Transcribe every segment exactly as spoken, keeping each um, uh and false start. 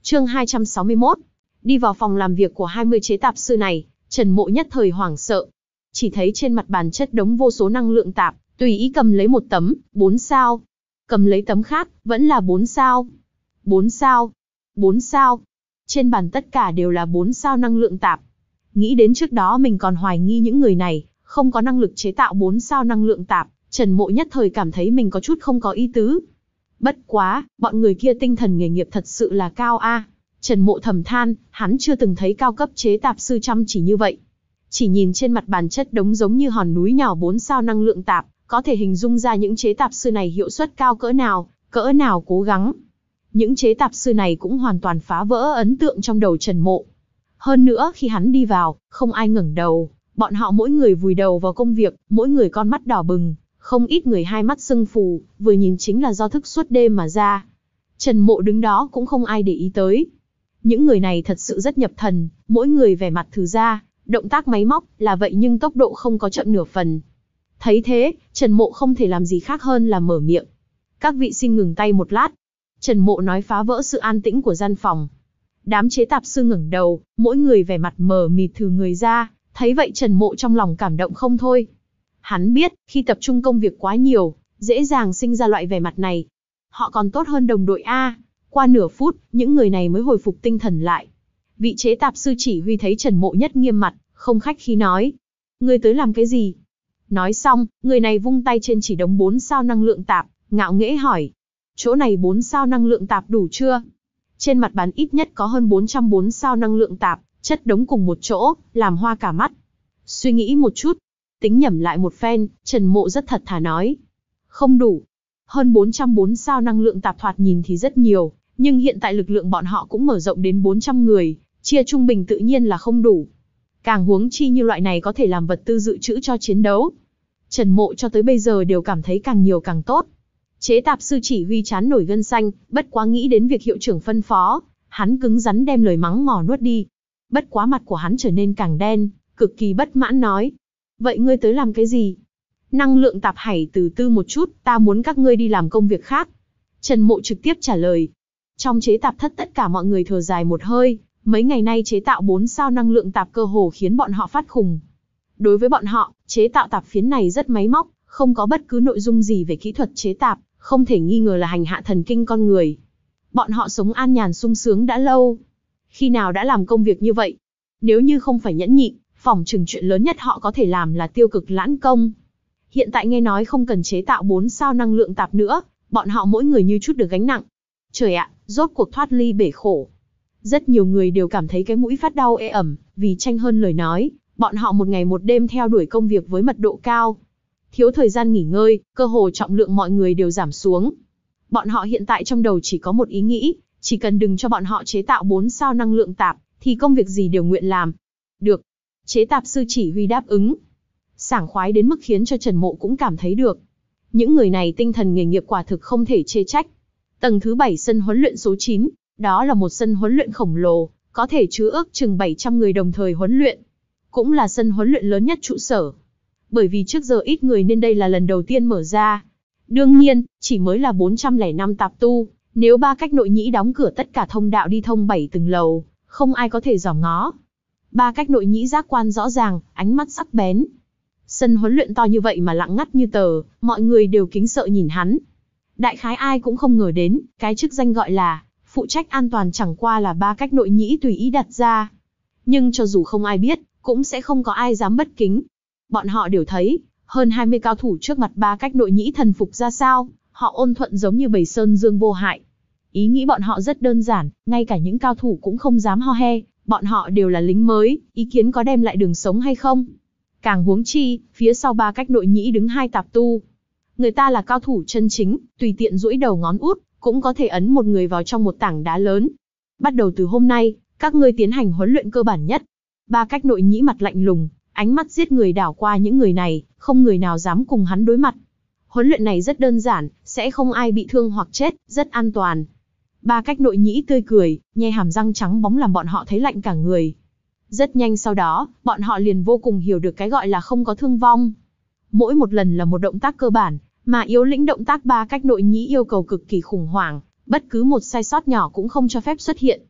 Chương hai trăm sáu mươi mốt. Đi vào phòng làm việc của hai mươi chế tạp sư này, Trần Mộ nhất thời hoảng sợ. Chỉ thấy trên mặt bàn chất đống vô số năng lượng tạp, tùy ý cầm lấy một tấm, bốn sao. Cầm lấy tấm khác, vẫn là bốn sao. Bốn sao. Bốn sao. Trên bàn tất cả đều là bốn sao năng lượng tạp. Nghĩ đến trước đó mình còn hoài nghi những người này không có năng lực chế tạo bốn sao năng lượng tạp, Trần Mộ nhất thời cảm thấy mình có chút không có ý tứ. Bất quá, bọn người kia tinh thần nghề nghiệp thật sự là cao a. Trần Mộ thầm than, hắn chưa từng thấy cao cấp chế tạp sư chăm chỉ như vậy. Chỉ nhìn trên mặt bàn chất đống giống như hòn núi nhỏ bốn sao năng lượng tạp, có thể hình dung ra những chế tạp sư này hiệu suất cao cỡ nào, cỡ nào cố gắng. Những chế tạp sư này cũng hoàn toàn phá vỡ ấn tượng trong đầu Trần Mộ. Hơn nữa khi hắn đi vào, không ai ngẩng đầu, bọn họ mỗi người vùi đầu vào công việc, mỗi người con mắt đỏ bừng, không ít người hai mắt sưng phù, vừa nhìn chính là do thức suốt đêm mà ra. Trần Mộ đứng đó cũng không ai để ý tới. Những người này thật sự rất nhập thần, mỗi người vẻ mặt thử ra, động tác máy móc là vậy nhưng tốc độ không có chậm nửa phần. Thấy thế, Trần Mộ không thể làm gì khác hơn là mở miệng. Các vị xin ngừng tay một lát. Trần Mộ nói phá vỡ sự an tĩnh của gian phòng. Đám chế tạp sư ngẩng đầu, mỗi người vẻ mặt mờ mịt thử người ra, thấy vậy Trần Mộ trong lòng cảm động không thôi. Hắn biết, khi tập trung công việc quá nhiều, dễ dàng sinh ra loại vẻ mặt này. Họ còn tốt hơn đồng đội A. Qua nửa phút, những người này mới hồi phục tinh thần lại. Vị chế tạp sư chỉ huy thấy Trần Mộ nhất nghiêm mặt, không khách khí nói. Ngươi tới làm cái gì? Nói xong, người này vung tay trên chỉ đống bốn sao năng lượng tạp, ngạo nghễ hỏi. Chỗ này bốn sao năng lượng tạp đủ chưa? Trên mặt bàn ít nhất có hơn bốn trăm bốn sao năng lượng tạp, chất đống cùng một chỗ, làm hoa cả mắt. Suy nghĩ một chút, tính nhẩm lại một phen, Trần Mộ rất thật thà nói. Không đủ. Hơn bốn trăm bốn sao năng lượng tạp thoạt nhìn thì rất nhiều, nhưng hiện tại lực lượng bọn họ cũng mở rộng đến bốn trăm người, chia trung bình tự nhiên là không đủ. Càng huống chi như loại này có thể làm vật tư dự trữ cho chiến đấu. Trần Mộ cho tới bây giờ đều cảm thấy càng nhiều càng tốt. Chế tạp sư chỉ huy chán nổi gân xanh, bất quá nghĩ đến việc hiệu trưởng phân phó, hắn cứng rắn đem lời mắng mỏ nuốt đi. Bất quá mặt của hắn trở nên càng đen, cực kỳ bất mãn nói. Vậy ngươi tới làm cái gì? Năng lượng tạp hãy từ từ một chút, ta muốn các ngươi đi làm công việc khác. Trần Mộ trực tiếp trả lời. Trong chế tạp thất tất cả mọi người thở dài một hơi, mấy ngày nay chế tạo bốn sao năng lượng tạp cơ hồ khiến bọn họ phát khùng. Đối với bọn họ, chế tạo tạp phiến này rất máy móc, không có bất cứ nội dung gì về kỹ thuật chế tạp, không thể nghi ngờ là hành hạ thần kinh con người. Bọn họ sống an nhàn sung sướng đã lâu. Khi nào đã làm công việc như vậy? Nếu như không phải nhẫn nhịn, phỏng chừng chuyện lớn nhất họ có thể làm là tiêu cực lãng công. Hiện tại nghe nói không cần chế tạo bốn sao năng lượng tạp nữa, bọn họ mỗi người như chút được gánh nặng. Trời ạ, rốt cuộc thoát ly bể khổ. Rất nhiều người đều cảm thấy cái mũi phát đau ê ẩm, vì tranh hơn lời nói, bọn họ một ngày một đêm theo đuổi công việc với mật độ cao. Thiếu thời gian nghỉ ngơi, cơ hồ trọng lượng mọi người đều giảm xuống. Bọn họ hiện tại trong đầu chỉ có một ý nghĩ, chỉ cần đừng cho bọn họ chế tạo bốn sao năng lượng tạp, thì công việc gì đều nguyện làm. Được. Chế tạp sư chỉ huy đáp ứng. Sảng khoái đến mức khiến cho Trần Mộ cũng cảm thấy được. Những người này tinh thần nghề nghiệp quả thực không thể chê trách. Tầng thứ bảy sân huấn luyện số chín, đó là một sân huấn luyện khổng lồ, có thể chứa ước chừng bảy trăm người đồng thời huấn luyện. Cũng là sân huấn luyện lớn nhất trụ sở. Bởi vì trước giờ ít người nên đây là lần đầu tiên mở ra. Đương nhiên, chỉ mới là bốn trăm lẻ năm tạp tu, nếu ba cách nội nhĩ đóng cửa tất cả thông đạo đi thông bảy tầng lầu, không ai có thể dòm ngó. Ba cách nội nhĩ giác quan rõ ràng, ánh mắt sắc bén. Sân huấn luyện to như vậy mà lặng ngắt như tờ, mọi người đều kính sợ nhìn hắn. Đại khái ai cũng không ngờ đến, cái chức danh gọi là phụ trách an toàn chẳng qua là ba cách nội nhĩ tùy ý đặt ra. Nhưng cho dù không ai biết, cũng sẽ không có ai dám bất kính. Bọn họ đều thấy, hơn hai mươi cao thủ trước mặt ba cách nội nhĩ thần phục ra sao, họ ôn thuận giống như bầy sơn dương vô hại. Ý nghĩ bọn họ rất đơn giản, ngay cả những cao thủ cũng không dám ho he, bọn họ đều là lính mới, ý kiến có đem lại đường sống hay không. Càng huống chi, phía sau ba cách nội nhĩ đứng hai tạp tu. Người ta là cao thủ chân chính, tùy tiện duỗi đầu ngón út, cũng có thể ấn một người vào trong một tảng đá lớn. Bắt đầu từ hôm nay, các ngươi tiến hành huấn luyện cơ bản nhất. Ba cách nội nhĩ mặt lạnh lùng, ánh mắt giết người đảo qua những người này, không người nào dám cùng hắn đối mặt. Huấn luyện này rất đơn giản, sẽ không ai bị thương hoặc chết, rất an toàn. Ba cách nội nhĩ tươi cười, nhe hàm răng trắng bóng làm bọn họ thấy lạnh cả người. Rất nhanh sau đó, bọn họ liền vô cùng hiểu được cái gọi là không có thương vong. Mỗi một lần là một động tác cơ bản, mà yếu lĩnh động tác ba cách nội nhĩ yêu cầu cực kỳ khủng hoảng, bất cứ một sai sót nhỏ cũng không cho phép xuất hiện.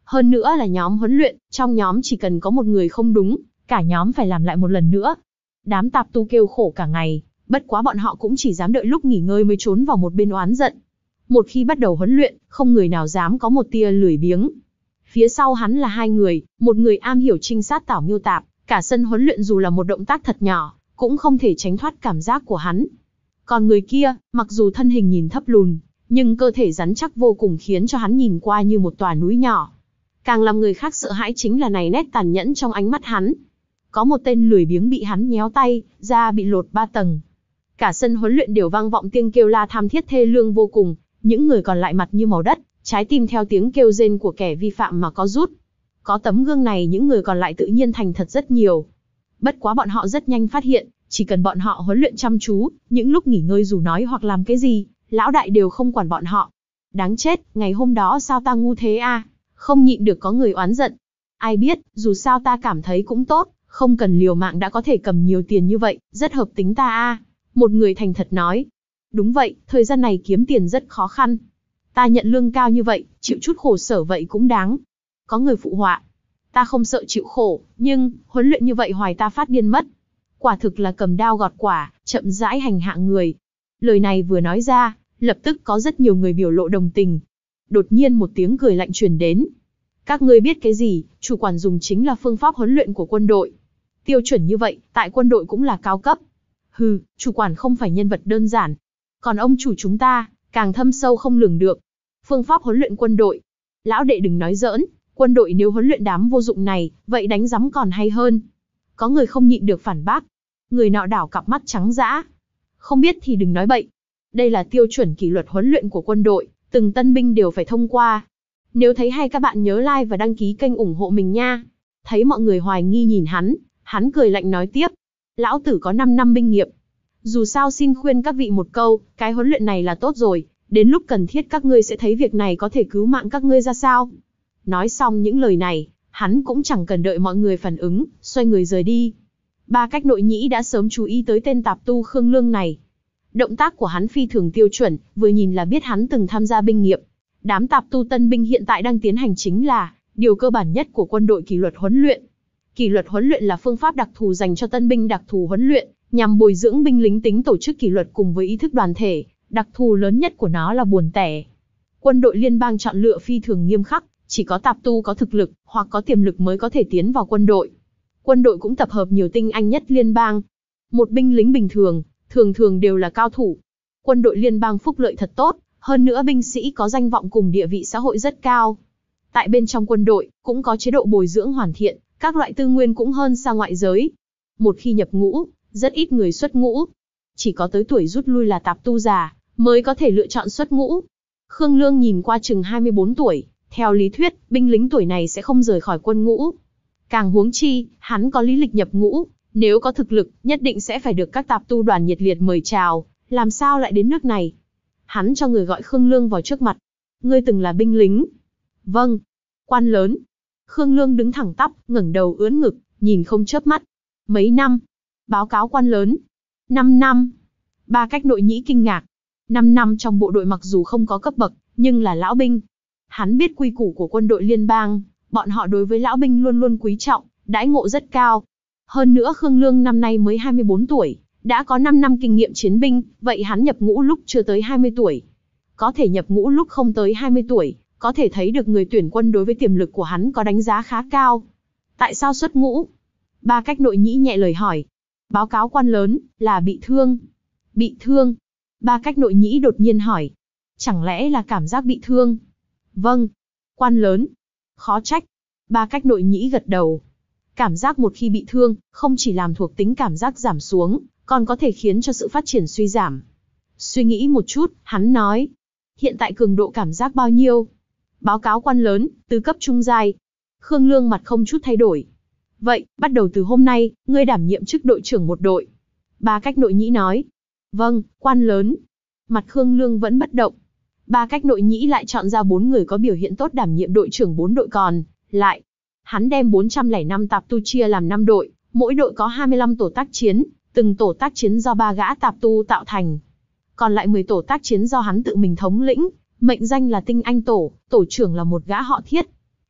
Hơn nữa là nhóm huấn luyện, trong nhóm chỉ cần có một người không đúng, cả nhóm phải làm lại một lần nữa. Đám tạp tu kêu khổ cả ngày, bất quá bọn họ cũng chỉ dám đợi lúc nghỉ ngơi mới trốn vào một bên oán giận. Một khi bắt đầu huấn luyện, không người nào dám có một tia lười biếng. Phía sau hắn là hai người, một người am hiểu trinh sát tảo miêu tạp, cả sân huấn luyện dù là một động tác thật nhỏ, cũng không thể tránh thoát cảm giác của hắn. Còn người kia, mặc dù thân hình nhìn thấp lùn, nhưng cơ thể rắn chắc vô cùng khiến cho hắn nhìn qua như một tòa núi nhỏ. Càng làm người khác sợ hãi chính là này nét tàn nhẫn trong ánh mắt hắn. Có một tên lười biếng bị hắn nhéo tay, da bị lột ba tầng. Cả sân huấn luyện đều vang vọng tiếng kêu la thảm thiết thê lương vô cùng, những người còn lại mặt như màu đất, trái tim theo tiếng kêu rên của kẻ vi phạm mà có rút. Có tấm gương này những người còn lại tự nhiên thành thật rất nhiều. Bất quá bọn họ rất nhanh phát hiện, chỉ cần bọn họ huấn luyện chăm chú, những lúc nghỉ ngơi dù nói hoặc làm cái gì, lão đại đều không quản bọn họ. Đáng chết, ngày hôm đó sao ta ngu thế a? À? Không nhịn được có người oán giận. Ai biết, dù sao ta cảm thấy cũng tốt, không cần liều mạng đã có thể cầm nhiều tiền như vậy, rất hợp tính ta a. À. Một người thành thật nói. Đúng vậy, thời gian này kiếm tiền rất khó khăn. Ta nhận lương cao như vậy, chịu chút khổ sở vậy cũng đáng. Có người phụ họa. Ta không sợ chịu khổ, nhưng, huấn luyện như vậy hoài ta phát điên mất. Quả thực là cầm đao gọt quả, chậm rãi hành hạ người. Lời này vừa nói ra, lập tức có rất nhiều người biểu lộ đồng tình. Đột nhiên một tiếng cười lạnh truyền đến. Các ngươi biết cái gì, chủ quản dùng chính là phương pháp huấn luyện của quân đội. Tiêu chuẩn như vậy, tại quân đội cũng là cao cấp. Hừ, chủ quản không phải nhân vật đơn giản. Còn ông chủ chúng ta, càng thâm sâu không lường được. Phương pháp huấn luyện quân đội. Lão đệ đừng nói giỡn, quân đội nếu huấn luyện đám vô dụng này, vậy đánh giấm còn hay hơn. Có người không nhịn được phản bác. Người nọ đảo cặp mắt trắng dã. Không biết thì đừng nói bậy. Đây là tiêu chuẩn kỷ luật huấn luyện của quân đội, từng tân binh đều phải thông qua. Nếu thấy hay các bạn nhớ like và đăng ký kênh ủng hộ mình nha. Thấy mọi người hoài nghi nhìn hắn, hắn cười lạnh nói tiếp. Lão tử có năm năm binh nghiệp. Dù sao xin khuyên các vị một câu, cái huấn luyện này là tốt rồi, đến lúc cần thiết các ngươi sẽ thấy việc này có thể cứu mạng các ngươi ra sao. Nói xong những lời này, hắn cũng chẳng cần đợi mọi người phản ứng, xoay người rời đi. Ba cách nội nhĩ đã sớm chú ý tới tên tạp tu Khương Lương này. Động tác của hắn phi thường tiêu chuẩn, vừa nhìn là biết hắn từng tham gia binh nghiệp. Đám tạp tu tân binh hiện tại đang tiến hành chính là điều cơ bản nhất của quân đội kỷ luật huấn luyện. Kỷ luật huấn luyện là phương pháp đặc thù dành cho tân binh đặc thù huấn luyện, nhằm bồi dưỡng binh lính tính tổ chức kỷ luật cùng với ý thức đoàn thể. Đặc thù lớn nhất của nó là buồn tẻ. Quân đội liên bang chọn lựa phi thường nghiêm khắc, chỉ có tạp tu có thực lực hoặc có tiềm lực mới có thể tiến vào quân đội. Quân đội cũng tập hợp nhiều tinh anh nhất liên bang. Một binh lính bình thường, thường thường đều là cao thủ. Quân đội liên bang phúc lợi thật tốt, hơn nữa binh sĩ có danh vọng cùng địa vị xã hội rất cao. Tại bên trong quân đội, cũng có chế độ bồi dưỡng hoàn thiện, các loại tư nguyên cũng hơn xa ngoại giới. Một khi nhập ngũ, rất ít người xuất ngũ. Chỉ có tới tuổi rút lui là tạp tu già, mới có thể lựa chọn xuất ngũ. Khương Lương nhìn qua chừng hai mươi bốn tuổi, theo lý thuyết, binh lính tuổi này sẽ không rời khỏi quân ngũ. Càng huống chi, hắn có lý lịch nhập ngũ, nếu có thực lực, nhất định sẽ phải được các tạp tu đoàn nhiệt liệt mời chào, làm sao lại đến nước này. Hắn cho người gọi Khương Lương vào trước mặt. Ngươi từng là binh lính. Vâng. Quan lớn. Khương Lương đứng thẳng tắp, ngẩng đầu ưỡn ngực, nhìn không chớp mắt. Mấy năm? Báo cáo quan lớn. Năm năm. Ba cách nội nhĩ kinh ngạc. Năm năm trong bộ đội mặc dù không có cấp bậc, nhưng là lão binh. Hắn biết quy củ của quân đội liên bang, bọn họ đối với lão binh luôn luôn quý trọng, đãi ngộ rất cao. Hơn nữa Khương Lương năm nay mới hai mươi bốn tuổi, đã có năm năm kinh nghiệm chiến binh, vậy hắn nhập ngũ lúc chưa tới hai mươi tuổi. Có thể nhập ngũ lúc không tới hai mươi tuổi, có thể thấy được người tuyển quân đối với tiềm lực của hắn có đánh giá khá cao. Tại sao xuất ngũ? Ba cách nội nhĩ nhẹ lời hỏi. Báo cáo quan lớn, là bị thương. Bị thương? Ba cách nội nhĩ đột nhiên hỏi. Chẳng lẽ là cảm giác bị thương? Vâng. Quan lớn. Khó trách. Ba cách nội nhĩ gật đầu. Cảm giác một khi bị thương, không chỉ làm thuộc tính cảm giác giảm xuống, còn có thể khiến cho sự phát triển suy giảm. Suy nghĩ một chút, hắn nói. Hiện tại cường độ cảm giác bao nhiêu? Báo cáo quan lớn, tứ cấp trung giai. Khương Lương mặt không chút thay đổi. Vậy, bắt đầu từ hôm nay, ngươi đảm nhiệm chức đội trưởng một đội. Ba cách nội nhĩ nói. Vâng, quan lớn. Mặt Khương Lương vẫn bất động. Ba cách nội nhĩ lại chọn ra bốn người có biểu hiện tốt đảm nhiệm đội trưởng bốn đội còn lại. Hắn đem bốn trăm lẻ năm tạp tu chia làm năm đội, mỗi đội có hai mươi lăm tổ tác chiến, từng tổ tác chiến do ba gã tạp tu tạo thành. Còn lại mười tổ tác chiến do hắn tự mình thống lĩnh, mệnh danh là tinh anh tổ, tổ trưởng là một gã họ Thiết.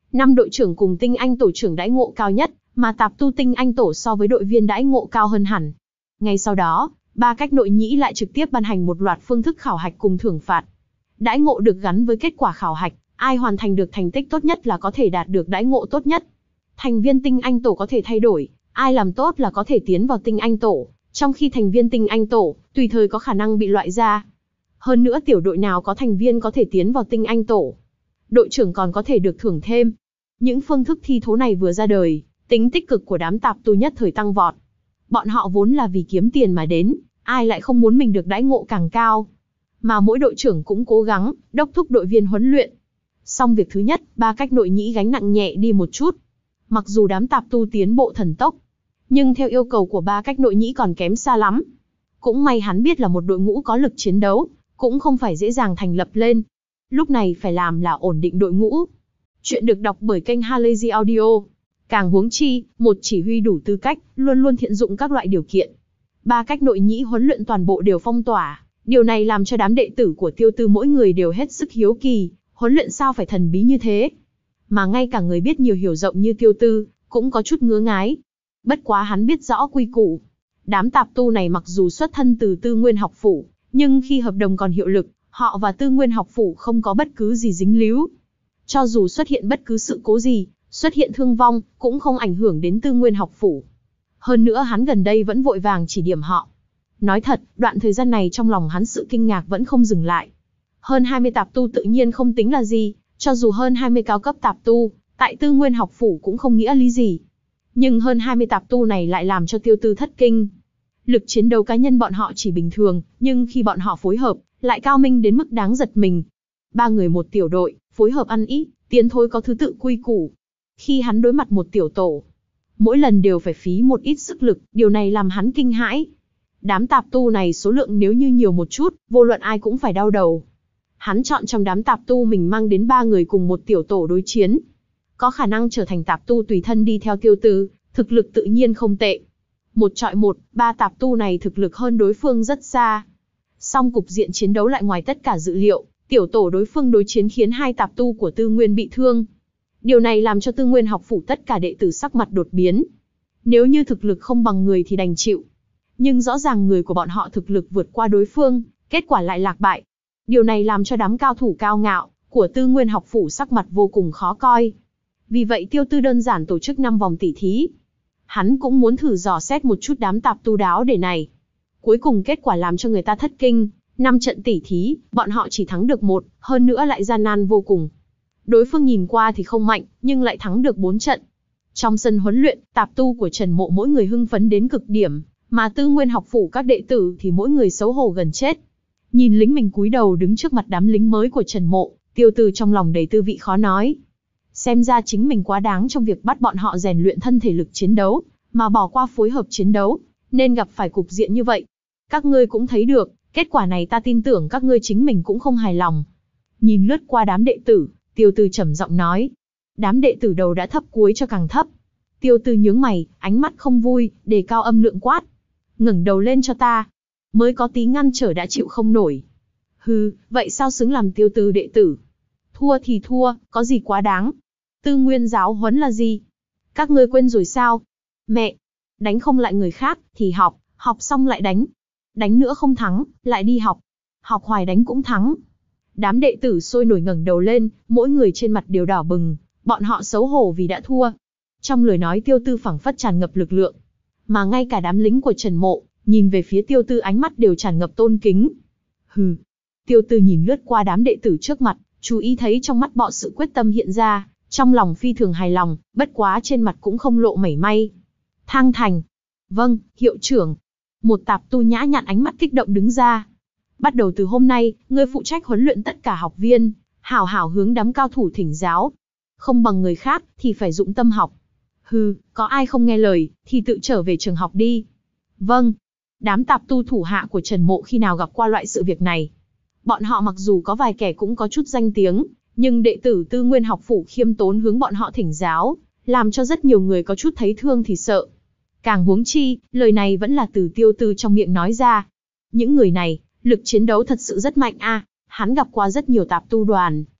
Năm đội trưởng cùng tinh anh tổ trưởng đãi ngộ cao nhất, mà tạp tu tinh anh tổ so với đội viên đãi ngộ cao hơn hẳn. Ngay sau đó, ba cách nội nhĩ lại trực tiếp ban hành một loạt phương thức khảo hạch cùng thưởng phạt. Đãi ngộ được gắn với kết quả khảo hạch, ai hoàn thành được thành tích tốt nhất là có thể đạt được đãi ngộ tốt nhất. Thành viên tinh anh tổ có thể thay đổi, ai làm tốt là có thể tiến vào tinh anh tổ, trong khi thành viên tinh anh tổ, tùy thời có khả năng bị loại ra. Hơn nữa tiểu đội nào có thành viên có thể tiến vào tinh anh tổ, đội trưởng còn có thể được thưởng thêm. Những phương thức thi thố này vừa ra đời, tính tích cực của đám tạp tu nhất thời tăng vọt. Bọn họ vốn là vì kiếm tiền mà đến, ai lại không muốn mình được đãi ngộ càng cao. Mà mỗi đội trưởng cũng cố gắng, đốc thúc đội viên huấn luyện. Xong việc thứ nhất, ba cách nội nhĩ gánh nặng nhẹ đi một chút. Mặc dù đám tạp tu tiến bộ thần tốc, nhưng theo yêu cầu của ba cách nội nhĩ còn kém xa lắm. Cũng may hắn biết là một đội ngũ có lực chiến đấu, cũng không phải dễ dàng thành lập lên. Lúc này phải làm là ổn định đội ngũ. Chuyện được đọc bởi kênh Halazy Audio. Càng huống chi, một chỉ huy đủ tư cách, luôn luôn thiện dụng các loại điều kiện. Ba cách nội nhĩ huấn luyện toàn bộ đều phong tỏa. Điều này làm cho đám đệ tử của Tiêu Tư mỗi người đều hết sức hiếu kỳ, huấn luyện sao phải thần bí như thế. Mà ngay cả người biết nhiều hiểu rộng như Tiêu Tư, cũng có chút ngứa ngái. Bất quá hắn biết rõ quy củ. Đám tạp tu này mặc dù xuất thân từ Tư Nguyên học phủ, nhưng khi hợp đồng còn hiệu lực, họ và Tư Nguyên học phủ không có bất cứ gì dính líu. Cho dù xuất hiện bất cứ sự cố gì, xuất hiện thương vong, cũng không ảnh hưởng đến Tư Nguyên học phủ. Hơn nữa hắn gần đây vẫn vội vàng chỉ điểm họ. Nói thật, đoạn thời gian này trong lòng hắn sự kinh ngạc vẫn không dừng lại. Hơn hai mươi tạp tu tự nhiên không tính là gì, cho dù hơn hai mươi cao cấp tạp tu, tại Tư Nguyên học phủ cũng không nghĩa lý gì. Nhưng hơn hai mươi tạp tu này lại làm cho Tiêu Tư thất kinh. Lực chiến đấu cá nhân bọn họ chỉ bình thường, nhưng khi bọn họ phối hợp, lại cao minh đến mức đáng giật mình. Ba người một tiểu đội, phối hợp ăn ý, tiến thối có thứ tự quy củ. Khi hắn đối mặt một tiểu tổ, mỗi lần đều phải phí một ít sức lực, điều này làm hắn kinh hãi. Đám tạp tu này số lượng nếu như nhiều một chút, vô luận ai cũng phải đau đầu. Hắn chọn trong đám tạp tu mình mang đến ba người cùng một tiểu tổ đối chiến. Có khả năng trở thành tạp tu tùy thân đi theo Tiêu Tư, thực lực tự nhiên không tệ. Một chọi một, ba tạp tu này thực lực hơn đối phương rất xa. Song cục diện chiến đấu lại ngoài tất cả dự liệu, tiểu tổ đối phương đối chiến khiến hai tạp tu của Tư Nguyên bị thương. Điều này làm cho Tư Nguyên học phủ tất cả đệ tử sắc mặt đột biến. Nếu như thực lực không bằng người thì đành chịu. Nhưng rõ ràng người của bọn họ thực lực vượt qua đối phương, kết quả lại lạc bại. Điều này làm cho đám cao thủ cao ngạo của Tư Nguyên học phủ sắc mặt vô cùng khó coi. Vì vậy Tiêu Tư đơn giản tổ chức năm vòng tỉ thí. Hắn cũng muốn thử dò xét một chút đám tạp tu đáo để này. Cuối cùng kết quả làm cho người ta thất kinh, năm trận tỉ thí, bọn họ chỉ thắng được một, hơn nữa lại gian nan vô cùng. Đối phương nhìn qua thì không mạnh, nhưng lại thắng được bốn trận. Trong sân huấn luyện, tạp tu của Trần Mộ mỗi người hưng phấn đến cực điểm, mà Tư Nguyên học phủ các đệ tử thì mỗi người xấu hổ gần chết. Nhìn lính mình cúi đầu đứng trước mặt đám lính mới của Trần Mộ, Tiêu Tư trong lòng đầy tư vị khó nói. Xem ra chính mình quá đáng trong việc bắt bọn họ rèn luyện thân thể lực chiến đấu, mà bỏ qua phối hợp chiến đấu, nên gặp phải cục diện như vậy. Các ngươi cũng thấy được, kết quả này ta tin tưởng các ngươi chính mình cũng không hài lòng. Nhìn lướt qua đám đệ tử, Tiêu Tư trầm giọng nói. Đám đệ tử đầu đã thấp cuối cho càng thấp. Tiêu Tư nhướng mày, ánh mắt không vui, đề cao âm lượng quát. Ngẩng đầu lên cho ta. Mới có tí ngăn trở đã chịu không nổi. Hừ, vậy sao xứng làm Tiêu Tư đệ tử? Thua thì thua, có gì quá đáng? Tư Nguyên giáo huấn là gì? Các ngươi quên rồi sao? Mẹ, đánh không lại người khác, thì học, học xong lại đánh. Đánh nữa không thắng, lại đi học. Học hoài đánh cũng thắng. Đám đệ tử sôi nổi ngẩng đầu lên, mỗi người trên mặt đều đỏ bừng, bọn họ xấu hổ vì đã thua. Trong lời nói Tiêu Tư phảng phất tràn ngập lực lượng. Mà ngay cả đám lính của Trần Mộ, nhìn về phía Tiêu Tư ánh mắt đều tràn ngập tôn kính. Hừ. Tiêu Tư nhìn lướt qua đám đệ tử trước mặt, chú ý thấy trong mắt bọn sự quyết tâm hiện ra, trong lòng phi thường hài lòng, bất quá trên mặt cũng không lộ mảy may. Thang Thành. Vâng, hiệu trưởng. Một tạp tu nhã nhặn ánh mắt kích động đứng ra. Bắt đầu từ hôm nay, ngươi phụ trách huấn luyện tất cả học viên, hảo hảo hướng đám cao thủ thỉnh giáo. Không bằng người khác, thì phải dụng tâm học. Hừ, có ai không nghe lời, thì tự trở về trường học đi. Vâng. Đám tạp tu thủ hạ của Trần Mộ khi nào gặp qua loại sự việc này. Bọn họ mặc dù có vài kẻ cũng có chút danh tiếng, nhưng đệ tử Tư Nguyên học phủ khiêm tốn hướng bọn họ thỉnh giáo, làm cho rất nhiều người có chút thấy thương thì sợ. Càng huống chi, lời này vẫn là từ Tiêu Tư trong miệng nói ra. Những người này, lực chiến đấu thật sự rất mạnh a. À, hắn gặp qua rất nhiều tạp tu đoàn,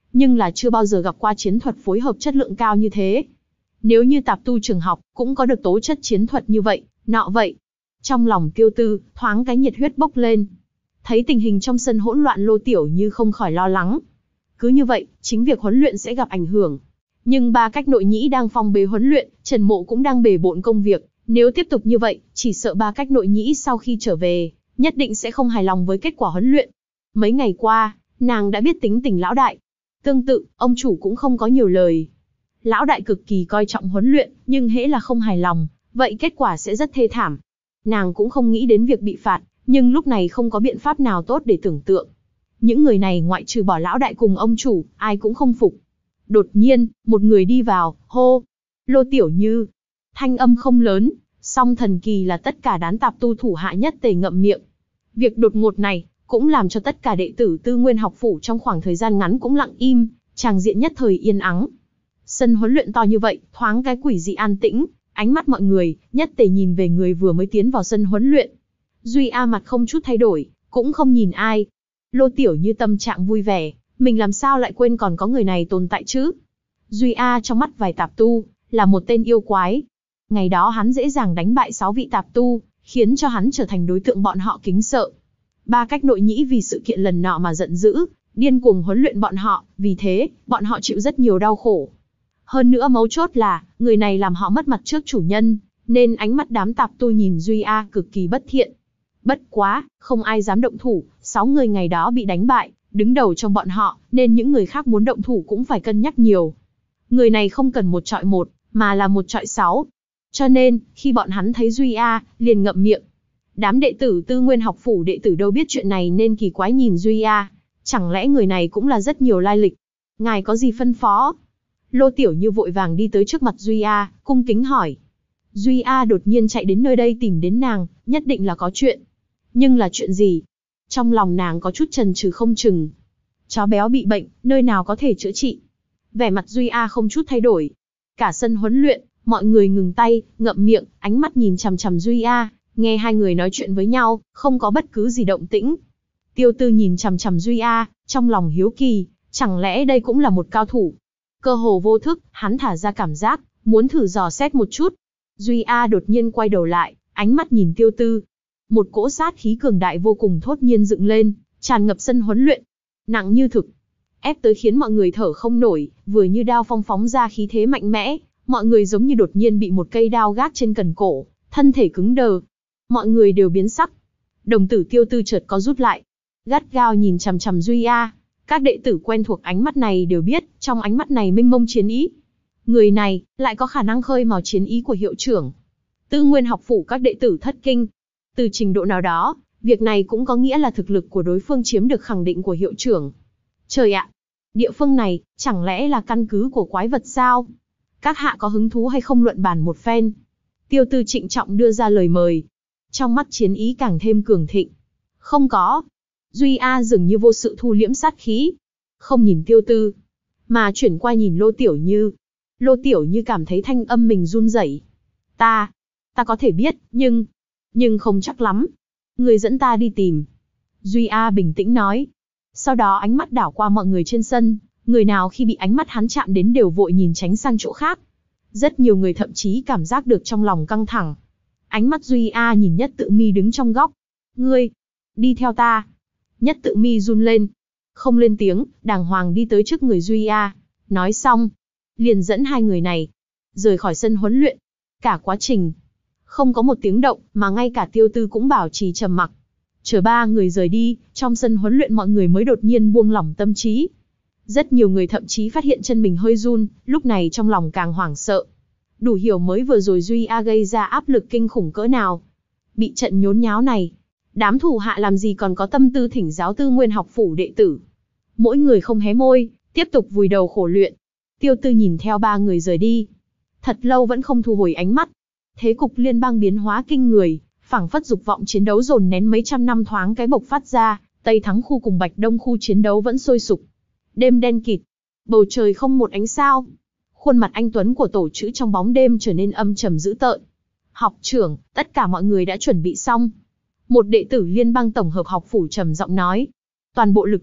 nhưng là chưa bao giờ gặp qua chiến thuật phối hợp chất lượng cao như thế. Nếu như tạp tu trường học cũng có được tố chất chiến thuật như vậy, nọ vậy. Trong lòng Tiêu Tư, thoáng cái nhiệt huyết bốc lên. Thấy tình hình trong sân hỗn loạn, Lô Tiểu Như không khỏi lo lắng. Cứ như vậy, chính việc huấn luyện sẽ gặp ảnh hưởng. Nhưng ba cách nội nhĩ đang phong bế huấn luyện, Trần Mộ cũng đang bề bộn công việc. Nếu tiếp tục như vậy, chỉ sợ ba cách nội nhĩ sau khi trở về, nhất định sẽ không hài lòng với kết quả huấn luyện. Mấy ngày qua, nàng đã biết tính tình lão đại. Tương tự, ông chủ cũng không có nhiều lời. Lão đại cực kỳ coi trọng huấn luyện, nhưng hễ là không hài lòng, vậy kết quả sẽ rất thê thảm. Nàng cũng không nghĩ đến việc bị phạt, nhưng lúc này không có biện pháp nào tốt để tưởng tượng. Những người này ngoại trừ bỏ lão đại cùng ông chủ, ai cũng không phục. Đột nhiên, một người đi vào, hô, Lô Tiểu Như. Thanh âm không lớn, song thần kỳ là tất cả đám tạp tu thủ hạ nhất tề ngậm miệng. Việc đột ngột này, cũng làm cho tất cả đệ tử Tư Nguyên học phủ trong khoảng thời gian ngắn cũng lặng im, tràng diện nhất thời yên ắng. Sân huấn luyện to như vậy, thoáng cái quỷ dị an tĩnh, ánh mắt mọi người, nhất tề nhìn về người vừa mới tiến vào sân huấn luyện. Duy A mặt không chút thay đổi, cũng không nhìn ai. Lô Tiểu Như tâm trạng vui vẻ, mình làm sao lại quên còn có người này tồn tại chứ? Duy A trong mắt vài tạp tu, là một tên yêu quái. Ngày đó hắn dễ dàng đánh bại sáu vị tạp tu, khiến cho hắn trở thành đối tượng bọn họ kính sợ. Ba cách nội nhĩ vì sự kiện lần nọ mà giận dữ, điên cuồng huấn luyện bọn họ, vì thế, bọn họ chịu rất nhiều đau khổ. Hơn nữa mấu chốt là, người này làm họ mất mặt trước chủ nhân, nên ánh mắt đám tạp tu nhìn Duy A cực kỳ bất thiện. Bất quá, không ai dám động thủ, sáu người ngày đó bị đánh bại, đứng đầu trong bọn họ, nên những người khác muốn động thủ cũng phải cân nhắc nhiều. Người này không cần một trọi một, mà là một trọi sáu. Cho nên, khi bọn hắn thấy Duy A, liền ngậm miệng. Đám đệ tử Tư Nguyên học phủ đệ tử đâu biết chuyện này nên kỳ quái nhìn Duy A. Chẳng lẽ người này cũng là rất nhiều lai lịch? Ngài có gì phân phó? Lô Tiểu Như vội vàng đi tới trước mặt Duy A, cung kính hỏi. Duy A đột nhiên chạy đến nơi đây tìm đến nàng, nhất định là có chuyện. Nhưng là chuyện gì? Trong lòng nàng có chút chần chừ không chừng. Chó béo bị bệnh, nơi nào có thể chữa trị? Vẻ mặt Duy A không chút thay đổi. Cả sân huấn luyện, mọi người ngừng tay, ngậm miệng, ánh mắt nhìn chằm chằm Duy A, nghe hai người nói chuyện với nhau, không có bất cứ gì động tĩnh. Tiêu Tư nhìn chằm chằm Duy A, trong lòng hiếu kỳ, chẳng lẽ đây cũng là một cao thủ? Cơ hồ vô thức, hắn thả ra cảm giác, muốn thử dò xét một chút. Duy A đột nhiên quay đầu lại, ánh mắt nhìn Tiêu Tư. Một cỗ sát khí cường đại vô cùng thốt nhiên dựng lên, tràn ngập sân huấn luyện. Nặng như thực, ép tới khiến mọi người thở không nổi, vừa như đao phong phóng ra khí thế mạnh mẽ, mọi người giống như đột nhiên bị một cây đao gác trên cần cổ, thân thể cứng đờ. Mọi người đều biến sắc. Đồng tử Tiêu Tư chợt có rút lại, gắt gao nhìn chằm chằm Duy A. Các đệ tử quen thuộc ánh mắt này đều biết, trong ánh mắt này mênh mông chiến ý. Người này, lại có khả năng khơi mào chiến ý của hiệu trưởng. Tư Nguyên học phủ các đệ tử thất kinh. Từ trình độ nào đó, việc này cũng có nghĩa là thực lực của đối phương chiếm được khẳng định của hiệu trưởng. Trời ạ! Địa phương này, chẳng lẽ là căn cứ của quái vật sao? Các hạ có hứng thú hay không luận bàn một phen? Tiêu Tư trịnh trọng đưa ra lời mời. Trong mắt chiến ý càng thêm cường thịnh. Không có. Duy A dường như vô sự thu liễm sát khí. Không nhìn Tiêu Tư, mà chuyển qua nhìn Lô Tiểu Như. Lô Tiểu Như cảm thấy thanh âm mình run rẩy. Ta, ta có thể biết, nhưng, nhưng không chắc lắm. Người dẫn ta đi tìm. Duy A bình tĩnh nói. Sau đó ánh mắt đảo qua mọi người trên sân, người nào khi bị ánh mắt hắn chạm đến đều vội nhìn tránh sang chỗ khác. Rất nhiều người thậm chí cảm giác được trong lòng căng thẳng. Ánh mắt Duy A nhìn Nhất Tự Mi đứng trong góc. Ngươi, đi theo ta. Nhất Tự Mi run lên. Không lên tiếng, đàng hoàng đi tới trước người Duy A. Nói xong, liền dẫn hai người này rời khỏi sân huấn luyện. Cả quá trình, không có một tiếng động, mà ngay cả Tiêu Tư cũng bảo trì trầm mặc. Chờ ba người rời đi, trong sân huấn luyện mọi người mới đột nhiên buông lỏng tâm trí. Rất nhiều người thậm chí phát hiện chân mình hơi run, lúc này trong lòng càng hoảng sợ. Đủ hiểu mới vừa rồi Duy A gây ra áp lực kinh khủng cỡ nào. Bị trận nhốn nháo này, đám thủ hạ làm gì còn có tâm tư thỉnh giáo Tư Nguyên học phủ đệ tử. Mỗi người không hé môi, tiếp tục vùi đầu khổ luyện. Tiêu Tư nhìn theo ba người rời đi. Thật lâu vẫn không thu hồi ánh mắt. Thế cục liên bang biến hóa kinh người, phảng phất dục vọng chiến đấu dồn nén mấy trăm năm thoáng cái bộc phát ra, Tây Thắng khu cùng Bạch Đông khu chiến đấu vẫn sôi sục. Đêm đen kịt, bầu trời không một ánh sao. Khuôn mặt anh tuấn của tổ chữ trong bóng đêm trở nên âm trầm dữ tợn. Học trưởng, tất cả mọi người đã chuẩn bị xong. Một đệ tử liên bang tổng hợp học phủ trầm giọng nói. Toàn bộ lực lượng,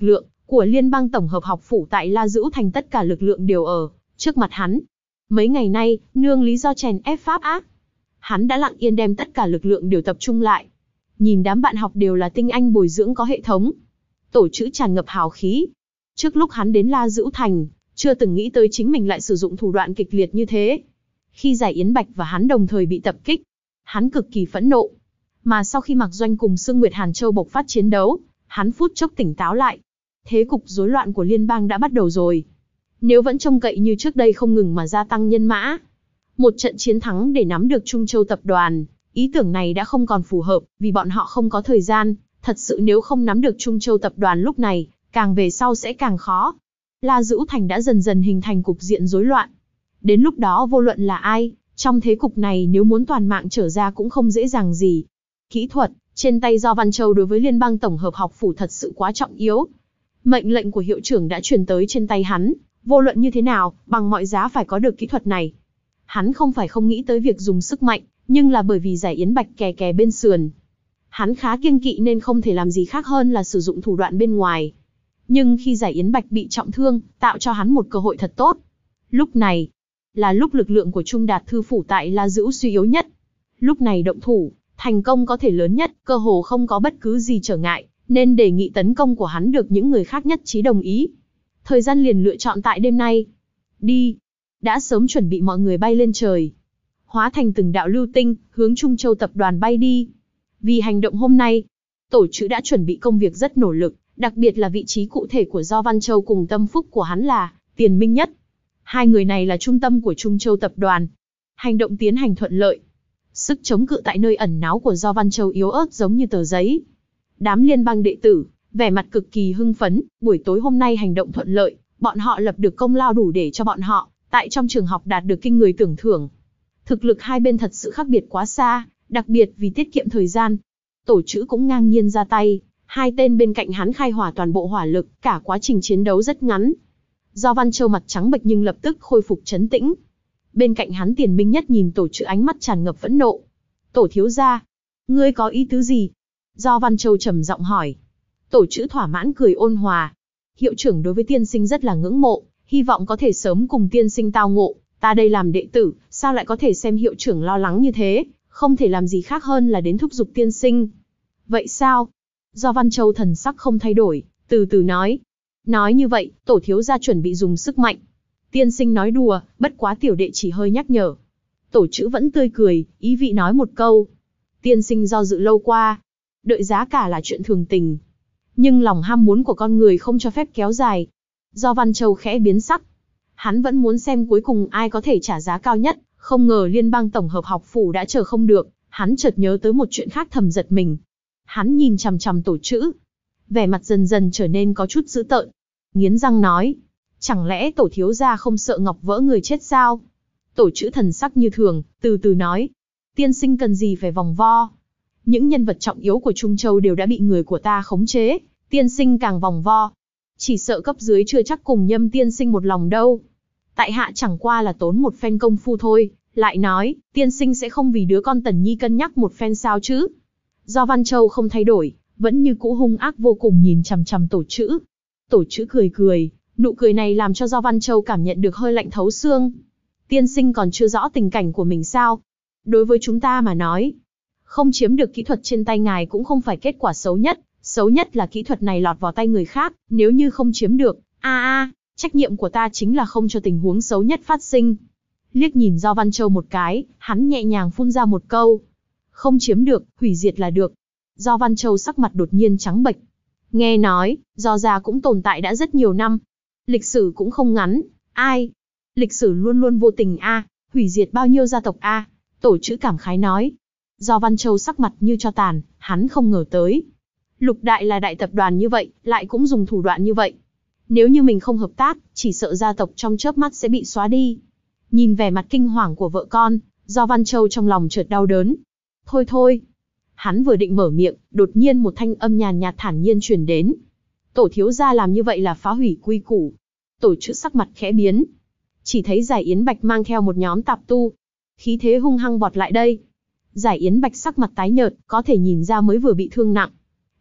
của Liên bang Tổng hợp học phủ tại La Dữu Thành, tất cả lực lượng đều ở trước mặt hắn. Mấy ngày nay, nương lý do chèn ép pháp ác, hắn đã lặng yên đem tất cả lực lượng đều tập trung lại. Nhìn đám bạn học đều là tinh anh bồi dưỡng có hệ thống. Tổ chữ tràn ngập hào khí. Trước lúc hắn đến La Dữu Thành, chưa từng nghĩ tới chính mình lại sử dụng thủ đoạn kịch liệt như thế. Khi Giải Yến Bạch và hắn đồng thời bị tập kích, hắn cực kỳ phẫn nộ. Mà sau khi Mạc Doanh cùng Sương Nguyệt Hàn Châu bộc phát chiến đấu, hắn phút chốc tỉnh táo lại. Thế cục rối loạn của liên bang đã bắt đầu rồi. Nếu vẫn trông cậy như trước đây không ngừng mà gia tăng nhân mã, một trận chiến thắng để nắm được Trung Châu tập đoàn, ý tưởng này đã không còn phù hợp, vì bọn họ không có thời gian. Thật sự nếu không nắm được Trung Châu tập đoàn lúc này, càng về sau sẽ càng khó. La Dữu Thành đã dần dần hình thành cục diện rối loạn. Đến lúc đó vô luận là ai, trong thế cục này nếu muốn toàn mạng trở ra cũng không dễ dàng gì. Kỹ thuật, trên tay Do Văn Châu đối với Liên bang Tổng hợp học phủ thật sự quá trọng yếu. Mệnh lệnh của hiệu trưởng đã truyền tới trên tay hắn, vô luận như thế nào, bằng mọi giá phải có được kỹ thuật này. Hắn không phải không nghĩ tới việc dùng sức mạnh, nhưng là bởi vì Giải Yến Bạch kè kè bên sườn. Hắn khá kiêng kỵ nên không thể làm gì khác hơn là sử dụng thủ đoạn bên ngoài. Nhưng khi Giải Yến Bạch bị trọng thương, tạo cho hắn một cơ hội thật tốt. Lúc này, là lúc lực lượng của Trung Đạt Thư phủ tại La Dữu suy yếu nhất. Lúc này động thủ, thành công có thể lớn nhất, cơ hồ không có bất cứ gì trở ngại, nên đề nghị tấn công của hắn được những người khác nhất trí đồng ý. Thời gian liền lựa chọn tại đêm nay. Đi! Đã sớm chuẩn bị mọi người bay lên trời, hóa thành từng đạo lưu tinh, hướng Trung Châu tập đoàn bay đi. Vì hành động hôm nay, tổ chữ đã chuẩn bị công việc rất nỗ lực, đặc biệt là vị trí cụ thể của Do Văn Châu cùng tâm phúc của hắn là Tiền Minh Nhất. Hai người này là trung tâm của Trung Châu tập đoàn. Hành động tiến hành thuận lợi. Sức chống cự tại nơi ẩn náu của Do Văn Châu yếu ớt giống như tờ giấy. Đám liên bang đệ tử, vẻ mặt cực kỳ hưng phấn, buổi tối hôm nay hành động thuận lợi, bọn họ lập được công lao đủ để cho bọn họ, tại trong trường học đạt được kinh người tưởng thưởng. Thực lực hai bên thật sự khác biệt quá xa, đặc biệt vì tiết kiệm thời gian. Tổ chữ cũng ngang nhiên ra tay, hai tên bên cạnh hắn khai hỏa toàn bộ hỏa lực, cả quá trình chiến đấu rất ngắn. Do Văn Châu mặt trắng bệch nhưng lập tức khôi phục trấn tĩnh. Bên cạnh hắn Tiền Minh Nhất nhìn tổ chữ ánh mắt tràn ngập phẫn nộ. Tổ thiếu gia, ngươi có ý tứ gì? Do Văn Châu trầm giọng hỏi. Tổ chữ thỏa mãn cười ôn hòa. Hiệu trưởng đối với tiên sinh rất là ngưỡng mộ, hy vọng có thể sớm cùng tiên sinh tao ngộ. Ta đây làm đệ tử, sao lại có thể xem hiệu trưởng lo lắng như thế, không thể làm gì khác hơn là đến thúc giục tiên sinh. Vậy sao? Do Văn Châu thần sắc không thay đổi, từ từ nói. Nói như vậy, tổ thiếu gia chuẩn bị dùng sức mạnh. Tiên sinh nói đùa, bất quá tiểu đệ chỉ hơi nhắc nhở. Tổ chữ vẫn tươi cười, ý vị nói một câu. Tiên sinh do dự lâu qua, đợi giá cả là chuyện thường tình. Nhưng lòng ham muốn của con người không cho phép kéo dài. Do Văn Châu khẽ biến sắc. Hắn vẫn muốn xem cuối cùng ai có thể trả giá cao nhất, không ngờ Liên bang Tổng hợp học phủ đã chờ không được, hắn chợt nhớ tới một chuyện khác thầm giật mình. Hắn nhìn chằm chằm tổ chữ, vẻ mặt dần dần trở nên có chút dữ tợn. Nghiến răng nói, chẳng lẽ tổ thiếu gia không sợ ngọc vỡ người chết sao? Tổ chữ thần sắc như thường, từ từ nói, tiên sinh cần gì phải vòng vo. Những nhân vật trọng yếu của Trung Châu đều đã bị người của ta khống chế, tiên sinh càng vòng vo. Chỉ sợ cấp dưới chưa chắc cùng Nhâm tiên sinh một lòng đâu. Tại hạ chẳng qua là tốn một phen công phu thôi, lại nói, tiên sinh sẽ không vì đứa con Tần Nhi cân nhắc một phen sao chứ? Do Văn Châu không thay đổi, vẫn như cũ hung ác vô cùng nhìn chằm chằm tổ chữ. Tổ chữ cười cười, nụ cười này làm cho Do Văn Châu cảm nhận được hơi lạnh thấu xương. Tiên sinh còn chưa rõ tình cảnh của mình sao? Đối với chúng ta mà nói, không chiếm được kỹ thuật trên tay ngài cũng không phải kết quả xấu nhất. Xấu nhất là kỹ thuật này lọt vào tay người khác, nếu như không chiếm được, a a, trách nhiệm của ta chính là không cho tình huống xấu nhất phát sinh. Liếc nhìn Do Văn Châu một cái, hắn nhẹ nhàng phun ra một câu. Không chiếm được, hủy diệt là được. Do Văn Châu sắc mặt đột nhiên trắng bệch. Nghe nói, Do gia cũng tồn tại đã rất nhiều năm. Lịch sử cũng không ngắn, ai? Lịch sử luôn luôn vô tình a, hủy diệt bao nhiêu gia tộc a? Tổ chữ cảm khái nói. Do Văn Châu sắc mặt như tro tàn, hắn không ngờ tới. Lục đại là đại tập đoàn như vậy, lại cũng dùng thủ đoạn như vậy. Nếu như mình không hợp tác, chỉ sợ gia tộc trong chớp mắt sẽ bị xóa đi. Nhìn vẻ mặt kinh hoàng của vợ con, Do Văn Châu trong lòng chợt đau đớn. Thôi thôi. Hắn vừa định mở miệng, đột nhiên một thanh âm nhàn nhạt thản nhiên truyền đến. Tổ thiếu gia làm như vậy là phá hủy quy củ. Tổ chữ sắc mặt khẽ biến. Chỉ thấy Giải Yến Bạch mang theo một nhóm tạp tu. Khí thế hung hăng vọt lại đây. Giải Yến Bạch sắc mặt tái nhợt, có thể nhìn ra mới vừa bị thương nặng.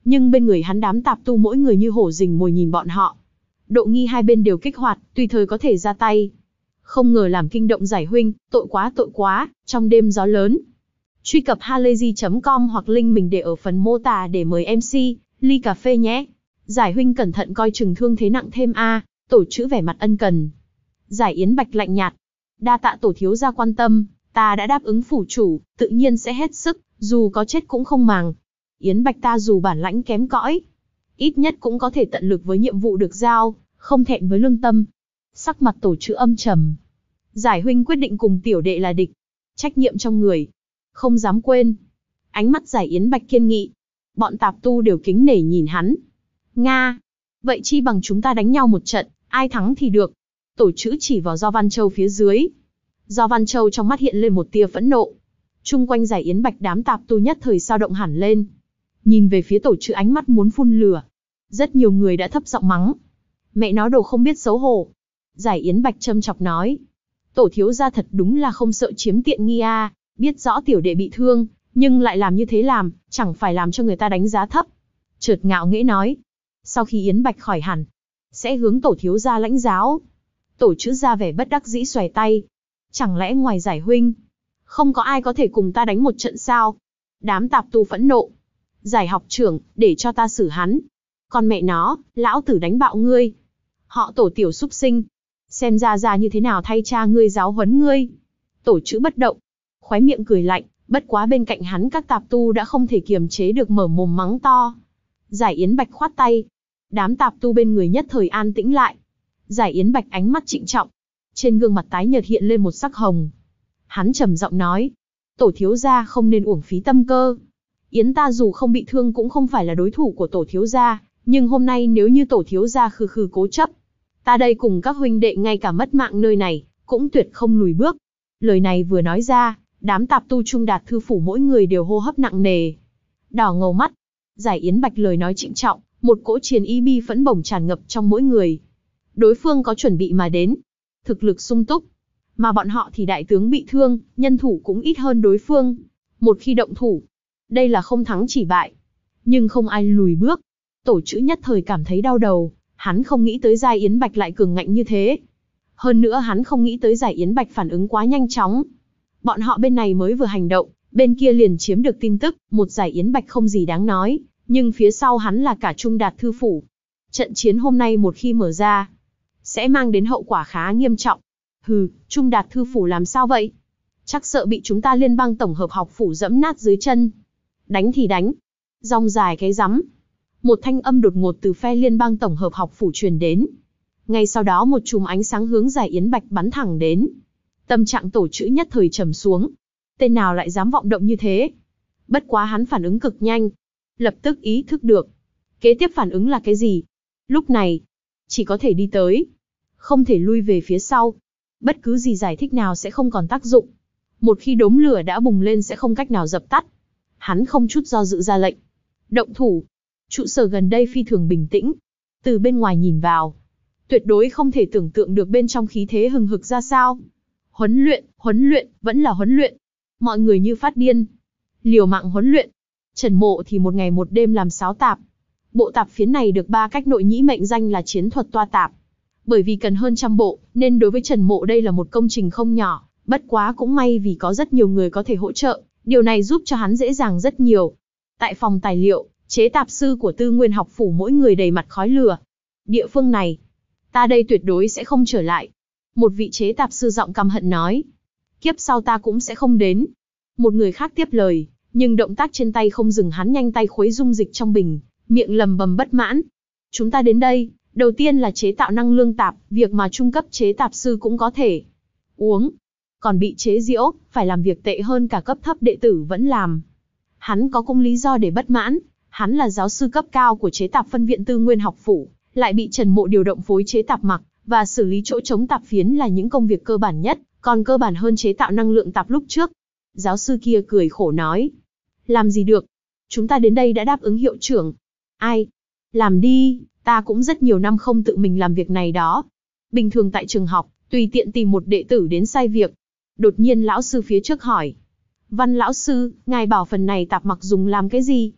Nhưng bên người hắn đám tạp tu mỗi người như hổ rình mồi nhìn bọn họ. Độ nghi hai bên đều kích hoạt, tùy thời có thể ra tay. Không ngờ làm kinh động Giải huynh, tội quá tội quá, trong đêm gió lớn. Truy cập halayzi chấm com hoặc link mình để ở phần mô tả để mời em xê, ly cà phê nhé. Giải huynh cẩn thận coi chừng thương thế nặng thêm a. Tổ chữ vẻ mặt ân cần. Giải Yến Bạch lạnh nhạt. Đa tạ tổ thiếu gia quan tâm, ta đã đáp ứng phủ chủ, tự nhiên sẽ hết sức, dù có chết cũng không màng. Yến Bạch ta dù bản lãnh kém cõi, ít nhất cũng có thể tận lực với nhiệm vụ được giao, không thẹn với lương tâm. Sắc mặt tổ chữ âm trầm. Giải huynh quyết định cùng tiểu đệ là địch. Trách nhiệm trong người, không dám quên. Ánh mắt Giải Yến Bạch kiên nghị. Bọn tạp tu đều kính nể nhìn hắn. Nga, vậy chi bằng chúng ta đánh nhau một trận, ai thắng thì được. Tổ chữ chỉ vào Do Văn Châu phía dưới. Do Văn Châu trong mắt hiện lên một tia phẫn nộ. Chung quanh Giải Yến Bạch đám tạp tu nhất thời sao động hẳn lên. Nhìn về phía tổ chữ ánh mắt muốn phun lửa. Rất nhiều người đã thấp giọng mắng. Mẹ nó đồ không biết xấu hổ. Giải Yến Bạch châm chọc nói. Tổ thiếu gia thật đúng là không sợ chiếm tiện nghi a, biết rõ tiểu đệ bị thương, nhưng lại làm như thế làm, chẳng phải làm cho người ta đánh giá thấp. Chợt ngạo nghễ nói. Sau khi Yến Bạch khỏi hẳn, sẽ hướng tổ thiếu gia lãnh giáo. Tổ chữ ra vẻ bất đắc dĩ xòe tay. Chẳng lẽ ngoài Giải huynh, không có ai có thể cùng ta đánh một trận sao? Đám tạp tu phẫn nộ. Giải học trưởng, để cho ta xử hắn. Còn mẹ nó, lão tử đánh bạo ngươi. Họ tổ tiểu súc sinh. Xem ra ra như thế nào thay cha ngươi giáo huấn ngươi. Tổ chữ bất động. Khóe miệng cười lạnh, bất quá bên cạnh hắn các tạp tu đã không thể kiềm chế được mở mồm mắng to. Giải Yến Bạch khoát tay. Đám tạp tu bên người nhất thời an tĩnh lại. Giải Yến Bạch ánh mắt trịnh trọng. Trên gương mặt tái nhợt hiện lên một sắc hồng. Hắn trầm giọng nói. Tổ thiếu gia không nên uổng phí tâm cơ. Yến ta dù không bị thương cũng không phải là đối thủ của tổ thiếu gia. Nhưng hôm nay nếu như tổ thiếu gia khư khư cố chấp, ta đây cùng các huynh đệ ngay cả mất mạng nơi này, cũng tuyệt không lùi bước. Lời này vừa nói ra, đám tạp tu Trung Đạt Thư phủ mỗi người đều hô hấp nặng nề. Đỏ ngầu mắt. Giải Yến Bạch lời nói trịnh trọng, một cỗ chiến ý bi phẫn bồng tràn ngập trong mỗi người. Đối phương có chuẩn bị mà đến, thực lực sung túc, mà bọn họ thì đại tướng bị thương, nhân thủ cũng ít hơn đối phương. Một khi động thủ, đây là không thắng chỉ bại. Nhưng không ai lùi bước. Tổ chữ nhất thời cảm thấy đau đầu, hắn không nghĩ tới Giải Yến Bạch lại cường ngạnh như thế. Hơn nữa hắn không nghĩ tới Giải Yến Bạch phản ứng quá nhanh chóng. Bọn họ bên này mới vừa hành động, bên kia liền chiếm được tin tức, một Giải Yến Bạch không gì đáng nói, nhưng phía sau hắn là cả Trung Đạt Thư phủ. Trận chiến hôm nay một khi mở ra, sẽ mang đến hậu quả khá nghiêm trọng. Hừ, Trung Đạt Thư phủ làm sao vậy? Chắc sợ bị chúng ta Liên bang tổng hợp học phủ dẫm nát dưới chân. Đánh thì đánh. Rong dài cái rắm. Một thanh âm đột ngột từ phe Liên bang tổng hợp học phủ truyền đến. Ngay sau đó một chùm ánh sáng hướng Giải Yến Bạch bắn thẳng đến. Tâm trạng tổ chữ nhất thời trầm xuống. Tên nào lại dám vọng động như thế? Bất quá hắn phản ứng cực nhanh. Lập tức ý thức được. Kế tiếp phản ứng là cái gì? Lúc này, chỉ có thể đi tới. Không thể lui về phía sau. Bất cứ gì giải thích nào sẽ không còn tác dụng. Một khi đốm lửa đã bùng lên sẽ không cách nào dập tắt. Hắn không chút do dự ra lệnh. Động thủ. Trụ sở gần đây phi thường bình tĩnh. Từ bên ngoài nhìn vào, tuyệt đối không thể tưởng tượng được bên trong khí thế hừng hực ra sao. Huấn luyện, huấn luyện, vẫn là huấn luyện. Mọi người như phát điên. Liều mạng huấn luyện. Trần Mộ thì một ngày một đêm làm sáo tạp. Bộ tạp phiến này được ba cách nội nhĩ mệnh danh là chiến thuật toa tạp. Bởi vì cần hơn trăm bộ, nên đối với Trần Mộ đây là một công trình không nhỏ. Bất quá cũng may vì có rất nhiều người có thể hỗ trợ, điều này giúp cho hắn dễ dàng rất nhiều. Tại phòng tài liệu, chế tạp sư của Tư Nguyên học phủ mỗi người đầy mặt khói lửa. Địa phương này, ta đây tuyệt đối sẽ không trở lại. Một vị chế tạp sư giọng căm hận nói. Kiếp sau ta cũng sẽ không đến. Một người khác tiếp lời, nhưng động tác trên tay không dừng, hắn nhanh tay khuấy dung dịch trong bình, miệng lầm bầm bất mãn. Chúng ta đến đây, đầu tiên là chế tạo năng lượng tạp, việc mà trung cấp chế tạp sư cũng có thể uống. Còn bị chế giễu, phải làm việc tệ hơn cả cấp thấp đệ tử vẫn làm. Hắn có cũng lý do để bất mãn, hắn là giáo sư cấp cao của chế tạp phân viện Tư Nguyên học phủ, lại bị Trần Mộ điều động phối chế tạp mặc, và xử lý chỗ trống tạp phiến là những công việc cơ bản nhất, còn cơ bản hơn chế tạo năng lượng tạp lúc trước. Giáo sư kia cười khổ nói. Làm gì được? Chúng ta đến đây đã đáp ứng hiệu trưởng. Ai? Làm đi, ta cũng rất nhiều năm không tự mình làm việc này đó. Bình thường tại trường học, tùy tiện tìm một đệ tử đến sai việc. Đột nhiên lão sư phía trước hỏi. Văn lão sư, ngài bảo phần này tạp mặc dùng làm cái gì?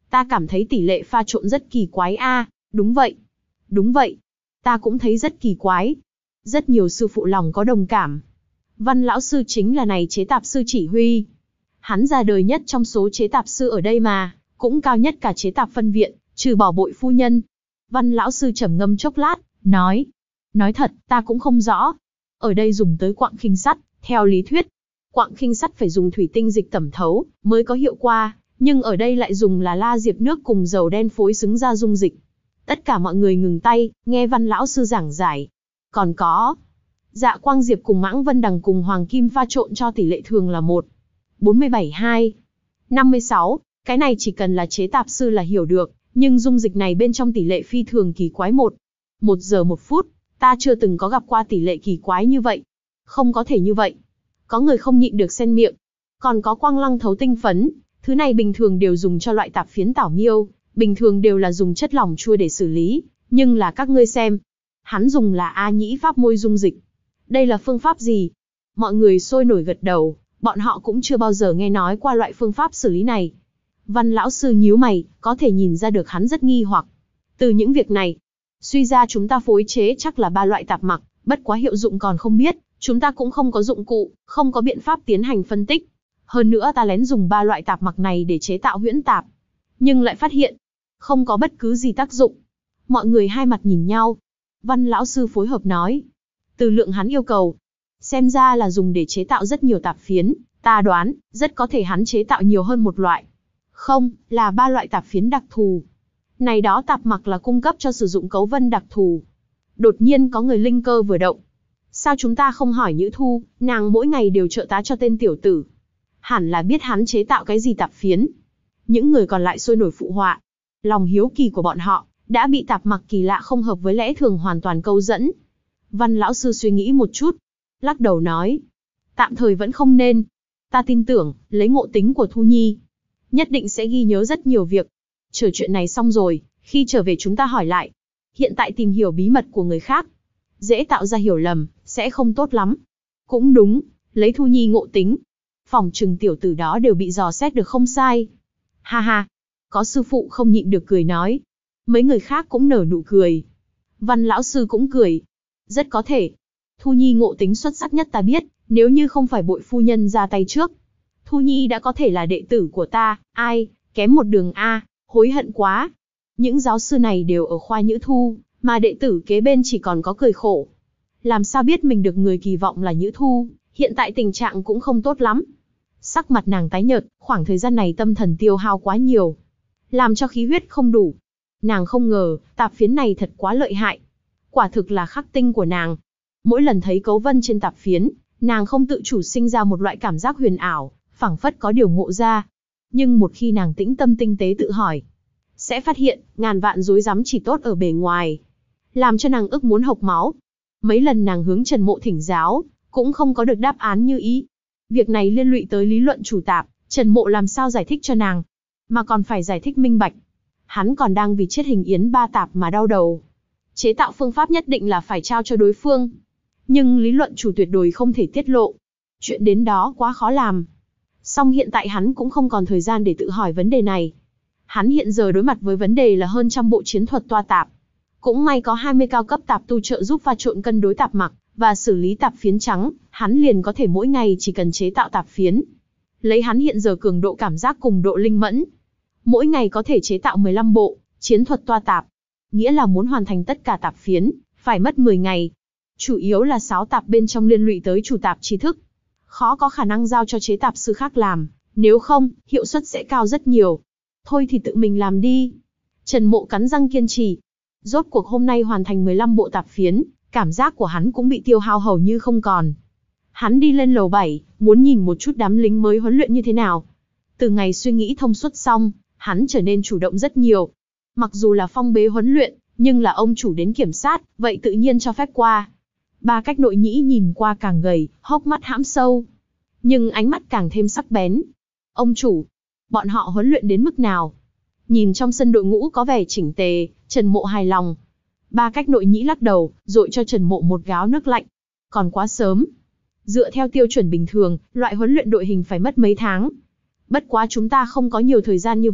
Ta cảm thấy tỷ lệ pha trộn rất kỳ quái a. Đúng vậy. Đúng vậy. Ta cũng thấy rất kỳ quái. Rất nhiều sư phụ lòng có đồng cảm. Văn lão sư chính là này chế tạp sư chỉ huy. Hắn ra đời nhất trong số chế tạp sư ở đây mà, cũng cao nhất cả chế tạp phân viện, trừ bỏ Bội phu nhân. Văn lão sư trầm ngâm chốc lát, nói. Nói thật, ta cũng không rõ. Ở đây dùng tới quặng khinh sắt, theo lý thuyết. Quặng khinh sắt phải dùng thủy tinh dịch tẩm thấu, mới có hiệu quả, nhưng ở đây lại dùng là la diệp nước cùng dầu đen phối xứng ra dung dịch. Tất cả mọi người ngừng tay, nghe văn lão sư giảng giải. Còn có, Dạ Quang Diệp cùng Mãng Vân Đằng cùng Hoàng Kim pha trộn cho tỷ lệ thường là một bốn mươi bảy hai năm mươi sáu, cái này chỉ cần là chế tạp sư là hiểu được, nhưng dung dịch này bên trong tỷ lệ phi thường kỳ quái một. Một giờ một phút, ta chưa từng có gặp qua tỷ lệ kỳ quái như vậy. Không có thể như vậy. Có người không nhịn được xen miệng. Còn có quang lăng thấu tinh phấn, thứ này bình thường đều dùng cho loại tạp phiến tảo miêu, bình thường đều là dùng chất lỏng chua để xử lý, nhưng là các ngươi xem. Hắn dùng là A nhĩ pháp môi dung dịch. Đây là phương pháp gì? Mọi người sôi nổi gật đầu, bọn họ cũng chưa bao giờ nghe nói qua loại phương pháp xử lý này. Văn lão sư nhíu mày, có thể nhìn ra được hắn rất nghi hoặc. Từ những việc này, suy ra chúng ta phối chế chắc là ba loại tạp mặc, bất quá hiệu dụng còn không biết, chúng ta cũng không có dụng cụ, không có biện pháp tiến hành phân tích. Hơn nữa ta lén dùng ba loại tạp mặc này để chế tạo huyễn tạp, nhưng lại phát hiện không có bất cứ gì tác dụng. Mọi người hai mặt nhìn nhau. Văn lão sư phối hợp nói, từ lượng hắn yêu cầu, xem ra là dùng để chế tạo rất nhiều tạp phiến, ta đoán, rất có thể hắn chế tạo nhiều hơn một loại. Không, là ba loại tạp phiến đặc thù. Này đó tạp mặc là cung cấp cho sử dụng cấu vân đặc thù. Đột nhiên có người linh cơ vừa động. Sao chúng ta không hỏi Nhữ Thu, nàng mỗi ngày đều trợ tá cho tên tiểu tử. Hẳn là biết hắn chế tạo cái gì tạp phiến. Những người còn lại sôi nổi phụ họa. Lòng hiếu kỳ của bọn họ, đã bị tạp mặc kỳ lạ không hợp với lẽ thường hoàn toàn câu dẫn. Văn lão sư suy nghĩ một chút, lắc đầu nói. Tạm thời vẫn không nên. Ta tin tưởng, lấy ngộ tính của Thu Nhi, nhất định sẽ ghi nhớ rất nhiều việc. Chờ chuyện này xong rồi, khi trở về chúng ta hỏi lại. Hiện tại tìm hiểu bí mật của người khác, dễ tạo ra hiểu lầm, sẽ không tốt lắm. Cũng đúng, lấy Thu Nhi ngộ tính, phòng trừng tiểu tử đó đều bị dò xét được không sai. Ha ha, có sư phụ không nhịn được cười nói. Mấy người khác cũng nở nụ cười. Văn lão sư cũng cười. Rất có thể. Thu Nhi ngộ tính xuất sắc nhất ta biết, nếu như không phải Bội phu nhân ra tay trước, Thu Nhi đã có thể là đệ tử của ta, ai, kém một đường A, hối hận quá. Những giáo sư này đều ở khoa Nhữ Thu, mà đệ tử kế bên chỉ còn có cười khổ. Làm sao biết mình được người kỳ vọng là Nhữ Thu, hiện tại tình trạng cũng không tốt lắm. Sắc mặt nàng tái nhợt, khoảng thời gian này tâm thần tiêu hao quá nhiều, làm cho khí huyết không đủ. Nàng không ngờ, tạp phiến này thật quá lợi hại. Quả thực là khắc tinh của nàng. Mỗi lần thấy cấu vân trên tạp phiến, nàng không tự chủ sinh ra một loại cảm giác huyền ảo, phảng phất có điều ngộ ra. Nhưng một khi nàng tĩnh tâm tinh tế tự hỏi, sẽ phát hiện, ngàn vạn rối rắm chỉ tốt ở bề ngoài, làm cho nàng ức muốn hộc máu. Mấy lần nàng hướng Trần Mộ thỉnh giáo, cũng không có được đáp án như ý. Việc này liên lụy tới lý luận chủ tạp, Trần Mộ làm sao giải thích cho nàng, mà còn phải giải thích minh bạch. Hắn còn đang vì chết hình yến ba tạp mà đau đầu. Chế tạo phương pháp nhất định là phải trao cho đối phương, nhưng lý luận chủ tuyệt đối không thể tiết lộ. Chuyện đến đó quá khó làm. Song hiện tại hắn cũng không còn thời gian để tự hỏi vấn đề này. Hắn hiện giờ đối mặt với vấn đề là hơn trăm bộ chiến thuật toa tạp. Cũng may có hai mươi cao cấp tạp tu trợ giúp pha trộn cân đối tạp mặc và xử lý tạp phiến trắng, hắn liền có thể mỗi ngày chỉ cần chế tạo tạp phiến. Lấy hắn hiện giờ cường độ cảm giác cùng độ linh mẫn, mỗi ngày có thể chế tạo mười lăm bộ chiến thuật toa tạp. Nghĩa là muốn hoàn thành tất cả tạp phiến, phải mất mười ngày. Chủ yếu là sáo tạp bên trong liên lụy tới chủ tạp trí thức, khó có khả năng giao cho chế tạp sư khác làm, nếu không, hiệu suất sẽ cao rất nhiều. Thôi thì tự mình làm đi. Trần Mộ cắn răng kiên trì. Rốt cuộc hôm nay hoàn thành mười lăm bộ tạp phiến, cảm giác của hắn cũng bị tiêu hao hầu như không còn. Hắn đi lên lầu bảy, muốn nhìn một chút đám lính mới huấn luyện như thế nào. Từ ngày suy nghĩ thông suốt xong, hắn trở nên chủ động rất nhiều. Mặc dù là phong bế huấn luyện, nhưng là ông chủ đến kiểm sát, vậy tự nhiên cho phép qua. Ba cách nội nhĩ nhìn qua càng gầy, hốc mắt hãm sâu, nhưng ánh mắt càng thêm sắc bén. Ông chủ, bọn họ huấn luyện đến mức nào? Nhìn trong sân đội ngũ có vẻ chỉnh tề, Trần Mộ hài lòng. Ba cách nội nhĩ lắc đầu, dội cho Trần Mộ một gáo nước lạnh. Còn quá sớm. Dựa theo tiêu chuẩn bình thường, loại huấn luyện đội hình phải mất mấy tháng. Bất quá chúng ta không có nhiều thời gian như vậy,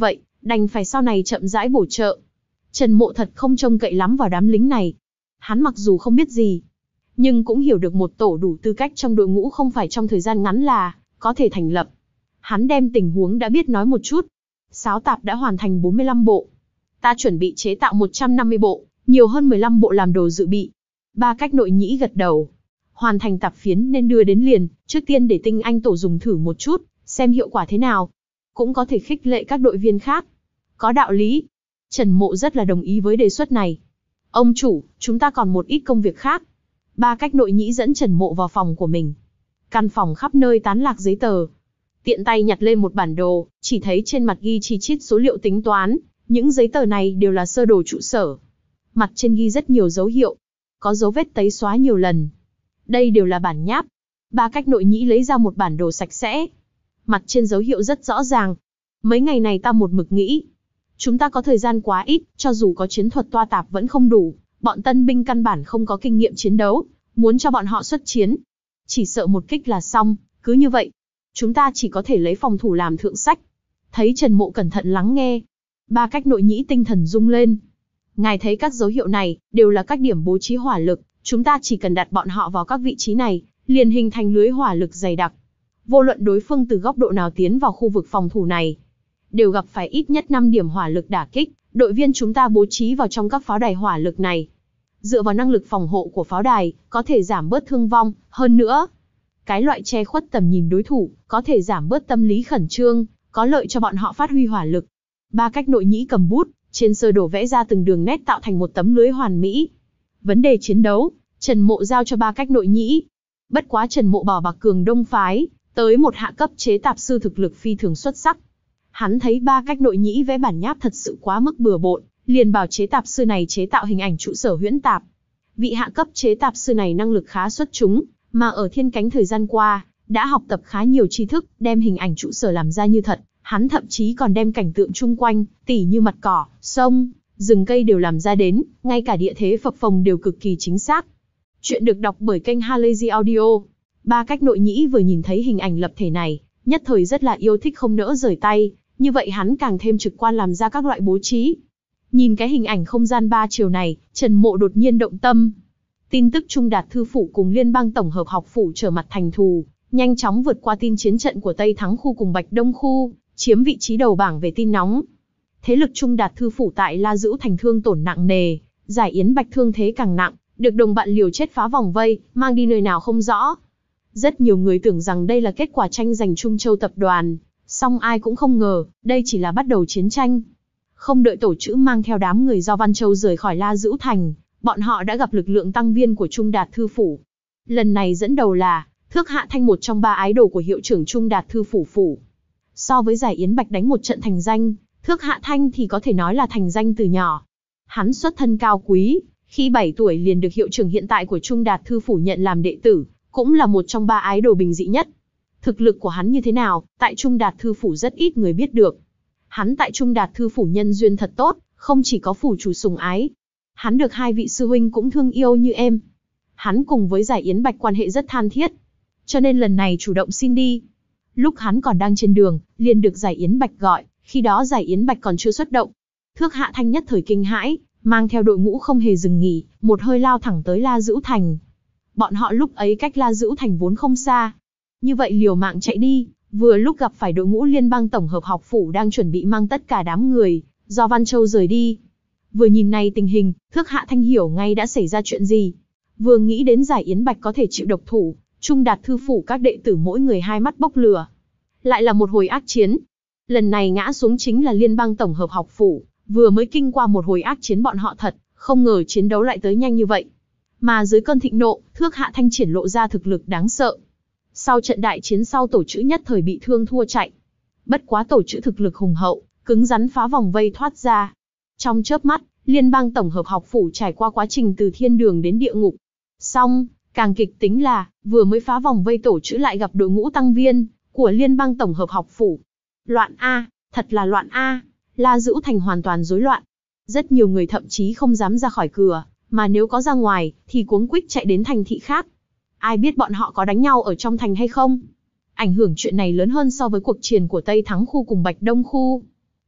đành phải sau này chậm rãi bổ trợ. Trần Mộ thật không trông cậy lắm vào đám lính này. Hắn mặc dù không biết gì, nhưng cũng hiểu được một tổ đủ tư cách trong đội ngũ không phải trong thời gian ngắn là có thể thành lập. Hắn đem tình huống đã biết nói một chút. Sáo tạp đã hoàn thành bốn mươi lăm bộ. Ta chuẩn bị chế tạo một trăm năm mươi bộ, nhiều hơn mười lăm bộ làm đồ dự bị. Ba Cách Nội Nhĩ gật đầu. Hoàn thành tạp phiến nên đưa đến liền, trước tiên để Tinh Anh tổ dùng thử một chút, xem hiệu quả thế nào. Cũng có thể khích lệ các đội viên khác. Có đạo lý. Trần Mộ rất là đồng ý với đề xuất này. Ông chủ, chúng ta còn một ít công việc khác. Ba Cách Nội Nhĩ dẫn Trần Mộ vào phòng của mình. Căn phòng khắp nơi tán lạc giấy tờ. Tiện tay nhặt lên một bản đồ, chỉ thấy trên mặt ghi chi chít số liệu tính toán. Những giấy tờ này đều là sơ đồ trụ sở. Mặt trên ghi rất nhiều dấu hiệu. Có dấu vết tấy xóa nhiều lần. Đây đều là bản nháp. Ba Cách Nội Nhĩ lấy ra một bản đồ sạch sẽ. Mặt trên dấu hiệu rất rõ ràng. Mấy ngày này ta một mực nghĩ. Chúng ta có thời gian quá ít, cho dù có chiến thuật toa tạp vẫn không đủ. Bọn tân binh căn bản không có kinh nghiệm chiến đấu. Muốn cho bọn họ xuất chiến. Chỉ sợ một kích là xong, cứ như vậy. Chúng ta chỉ có thể lấy phòng thủ làm thượng sách. Thấy Trần Mộ cẩn thận lắng nghe. Ba Cách Nội Nhĩ tinh thần rung lên. Ngài thấy các dấu hiệu này, đều là các điểm bố trí hỏa lực. Chúng ta chỉ cần đặt bọn họ vào các vị trí này, liền hình thành lưới hỏa lực dày đặc. Vô luận đối phương từ góc độ nào tiến vào khu vực phòng thủ này, đều gặp phải ít nhất năm điểm hỏa lực đả kích. Đội viên chúng ta bố trí vào trong các pháo đài hỏa lực này. Dựa vào năng lực phòng hộ của pháo đài, có thể giảm bớt thương vong, hơn nữa. Cái loại che khuất tầm nhìn đối thủ, có thể giảm bớt tâm lý khẩn trương, có lợi cho bọn họ phát huy hỏa lực. Ba Cách Nội Nhĩ cầm bút, trên sơ đồ vẽ ra từng đường nét tạo thành một tấm lưới hoàn mỹ. Vấn đề chiến đấu, Trần Mộ giao cho Ba Cách Nội Nhĩ. Bất quá Trần Mộ bảo Bạc Cường Đông phái, tới một hạ cấp chế tạp sư thực lực phi thường xuất sắc. Hắn thấy Ba Cách Nội Nhĩ vẽ bản nháp thật sự quá mức bừa bộn, liền bảo chế tạp sư này chế tạo hình ảnh trụ sở huyễn tạp. Vị hạ cấp chế tạp sư này năng lực khá xuất chúng, mà ở Thiên Cánh thời gian qua, đã học tập khá nhiều tri thức, đem hình ảnh trụ sở làm ra như thật. Hắn thậm chí còn đem cảnh tượng chung quanh, tỉ như mặt cỏ, sông, rừng cây đều làm ra đến, ngay cả địa thế phập phồng đều cực kỳ chính xác. Chuyện được đọc bởi kênh Halazy Audio. Ba Cách Nội Nhĩ vừa nhìn thấy hình ảnh lập thể này, nhất thời rất là yêu thích không nỡ rời tay, như vậy hắn càng thêm trực quan làm ra các loại bố trí. Nhìn cái hình ảnh không gian ba chiều này, Trần Mộ đột nhiên động tâm. Tin tức Trung Đạt Thư Phủ cùng Liên bang Tổng hợp học phủ trở mặt thành thù, nhanh chóng vượt qua tin chiến trận của Tây Thắng khu cùng Bạch Đông khu, chiếm vị trí đầu bảng về tin nóng. Thế lực Trung Đạt Thư Phủ tại La Dữu Thành thương tổn nặng nề, Giải Yến Bạch thương thế càng nặng, được đồng bạn liều chết phá vòng vây, mang đi nơi nào không rõ. Rất nhiều người tưởng rằng đây là kết quả tranh giành Trung Châu tập đoàn, song ai cũng không ngờ, đây chỉ là bắt đầu chiến tranh. Không đợi tổ chữ mang theo đám người do Văn Châu rời khỏi La Dữu Thành, bọn họ đã gặp lực lượng tăng viên của Trung Đạt Thư Phủ. Lần này dẫn đầu là Thước Hạ Thanh, một trong ba ái đồ của hiệu trưởng Trung Đạt Thư Phủ phủ. So với Giải Yến Bạch đánh một trận thành danh, Thước Hạ Thanh thì có thể nói là thành danh từ nhỏ. Hắn xuất thân cao quý, khi bảy tuổi liền được hiệu trưởng hiện tại của Trung Đạt Thư Phủ nhận làm đệ tử, cũng là một trong ba ái đồ bình dị nhất. Thực lực của hắn như thế nào, tại Trung Đạt Thư Phủ rất ít người biết được. Hắn tại Trung Đạt Thư Phủ nhân duyên thật tốt, không chỉ có phủ chủ sủng ái. Hắn được hai vị sư huynh cũng thương yêu như em. Hắn cùng với Giải Yến Bạch quan hệ rất than thiết, cho nên lần này chủ động xin đi. Lúc hắn còn đang trên đường, liền được Giải Yến Bạch gọi, khi đó Giải Yến Bạch còn chưa xuất động. Thước Hạ Thanh nhất thời kinh hãi, mang theo đội ngũ không hề dừng nghỉ, một hơi lao thẳng tới La Dữu Thành. Bọn họ lúc ấy cách La Dữu Thành vốn không xa. Như vậy liều mạng chạy đi, vừa lúc gặp phải đội ngũ Liên bang Tổng hợp học phủ đang chuẩn bị mang tất cả đám người, do Văn Châu rời đi. Vừa nhìn này tình hình, Thước Hạ Thanh hiểu ngay đã xảy ra chuyện gì. Vừa nghĩ đến Giải Yến Bạch có thể chịu độc thủ, Trung Đạt Thư Phủ các đệ tử mỗi người hai mắt bốc lửa. Lại là một hồi ác chiến. Lần này ngã xuống chính là Liên bang Tổng hợp học phủ, vừa mới kinh qua một hồi ác chiến bọn họ thật, không ngờ chiến đấu lại tới nhanh như vậy. Mà dưới cơn thịnh nộ, Thước Hạ Thanh triển lộ ra thực lực đáng sợ. Sau trận đại chiến sau tổ chữ nhất thời bị thương thua chạy. Bất quá tổ chữ thực lực hùng hậu, cứng rắn phá vòng vây thoát ra. Trong chớp mắt, Liên bang Tổng hợp học phủ trải qua quá trình từ thiên đường đến địa ngục. Xong, càng kịch tính là, vừa mới phá vòng vây tổ chữ lại gặp đội ngũ tăng viên của Liên bang Tổng hợp học phủ. Loạn A, thật là loạn A, La Dữu Thành hoàn toàn rối loạn. Rất nhiều người thậm chí không dám ra khỏi cửa, mà nếu có ra ngoài, thì cuống quýt chạy đến thành thị khác. Ai biết bọn họ có đánh nhau ở trong thành hay không? Ảnh hưởng chuyện này lớn hơn so với cuộc chiến của Tây Thắng khu cùng Bạch Đông khu.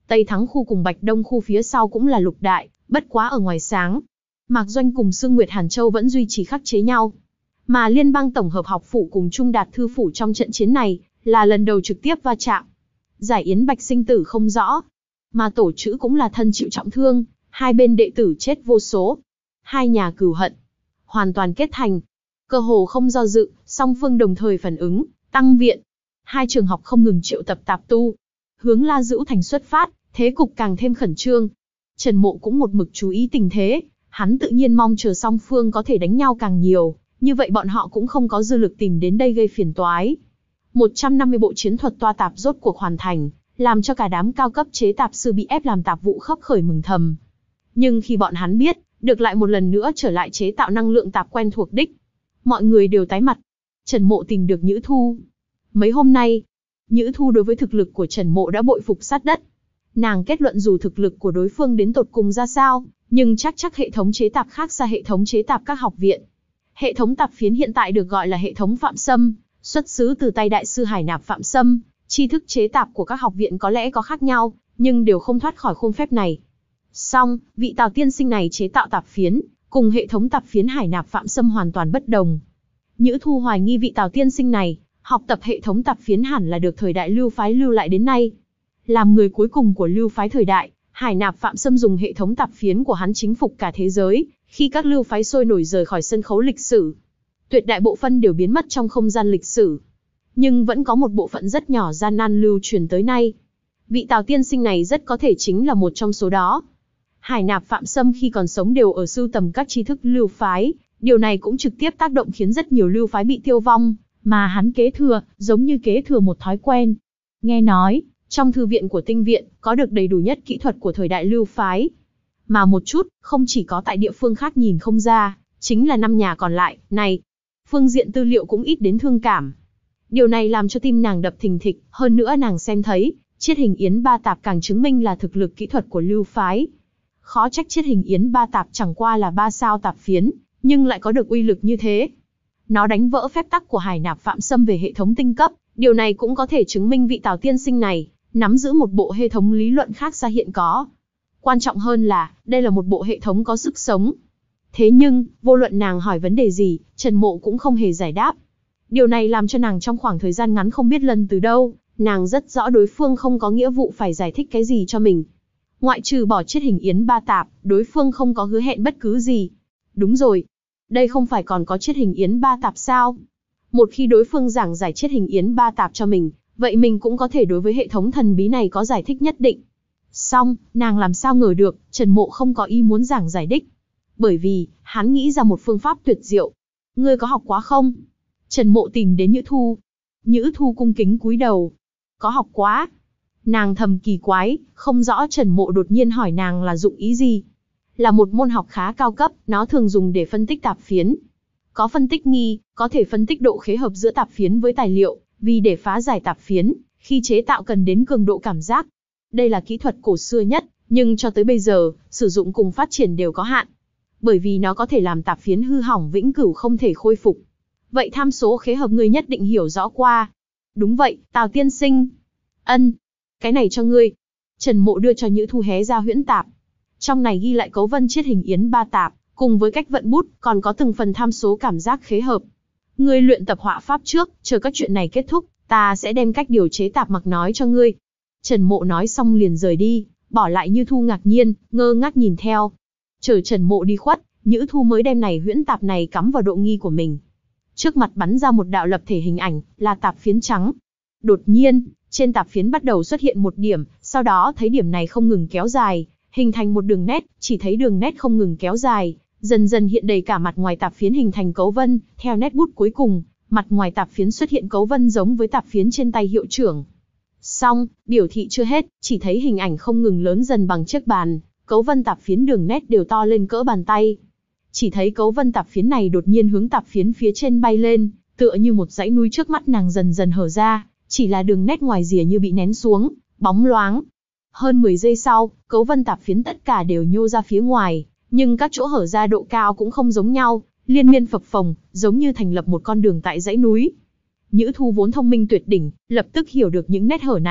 Tây Thắng khu cùng Bạch Đông khu phía sau cũng là lục đại, bất quá ở ngoài sáng. Mạc Doanh cùng Sương Nguyệt Hàn Châu vẫn duy trì khắc chế nhau. Mà Liên bang tổng hợp học phủ cùng Trung Đạt thư phủ trong trận chiến này, là lần đầu trực tiếp va chạm. Giải Yến Bạch sinh tử không rõ, mà Tổ Chữ cũng là thân chịu trọng thương, hai bên đệ tử chết vô số. Hai nhà cừu hận hoàn toàn kết thành. Cơ hồ không do dự, song phương đồng thời phản ứng, tăng viện. Hai trường học không ngừng triệu tập tạp tu, hướng La Dữu Thành xuất phát, thế cục càng thêm khẩn trương. Trần Mộ cũng một mực chú ý tình thế, hắn tự nhiên mong chờ song phương có thể đánh nhau càng nhiều, như vậy bọn họ cũng không có dư lực tìm đến đây gây phiền toái. một trăm năm mươi bộ chiến thuật toa tạp rốt cuộc hoàn thành, làm cho cả đám cao cấp chế tạp sư bị ép làm tạp vụ khấp khởi mừng thầm. Nhưng khi bọn hắn biết, được lại một lần nữa trở lại chế tạo năng lượng tạp quen thuộc đích, mọi người đều tái mặt. Trần Mộ tìm được Nhữ Thu. Mấy hôm nay, Nhữ Thu đối với thực lực của Trần Mộ đã bội phục sát đất. Nàng kết luận dù thực lực của đối phương đến tột cùng ra sao, nhưng chắc chắc hệ thống chế tạp khác xa hệ thống chế tạp các học viện. Hệ thống tạp phiến hiện tại được gọi là hệ thống Phạm Sâm, xuất xứ từ tay đại sư Hải Nạp Phạm Sâm. Tri thức chế tạp của các học viện có lẽ có khác nhau, nhưng đều không thoát khỏi khuôn phép này. Song, vị Tào tiên sinh này chế tạo tạp phiến, cùng hệ thống tạp phiến Hải Nạp Phạm Sâm hoàn toàn bất đồng. Nhữ Thu hoài nghi vị Tào tiên sinh này, học tập hệ thống tạp phiến hẳn là được thời đại Lưu phái lưu lại đến nay. Làm người cuối cùng của Lưu phái thời đại, Hải Nạp Phạm Sâm dùng hệ thống tạp phiến của hắn chính phục cả thế giới, khi các lưu phái sôi nổi rời khỏi sân khấu lịch sử. Tuyệt đại bộ phân đều biến mất trong không gian lịch sử. Nhưng vẫn có một bộ phận rất nhỏ gian nan lưu truyền tới nay. Vị Tào tiên sinh này rất có thể chính là một trong số đó. Hải Nạp Phạm Sâm khi còn sống đều ở sưu tầm các tri thức lưu phái, điều này cũng trực tiếp tác động khiến rất nhiều lưu phái bị tiêu vong, mà hắn kế thừa, giống như kế thừa một thói quen. Nghe nói, trong thư viện của Tinh viện, có được đầy đủ nhất kỹ thuật của thời đại lưu phái. Mà một chút, không chỉ có tại địa phương khác nhìn không ra, chính là năm nhà còn lại, này. Phương diện tư liệu cũng ít đến thương cảm. Điều này làm cho tim nàng đập thình thịch, hơn nữa nàng xem thấy, chiết hình Yến Ba Tạp càng chứng minh là thực lực kỹ thuật của lưu phái. Khó trách chiết hình Yến Ba Tạp chẳng qua là ba sao tạp phiến, nhưng lại có được uy lực như thế. Nó đánh vỡ phép tắc của Hải Nạp Phạm Sâm về hệ thống tinh cấp, điều này cũng có thể chứng minh vị Tào tiên sinh này nắm giữ một bộ hệ thống lý luận khác xa hiện có. Quan trọng hơn là, đây là một bộ hệ thống có sức sống. Thế nhưng, vô luận nàng hỏi vấn đề gì, Trần Mộ cũng không hề giải đáp. Điều này làm cho nàng trong khoảng thời gian ngắn không biết lần từ đâu, nàng rất rõ đối phương không có nghĩa vụ phải giải thích cái gì cho mình. Ngoại trừ bỏ chiết hình Yến Ba Tạp, đối phương không có hứa hẹn bất cứ gì. Đúng rồi, đây không phải còn có chiết hình Yến Ba Tạp sao? Một khi đối phương giảng giải chiết hình Yến Ba Tạp cho mình, vậy mình cũng có thể đối với hệ thống thần bí này có giải thích nhất định. Song, nàng làm sao ngờ được, Trần Mộ không có ý muốn giảng giải đích. Bởi vì, hắn nghĩ ra một phương pháp tuyệt diệu. Ngươi có học quá không? Trần Mộ tìm đến Nhữ Thu. Nhữ Thu cung kính cúi đầu. Có học quá. Nàng thầm kỳ quái, không rõ Trần Mộ đột nhiên hỏi nàng là dụng ý gì. Là một môn học khá cao cấp, nó thường dùng để phân tích tạp phiến. Có phân tích nghi, có thể phân tích độ khế hợp giữa tạp phiến với tài liệu, vì để phá giải tạp phiến, khi chế tạo cần đến cường độ cảm giác. Đây là kỹ thuật cổ xưa nhất, nhưng cho tới bây giờ, sử dụng cùng phát triển đều có hạn. Bởi vì nó có thể làm tạp phiến hư hỏng vĩnh cửu không thể khôi phục. Vậy tham số khế hợp ngươi nhất định hiểu rõ qua. Đúng vậy, Tào tiên sinh. Ân, cái này cho ngươi. Trần Mộ đưa cho Nhữ Thu hé ra huyễn tạp. Trong này ghi lại cấu vân chiết hình Yến Ba Tạp, cùng với cách vận bút, còn có từng phần tham số cảm giác khế hợp. Ngươi luyện tập họa pháp trước, chờ các chuyện này kết thúc, ta sẽ đem cách điều chế tạp mặc nói cho ngươi. Trần Mộ nói xong liền rời đi, bỏ lại Nhữ Thu ngạc nhiên, ngơ ngác nhìn theo. Chờ Trần Mộ đi khuất, Nhữ Thu mới đem này huyễn tạp này cắm vào độ nghi của mình. Trước mặt bắn ra một đạo lập thể hình ảnh, là tạp phiến trắng. Đột nhiên, trên tạp phiến bắt đầu xuất hiện một điểm, sau đó thấy điểm này không ngừng kéo dài, hình thành một đường nét, chỉ thấy đường nét không ngừng kéo dài, dần dần hiện đầy cả mặt ngoài tạp phiến hình thành cấu vân, theo nét bút cuối cùng, mặt ngoài tạp phiến xuất hiện cấu vân giống với tạp phiến trên tay hiệu trưởng. Xong, biểu thị chưa hết, chỉ thấy hình ảnh không ngừng lớn dần bằng chiếc bàn, cấu vân tạp phiến đường nét đều to lên cỡ bàn tay. Chỉ thấy cấu vân tạp phiến này đột nhiên hướng tạp phiến phía trên bay lên, tựa như một dãy núi trước mắt nàng dần dần hở ra, chỉ là đường nét ngoài rìa như bị nén xuống, bóng loáng. Hơn mười giây sau, cấu vân tạp phiến tất cả đều nhô ra phía ngoài, nhưng các chỗ hở ra độ cao cũng không giống nhau, liên miên phập phồng, giống như thành lập một con đường tại dãy núi. Nhữ Thu vốn thông minh tuyệt đỉnh, lập tức hiểu được những nét hở này,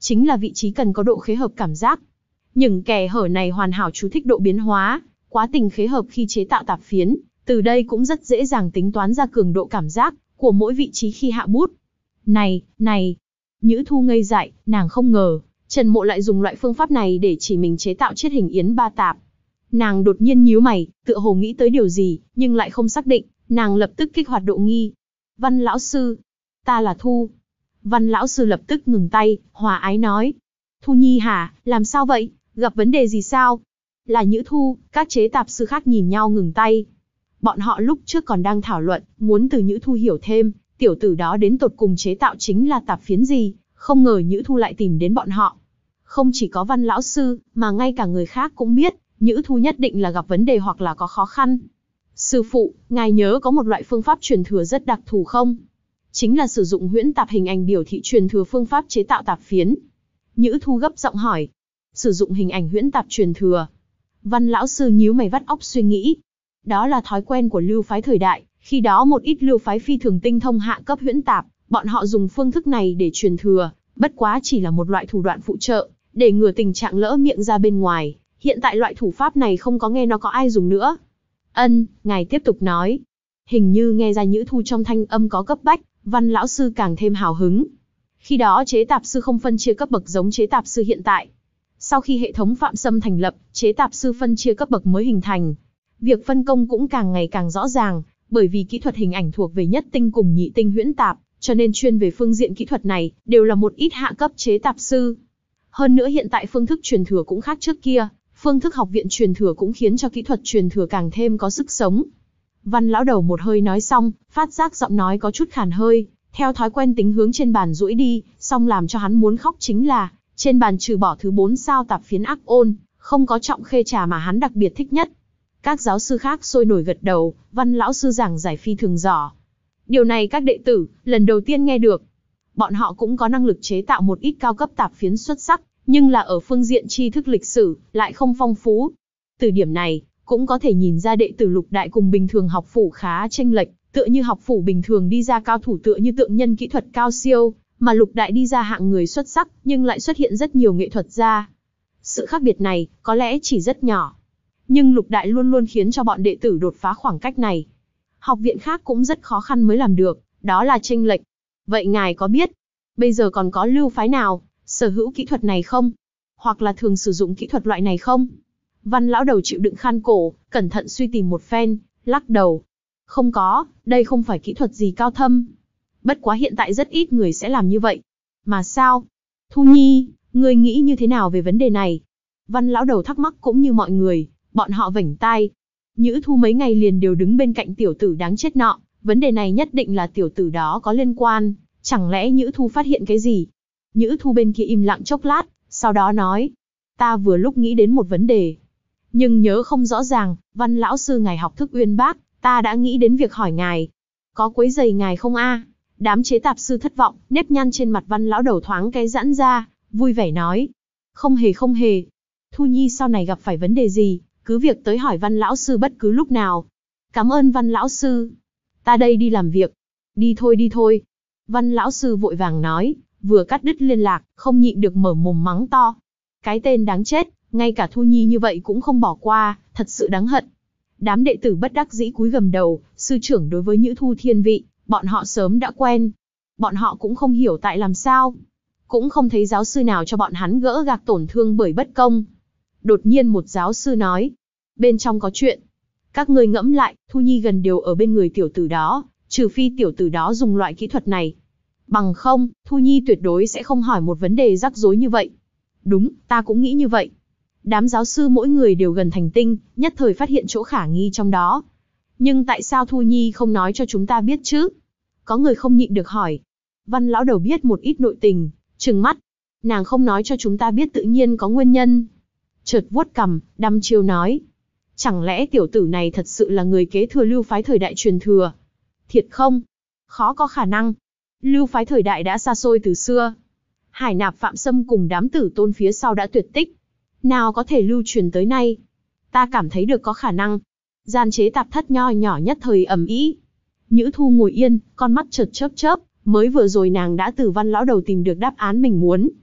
chính là vị trí cần có độ khế hợp cảm giác. Những kẽ hở này hoàn hảo chú thích độ biến hóa, quá trình khế hợp khi chế tạo tạp phiến, từ đây cũng rất dễ dàng tính toán ra cường độ cảm giác của mỗi vị trí khi hạ bút. Này, này, Nhữ Thu ngây dại, nàng không ngờ, Trần Mộ lại dùng loại phương pháp này để chỉ mình chế tạo chiết hình yến ba tạp. Nàng đột nhiên nhíu mày, tựa hồ nghĩ tới điều gì, nhưng lại không xác định, nàng lập tức kích hoạt độ nghi. Văn lão sư, ta là Thu. Văn lão sư lập tức ngừng tay, hòa ái nói. Thu Nhi hả, làm sao vậy, gặp vấn đề gì sao? Là Nhữ Thu, các chế tạp sư khác nhìn nhau ngừng tay. Bọn họ lúc trước còn đang thảo luận, muốn từ Nhữ Thu hiểu thêm, tiểu tử đó đến tột cùng chế tạo chính là tạp phiến gì, không ngờ Nhữ Thu lại tìm đến bọn họ. Không chỉ có Văn lão sư, mà ngay cả người khác cũng biết, Nhữ Thu nhất định là gặp vấn đề hoặc là có khó khăn. Sư phụ, ngài nhớ có một loại phương pháp truyền thừa rất đặc thù không? Chính là sử dụng huyễn tạp hình ảnh biểu thị truyền thừa phương pháp chế tạo tạp phiến. Nhữ Thu gấp giọng hỏi. Sử dụng hình ảnh huyễn tạp truyền thừa. Văn lão sư nhíu mày vắt óc suy nghĩ. Đó là thói quen của lưu phái thời đại, khi đó một ít lưu phái phi thường tinh thông hạ cấp huyễn tạp, bọn họ dùng phương thức này để truyền thừa, bất quá chỉ là một loại thủ đoạn phụ trợ, để ngừa tình trạng lỡ miệng ra bên ngoài. Hiện tại loại thủ pháp này không có nghe nó có ai dùng nữa. Ân, ngài tiếp tục nói. Hình như nghe ra Nhữ Thu trong thanh âm có cấp bách, Văn lão sư càng thêm hào hứng. Khi đó chế tạp sư không phân chia cấp bậc giống chế tạp sư hiện tại. Sau khi hệ thống Phạm Sâm thành lập, chế tạp sư phân chia cấp bậc mới hình thành. Việc phân công cũng càng ngày càng rõ ràng, bởi vì kỹ thuật hình ảnh thuộc về nhất tinh cùng nhị tinh huyễn tạp, cho nên chuyên về phương diện kỹ thuật này, đều là một ít hạ cấp chế tạp sư. Hơn nữa hiện tại phương thức truyền thừa cũng khác trước kia, phương thức học viện truyền thừa cũng khiến cho kỹ thuật truyền thừa càng thêm có sức sống. Văn lão đầu một hơi nói xong, phát giác giọng nói có chút khàn hơi, theo thói quen tính hướng trên bàn duỗi đi, song làm cho hắn muốn khóc chính là, trên bàn trừ bỏ thứ bốn sao tạp phiến ác ôn, không có trọng khê trà mà hắn đặc biệt thích nhất. Các giáo sư khác sôi nổi gật đầu, Văn lão sư giảng giải phi thường giỏi. Điều này các đệ tử, lần đầu tiên nghe được. Bọn họ cũng có năng lực chế tạo một ít cao cấp tạp phiến xuất sắc, nhưng là ở phương diện tri thức lịch sử, lại không phong phú. Từ điểm này, cũng có thể nhìn ra đệ tử Lục Đại cùng bình thường học phủ khá chênh lệch, tựa như học phủ bình thường đi ra cao thủ tựa như tượng nhân kỹ thuật cao siêu, mà Lục Đại đi ra hạng người xuất sắc, nhưng lại xuất hiện rất nhiều nghệ thuật gia. Sự khác biệt này, có lẽ chỉ rất nhỏ. Nhưng Lục Đại luôn luôn khiến cho bọn đệ tử đột phá khoảng cách này. Học viện khác cũng rất khó khăn mới làm được, đó là chênh lệch. Vậy ngài có biết, bây giờ còn có lưu phái nào sở hữu kỹ thuật này không? Hoặc là thường sử dụng kỹ thuật loại này không? Văn lão đầu chịu đựng khan cổ, cẩn thận suy tìm một phen, lắc đầu. Không có, đây không phải kỹ thuật gì cao thâm. Bất quá hiện tại rất ít người sẽ làm như vậy. Mà sao? Thu Nhi, ngươi nghĩ như thế nào về vấn đề này? Văn lão đầu thắc mắc cũng như mọi người, bọn họ vểnh tai. Nhữ Thu mấy ngày liền đều đứng bên cạnh tiểu tử đáng chết nọ, vấn đề này nhất định là tiểu tử đó có liên quan, chẳng lẽ Nhữ Thu phát hiện cái gì? Nhữ Thu bên kia im lặng chốc lát, sau đó nói, ta vừa lúc nghĩ đến một vấn đề. Nhưng nhớ không rõ ràng, Văn lão sư ngài học thức uyên bác, ta đã nghĩ đến việc hỏi ngài. Có quấy giày ngài không a? Đám chế tạp sư thất vọng, nếp nhăn trên mặt Văn lão đầu thoáng cái giãn ra, vui vẻ nói. Không hề không hề. Thu Nhi sau này gặp phải vấn đề gì, cứ việc tới hỏi Văn lão sư bất cứ lúc nào. Cảm ơn Văn lão sư. Ta đây đi làm việc. Đi thôi đi thôi. Văn lão sư vội vàng nói, vừa cắt đứt liên lạc, không nhịn được mở mồm mắng to. Cái tên đáng chết, ngay cả Thu Nhi như vậy cũng không bỏ qua, thật sự đáng hận. Đám đệ tử bất đắc dĩ cúi gầm đầu, sư trưởng đối với Nhữ Thu thiên vị, bọn họ sớm đã quen. Bọn họ cũng không hiểu tại làm sao. Cũng không thấy giáo sư nào cho bọn hắn gỡ gạc tổn thương bởi bất công. Đột nhiên một giáo sư nói, bên trong có chuyện. Các ngươi ngẫm lại, Thu Nhi gần đều ở bên người tiểu tử đó, trừ phi tiểu tử đó dùng loại kỹ thuật này. Bằng không, Thu Nhi tuyệt đối sẽ không hỏi một vấn đề rắc rối như vậy. Đúng, ta cũng nghĩ như vậy. Đám giáo sư mỗi người đều gần thành tinh, nhất thời phát hiện chỗ khả nghi trong đó. Nhưng tại sao Thu Nhi không nói cho chúng ta biết chứ? Có người không nhịn được hỏi. Văn lão đầu biết một ít nội tình, trừng mắt. Nàng không nói cho chúng ta biết tự nhiên có nguyên nhân. Chợt vuốt cằm, đăm chiêu nói. Chẳng lẽ tiểu tử này thật sự là người kế thừa lưu phái thời đại truyền thừa? Thiệt không? Khó có khả năng. Lưu phái thời đại đã xa xôi từ xưa. Hải Nạp Phạm Sâm cùng đám tử tôn phía sau đã tuyệt tích. Nào có thể lưu truyền tới nay? Ta cảm thấy được có khả năng. Gian chế tạp thất nho nhỏ nhất thời ầm ĩ. Nhữ Thu ngồi yên, con mắt chợt chớp chớp, mới vừa rồi nàng đã từ Văn lão đầu tìm được đáp án mình muốn.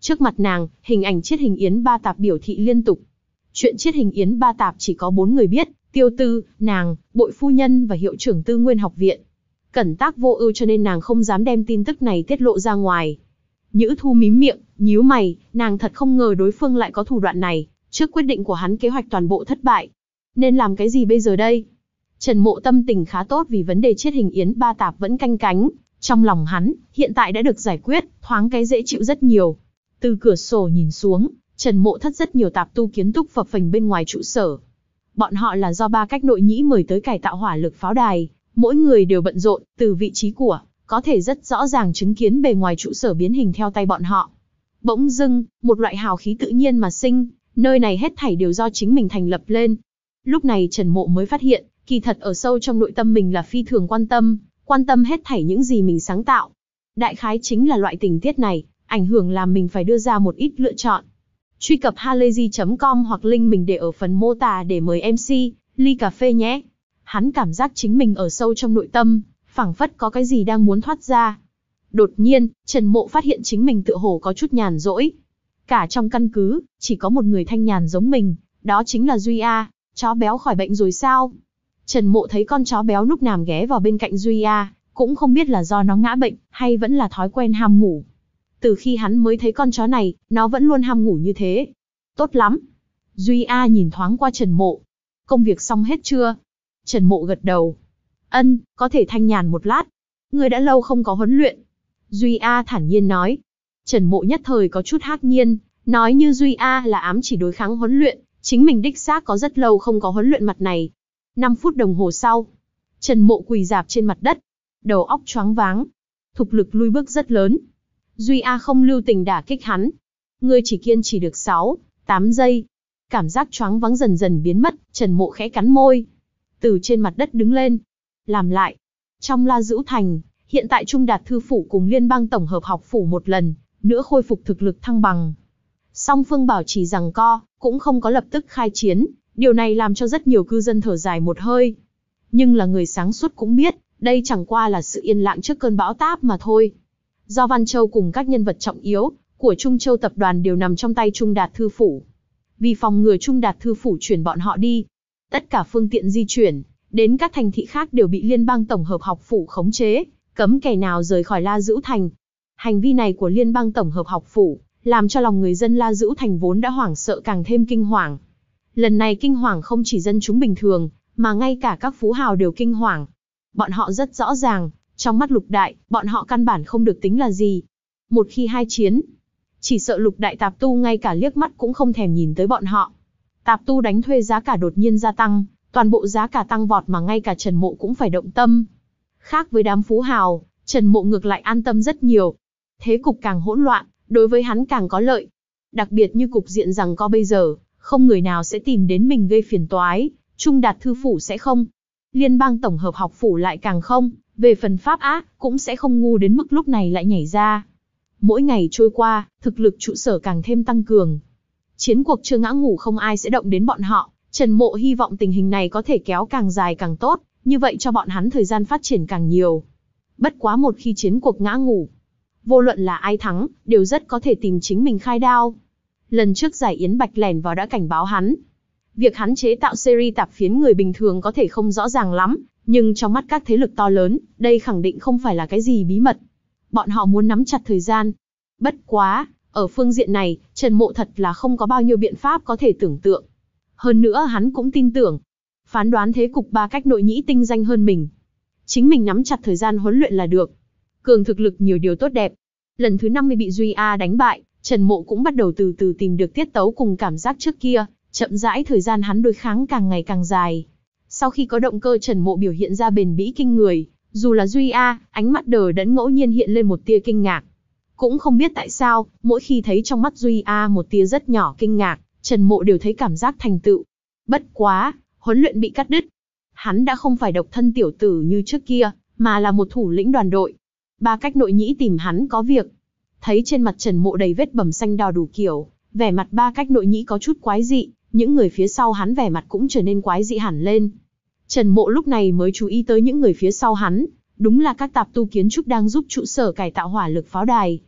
Trước mặt nàng, hình ảnh Chiết Hình Yến Ba Tạp biểu thị liên tục. Chuyện Chiết Hình Yến Ba Tạp chỉ có bốn người biết, Tiêu Tư, nàng, Bội phu nhân và hiệu trưởng Tư Nguyên học viện. Cẩn Tác vô ưu cho nên nàng không dám đem tin tức này tiết lộ ra ngoài. Nhữ Thu mím miệng, nhíu mày, nàng thật không ngờ đối phương lại có thủ đoạn này, trước quyết định của hắn kế hoạch toàn bộ thất bại. Nên làm cái gì bây giờ đây? Trần Mộ tâm tình khá tốt vì vấn đề Chiết Hình Yến Ba Tạp vẫn canh cánh, trong lòng hắn, hiện tại đã được giải quyết, thoáng cái dễ chịu rất nhiều. Từ cửa sổ nhìn xuống, Trần Mộ thất rất nhiều tạp tu kiến túc phập phềnh bên ngoài trụ sở. Bọn họ là do ba cách nội nhĩ mời tới cải tạo hỏa lực pháo đài, mỗi người đều bận rộn, từ vị trí của, có thể rất rõ ràng chứng kiến bề ngoài trụ sở biến hình theo tay bọn họ. Bỗng dưng, một loại hào khí tự nhiên mà sinh, nơi này hết thảy đều do chính mình thành lập lên. Lúc này Trần Mộ mới phát hiện, kỳ thật ở sâu trong nội tâm mình là phi thường quan tâm, quan tâm hết thảy những gì mình sáng tạo. Đại khái chính là loại tình tiết này, ảnh hưởng làm mình phải đưa ra một ít lựa chọn. Truy cập halayzi chấm com hoặc link mình để ở phần mô tả để mời em xê, ly cà phê nhé. Hắn cảm giác chính mình ở sâu trong nội tâm, phảng phất có cái gì đang muốn thoát ra. Đột nhiên, Trần Mộ phát hiện chính mình tựa hồ có chút nhàn rỗi. Cả trong căn cứ, chỉ có một người thanh nhàn giống mình, đó chính là Duy A. Chó béo khỏi bệnh rồi sao? Trần Mộ thấy con chó béo núp nằm ghé vào bên cạnh Duy A, cũng không biết là do nó ngã bệnh, hay vẫn là thói quen ham ngủ. Từ khi hắn mới thấy con chó này, nó vẫn luôn ham ngủ như thế. Tốt lắm. Duy A nhìn thoáng qua Trần Mộ. Công việc xong hết chưa? Trần Mộ gật đầu. Ân, có thể thanh nhàn một lát. Ngươi đã lâu không có huấn luyện. Duy A thản nhiên nói. Trần Mộ nhất thời có chút hắc nhiên, nói như Duy A là ám chỉ đối kháng huấn luyện, chính mình đích xác có rất lâu không có huấn luyện mặt này. năm phút đồng hồ sau, Trần Mộ quỳ rạp trên mặt đất, đầu óc choáng váng, thực lực lui bước rất lớn. Duy A không lưu tình đả kích hắn. Ngươi chỉ kiên trì được sáu, tám giây. Cảm giác choáng váng dần dần biến mất, Trần Mộ khẽ cắn môi. Từ trên mặt đất đứng lên. Làm lại. Trong La Dữu Thành, hiện tại Trung Đạt Thư Phủ cùng Liên bang Tổng hợp học phủ một lần, nữa khôi phục thực lực thăng bằng. Song phương bảo trì giằng co, cũng không có lập tức khai chiến, điều này làm cho rất nhiều cư dân thở dài một hơi. Nhưng là người sáng suốt cũng biết, đây chẳng qua là sự yên lặng trước cơn bão táp mà thôi. Do Văn Châu cùng các nhân vật trọng yếu của Trung Châu tập đoàn đều nằm trong tay Trung Đạt Thư Phủ. Vì phòng ngừa Trung Đạt Thư Phủ chuyển bọn họ đi, tất cả phương tiện di chuyển đến các thành thị khác đều bị Liên bang Tổng hợp học phủ khống chế, cấm kẻ nào rời khỏi La Dữu Thành. Hành vi này của Liên bang Tổng hợp học phủ làm cho lòng người dân La Dữu Thành vốn đã hoảng sợ càng thêm kinh hoàng. Lần này kinh hoàng không chỉ dân chúng bình thường, mà ngay cả các phú hào đều kinh hoàng. Bọn họ rất rõ ràng, trong mắt Lục Đại, bọn họ căn bản không được tính là gì. Một khi hai chiến, chỉ sợ Lục Đại tạp tu ngay cả liếc mắt cũng không thèm nhìn tới bọn họ. Tạp tu đánh thuê giá cả đột nhiên gia tăng, toàn bộ giá cả tăng vọt mà ngay cả Trần Mộ cũng phải động tâm. Khác với đám phú hào, Trần Mộ ngược lại an tâm rất nhiều. Thế cục càng hỗn loạn, đối với hắn càng có lợi. Đặc biệt như cục diện rằng co bây giờ, không người nào sẽ tìm đến mình gây phiền toái, Trung Đạt Thư Phủ sẽ không. Liên bang Tổng hợp học phủ lại càng không, về phần pháp ác, cũng sẽ không ngu đến mức lúc này lại nhảy ra. Mỗi ngày trôi qua, thực lực trụ sở càng thêm tăng cường. Chiến cuộc chưa ngã ngủ không ai sẽ động đến bọn họ, Trần Mộ hy vọng tình hình này có thể kéo càng dài càng tốt, như vậy cho bọn hắn thời gian phát triển càng nhiều. Bất quá một khi chiến cuộc ngã ngủ, vô luận là ai thắng, đều rất có thể tìm chính mình khai đao. Lần trước Giải Yến Bạch lẻn vào đã cảnh báo hắn. Việc hắn chế tạo series tạp phiến người bình thường có thể không rõ ràng lắm, nhưng trong mắt các thế lực to lớn, đây khẳng định không phải là cái gì bí mật. Bọn họ muốn nắm chặt thời gian. Bất quá, ở phương diện này, Trần Mộ thật là không có bao nhiêu biện pháp có thể tưởng tượng. Hơn nữa hắn cũng tin tưởng, phán đoán thế cục ba cách nội nhĩ tinh danh hơn mình. Chính mình nắm chặt thời gian huấn luyện là được. Cường thực lực nhiều điều tốt đẹp. Lần thứ năm mươi bị Duy A đánh bại, Trần Mộ cũng bắt đầu từ từ tìm được tiết tấu cùng cảm giác trước kia, chậm rãi thời gian hắn đối kháng càng ngày càng dài. Sau khi có động cơ Trần Mộ biểu hiện ra bền bỉ kinh người, dù là Duy A, ánh mắt đờ đẫn ngẫu nhiên hiện lên một tia kinh ngạc. Cũng không biết tại sao, mỗi khi thấy trong mắt Duy A một tia rất nhỏ kinh ngạc, Trần Mộ đều thấy cảm giác thành tựu. Bất quá, huấn luyện bị cắt đứt. Hắn đã không phải độc thân tiểu tử như trước kia, mà là một thủ lĩnh đoàn đội. Ba cách nội nhĩ tìm hắn có việc. Thấy trên mặt Trần Mộ đầy vết bầm xanh đỏ đủ kiểu, vẻ mặt ba cách nội nhĩ có chút quái dị, những người phía sau hắn vẻ mặt cũng trở nên quái dị hẳn lên. Trần Mộ lúc này mới chú ý tới những người phía sau hắn, đúng là các tạp tu kiến trúc đang giúp trụ sở cải tạo hỏa lực pháo đài.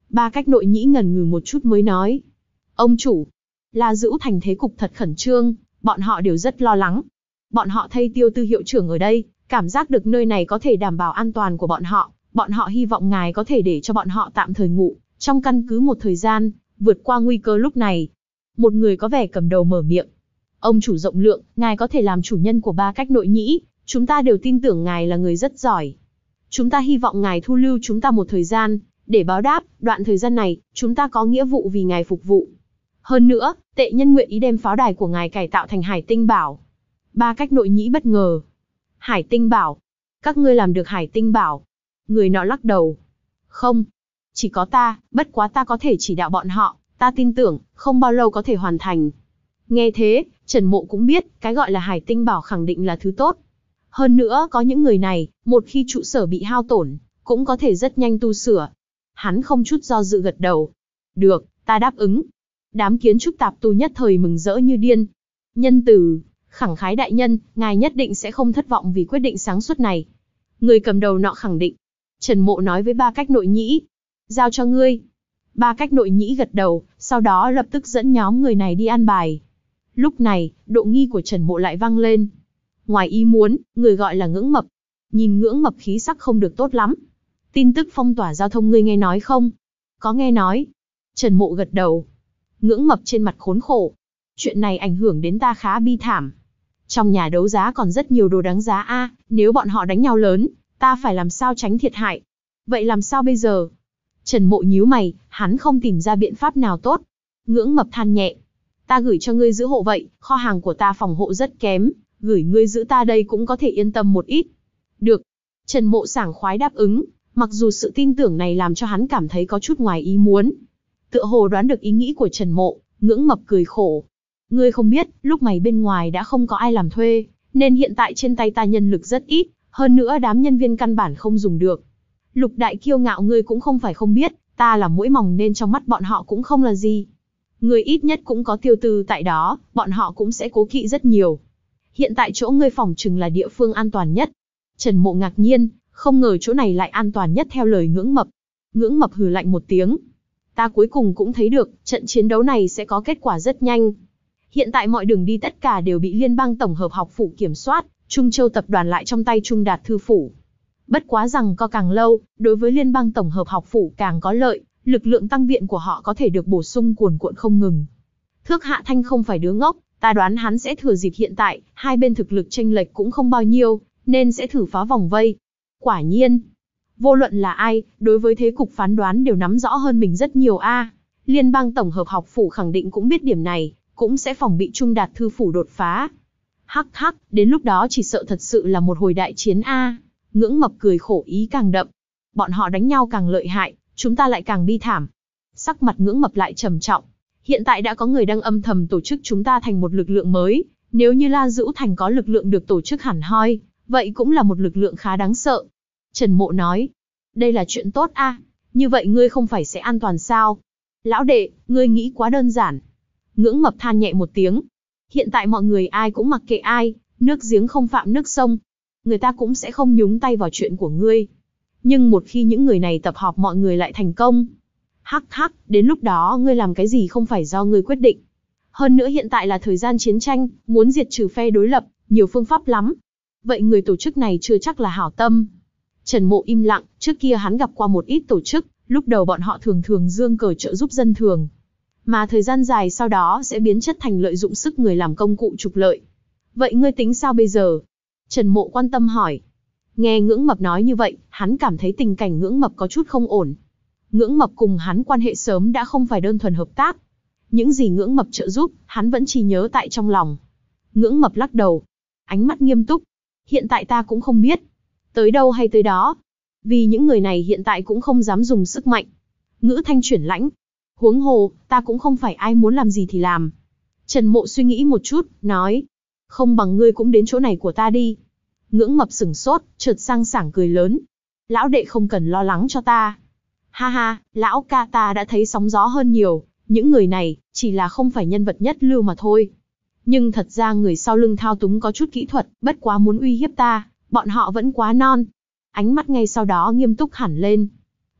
Ba Cách Nội Nhĩ ngần ngừ một chút mới nói. Ông chủ, La Dữu Thành thế cục thật khẩn trương, bọn họ đều rất lo lắng. Bọn họ thay Tiêu Tư hiệu trưởng ở đây, cảm giác được nơi này có thể đảm bảo an toàn của bọn họ. Bọn họ hy vọng ngài có thể để cho bọn họ tạm thời ngủ trong căn cứ một thời gian, vượt qua nguy cơ lúc này. Một người có vẻ cầm đầu mở miệng. Ông chủ rộng lượng, ngài có thể làm chủ nhân của Ba Cách Nội Nhĩ, chúng ta đều tin tưởng ngài là người rất giỏi. Chúng ta hy vọng ngài thu lưu chúng ta một thời gian, để báo đáp, đoạn thời gian này, chúng ta có nghĩa vụ vì ngài phục vụ. Hơn nữa, tệ nhân nguyện ý đem pháo đài của ngài cải tạo thành Hải Tinh Bảo. Ba Cách Nội Nhĩ bất ngờ. Hải Tinh Bảo? Các ngươi làm được Hải Tinh Bảo? Người nọ lắc đầu. Không. Chỉ có ta, bất quá ta có thể chỉ đạo bọn họ, ta tin tưởng, không bao lâu có thể hoàn thành. Nghe thế, Trần Mộ cũng biết, cái gọi là Hải Tinh Bảo khẳng định là thứ tốt. Hơn nữa, có những người này, một khi trụ sở bị hao tổn, cũng có thể rất nhanh tu sửa. Hắn không chút do dự gật đầu. Được, ta đáp ứng. Đám kiến trúc tạp tu nhất thời mừng rỡ như điên. Nhân từ, khẳng khái đại nhân, ngài nhất định sẽ không thất vọng vì quyết định sáng suốt này. Người cầm đầu nọ khẳng định. Trần Mộ nói với Ba Cách Nội Nhĩ. Giao cho ngươi. Ba Cách Nội Nhĩ gật đầu, sau đó lập tức dẫn nhóm người này đi an bài. Lúc này, độ nghi của Trần Mộ lại vang lên. Ngoài ý muốn, người gọi là Ngưỡng Mập. Nhìn Ngưỡng Mập khí sắc không được tốt lắm. Tin tức phong tỏa giao thông ngươi nghe nói không? Có nghe nói. Trần Mộ gật đầu. Ngưỡng Mập trên mặt khốn khổ. Chuyện này ảnh hưởng đến ta khá bi thảm. Trong nhà đấu giá còn rất nhiều đồ đáng giá a, nếu bọn họ đánh nhau lớn, ta phải làm sao tránh thiệt hại? Vậy làm sao bây giờ? Trần Mộ nhíu mày, hắn không tìm ra biện pháp nào tốt. Ngưỡng Mập than nhẹ. Ta gửi cho ngươi giữ hộ vậy, kho hàng của ta phòng hộ rất kém, gửi ngươi giữ ta đây cũng có thể yên tâm một ít. Được. Trần Mộ sảng khoái đáp ứng, mặc dù sự tin tưởng này làm cho hắn cảm thấy có chút ngoài ý muốn. Tựa hồ đoán được ý nghĩ của Trần Mộ, Ngưỡng Mập cười khổ. Ngươi không biết, lúc mày bên ngoài đã không có ai làm thuê, nên hiện tại trên tay ta nhân lực rất ít, hơn nữa đám nhân viên căn bản không dùng được. Lục đại kiêu ngạo ngươi cũng không phải không biết, ta là muỗi mỏng nên trong mắt bọn họ cũng không là gì. Ngươi ít nhất cũng có Tiêu Tư tại đó, bọn họ cũng sẽ cố kỵ rất nhiều. Hiện tại chỗ ngươi phỏng chừng là địa phương an toàn nhất. Trần Mộ ngạc nhiên, không ngờ chỗ này lại an toàn nhất theo lời Ngưỡng Mập. Ngưỡng Mập hừ lạnh một tiếng. Ta cuối cùng cũng thấy được, trận chiến đấu này sẽ có kết quả rất nhanh. Hiện tại mọi đường đi tất cả đều bị Liên bang Tổng hợp học phủ kiểm soát, Trung Châu tập đoàn lại trong tay Trung Đạt thư phủ. Bất quá rằng co càng lâu, đối với Liên bang Tổng hợp học phủ càng có lợi, lực lượng tăng viện của họ có thể được bổ sung cuồn cuộn không ngừng. Thước Hạ Thanh không phải đứa ngốc, ta đoán hắn sẽ thừa dịp hiện tại, hai bên thực lực chênh lệch cũng không bao nhiêu, nên sẽ thử phá vòng vây. Quả nhiên, vô luận là ai, đối với thế cục phán đoán đều nắm rõ hơn mình rất nhiều a. Liên bang Tổng hợp học phủ khẳng định cũng biết điểm này, cũng sẽ phòng bị Trung Đạt thư phủ đột phá. Hắc hắc, đến lúc đó chỉ sợ thật sự là một hồi đại chiến a. Ngưỡng Mập cười khổ ý càng đậm. Bọn họ đánh nhau càng lợi hại, chúng ta lại càng bi thảm. Sắc mặt Ngưỡng Mập lại trầm trọng. Hiện tại đã có người đang âm thầm tổ chức chúng ta thành một lực lượng mới. Nếu như La Dữu Thành có lực lượng được tổ chức hẳn hoi, vậy cũng là một lực lượng khá đáng sợ. Trần Mộ nói, đây là chuyện tốt a. Như vậy ngươi không phải sẽ an toàn sao? Lão đệ, ngươi nghĩ quá đơn giản. Ngưỡng Mập than nhẹ một tiếng. Hiện tại mọi người ai cũng mặc kệ ai, nước giếng không phạm nước sông. Người ta cũng sẽ không nhúng tay vào chuyện của ngươi. Nhưng một khi những người này tập họp mọi người lại thành công. Hắc hắc, đến lúc đó ngươi làm cái gì không phải do ngươi quyết định. Hơn nữa hiện tại là thời gian chiến tranh, muốn diệt trừ phe đối lập, nhiều phương pháp lắm. Vậy người tổ chức này chưa chắc là hảo tâm. Trần Mộ im lặng, trước kia hắn gặp qua một ít tổ chức, lúc đầu bọn họ thường thường giương cờ trợ giúp dân thường. Mà thời gian dài sau đó sẽ biến chất thành lợi dụng sức người làm công cụ trục lợi. Vậy ngươi tính sao bây giờ? Trần Mộ quan tâm hỏi. Nghe Ngưỡng Mập nói như vậy, hắn cảm thấy tình cảnh Ngưỡng Mập có chút không ổn. Ngưỡng Mập cùng hắn quan hệ sớm đã không phải đơn thuần hợp tác. Những gì Ngưỡng Mập trợ giúp, hắn vẫn chỉ nhớ tại trong lòng. Ngưỡng Mập lắc đầu, ánh mắt nghiêm túc. Hiện tại ta cũng không biết. Tới đâu hay tới đó. Vì những người này hiện tại cũng không dám dùng sức mạnh. Ngữ thanh chuyển lãnh. Huống hồ, ta cũng không phải ai muốn làm gì thì làm. Trần Mộ suy nghĩ một chút, nói. Không bằng ngươi cũng đến chỗ này của ta đi. Ngưỡng Mập sửng sốt, chợt sang sảng cười lớn. Lão đệ không cần lo lắng cho ta. Ha ha, lão ca ta đã thấy sóng gió hơn nhiều. Những người này, chỉ là không phải nhân vật nhất lưu mà thôi. Nhưng thật ra người sau lưng thao túng có chút kỹ thuật, bất quá muốn uy hiếp ta, bọn họ vẫn quá non. Ánh mắt ngay sau đó nghiêm túc hẳn lên.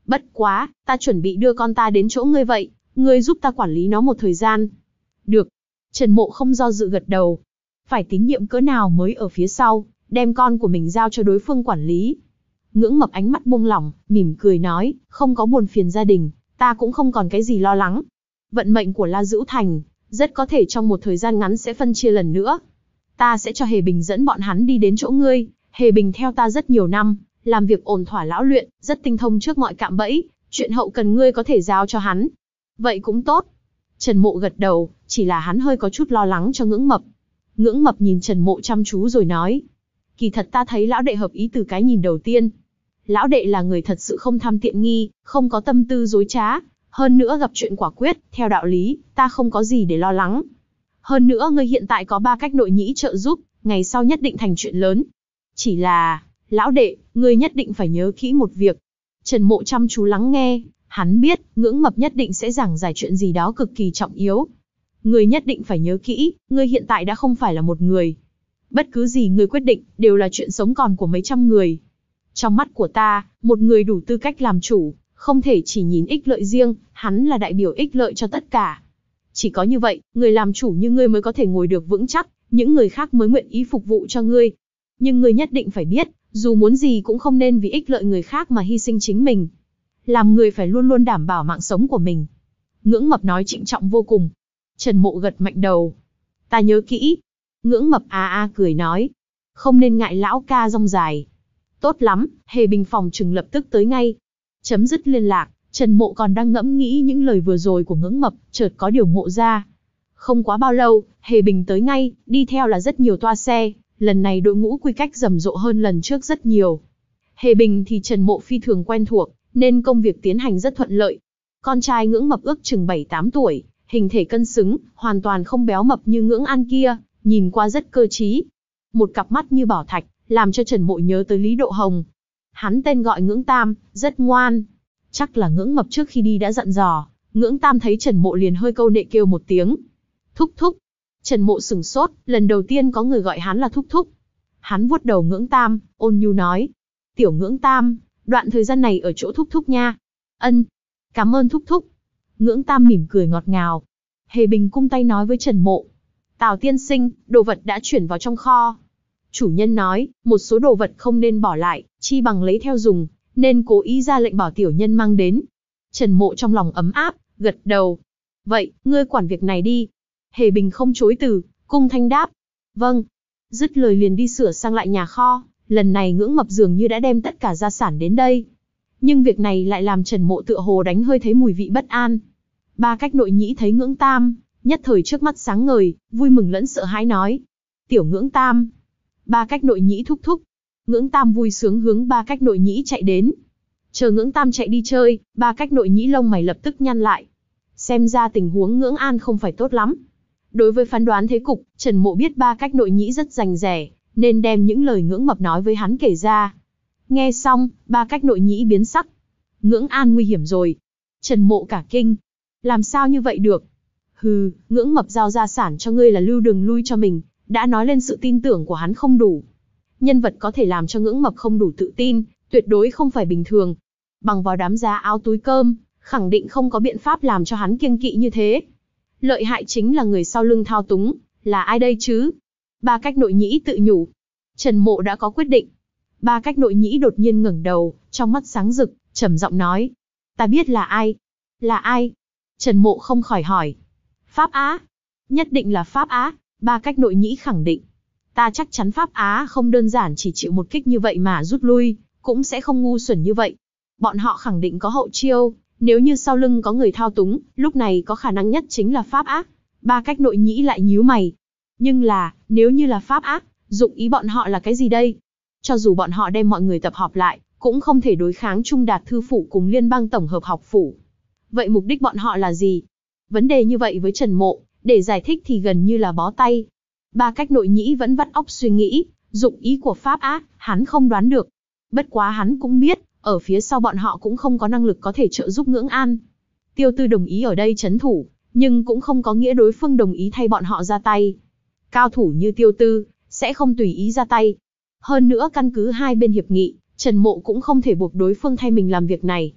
Bất quá, ta chuẩn bị đưa con ta đến chỗ ngươi vậy, ngươi giúp ta quản lý nó một thời gian. Được. Trần Mộ không do dự gật đầu. Phải tín nhiệm cỡ nào mới ở phía sau, đem con của mình giao cho đối phương quản lý. Ngưỡng Mập ánh mắt buông lỏng, mỉm cười nói, không có buồn phiền gia đình, ta cũng không còn cái gì lo lắng. Vận mệnh của La Dữu Thành, rất có thể trong một thời gian ngắn sẽ phân chia lần nữa. Ta sẽ cho Hề Bình dẫn bọn hắn đi đến chỗ ngươi. Hề Bình theo ta rất nhiều năm, làm việc ổn thỏa lão luyện, rất tinh thông trước mọi cạm bẫy, chuyện hậu cần ngươi có thể giao cho hắn. Vậy cũng tốt. Trần Mộ gật đầu, chỉ là hắn hơi có chút lo lắng cho Ngưỡng Mập. Ngưỡng Mập nhìn Trần Mộ chăm chú rồi nói, kỳ thật ta thấy lão đệ hợp ý từ cái nhìn đầu tiên. Lão đệ là người thật sự không tham tiện nghi, không có tâm tư dối trá, hơn nữa gặp chuyện quả quyết, theo đạo lý, ta không có gì để lo lắng. Hơn nữa ngươi hiện tại có ba cách nội nhĩ trợ giúp, ngày sau nhất định thành chuyện lớn. Chỉ là, lão đệ, ngươi nhất định phải nhớ kỹ một việc. Trần Mộ chăm chú lắng nghe, hắn biết, Ngưỡng Mập nhất định sẽ giảng giải chuyện gì đó cực kỳ trọng yếu. Ngươi nhất định phải nhớ kỹ, ngươi hiện tại đã không phải là một người. Bất cứ gì ngươi quyết định, đều là chuyện sống còn của mấy trăm người. Trong mắt của ta, một người đủ tư cách làm chủ, không thể chỉ nhìn ích lợi riêng, hắn là đại biểu ích lợi cho tất cả. Chỉ có như vậy, người làm chủ như ngươi mới có thể ngồi được vững chắc, những người khác mới nguyện ý phục vụ cho ngươi. Nhưng ngươi nhất định phải biết, dù muốn gì cũng không nên vì ích lợi người khác mà hy sinh chính mình. Làm người phải luôn luôn đảm bảo mạng sống của mình. Ngưỡng Mập nói trịnh trọng vô cùng. Trần Mộ gật mạnh đầu. Ta nhớ kỹ. Ngưỡng Mập a a cười nói. Không nên ngại lão ca rong dài. Tốt lắm, Hề Bình phòng trừng lập tức tới ngay. Chấm dứt liên lạc, Trần Mộ còn đang ngẫm nghĩ những lời vừa rồi của Ngưỡng Mập, chợt có điều ngộ ra. Không quá bao lâu, Hề Bình tới ngay, đi theo là rất nhiều toa xe, lần này đội ngũ quy cách rầm rộ hơn lần trước rất nhiều. Hề Bình thì Trần Mộ phi thường quen thuộc, nên công việc tiến hành rất thuận lợi. Con trai Ngưỡng Mập ước chừng bảy tám tuổi, hình thể cân xứng, hoàn toàn không béo mập như Ngưỡng An kia, nhìn qua rất cơ trí. Một cặp mắt như bảo thạch, làm cho Trần Mộ nhớ tới Lý Độ Hồng. Hắn tên gọi Ngưỡng Tam, rất ngoan. Chắc là Ngưỡng Mập trước khi đi đã dặn dò, Ngưỡng Tam thấy Trần Mộ liền hơi câu nệ kêu một tiếng. Thúc thúc. Trần Mộ sửng sốt, lần đầu tiên có người gọi hắn là thúc thúc. Hắn vuốt đầu Ngưỡng Tam, ôn nhu nói. Tiểu Ngưỡng Tam, đoạn thời gian này ở chỗ thúc thúc nha. Ân. Cảm ơn thúc thúc. Ngưỡng Tam mỉm cười ngọt ngào. Hề Bình cung tay nói với Trần Mộ. Tào tiên sinh, đồ vật đã chuyển vào trong kho. Chủ nhân nói, một số đồ vật không nên bỏ lại, chi bằng lấy theo dùng, nên cố ý ra lệnh bảo tiểu nhân mang đến. Trần Mộ trong lòng ấm áp, gật đầu. Vậy, ngươi quản việc này đi. Hề Bình không chối từ, cung thanh đáp. Vâng. Dứt lời liền đi sửa sang lại nhà kho, lần này Ngưỡng Mập dường như đã đem tất cả gia sản đến đây. Nhưng việc này lại làm Trần Mộ tựa hồ đánh hơi thấy mùi vị bất an. Ba cách nội nhĩ thấy Ngưỡng Tam, nhất thời trước mắt sáng ngời, vui mừng lẫn sợ hãi nói. Tiểu Ngưỡng Tam. Ba cách nội nhĩ thúc thúc. Ngưỡng Tam vui sướng hướng ba cách nội nhĩ chạy đến. Chờ Ngưỡng Tam chạy đi chơi, ba cách nội nhĩ lông mày lập tức nhăn lại. Xem ra tình huống Ngưỡng An không phải tốt lắm. Đối với phán đoán thế cục, Trần Mộ biết ba cách nội nhĩ rất rành rẻ, nên đem những lời Ngưỡng Mập nói với hắn kể ra. Nghe xong, ba cách nội nhĩ biến sắc. Ngưỡng An nguy hiểm rồi. Trần Mộ cả kinh. Làm sao như vậy được? Hừ, Ngưỡng Mập giao gia sản cho ngươi là lưu đường lui cho mình, đã nói lên sự tin tưởng của hắn không đủ. Nhân vật có thể làm cho Ngưỡng Mập không đủ tự tin, tuyệt đối không phải bình thường. Bằng vào đám giá áo túi cơm, khẳng định không có biện pháp làm cho hắn kiêng kỵ như thế. Lợi hại chính là người sau lưng thao túng, là ai đây chứ? Ba cách nội nhĩ tự nhủ. Trần Mộ đã có quyết định. Ba cách nội nhĩ đột nhiên ngẩng đầu, trong mắt sáng rực, trầm giọng nói. Ta biết là ai. Là ai? Trần Mộ không khỏi hỏi. Pháp Á. Nhất định là Pháp Á. Ba cách nội nhĩ khẳng định. Ta chắc chắn Pháp Á không đơn giản chỉ chịu một kích như vậy mà rút lui, cũng sẽ không ngu xuẩn như vậy. Bọn họ khẳng định có hậu chiêu, nếu như sau lưng có người thao túng, lúc này có khả năng nhất chính là Pháp Á. Ba cách nội nhĩ lại nhíu mày. Nhưng là, nếu như là Pháp Á, dụng ý bọn họ là cái gì đây? Cho dù bọn họ đem mọi người tập hợp lại, cũng không thể đối kháng Trung Đạt Thư Phủ cùng Liên bang Tổng hợp Học Phủ. Vậy mục đích bọn họ là gì? Vấn đề như vậy với Trần Mộ, để giải thích thì gần như là bó tay. Ba cách nội nhĩ vẫn vắt óc suy nghĩ, dụng ý của Pháp Á, hắn không đoán được. Bất quá hắn cũng biết, ở phía sau bọn họ cũng không có năng lực có thể trợ giúp Ngưỡng An. Tiêu Tư đồng ý ở đây trấn thủ, nhưng cũng không có nghĩa đối phương đồng ý thay bọn họ ra tay. Cao thủ như Tiêu Tư, sẽ không tùy ý ra tay. Hơn nữa căn cứ hai bên hiệp nghị, Trần Mộ cũng không thể buộc đối phương thay mình làm việc này.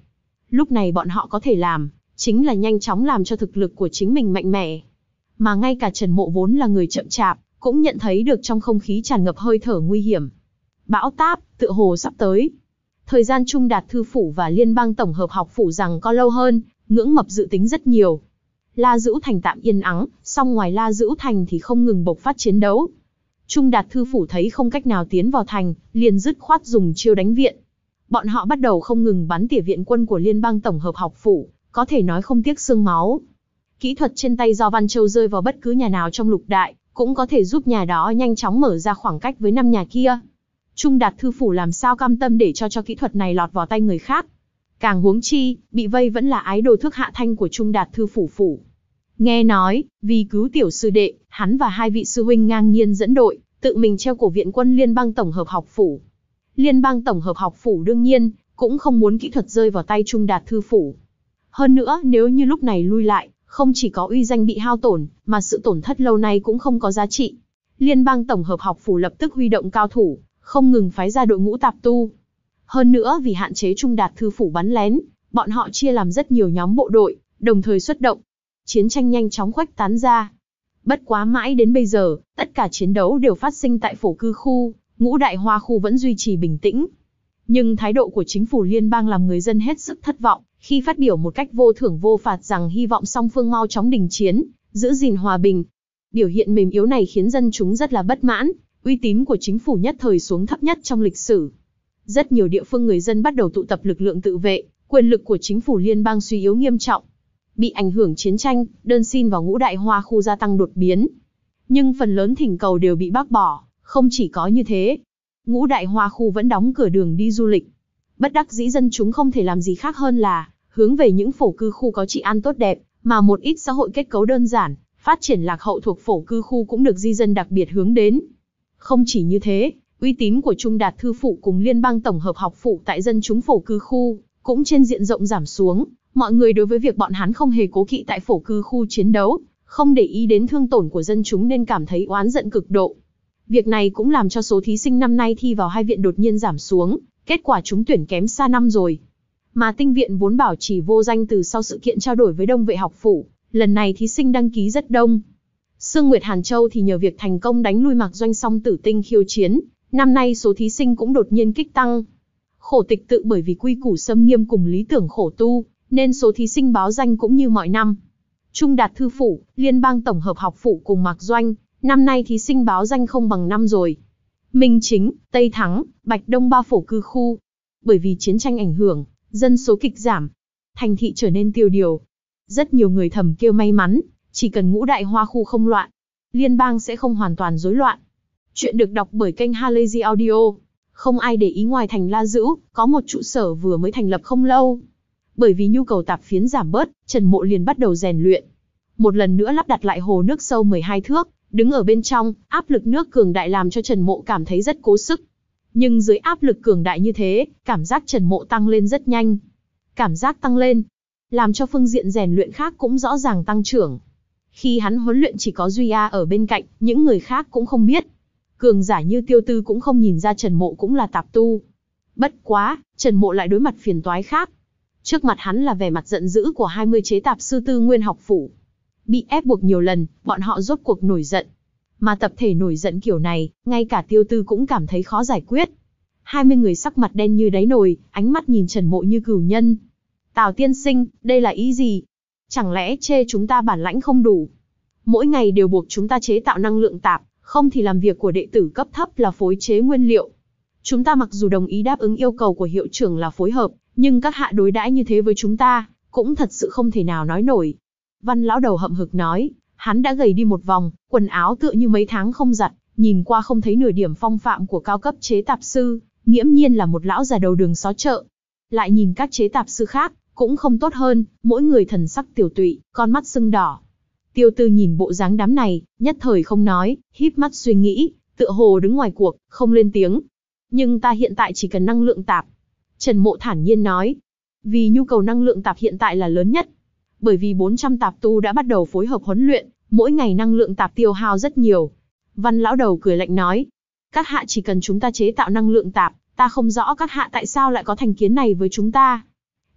Lúc này bọn họ có thể làm, chính là nhanh chóng làm cho thực lực của chính mình mạnh mẽ. Mà ngay cả Trần Mộ vốn là người chậm chạp, cũng nhận thấy được trong không khí tràn ngập hơi thở nguy hiểm. Bão táp, tựa hồ sắp tới. Thời gian Trung Đạt Thư Phủ và Liên bang Tổng hợp Học Phủ rằng có lâu hơn, Ngưỡng Mập dự tính rất nhiều. La Dữu Thành tạm yên ắng, song ngoài La Dữu Thành thì không ngừng bộc phát chiến đấu. Trung Đạt Thư Phủ thấy không cách nào tiến vào thành, liền dứt khoát dùng chiêu đánh viện. Bọn họ bắt đầu không ngừng bắn tỉa viện quân của Liên bang Tổng hợp Học Phủ, có thể nói không tiếc xương máu. Kỹ thuật trên tay do Văn Châu rơi vào bất cứ nhà nào trong lục đại, cũng có thể giúp nhà đó nhanh chóng mở ra khoảng cách với năm nhà kia. Trung Đạt Thư Phủ làm sao cam tâm để cho cho kỹ thuật này lọt vào tay người khác. Càng huống chi, bị vây vẫn là ái đồ Thước Hạ Thanh của Trung Đạt Thư Phủ phủ. Nghe nói, vì cứu tiểu sư đệ, hắn và hai vị sư huynh ngang nhiên dẫn đội, tự mình treo cổ viện quân Liên bang Tổng hợp Học Phủ. Liên bang Tổng hợp Học Phủ đương nhiên, cũng không muốn kỹ thuật rơi vào tay Trung Đạt Thư Phủ. Hơn nữa, nếu như lúc này lui lại, không chỉ có uy danh bị hao tổn, mà sự tổn thất lâu nay cũng không có giá trị. Liên bang Tổng hợp Học Phủ lập tức huy động cao thủ, không ngừng phái ra đội ngũ tạp tu. Hơn nữa vì hạn chế Trung Đạt Thư Phủ bắn lén, bọn họ chia làm rất nhiều nhóm bộ đội, đồng thời xuất động. Chiến tranh nhanh chóng khuếch tán ra. Bất quá mãi đến bây giờ, tất cả chiến đấu đều phát sinh tại phổ cư khu, Ngũ Đại Hoa khu vẫn duy trì bình tĩnh. Nhưng thái độ của chính phủ liên bang làm người dân hết sức thất vọng, khi phát biểu một cách vô thưởng vô phạt rằng hy vọng song phương mau chóng đình chiến, giữ gìn hòa bình. Biểu hiện mềm yếu này khiến dân chúng rất là bất mãn, uy tín của chính phủ nhất thời xuống thấp nhất trong lịch sử. Rất nhiều địa phương người dân bắt đầu tụ tập lực lượng tự vệ, quyền lực của chính phủ liên bang suy yếu nghiêm trọng. Bị ảnh hưởng chiến tranh, đơn xin vào Ngũ Đại Hoa khu gia tăng đột biến. Nhưng phần lớn thỉnh cầu đều bị bác bỏ, không chỉ có như thế. Ngũ Đại Hoa khu vẫn đóng cửa đường đi du lịch. Bất đắc dĩ dân chúng không thể làm gì khác hơn là hướng về những phổ cư khu có trị an tốt đẹp, mà một ít xã hội kết cấu đơn giản, phát triển lạc hậu thuộc phổ cư khu cũng được di dân đặc biệt hướng đến. Không chỉ như thế, uy tín của Trung Đạt Thư Phủ cùng Liên bang Tổng hợp Học Phủ tại dân chúng phổ cư khu cũng trên diện rộng giảm xuống. Mọi người đối với việc bọn hắn không hề cố kỵ tại phổ cư khu chiến đấu, không để ý đến thương tổn của dân chúng nên cảm thấy oán giận cực độ. Việc này cũng làm cho số thí sinh năm nay thi vào hai viện đột nhiên giảm xuống, kết quả trúng tuyển kém xa năm rồi. Mà tinh viện vốn bảo trì vô danh từ sau sự kiện trao đổi với Đông Vệ Học Phủ, lần này thí sinh đăng ký rất đông. Sương Nguyệt Hàn Châu thì nhờ việc thành công đánh lui Mạc Doanh Song Tử Tinh khiêu chiến, năm nay số thí sinh cũng đột nhiên kích tăng. Khổ Tịch Tự bởi vì quy củ xâm nghiêm cùng lý tưởng khổ tu, nên số thí sinh báo danh cũng như mọi năm. Trung Đạt Thư Phủ, Liên bang Tổng hợp Học Phủ cùng Mạc Doanh, năm nay thí sinh báo danh không bằng năm rồi. Minh Chính, Tây Thắng, Bạch Đông ba phổ cư khu. Bởi vì chiến tranh ảnh hưởng, dân số kịch giảm, thành thị trở nên tiêu điều. Rất nhiều người thầm kêu may mắn, chỉ cần Ngũ Đại Hoa khu không loạn, liên bang sẽ không hoàn toàn rối loạn. Chuyện được đọc bởi kênh Halazy Audio. Không ai để ý ngoài thành La Dữu, có một trụ sở vừa mới thành lập không lâu. Bởi vì nhu cầu tạp phiến giảm bớt, Trần Mộ liền bắt đầu rèn luyện. Một lần nữa lắp đặt lại hồ nước sâu mười hai thước, đứng ở bên trong, áp lực nước cường đại làm cho Trần Mộ cảm thấy rất cố sức. Nhưng dưới áp lực cường đại như thế, cảm giác Trần Mộ tăng lên rất nhanh. Cảm giác tăng lên, làm cho phương diện rèn luyện khác cũng rõ ràng tăng trưởng. Khi hắn huấn luyện chỉ có Duy A ở bên cạnh, những người khác cũng không biết. Cường giả như Tiêu Tư cũng không nhìn ra Trần Mộ cũng là tạp tu. Bất quá, Trần Mộ lại đối mặt phiền toái khác. Trước mặt hắn là vẻ mặt giận dữ của hai mươi chế tạp sư Tư Nguyên Học Phủ. Bị ép buộc nhiều lần, bọn họ rốt cuộc nổi giận. Mà tập thể nổi giận kiểu này, ngay cả Tiêu Tư cũng cảm thấy khó giải quyết. hai mươi người sắc mặt đen như đáy nồi, ánh mắt nhìn Trần Mộ như cừu nhân. Tào tiên sinh, đây là ý gì? Chẳng lẽ chê chúng ta bản lãnh không đủ? Mỗi ngày đều buộc chúng ta chế tạo năng lượng tạp, không thì làm việc của đệ tử cấp thấp là phối chế nguyên liệu. Chúng ta mặc dù đồng ý đáp ứng yêu cầu của hiệu trưởng là phối hợp, nhưng các hạ đối đãi như thế với chúng ta, cũng thật sự không thể nào nói nổi. Văn lão đầu hậm hực nói, hắn đã gầy đi một vòng, quần áo tựa như mấy tháng không giặt, nhìn qua không thấy nửa điểm phong phạm của cao cấp chế tạp sư, nghiễm nhiên là một lão già đầu đường xó chợ. Lại nhìn các chế tạp sư khác, cũng không tốt hơn, mỗi người thần sắc tiểu tụy, con mắt sưng đỏ. Tiêu Tư nhìn bộ dáng đám này, nhất thời không nói, híp mắt suy nghĩ, tựa hồ đứng ngoài cuộc, không lên tiếng. Nhưng ta hiện tại chỉ cần năng lượng tạp. Trần Mộ thản nhiên nói. Vì nhu cầu năng lượng tạp hiện tại là lớn nhất. Bởi vì bốn trăm tạp tu đã bắt đầu phối hợp huấn luyện, mỗi ngày năng lượng tạp tiêu hao rất nhiều. Văn lão đầu cười lạnh nói. Các hạ chỉ cần chúng ta chế tạo năng lượng tạp, ta không rõ các hạ tại sao lại có thành kiến này với chúng ta.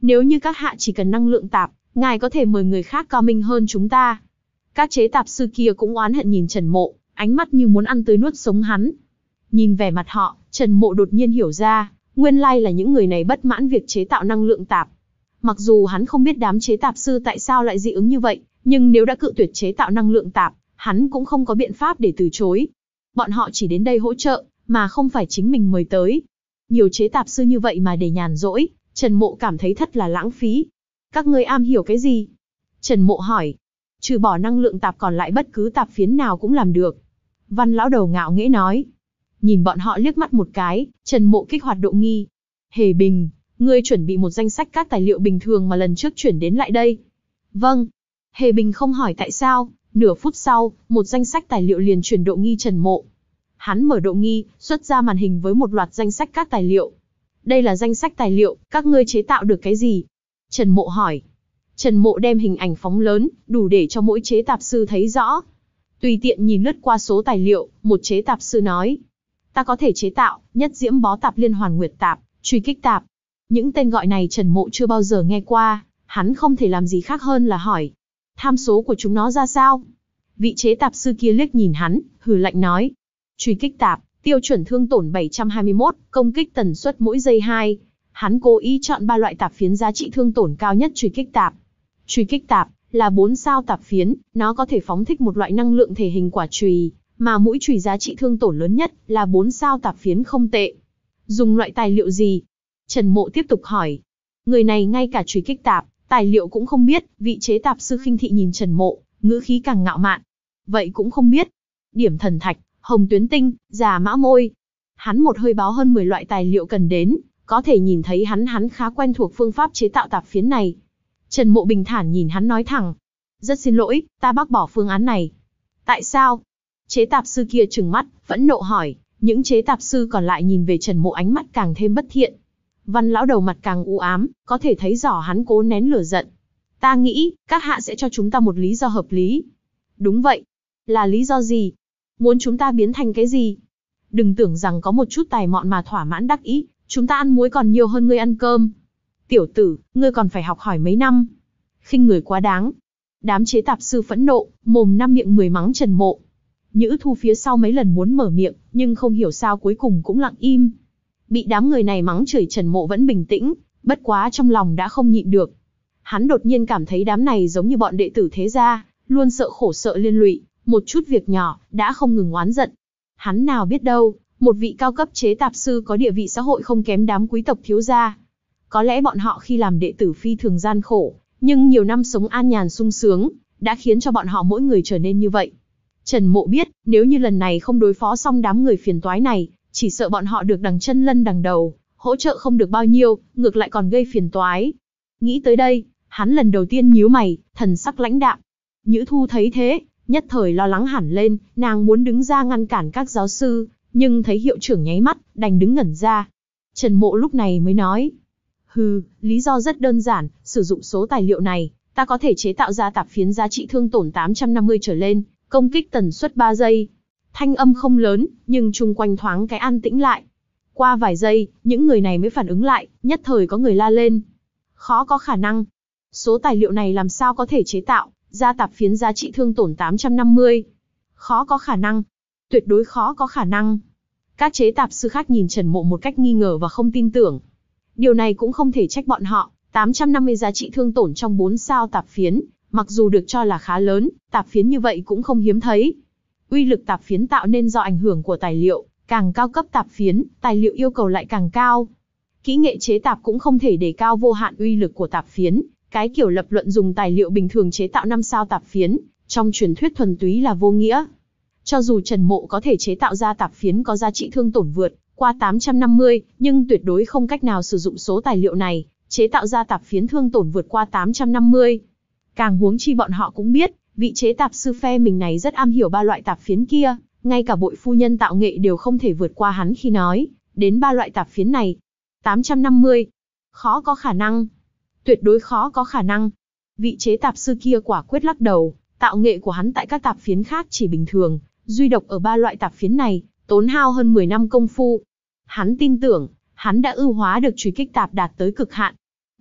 Nếu như các hạ chỉ cần năng lượng tạp, ngài có thể mời người khác cao minh hơn chúng ta. Các chế tạp sư kia cũng oán hận nhìn Trần Mộ, ánh mắt như muốn ăn tươi nuốt sống hắn. Nhìn vẻ mặt họ, Trần Mộ đột nhiên hiểu ra, nguyên lai là những người này bất mãn việc chế tạo năng lượng tạp. Mặc dù hắn không biết đám chế tạp sư tại sao lại dị ứng như vậy, nhưng nếu đã cự tuyệt chế tạo năng lượng tạp, hắn cũng không có biện pháp để từ chối. Bọn họ chỉ đến đây hỗ trợ, mà không phải chính mình mời tới. Nhiều chế tạp sư như vậy mà để nhàn rỗi, Trần Mộ cảm thấy thật là lãng phí. Các ngươi am hiểu cái gì? Trần Mộ hỏi. Trừ bỏ năng lượng tạp còn lại bất cứ tạp phiến nào cũng làm được. Văn lão đầu ngạo nghễ nói. Nhìn bọn họ liếc mắt một cái, Trần Mộ kích hoạt độ nghi. Hề Bình, ngươi chuẩn bị một danh sách các tài liệu bình thường mà lần trước chuyển đến lại đây. Vâng. Hề Bình không hỏi tại sao, nửa phút sau, một danh sách tài liệu liền chuyển độ nghi Trần Mộ. Hắn mở độ nghi, xuất ra màn hình với một loạt danh sách các tài liệu. Đây là danh sách tài liệu, các ngươi chế tạo được cái gì? Trần Mộ hỏi. Trần Mộ đem hình ảnh phóng lớn, đủ để cho mỗi chế tạp sư thấy rõ. Tùy tiện nhìn lướt qua số tài liệu, một chế tạp sư nói. Ta có thể chế tạo, nhất diễm bó tạp liên hoàn nguyệt tạp, truy kích tạp. Những tên gọi này Trần Mộ chưa bao giờ nghe qua, hắn không thể làm gì khác hơn là hỏi. Tham số của chúng nó ra sao? Vị chế tạp sư kia liếc nhìn hắn, hừ lạnh nói. Truy kích tạp, tiêu chuẩn thương tổn bảy trăm hai mươi mốt, công kích tần suất mỗi giây hai. Hắn cố ý chọn ba loại tạp phiến giá trị thương tổn cao nhất truy kích tạp. Truy kích tạp là bốn sao tạp phiến, nó có thể phóng thích một loại năng lượng thể hình quả chùy, mà mũi chùy giá trị thương tổn lớn nhất là bốn sao tạp phiến không tệ. Dùng loại tài liệu gì? Trần Mộ tiếp tục hỏi. Người này ngay cả truy kích tạp, tài liệu cũng không biết, vị chế tạp sư khinh thị nhìn Trần Mộ, ngữ khí càng ngạo mạn. Vậy cũng không biết. Điểm thần thạch, hồng tuyến tinh, già mã môi. Hắn một hơi báo hơn mười loại tài liệu cần đến, có thể nhìn thấy hắn hắn khá quen thuộc phương pháp chế tạo tạp phiến này. Trần Mộ bình thản nhìn hắn nói thẳng. Rất xin lỗi, ta bác bỏ phương án này. Tại sao? Chế tạp sư kia trừng mắt, phẫn nộ hỏi. Những chế tạp sư còn lại nhìn về Trần Mộ ánh mắt càng thêm bất thiện. Văn lão đầu mặt càng u ám, có thể thấy rõ hắn cố nén lửa giận. Ta nghĩ, các hạ sẽ cho chúng ta một lý do hợp lý. Đúng vậy. Là lý do gì? Muốn chúng ta biến thành cái gì? Đừng tưởng rằng có một chút tài mọn mà thỏa mãn đắc ý, chúng ta ăn muối còn nhiều hơn ngươi ăn cơm. Tiểu tử, ngươi còn phải học hỏi mấy năm. Khinh người quá đáng. Đám chế tạp sư phẫn nộ, mồm năm miệng mười mắng Trần Mộ. Nhữ Thu phía sau mấy lần muốn mở miệng, nhưng không hiểu sao cuối cùng cũng lặng im. Bị đám người này mắng chửi Trần Mộ vẫn bình tĩnh, bất quá trong lòng đã không nhịn được. Hắn đột nhiên cảm thấy đám này giống như bọn đệ tử thế gia, luôn sợ khổ sợ liên lụy, một chút việc nhỏ, đã không ngừng oán giận. Hắn nào biết đâu, một vị cao cấp chế tạp sư có địa vị xã hội không kém đám quý tộc thiếu gia. Có lẽ bọn họ khi làm đệ tử phi thường gian khổ, nhưng nhiều năm sống an nhàn sung sướng, đã khiến cho bọn họ mỗi người trở nên như vậy. Trần Mộ biết, nếu như lần này không đối phó xong đám người phiền toái này, chỉ sợ bọn họ được đằng chân lân đằng đầu, hỗ trợ không được bao nhiêu, ngược lại còn gây phiền toái. Nghĩ tới đây, hắn lần đầu tiên nhíu mày, thần sắc lãnh đạm. Nhữ Thu thấy thế, nhất thời lo lắng hẳn lên, nàng muốn đứng ra ngăn cản các giáo sư, nhưng thấy hiệu trưởng nháy mắt, đành đứng ngẩn ra. Trần Mộ lúc này mới nói. Hừ, lý do rất đơn giản, sử dụng số tài liệu này, ta có thể chế tạo ra tạp phiến giá trị thương tổn tám trăm năm mươi trở lên, công kích tần suất ba giây. Thanh âm không lớn, nhưng chung quanh thoáng cái an tĩnh lại. Qua vài giây, những người này mới phản ứng lại, nhất thời có người la lên. Khó có khả năng. Số tài liệu này làm sao có thể chế tạo ra tạp phiến giá trị thương tổn tám trăm năm mươi? Khó có khả năng. Tuyệt đối khó có khả năng. Các chế tạp sư khác nhìn Trần Mộ một cách nghi ngờ và không tin tưởng. Điều này cũng không thể trách bọn họ, tám trăm năm mươi giá trị thương tổn trong bốn sao tạp phiến, mặc dù được cho là khá lớn, tạp phiến như vậy cũng không hiếm thấy. Uy lực tạp phiến tạo nên do ảnh hưởng của tài liệu, càng cao cấp tạp phiến, tài liệu yêu cầu lại càng cao. Kỹ nghệ chế tạp cũng không thể đề cao vô hạn uy lực của tạp phiến, cái kiểu lập luận dùng tài liệu bình thường chế tạo năm sao tạp phiến, trong truyền thuyết thuần túy là vô nghĩa. Cho dù Trần Mộ có thể chế tạo ra tạp phiến có giá trị thương tổn vượt qua tám trăm năm mươi, nhưng tuyệt đối không cách nào sử dụng số tài liệu này, chế tạo ra tạp phiến thương tổn vượt qua tám trăm năm mươi. Càng huống chi bọn họ cũng biết, vị chế tạp sư phe mình này rất am hiểu ba loại tạp phiến kia, ngay cả bội phu nhân tạo nghệ đều không thể vượt qua hắn khi nói đến ba loại tạp phiến này. tám trăm năm mươi. Khó có khả năng. Tuyệt đối khó có khả năng. Vị chế tạp sư kia quả quyết lắc đầu, tạo nghệ của hắn tại các tạp phiến khác chỉ bình thường, duy độc ở ba loại tạp phiến này, tốn hao hơn mười năm công phu. Hắn tin tưởng, hắn đã ưu hóa được truy kích tạp đạt tới cực hạn.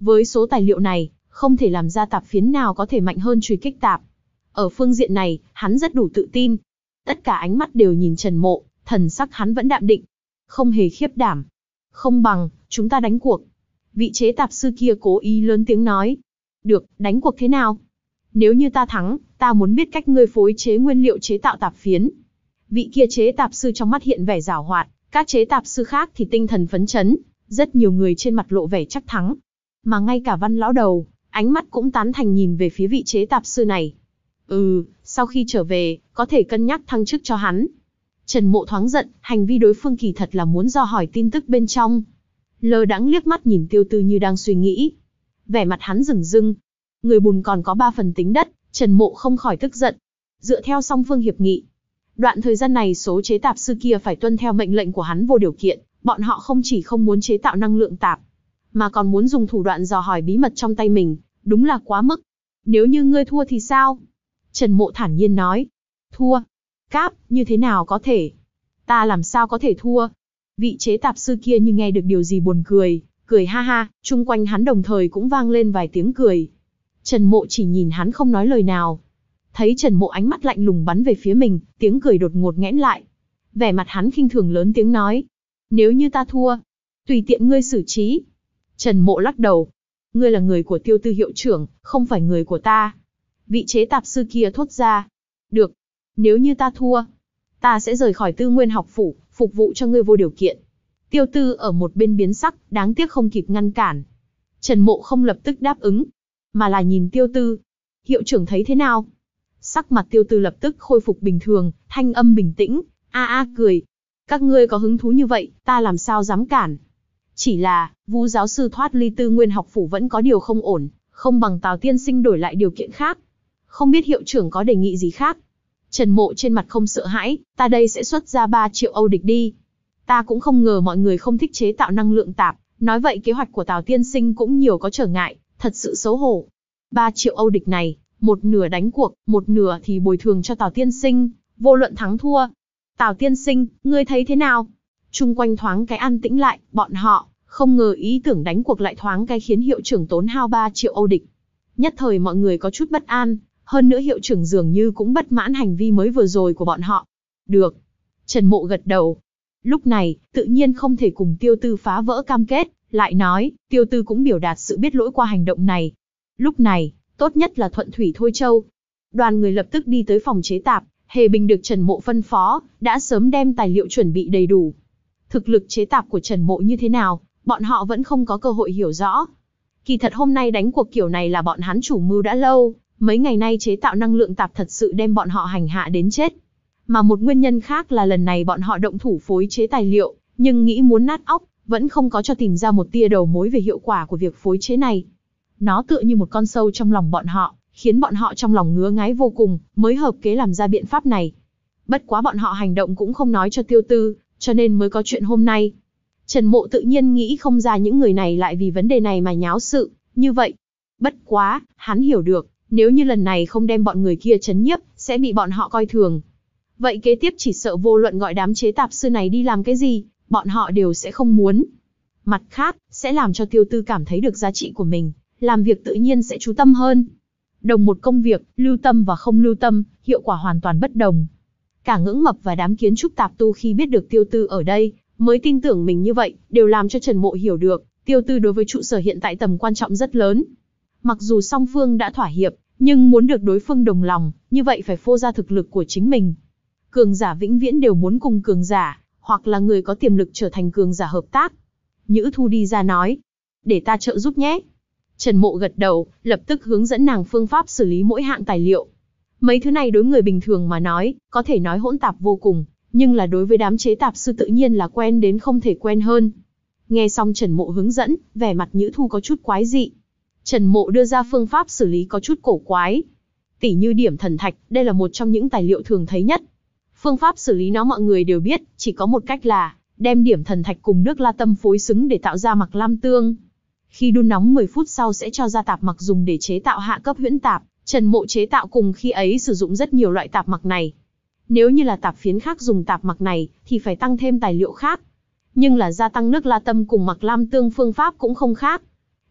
Với số tài liệu này, không thể làm ra tạp phiến nào có thể mạnh hơn truy kích tạp. Ở phương diện này, hắn rất đủ tự tin. Tất cả ánh mắt đều nhìn Trần Mộ, thần sắc hắn vẫn đạm định, không hề khiếp đảm. Không bằng, chúng ta đánh cuộc. Vị chế tạp sư kia cố ý lớn tiếng nói. Được, đánh cuộc thế nào? Nếu như ta thắng, ta muốn biết cách ngươi phối chế nguyên liệu chế tạo tạp phiến. Vị kia chế tạp sư trong mắt hiện vẻ giảo hoạt, các chế tạp sư khác thì tinh thần phấn chấn, rất nhiều người trên mặt lộ vẻ chắc thắng. Mà ngay cả Văn lão đầu, ánh mắt cũng tán thành nhìn về phía vị chế tạp sư này. Ừ, sau khi trở về, có thể cân nhắc thăng chức cho hắn. Trần Mộ thoáng giận, hành vi đối phương kỳ thật là muốn dò hỏi tin tức bên trong. Lơ đãng liếc mắt nhìn Tiêu Tư như đang suy nghĩ. Vẻ mặt hắn rừng rưng. Người bùn còn có ba phần tính đất, Trần Mộ không khỏi tức giận. Dựa theo song phương hiệp nghị, đoạn thời gian này số chế tạp sư kia phải tuân theo mệnh lệnh của hắn vô điều kiện, bọn họ không chỉ không muốn chế tạo năng lượng tạp, mà còn muốn dùng thủ đoạn dò hỏi bí mật trong tay mình, đúng là quá mức. Nếu như ngươi thua thì sao? Trần Mộ thản nhiên nói. Thua? Cáp, như thế nào có thể? Ta làm sao có thể thua? Vị chế tạp sư kia như nghe được điều gì buồn cười, cười ha ha, chung quanh hắn đồng thời cũng vang lên vài tiếng cười. Trần Mộ chỉ nhìn hắn không nói lời nào. Thấy Trần Mộ ánh mắt lạnh lùng bắn về phía mình, tiếng cười đột ngột nghẽn lại. Vẻ mặt hắn khinh thường lớn tiếng nói. Nếu như ta thua, tùy tiện ngươi xử trí. Trần Mộ lắc đầu. Ngươi là người của Tiêu Tư hiệu trưởng, không phải người của ta. Vị chế tạp sư kia thốt ra. Được, nếu như ta thua, ta sẽ rời khỏi Tư Nguyên học phủ, phục vụ cho ngươi vô điều kiện. Tiêu Tư ở một bên biến sắc, đáng tiếc không kịp ngăn cản. Trần Mộ không lập tức đáp ứng, mà là nhìn Tiêu Tư. Hiệu trưởng thấy thế nào? Sắc mặt Tiêu Tư lập tức khôi phục bình thường, thanh âm bình tĩnh, a a cười. Các ngươi có hứng thú như vậy, ta làm sao dám cản. Chỉ là, Vu giáo sư thoát ly Tư Nguyên học phủ vẫn có điều không ổn, không bằng Tào tiên sinh đổi lại điều kiện khác. Không biết hiệu trưởng có đề nghị gì khác? Trần Mộ trên mặt không sợ hãi, ta đây sẽ xuất ra ba triệu Âu địch đi. Ta cũng không ngờ mọi người không thích chế tạo năng lượng tạp, nói vậy kế hoạch của Tào tiên sinh cũng nhiều có trở ngại, thật sự xấu hổ. ba triệu Âu địch này, một nửa đánh cuộc, một nửa thì bồi thường cho Tào tiên sinh, vô luận thắng thua. Tào tiên sinh, ngươi thấy thế nào? Chung quanh thoáng cái an tĩnh lại, bọn họ không ngờ ý tưởng đánh cuộc lại thoáng cái khiến hiệu trưởng tốn hao ba triệu Âu địch. Nhất thời mọi người có chút bất an, hơn nữa hiệu trưởng dường như cũng bất mãn hành vi mới vừa rồi của bọn họ. Được. Trần Mộ gật đầu. Lúc này, tự nhiên không thể cùng Tiêu Tư phá vỡ cam kết, lại nói, Tiêu Tư cũng biểu đạt sự biết lỗi qua hành động này. Lúc này, tốt nhất là thuận thủy thôi châu. Đoàn người lập tức đi tới phòng chế tạp, Hề Bình được Trần Mộ phân phó, đã sớm đem tài liệu chuẩn bị đầy đủ. Thực lực chế tạp của Trần Mộ như thế nào, bọn họ vẫn không có cơ hội hiểu rõ. Kỳ thật hôm nay đánh cuộc kiểu này là bọn hắn chủ mưu đã lâu, mấy ngày nay chế tạo năng lượng tạp thật sự đem bọn họ hành hạ đến chết. Mà một nguyên nhân khác là lần này bọn họ động thủ phối chế tài liệu, nhưng nghĩ muốn nát óc, vẫn không có cho tìm ra một tia đầu mối về hiệu quả của việc phối chế này. Nó tựa như một con sâu trong lòng bọn họ, khiến bọn họ trong lòng ngứa ngáy vô cùng, mới hợp kế làm ra biện pháp này. Bất quá bọn họ hành động cũng không nói cho Tiêu Tư, cho nên mới có chuyện hôm nay. Trần Mộ tự nhiên nghĩ không ra những người này lại vì vấn đề này mà nháo sự, như vậy. Bất quá, hắn hiểu được, nếu như lần này không đem bọn người kia trấn nhiếp, sẽ bị bọn họ coi thường. Vậy kế tiếp chỉ sợ vô luận gọi đám chế tạp sư này đi làm cái gì, bọn họ đều sẽ không muốn. Mặt khác, sẽ làm cho Tiêu Tư cảm thấy được giá trị của mình, làm việc tự nhiên sẽ chú tâm hơn. Đồng một công việc, lưu tâm và không lưu tâm, hiệu quả hoàn toàn bất đồng. Cả Ngưỡng Mập và đám kiến trúc tạp tu khi biết được Tiêu Tư ở đây, mới tin tưởng mình như vậy, đều làm cho Trần Mộ hiểu được, Tiêu Tư đối với trụ sở hiện tại tầm quan trọng rất lớn. Mặc dù song phương đã thỏa hiệp, nhưng muốn được đối phương đồng lòng, như vậy phải phô ra thực lực của chính mình. Cường giả vĩnh viễn đều muốn cùng cường giả, hoặc là người có tiềm lực trở thành cường giả hợp tác. Nhữ Thu đi ra nói, để ta trợ giúp nhé. Trần Mộ gật đầu, lập tức hướng dẫn nàng phương pháp xử lý mỗi hạng tài liệu. Mấy thứ này đối người bình thường mà nói, có thể nói hỗn tạp vô cùng, nhưng là đối với đám chế tạp sư tự nhiên là quen đến không thể quen hơn. Nghe xong Trần Mộ hướng dẫn, vẻ mặt Nhữ Thu có chút quái dị. Trần Mộ đưa ra phương pháp xử lý có chút cổ quái. Tỉ như điểm thần thạch, đây là một trong những tài liệu thường thấy nhất. Phương pháp xử lý nó mọi người đều biết, chỉ có một cách là đem điểm thần thạch cùng nước la tâm phối xứng để tạo ra mặc lam tương. Khi đun nóng mười phút sau sẽ cho ra tạp mặc dùng để chế tạo hạ cấp huyễn tạp. Trần Mộ chế tạo cùng khi ấy sử dụng rất nhiều loại tạp mặc này. Nếu như là tạp phiến khác dùng tạp mặc này, thì phải tăng thêm tài liệu khác. Nhưng là gia tăng nước la tâm cùng mặc lam tương phương pháp cũng không khác.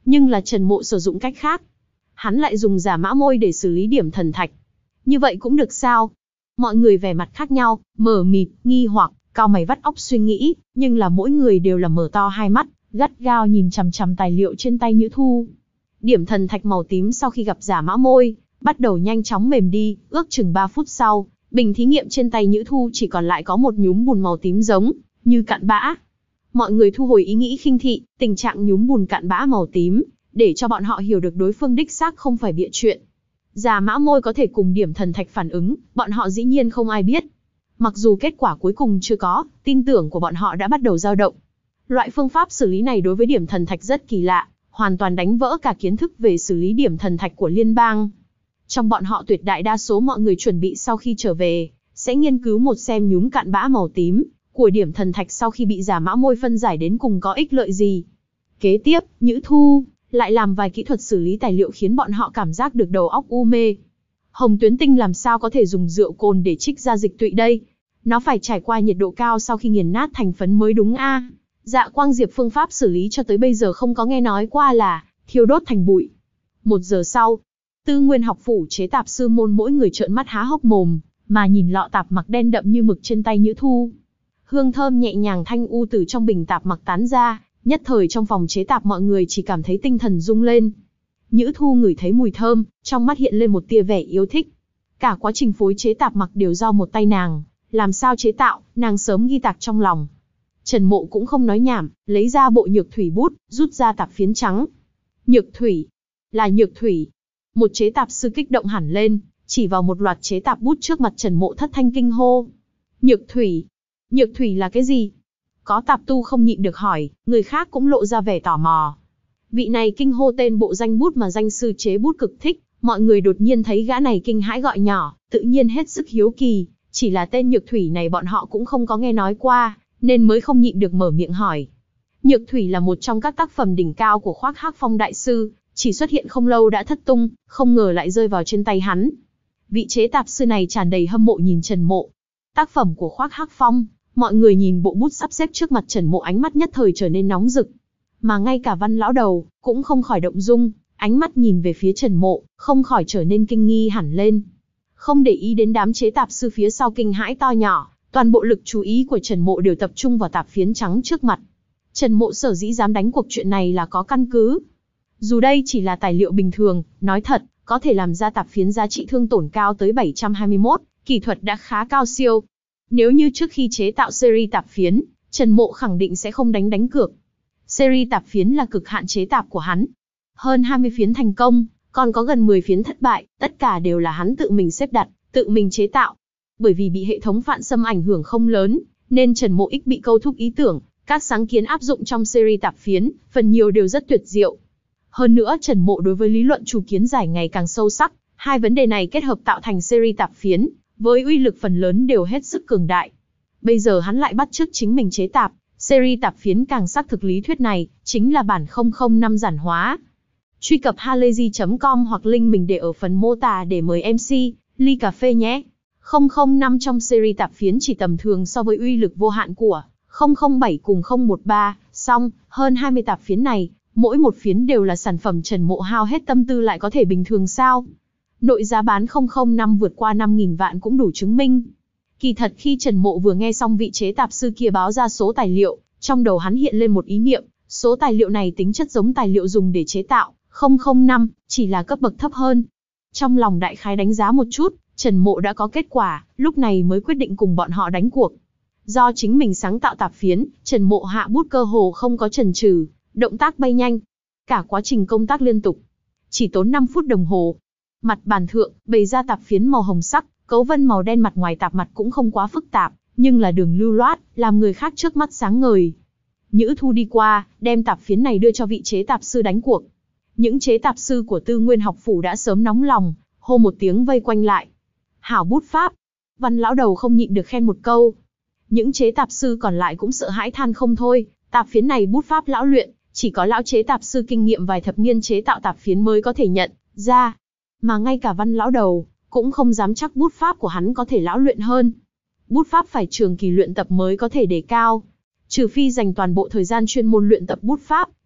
Nhưng là Trần Mộ sử dụng cách khác. Hắn lại dùng giả mã môi để xử lý điểm thần thạch. Như vậy cũng được sao? Mọi người vẻ mặt khác nhau, mờ mịt, nghi hoặc, cau mày vắt óc suy nghĩ, nhưng là mỗi người đều là mở to hai mắt, gắt gao nhìn chằm chằm tài liệu trên tay Nhữ Thu. Điểm thần thạch màu tím sau khi gặp giả mã môi, bắt đầu nhanh chóng mềm đi, ước chừng ba phút sau, bình thí nghiệm trên tay Nhữ Thu chỉ còn lại có một nhúm bùn màu tím giống như cặn bã. Mọi người thu hồi ý nghĩ khinh thị, tình trạng nhúm bùn cặn bã màu tím, để cho bọn họ hiểu được đối phương đích xác không phải bịa chuyện. Giả mã môi có thể cùng điểm thần thạch phản ứng, bọn họ dĩ nhiên không ai biết. Mặc dù kết quả cuối cùng chưa có, tin tưởng của bọn họ đã bắt đầu dao động. Loại phương pháp xử lý này đối với điểm thần thạch rất kỳ lạ, hoàn toàn đánh vỡ cả kiến thức về xử lý điểm thần thạch của liên bang. Trong bọn họ tuyệt đại đa số mọi người chuẩn bị sau khi trở về, sẽ nghiên cứu một xem nhúm cặn bã màu tím của điểm thần thạch sau khi bị giả mã môi phân giải đến cùng có ích lợi gì. Kế tiếp, Nhữ Thu lại làm vài kỹ thuật xử lý tài liệu khiến bọn họ cảm giác được đầu óc u mê. Hồng tuyến tinh làm sao có thể dùng rượu cồn để trích ra dịch tụy đây? Nó phải trải qua nhiệt độ cao sau khi nghiền nát thành phấn mới đúng a. À. Dạ quang diệp phương pháp xử lý cho tới bây giờ không có nghe nói qua là thiêu đốt thành bụi. Một giờ sau, Tư Nguyên học phủ chế tạp sư môn mỗi người trợn mắt há hốc mồm, mà nhìn lọ tạp mặc đen đậm như mực trên tay Nhữ Thu. Hương thơm nhẹ nhàng thanh u từ trong bình tạp mặc tán ra, nhất thời trong phòng chế tạp mọi người chỉ cảm thấy tinh thần rung lên. Nhữ Thu ngửi thấy mùi thơm, trong mắt hiện lên một tia vẻ yêu thích. Cả quá trình phối chế tạp mặc đều do một tay nàng, làm sao chế tạo, nàng sớm ghi tạc trong lòng. Trần Mộ cũng không nói nhảm, lấy ra bộ nhược thủy bút, rút ra tạp phiến trắng. Nhược thủy, là nhược thủy. Một chế tạp sư kích động hẳn lên, chỉ vào một loạt chế tạp bút trước mặt Trần Mộ thất thanh kinh hô. Nhược thủy, nhược thủy là cái gì? Có tạp tu không nhịn được hỏi, người khác cũng lộ ra vẻ tò mò. Vị này kinh hô tên bộ danh bút mà danh sư chế bút cực thích, mọi người đột nhiên thấy gã này kinh hãi gọi nhỏ, tự nhiên hết sức hiếu kỳ, chỉ là tên nhược thủy này bọn họ cũng không có nghe nói qua, nên mới không nhịn được mở miệng hỏi. Nhược thủy là một trong các tác phẩm đỉnh cao của Khoác Hắc Phong đại sư, chỉ xuất hiện không lâu đã thất tung, không ngờ lại rơi vào trên tay hắn. Vị chế tạp sư này tràn đầy hâm mộ nhìn Trần Mộ. Tác phẩm của Khoác Hắc Phong, mọi người nhìn bộ bút sắp xếp trước mặt Trần Mộ ánh mắt nhất thời trở nên nóng rực. Mà ngay cả Văn lão đầu, cũng không khỏi động dung, ánh mắt nhìn về phía Trần Mộ, không khỏi trở nên kinh nghi hẳn lên. Không để ý đến đám chế tạp sư phía sau kinh hãi to nhỏ, toàn bộ lực chú ý của Trần Mộ đều tập trung vào tạp phiến trắng trước mặt. Trần Mộ sở dĩ dám đánh cuộc chuyện này là có căn cứ. Dù đây chỉ là tài liệu bình thường, nói thật, có thể làm ra tạp phiến giá trị thương tổn cao tới bảy trăm hai mươi mốt, kỹ thuật đã khá cao siêu. Nếu như trước khi chế tạo series tạp phiến, Trần Mộ khẳng định sẽ không đánh đánh cược. Series tạp phiến là cực hạn chế tạp của hắn. Hơn hai mươi phiến thành công, còn có gần mười phiến thất bại, tất cả đều là hắn tự mình xếp đặt, tự mình chế tạo. Bởi vì bị hệ thống phản xâm ảnh hưởng không lớn, nên Trần Mộ ít bị câu thúc ý tưởng, các sáng kiến áp dụng trong series tạp phiến, phần nhiều đều rất tuyệt diệu. Hơn nữa Trần Mộ đối với lý luận chủ kiến giải ngày càng sâu sắc, hai vấn đề này kết hợp tạo thành series tạp phiến, với uy lực phần lớn đều hết sức cường đại. Bây giờ hắn lại bắt chước chính mình chế tạp, series tạp phiến càng xác thực lý thuyết này, chính là bản không không năm giản hóa. Truy cập halayzi chấm com hoặc link mình để ở phần mô tả để mời em xê, ly cà phê nhé. không không năm trong series tạp phiến chỉ tầm thường so với uy lực vô hạn của không không bảy cùng không một ba, song, hơn hai mươi tạp phiến này, mỗi một phiến đều là sản phẩm Trần Mộ hao hết tâm tư lại có thể bình thường sao? Nội giá bán không không năm vượt qua năm nghìn vạn cũng đủ chứng minh. Kỳ thật khi Trần Mộ vừa nghe xong vị chế tạp sư kia báo ra số tài liệu, trong đầu hắn hiện lên một ý niệm, số tài liệu này tính chất giống tài liệu dùng để chế tạo không không năm, chỉ là cấp bậc thấp hơn. Trong lòng đại khái đánh giá một chút, Trần Mộ đã có kết quả, lúc này mới quyết định cùng bọn họ đánh cuộc. Do chính mình sáng tạo tạp phiến, Trần Mộ hạ bút cơ hồ không có chần chừ, động tác bay nhanh. Cả quá trình công tác liên tục, chỉ tốn năm phút đồng hồ. Mặt bàn thượng, bày ra tạp phiến màu hồng sắc, cấu vân màu đen mặt ngoài tạp mặt cũng không quá phức tạp, nhưng là đường lưu loát, làm người khác trước mắt sáng ngời. Nhữ Thu đi qua, đem tạp phiến này đưa cho vị chế tạp sư đánh cuộc. Những chế tạp sư của Tư Nguyên học phủ đã sớm nóng lòng, hô một tiếng vây quanh lại. Hảo bút pháp. Văn lão đầu không nhịn được khen một câu. Những chế tạp sư còn lại cũng sợ hãi than không thôi, tạp phiến này bút pháp lão luyện, chỉ có lão chế tạp sư kinh nghiệm vài thập niên chế tạo tạp phiến mới có thể nhận ra. Mà ngay cả Văn lão đầu, cũng không dám chắc bút pháp của hắn có thể lão luyện hơn. Bút pháp phải trường kỳ luyện tập mới có thể đề cao. Trừ phi dành toàn bộ thời gian chuyên môn luyện tập bút pháp,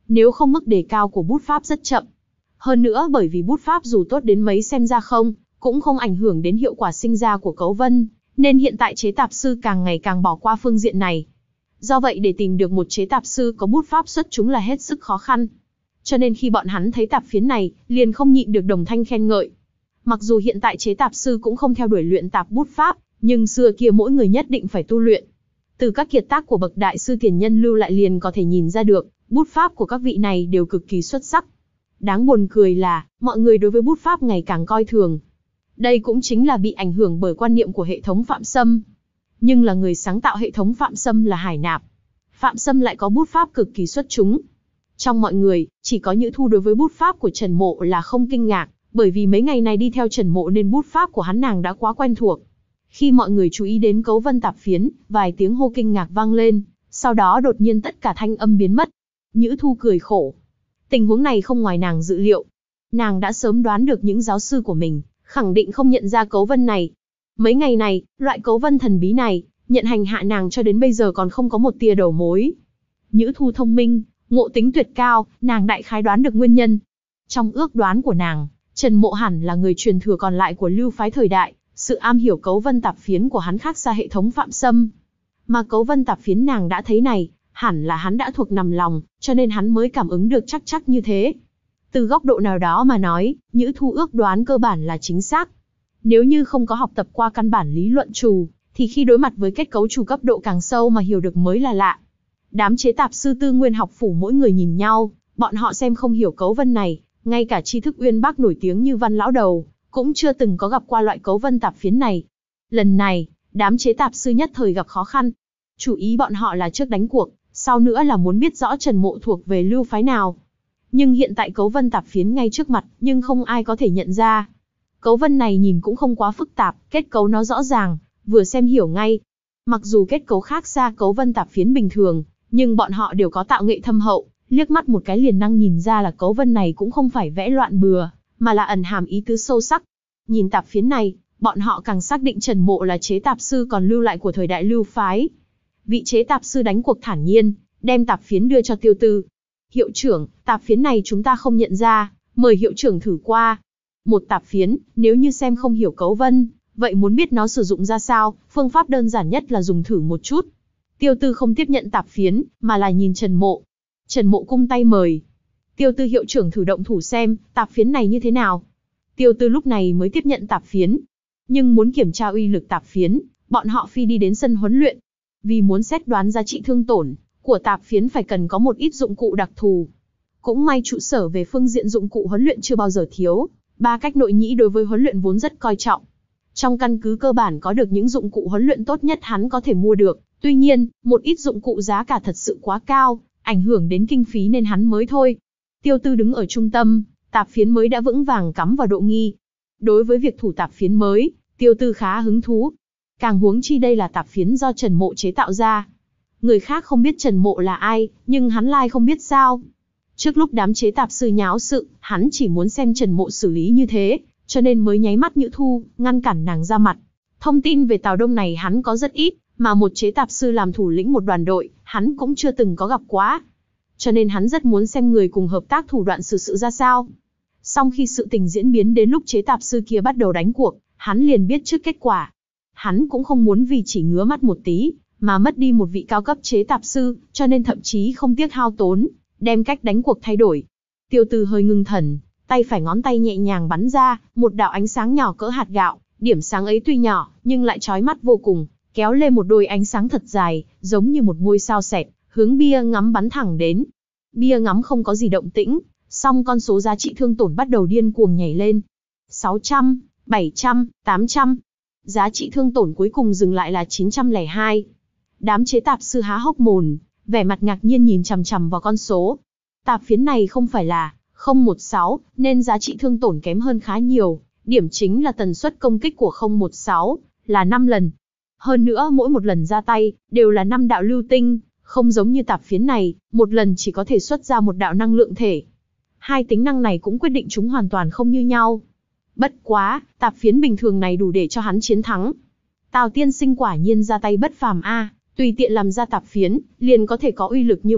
Nếu không mức đề cao của bút pháp rất chậm. Hơn nữa bởi vì bút pháp dù tốt đến mấy xem ra không, cũng không ảnh hưởng đến hiệu quả sinh ra của cấu vân, nên hiện tại chế tạp sư càng ngày càng bỏ qua phương diện này. Do vậy để tìm được một chế tạp sư có bút pháp xuất chúng là hết sức khó khăn. Cho nên khi bọn hắn thấy tạp phiến này, liền không nhịn được đồng thanh khen ngợi. Mặc dù hiện tại chế tạp sư cũng không theo đuổi luyện tạp bút pháp, nhưng xưa kia mỗi người nhất định phải tu luyện. Từ các kiệt tác của bậc đại sư tiền nhân lưu lại liền có thể nhìn ra được, bút pháp của các vị này đều cực kỳ xuất sắc. Đáng buồn cười là, mọi người đối với bút pháp ngày càng coi thường. Đây cũng chính là bị ảnh hưởng bởi quan niệm của hệ thống Phạm Sâm. Nhưng là người sáng tạo hệ thống Phạm Sâm là Hải Nạp. Phạm Sâm lại có bút pháp cực kỳ xuất chúng. Trong mọi người, chỉ có Nhữ Thu đối với bút pháp của Trần Mộ là không kinh ngạc, bởi vì mấy ngày này đi theo Trần Mộ nên bút pháp của hắn nàng đã quá quen thuộc. Khi mọi người chú ý đến cấu vân tạp phiến, vài tiếng hô kinh ngạc vang lên, sau đó đột nhiên tất cả thanh âm biến mất. Nhữ Thu cười khổ. Tình huống này không ngoài nàng dự liệu. Nàng đã sớm đoán được những giáo sư của mình, khẳng định không nhận ra cấu vân này. Mấy ngày này, loại cấu vân thần bí này, nhận hành hạ nàng cho đến bây giờ còn không có một tia đầu mối. Nhữ Thu thông minh, ngộ tính tuyệt cao, nàng đại khái đoán được nguyên nhân. Trong ước đoán của nàng, Trần Mộ hẳn là người truyền thừa còn lại của lưu phái thời đại, sự am hiểu cấu vân tạp phiến của hắn khác xa hệ thống Phạm Sâm. Mà cấu vân tạp phiến nàng đã thấy này, hẳn là hắn đã thuộc nằm lòng, cho nên hắn mới cảm ứng được chắc chắc như thế. Từ góc độ nào đó mà nói, Nhữ Thu ước đoán cơ bản là chính xác. Nếu như không có học tập qua căn bản lý luận trù, thì khi đối mặt với kết cấu trù cấp độ càng sâu mà hiểu được mới là lạ. Đám chế tạp sư Tư Nguyên học phủ mỗi người nhìn nhau, bọn họ xem không hiểu cấu vân này, ngay cả tri thức uyên bác nổi tiếng như Văn lão đầu, cũng chưa từng có gặp qua loại cấu vân tạp phiến này. Lần này, đám chế tạp sư nhất thời gặp khó khăn. Chủ ý bọn họ là trước đánh cuộc, sau nữa là muốn biết rõ Trần Mộ thuộc về lưu phái nào. Nhưng hiện tại cấu vân tạp phiến ngay trước mặt, nhưng không ai có thể nhận ra. Cấu vân này nhìn cũng không quá phức tạp, kết cấu nó rõ ràng, vừa xem hiểu ngay. Mặc dù kết cấu khác xa cấu vân tạp phiến bình thường, nhưng bọn họ đều có tạo nghệ thâm hậu, liếc mắt một cái liền năng nhìn ra là cấu vân này cũng không phải vẽ loạn bừa, mà là ẩn hàm ý tứ sâu sắc. Nhìn tạp phiến này, bọn họ càng xác định Trần Mộ là chế tạp sư còn lưu lại của thời đại lưu phái. Vị chế tạp sư đánh cuộc thản nhiên, đem tạp phiến đưa cho Tiêu Tư. Hiệu trưởng, tạp phiến này chúng ta không nhận ra, mời hiệu trưởng thử qua. Một tạp phiến, nếu như xem không hiểu cấu vân, vậy muốn biết nó sử dụng ra sao, phương pháp đơn giản nhất là dùng thử một chút. Tiêu Tư không tiếp nhận tạp phiến, mà là nhìn Trần Mộ. Trần Mộ cung tay mời. Tiêu Tư hiệu trưởng thử động thủ xem, tạp phiến này như thế nào. Tiêu Tư lúc này mới tiếp nhận tạp phiến. Nhưng muốn kiểm tra uy lực tạp phiến, bọn họ phi đi đến sân huấn luyện. Vì muốn xét đoán giá trị thương tổn của tạp phiến phải cần có một ít dụng cụ đặc thù. Cũng may trụ sở về phương diện dụng cụ huấn luyện chưa bao giờ thiếu, ba cách nội nhĩ đối với huấn luyện vốn rất coi trọng. Trong căn cứ cơ bản có được những dụng cụ huấn luyện tốt nhất hắn có thể mua được, tuy nhiên, một ít dụng cụ giá cả thật sự quá cao, ảnh hưởng đến kinh phí nên hắn mới thôi. Tiêu Tư đứng ở trung tâm, tạp phiến mới đã vững vàng cắm vào độ nghi. Đối với việc thủ tạp phiến mới, Tiêu Tư khá hứng thú. Càng huống chi đây là tạp phiến do Trần Mộ chế tạo ra. Người khác không biết Trần Mộ là ai, nhưng hắn lai không biết sao. Trước lúc đám chế tạp sư nháo sự, hắn chỉ muốn xem Trần Mộ xử lý như thế, cho nên mới nháy mắt Nhữ Thu, ngăn cản nàng ra mặt. Thông tin về Tào Đông này hắn có rất ít, mà một chế tạp sư làm thủ lĩnh một đoàn đội, hắn cũng chưa từng có gặp quá. Cho nên hắn rất muốn xem người cùng hợp tác thủ đoạn xử sự ra sao. Song khi sự tình diễn biến đến lúc chế tạp sư kia bắt đầu đánh cuộc, hắn liền biết trước kết quả. Hắn cũng không muốn vì chỉ ngứa mắt một tí, mà mất đi một vị cao cấp chế tạp sư, cho nên thậm chí không tiếc hao tốn, đem cách đánh cuộc thay đổi. Tiêu Tư hơi ngưng thần, tay phải ngón tay nhẹ nhàng bắn ra, một đạo ánh sáng nhỏ cỡ hạt gạo, điểm sáng ấy tuy nhỏ, nhưng lại chói mắt vô cùng, kéo lên một đôi ánh sáng thật dài, giống như một ngôi sao xẹt, hướng bia ngắm bắn thẳng đến. Bia ngắm không có gì động tĩnh, song con số giá trị thương tổn bắt đầu điên cuồng nhảy lên. sáu trăm, bảy trăm, tám trăm. Giá trị thương tổn cuối cùng dừng lại là chín trăm lẻ hai. Đám chế tạp sư há hốc mồm, vẻ mặt ngạc nhiên nhìn chằm chằm vào con số. Tạp phiến này không phải là không một sáu, nên giá trị thương tổn kém hơn khá nhiều. Điểm chính là tần suất công kích của không một sáu là năm lần. Hơn nữa mỗi một lần ra tay, đều là năm đạo lưu tinh, không giống như tạp phiến này, một lần chỉ có thể xuất ra một đạo năng lượng thể. Hai tính năng này cũng quyết định chúng hoàn toàn không như nhau. Bất quá, tạp phiến bình thường này đủ để cho hắn chiến thắng. Tào tiên sinh quả nhiên ra tay bất phàm a, tùy tiện làm ra tạp phiến, liền có thể có uy lực như vậy,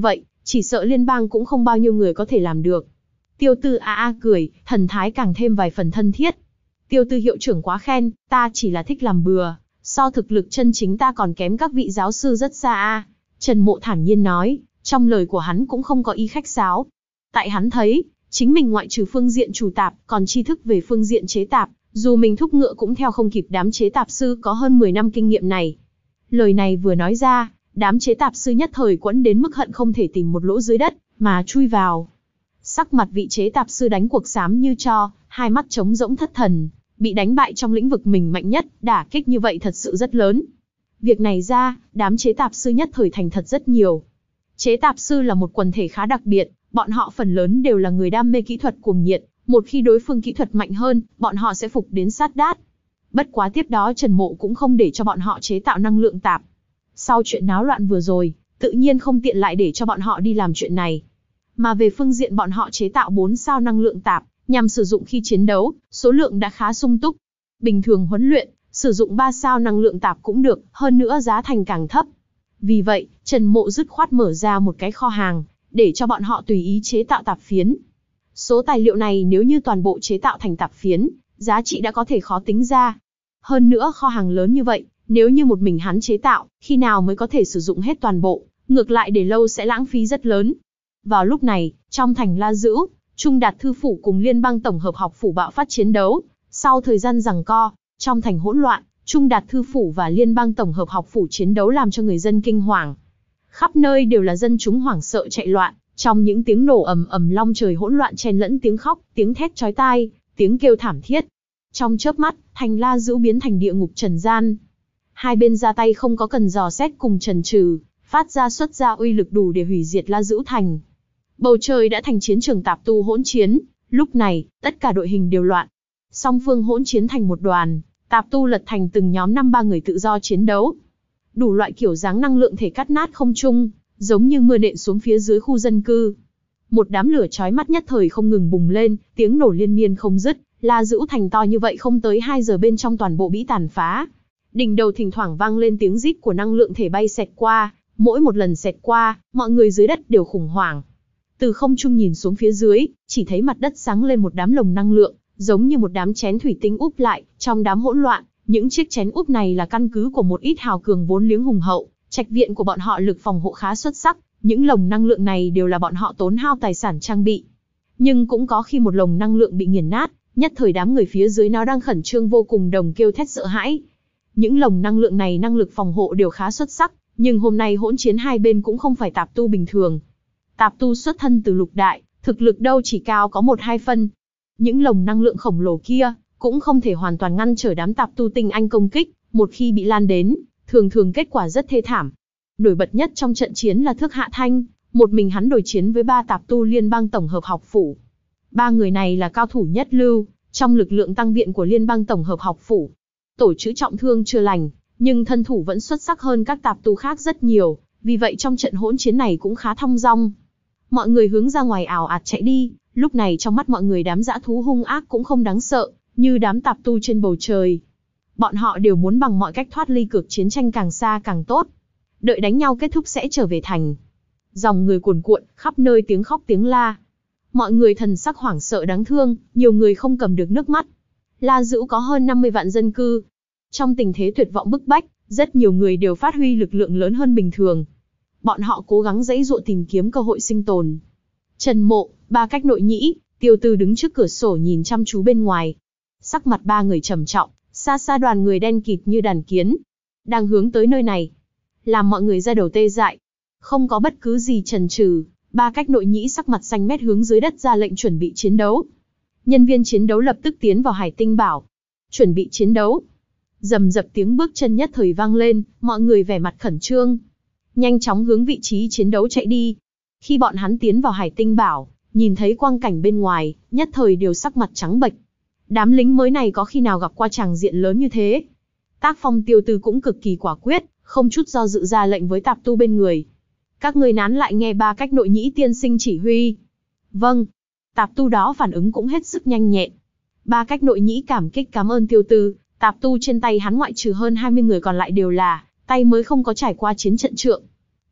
chỉ sợ liên bang cũng không bao nhiêu người có thể làm được. Tiêu Tư a a cười, thần thái càng thêm vài phần thân thiết. Tiêu Tư hiệu trưởng quá khen, ta chỉ là thích làm bừa, so thực lực chân chính ta còn kém các vị giáo sư rất xa a. Trần Mộ thản nhiên nói, trong lời của hắn cũng không có ý khách sáo. Tại hắn thấy, chính mình ngoại trừ phương diện chủ tạp, còn tri thức về phương diện chế tạp, dù mình thúc ngựa cũng theo không kịp đám chế tạp sư có hơn mười năm kinh nghiệm này. Lời này vừa nói ra, đám chế tạp sư nhất thời quẫn đến mức hận không thể tìm một lỗ dưới đất, mà chui vào. Sắc mặt vị chế tạp sư đánh cuộc xám như tro, hai mắt trống rỗng thất thần, bị đánh bại trong lĩnh vực mình mạnh nhất, đả kích như vậy thật sự rất lớn. Việc này ra, đám chế tạp sư nhất thời thành thật rất nhiều. Chế tạp sư là một quần thể khá đặc biệt, bọn họ phần lớn đều là người đam mê kỹ thuật cuồng nhiệt, một khi đối phương kỹ thuật mạnh hơn, bọn họ sẽ phục đến sát đát. Bất quá tiếp đó Trần Mộ cũng không để cho bọn họ chế tạo năng lượng tạp. Sau chuyện náo loạn vừa rồi, tự nhiên không tiện lại để cho bọn họ đi làm chuyện này. Mà về phương diện bọn họ chế tạo bốn sao năng lượng tạp, nhằm sử dụng khi chiến đấu, số lượng đã khá sung túc. Bình thường huấn luyện, sử dụng ba sao năng lượng tạp cũng được, hơn nữa giá thành càng thấp. Vì vậy, Trần Mộ dứt khoát mở ra một cái kho hàng, để cho bọn họ tùy ý chế tạo tạp phiến. Số tài liệu này nếu như toàn bộ chế tạo thành tạp phiến, giá trị đã có thể khó tính ra. Hơn nữa kho hàng lớn như vậy, nếu như một mình hắn chế tạo, khi nào mới có thể sử dụng hết toàn bộ, ngược lại để lâu sẽ lãng phí rất lớn. Vào lúc này, trong thành La Dữ, Trung Đạt Thư Phủ cùng Liên bang Tổng hợp học phủ bạo phát chiến đấu. Sau thời gian giằng co, trong thành hỗn loạn, Trung Đạt Thư Phủ và Liên bang Tổng hợp học phủ chiến đấu làm cho người dân kinh hoàng. Khắp nơi đều là dân chúng hoảng sợ chạy loạn, trong những tiếng nổ ầm ầm long trời hỗn loạn chen lẫn tiếng khóc, tiếng thét chói tai, tiếng kêu thảm thiết. Trong chớp mắt, thành La Dữ biến thành địa ngục trần gian. Hai bên ra tay không có cần dò xét cùng chần chừ, phát ra xuất ra uy lực đủ để hủy diệt La Dữ thành. Bầu trời đã thành chiến trường tạp tu hỗn chiến, lúc này, tất cả đội hình đều loạn. Song phương hỗn chiến thành một đoàn, tạp tu lật thành từng nhóm năm ba người tự do chiến đấu. Đủ loại kiểu dáng năng lượng thể cắt nát không trung, giống như mưa nện xuống phía dưới khu dân cư. Một đám lửa chói mắt nhất thời không ngừng bùng lên, tiếng nổ liên miên không dứt, La Dữ thành to như vậy không tới hai giờ bên trong toàn bộ bị tàn phá. Đỉnh đầu thỉnh thoảng vang lên tiếng rít của năng lượng thể bay xẹt qua, mỗi một lần xẹt qua, mọi người dưới đất đều khủng hoảng. Từ không trung nhìn xuống phía dưới, chỉ thấy mặt đất sáng lên một đám lồng năng lượng, giống như một đám chén thủy tinh úp lại, trong đám hỗn loạn, những chiếc chén úp này là căn cứ của một ít hào cường vốn liếng hùng hậu, trạch viện của bọn họ lực phòng hộ khá xuất sắc, những lồng năng lượng này đều là bọn họ tốn hao tài sản trang bị. Nhưng cũng có khi một lồng năng lượng bị nghiền nát, nhất thời đám người phía dưới nó đang khẩn trương vô cùng đồng kêu thét sợ hãi. Những lồng năng lượng này năng lực phòng hộ đều khá xuất sắc, nhưng hôm nay hỗn chiến hai bên cũng không phải tạp tu bình thường. Tạp tu xuất thân từ lục đại, thực lực đâu chỉ cao có một hai phân. Những lồng năng lượng khổng lồ kia, cũng không thể hoàn toàn ngăn trở đám tạp tu tinh anh công kích, một khi bị lan đến, thường thường kết quả rất thê thảm. Nổi bật nhất trong trận chiến là Thước Hạ Thanh, một mình hắn đối chiến với ba tạp tu liên bang tổng hợp học phủ. Ba người này là cao thủ nhất lưu, trong lực lượng tăng viện của liên bang tổng hợp học phủ. Tổ chữ trọng thương chưa lành, nhưng thân thủ vẫn xuất sắc hơn các tạp tu khác rất nhiều, vì vậy trong trận hỗn chiến này cũng khá thong dong. Mọi người hướng ra ngoài ảo ạt chạy đi, lúc này trong mắt mọi người đám dã thú hung ác cũng không đáng sợ, như đám tạp tu trên bầu trời. Bọn họ đều muốn bằng mọi cách thoát ly cược chiến tranh càng xa càng tốt. Đợi đánh nhau kết thúc sẽ trở về thành. Dòng người cuồn cuộn, khắp nơi tiếng khóc tiếng la. Mọi người thần sắc hoảng sợ đáng thương, nhiều người không cầm được nước mắt. La Dữ có hơn năm mươi vạn dân cư. Trong tình thế tuyệt vọng bức bách, rất nhiều người đều phát huy lực lượng lớn hơn bình thường. Bọn họ cố gắng giãy giụa tìm kiếm cơ hội sinh tồn. Trần Mộ, Ba Cách Nội Nhĩ, Tiêu Tư đứng trước cửa sổ nhìn chăm chú bên ngoài. Sắc mặt ba người trầm trọng, xa xa đoàn người đen kịt như đàn kiến, đang hướng tới nơi này, làm mọi người ra đầu tê dại. Không có bất cứ gì chần chừ, Ba Cách Nội Nhĩ sắc mặt xanh mét hướng dưới đất ra lệnh chuẩn bị chiến đấu. Nhân viên chiến đấu lập tức tiến vào Hải Tinh Bảo, chuẩn bị chiến đấu. Rầm rập tiếng bước chân nhất thời vang lên, mọi người vẻ mặt khẩn trương, nhanh chóng hướng vị trí chiến đấu chạy đi. Khi bọn hắn tiến vào Hải Tinh Bảo, nhìn thấy quang cảnh bên ngoài, nhất thời đều sắc mặt trắng bệch. Đám lính mới này có khi nào gặp qua tràng diện lớn như thế? Tác phong Tiêu Tư cũng cực kỳ quả quyết, không chút do dự ra lệnh với tạp tu bên người. Các ngươi nán lại nghe Ba Cách Nội Nhĩ tiên sinh chỉ huy. Vâng. Tạp tu đó phản ứng cũng hết sức nhanh nhẹn. Ba Cách Nội Nhĩ cảm kích cảm ơn Tiêu Tư, tạp tu trên tay hắn ngoại trừ hơn hai mươi người còn lại đều là tay mới không có trải qua chiến trận trượng.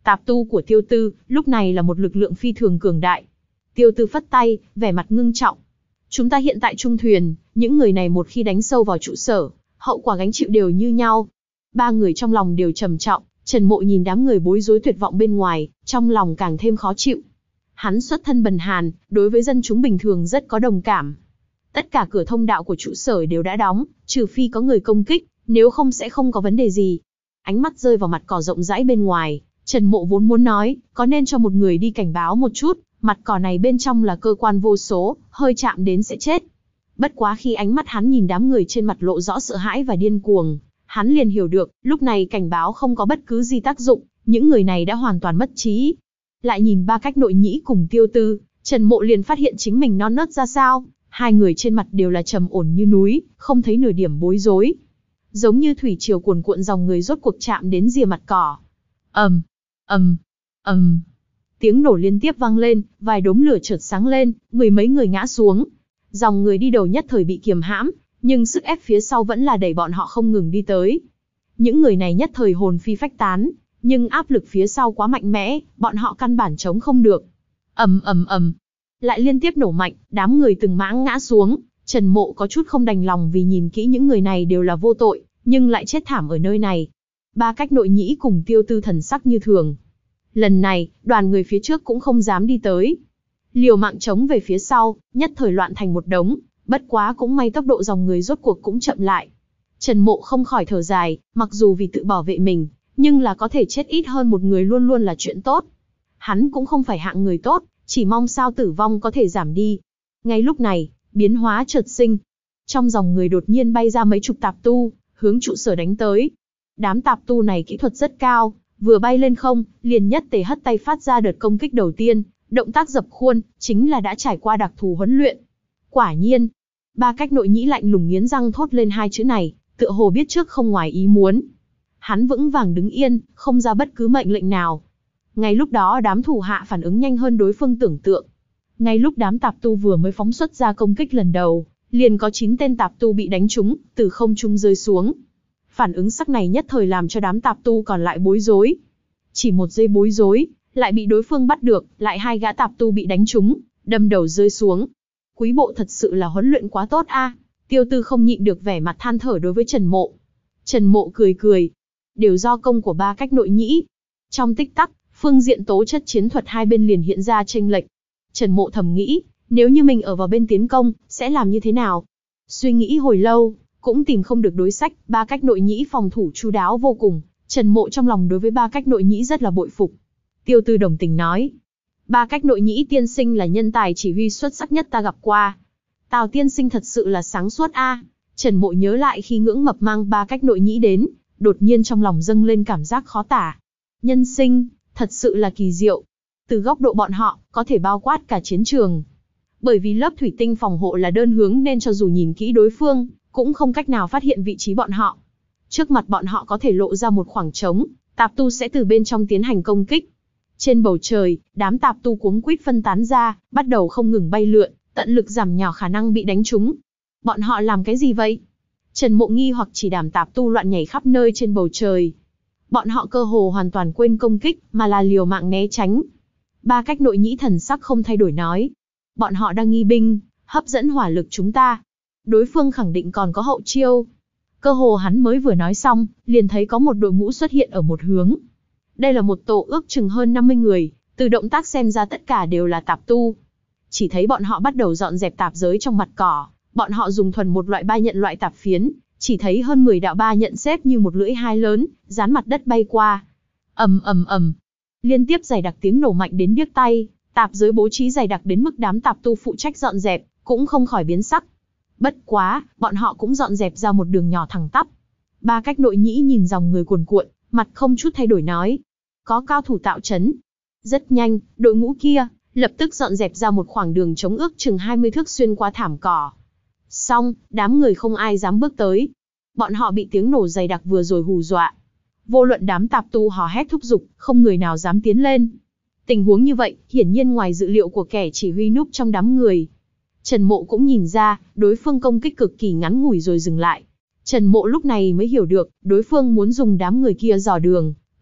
Tạp tu của Tiêu Tư, lúc này là một lực lượng phi thường cường đại. Tiêu Tư phất tay, vẻ mặt ngưng trọng. Chúng ta hiện tại trung thuyền, những người này một khi đánh sâu vào trụ sở, hậu quả gánh chịu đều như nhau. Ba người trong lòng đều trầm trọng, Trần Mộ nhìn đám người bối rối tuyệt vọng bên ngoài, trong lòng càng thêm khó chịu. Hắn xuất thân bần hàn, đối với dân chúng bình thường rất có đồng cảm. Tất cả cửa thông đạo của trụ sở đều đã đóng, trừ phi có người công kích, nếu không sẽ không có vấn đề gì. Ánh mắt rơi vào mặt cỏ rộng rãi bên ngoài, Trần Mộ vốn muốn nói, có nên cho một người đi cảnh báo một chút, mặt cỏ này bên trong là cơ quan vô số, hơi chạm đến sẽ chết. Bất quá khi ánh mắt hắn nhìn đám người trên mặt lộ rõ sợ hãi và điên cuồng, hắn liền hiểu được, lúc này cảnh báo không có bất cứ gì tác dụng, những người này đã hoàn toàn mất trí. Lại nhìn Ba Cách Nội Nhĩ cùng Tiêu Tư, Trần Mộ liền phát hiện chính mình non nớt ra sao, hai người trên mặt đều là trầm ổn như núi, không thấy nửa điểm bối rối. Giống như thủy triều cuồn cuộn dòng người rốt cuộc chạm đến rìa mặt cỏ. Ầm, ầm, ầm. Tiếng nổ liên tiếp vang lên, vài đốm lửa chợt sáng lên, mười mấy người ngã xuống. Dòng người đi đầu nhất thời bị kiềm hãm, nhưng sức ép phía sau vẫn là đẩy bọn họ không ngừng đi tới. Những người này nhất thời hồn phi phách tán, nhưng áp lực phía sau quá mạnh mẽ, bọn họ căn bản chống không được. Ầm ầm ầm, lại liên tiếp nổ mạnh, đám người từng mãng ngã xuống. Trần Mộ có chút không đành lòng vì nhìn kỹ những người này đều là vô tội, nhưng lại chết thảm ở nơi này. Ba Cách Nội Nhĩ cùng Tiêu Tư thần sắc như thường. Lần này, đoàn người phía trước cũng không dám đi tới. Liều mạng chống về phía sau, nhất thời loạn thành một đống, bất quá cũng may tốc độ dòng người rốt cuộc cũng chậm lại. Trần Mộ không khỏi thở dài, mặc dù vì tự bảo vệ mình, nhưng là có thể chết ít hơn một người luôn luôn là chuyện tốt. Hắn cũng không phải hạng người tốt, chỉ mong sao tử vong có thể giảm đi. Ngay lúc này, biến hóa chợt sinh. Trong dòng người đột nhiên bay ra mấy chục tạp tu, hướng trụ sở đánh tới. Đám tạp tu này kỹ thuật rất cao, vừa bay lên không, liền nhất tề hất tay phát ra đợt công kích đầu tiên, động tác dập khuôn, chính là đã trải qua đặc thù huấn luyện. Quả nhiên, Ba Cách Nội Nhĩ lạnh lùng nghiến răng thốt lên hai chữ này, tựa hồ biết trước không ngoài ý muốn. Hắn vững vàng đứng yên, không ra bất cứ mệnh lệnh nào. Ngay lúc đó đám thủ hạ phản ứng nhanh hơn đối phương tưởng tượng. Ngay lúc đám tạp tu vừa mới phóng xuất ra công kích lần đầu, liền có chín tên tạp tu bị đánh trúng, từ không trung rơi xuống. Phản ứng sắc này nhất thời làm cho đám tạp tu còn lại bối rối. Chỉ một giây bối rối, lại bị đối phương bắt được, lại hai gã tạp tu bị đánh trúng, đâm đầu rơi xuống. Quý bộ thật sự là huấn luyện quá tốt a. Tiêu Tư không nhịn được vẻ mặt than thở đối với Trần Mộ. Trần Mộ cười cười. Đều do công của Ba Cách Nội Nhĩ. Trong tích tắc, phương diện tố chất chiến thuật hai bên liền hiện ra chênh lệch. Trần Mộ thầm nghĩ, nếu như mình ở vào bên tiến công, sẽ làm như thế nào? Suy nghĩ hồi lâu, cũng tìm không được đối sách. Ba Cách Nội Nhĩ phòng thủ chu đáo vô cùng. Trần Mộ trong lòng đối với Ba Cách Nội Nhĩ rất là bội phục. Tiêu Tư đồng tình nói, Ba Cách Nội Nhĩ tiên sinh là nhân tài chỉ huy xuất sắc nhất ta gặp qua. Tào tiên sinh thật sự là sáng suốt a. Trần Mộ nhớ lại khi Ngưỡng Mập mang Ba Cách Nội Nhĩ đến, đột nhiên trong lòng dâng lên cảm giác khó tả. Nhân sinh, thật sự là kỳ diệu. Từ góc độ bọn họ, có thể bao quát cả chiến trường. Bởi vì lớp thủy tinh phòng hộ là đơn hướng nên cho dù nhìn kỹ đối phương, cũng không cách nào phát hiện vị trí bọn họ. Trước mặt bọn họ có thể lộ ra một khoảng trống, tạp tu sẽ từ bên trong tiến hành công kích. Trên bầu trời, đám tạp tu cuống quýt phân tán ra, bắt đầu không ngừng bay lượn, tận lực giảm nhỏ khả năng bị đánh trúng. Bọn họ làm cái gì vậy? Trần Mộ nghi hoặc chỉ đám tạp tu loạn nhảy khắp nơi trên bầu trời. Bọn họ cơ hồ hoàn toàn quên công kích, mà là liều mạng né tránh. Ba Cách Nội Nhĩ thần sắc không thay đổi nói. Bọn họ đang nghi binh, hấp dẫn hỏa lực chúng ta. Đối phương khẳng định còn có hậu chiêu. Cơ hồ hắn mới vừa nói xong, liền thấy có một đội ngũ xuất hiện ở một hướng. Đây là một tổ ước chừng hơn năm mươi người, từ động tác xem ra tất cả đều là tạp tu. Chỉ thấy bọn họ bắt đầu dọn dẹp tạp giới trong mặt cỏ, bọn họ dùng thuần một loại ba nhận loại tạp phiến, chỉ thấy hơn mười đạo ba nhận xếp như một lưỡi hái lớn, dán mặt đất bay qua. Ầm ầm ầm. Liên tiếp dày đặc tiếng nổ mạnh đến điếc tai, tạp giới bố trí dày đặc đến mức đám tạp tu phụ trách dọn dẹp, cũng không khỏi biến sắc. Bất quá, bọn họ cũng dọn dẹp ra một đường nhỏ thẳng tắp. Ba Cách Nội Nhĩ nhìn dòng người cuồn cuộn, mặt không chút thay đổi nói. Có cao thủ tạo trấn. Rất nhanh, đội ngũ kia, lập tức dọn dẹp ra một khoảng đường trống ước chừng hai mươi thước xuyên qua thảm cỏ. Xong, đám người không ai dám bước tới. Bọn họ bị tiếng nổ dày đặc vừa rồi hù dọa. Vô luận đám tạp tu hò hét thúc giục, không người nào dám tiến lên. Tình huống như vậy, hiển nhiên ngoài dự liệu của kẻ chỉ huy núp trong đám người. Trần Mộ cũng nhìn ra, đối phương công kích cực kỳ ngắn ngủi rồi dừng lại. Trần Mộ lúc này mới hiểu được, đối phương muốn dùng đám người kia dò đường,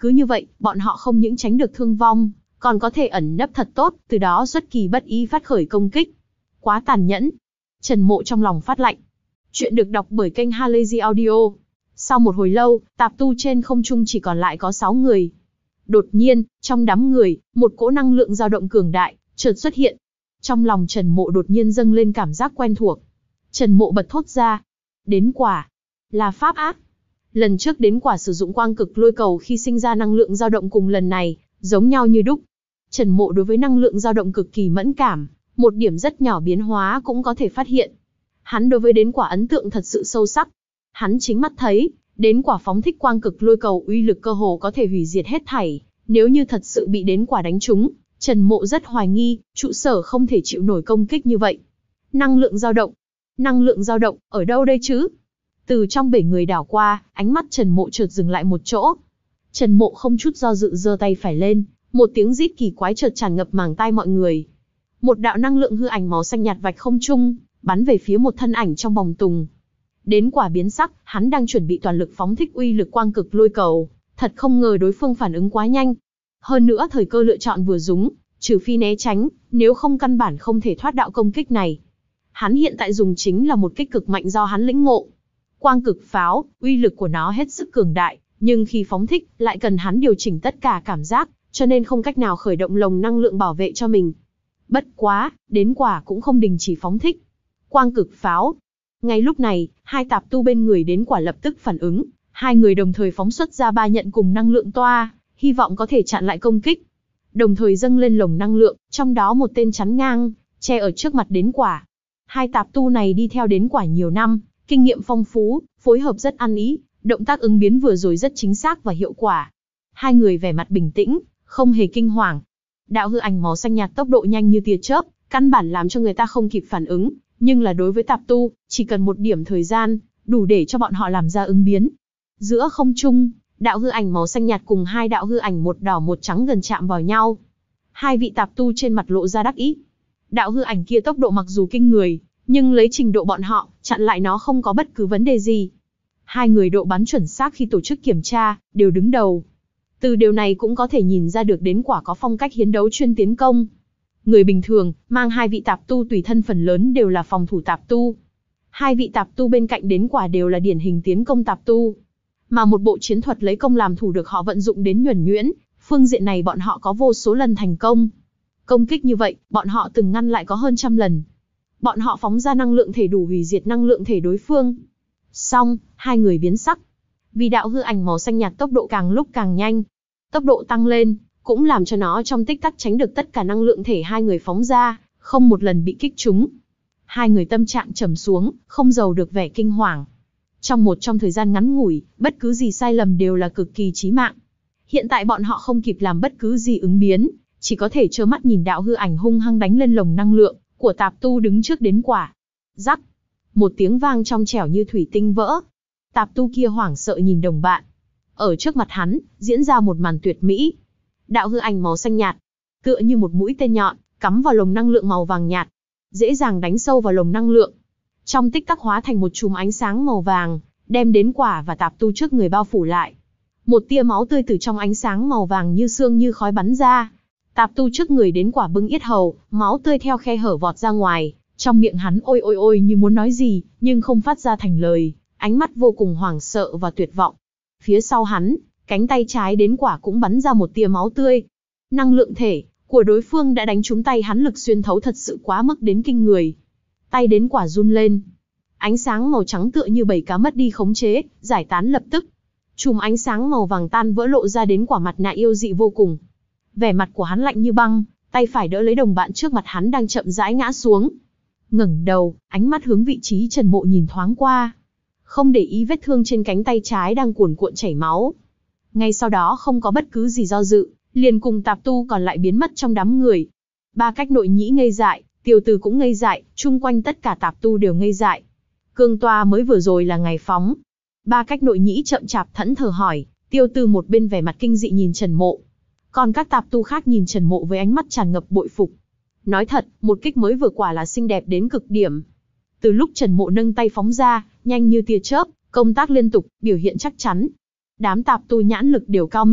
Cứ như vậy, bọn họ không những tránh được thương vong, còn có thể ẩn nấp thật tốt, từ đó xuất kỳ bất ý phát khởi công kích. Quá tàn nhẫn. Trần Mộ trong lòng phát lạnh. Chuyện được đọc bởi kênh Halazy Audio. Sau một hồi lâu, tạp tu trên không trung chỉ còn lại có sáu người. Đột nhiên, trong đám người, một cỗ năng lượng dao động cường đại, chợt xuất hiện. Trong lòng Trần Mộ đột nhiên dâng lên cảm giác quen thuộc. Trần Mộ bật thốt ra. Đến quả. Là pháp ác. Lần trước đến quả sử dụng quang cực lôi cầu khi sinh ra năng lượng dao động cùng lần này, giống nhau như đúc. Trần Mộ đối với năng lượng dao động cực kỳ mẫn cảm, một điểm rất nhỏ biến hóa cũng có thể phát hiện. Hắn đối với đến quả ấn tượng thật sự sâu sắc. Hắn chính mắt thấy, đến quả phóng thích quang cực lôi cầu uy lực cơ hồ có thể hủy diệt hết thảy. Nếu như thật sự bị đến quả đánh trúng, Trần Mộ rất hoài nghi, trụ sở không thể chịu nổi công kích như vậy. Năng lượng dao động. Năng lượng dao động, ở đâu đây chứ? Từ trong bể người đảo qua, ánh mắt Trần Mộ chợt dừng lại một chỗ. Trần Mộ không chút do dự giơ tay phải lên, một tiếng rít kỳ quái chợt tràn ngập màng tai mọi người. Một đạo năng lượng hư ảnh màu xanh nhạt vạch không trung, bắn về phía một thân ảnh trong bồng tùng. Đến quả biến sắc, hắn đang chuẩn bị toàn lực phóng thích uy lực quang cực lôi cầu, thật không ngờ đối phương phản ứng quá nhanh. Hơn nữa thời cơ lựa chọn vừa đúng, trừ phi né tránh, nếu không căn bản không thể thoát đạo công kích này. Hắn hiện tại dùng chính là một kích cực mạnh do hắn lĩnh ngộ. Quang cực pháo, uy lực của nó hết sức cường đại, nhưng khi phóng thích, lại cần hắn điều chỉnh tất cả cảm giác, cho nên không cách nào khởi động lồng năng lượng bảo vệ cho mình. Bất quá, đến quả cũng không đình chỉ phóng thích. Quang cực pháo. Ngay lúc này, hai tạp tu bên người đến quả lập tức phản ứng, hai người đồng thời phóng xuất ra ba nhận cùng năng lượng toa, hy vọng có thể chặn lại công kích. Đồng thời dâng lên lồng năng lượng, trong đó một tên chắn ngang, che ở trước mặt đến quả. Hai tạp tu này đi theo đến quả nhiều năm, kinh nghiệm phong phú, phối hợp rất ăn ý, động tác ứng biến vừa rồi rất chính xác và hiệu quả. Hai người vẻ mặt bình tĩnh, không hề kinh hoàng. Đạo hư ảnh màu xanh nhạt tốc độ nhanh như tia chớp, căn bản làm cho người ta không kịp phản ứng, nhưng là đối với tạp tu, chỉ cần một điểm thời gian, đủ để cho bọn họ làm ra ứng biến. Giữa không trung, đạo hư ảnh màu xanh nhạt cùng hai đạo hư ảnh một đỏ một trắng gần chạm vào nhau. Hai vị tạp tu trên mặt lộ ra đắc ý. Đạo hư ảnh kia tốc độ mặc dù kinh người, nhưng lấy trình độ bọn họ, chặn lại nó không có bất cứ vấn đề gì. Hai người độ bắn chuẩn xác khi tổ chức kiểm tra, đều đứng đầu. Từ điều này cũng có thể nhìn ra được đến quả có phong cách hiến đấu chuyên tiến công. Người bình thường, mang hai vị tạp tu tùy thân phần lớn đều là phòng thủ tạp tu. Hai vị tạp tu bên cạnh đến quả đều là điển hình tiến công tạp tu. Mà một bộ chiến thuật lấy công làm thủ được họ vận dụng đến nhuần nhuyễn, phương diện này bọn họ có vô số lần thành công. Công kích như vậy, bọn họ từng ngăn lại có hơn trăm lần. Bọn họ phóng ra năng lượng thể đủ hủy diệt năng lượng thể đối phương. Xong, hai người biến sắc. Vì đạo hư ảnh màu xanh nhạt tốc độ càng lúc càng nhanh. Tốc độ tăng lên, cũng làm cho nó trong tích tắc tránh được tất cả năng lượng thể hai người phóng ra, không một lần bị kích trúng. Hai người tâm trạng trầm xuống, không giấu được vẻ kinh hoàng. Trong một trong thời gian ngắn ngủi, bất cứ gì sai lầm đều là cực kỳ chí mạng. Hiện tại bọn họ không kịp làm bất cứ gì ứng biến, chỉ có thể trơ mắt nhìn đạo hư ảnh hung hăng đánh lên lồng năng lượng của tạp tu đứng trước đến quả. Rắc, một tiếng vang trong trẻo như thủy tinh vỡ. Tạp tu kia hoảng sợ nhìn đồng bạn. Ở trước mặt hắn, diễn ra một màn tuyệt mỹ. Đạo hư ảnh màu xanh nhạt, tựa như một mũi tên nhọn, cắm vào lồng năng lượng màu vàng nhạt, dễ dàng đánh sâu vào lồng năng lượng. Trong tích tắc hóa thành một chùm ánh sáng màu vàng, đem đến quả và tạp tu trước người bao phủ lại. Một tia máu tươi từ trong ánh sáng màu vàng như sương như khói bắn ra. Tạp tu trước người đến quả bưng yết hầu, máu tươi theo khe hở vọt ra ngoài, trong miệng hắn ôi ôi ôi như muốn nói gì, nhưng không phát ra thành lời, ánh mắt vô cùng hoảng sợ và tuyệt vọng. Phía sau hắn, cánh tay trái đến quả cũng bắn ra một tia máu tươi. Năng lượng thể của đối phương đã đánh trúng tay hắn, lực xuyên thấu thật sự quá mức đến kinh người. Tay đến quả run lên. Ánh sáng màu trắng tựa như bầy cá mất đi khống chế, giải tán lập tức. Chùm ánh sáng màu vàng tan vỡ lộ ra đến quả mặt nạ yêu dị vô cùng. Vẻ mặt của hắn lạnh như băng, tay phải đỡ lấy đồng bạn trước mặt hắn đang chậm rãi ngã xuống. Ngẩng đầu, ánh mắt hướng vị trí Trần Mộ nhìn thoáng qua. Không để ý vết thương trên cánh tay trái đang cuồn cuộn chảy máu. Ngay sau đó không có bất cứ gì do dự, liền cùng tạp tu còn lại biến mất trong đám người. Ba cách nội nhĩ ngây dại, Tiêu Từ cũng ngây dại, chung quanh tất cả tạp tu đều ngây dại. Cương toa mới vừa rồi là ngày phóng. Ba cách nội nhĩ chậm chạp thẫn thờ hỏi, Tiêu Từ một bên vẻ mặt kinh dị nhìn Trần Mộ. Còn các tạp tu khác nhìn Trần Mộ với ánh mắt tràn ngập bội phục. Nói thật, một kích mới vừa quả là xinh đẹp đến cực điểm. Từ lúc Trần Mộ nâng tay phóng ra, nhanh như tia chớp, công tác liên tục, biểu hiện chắc chắn. Đám tạp tu nhãn lực đều cao minh,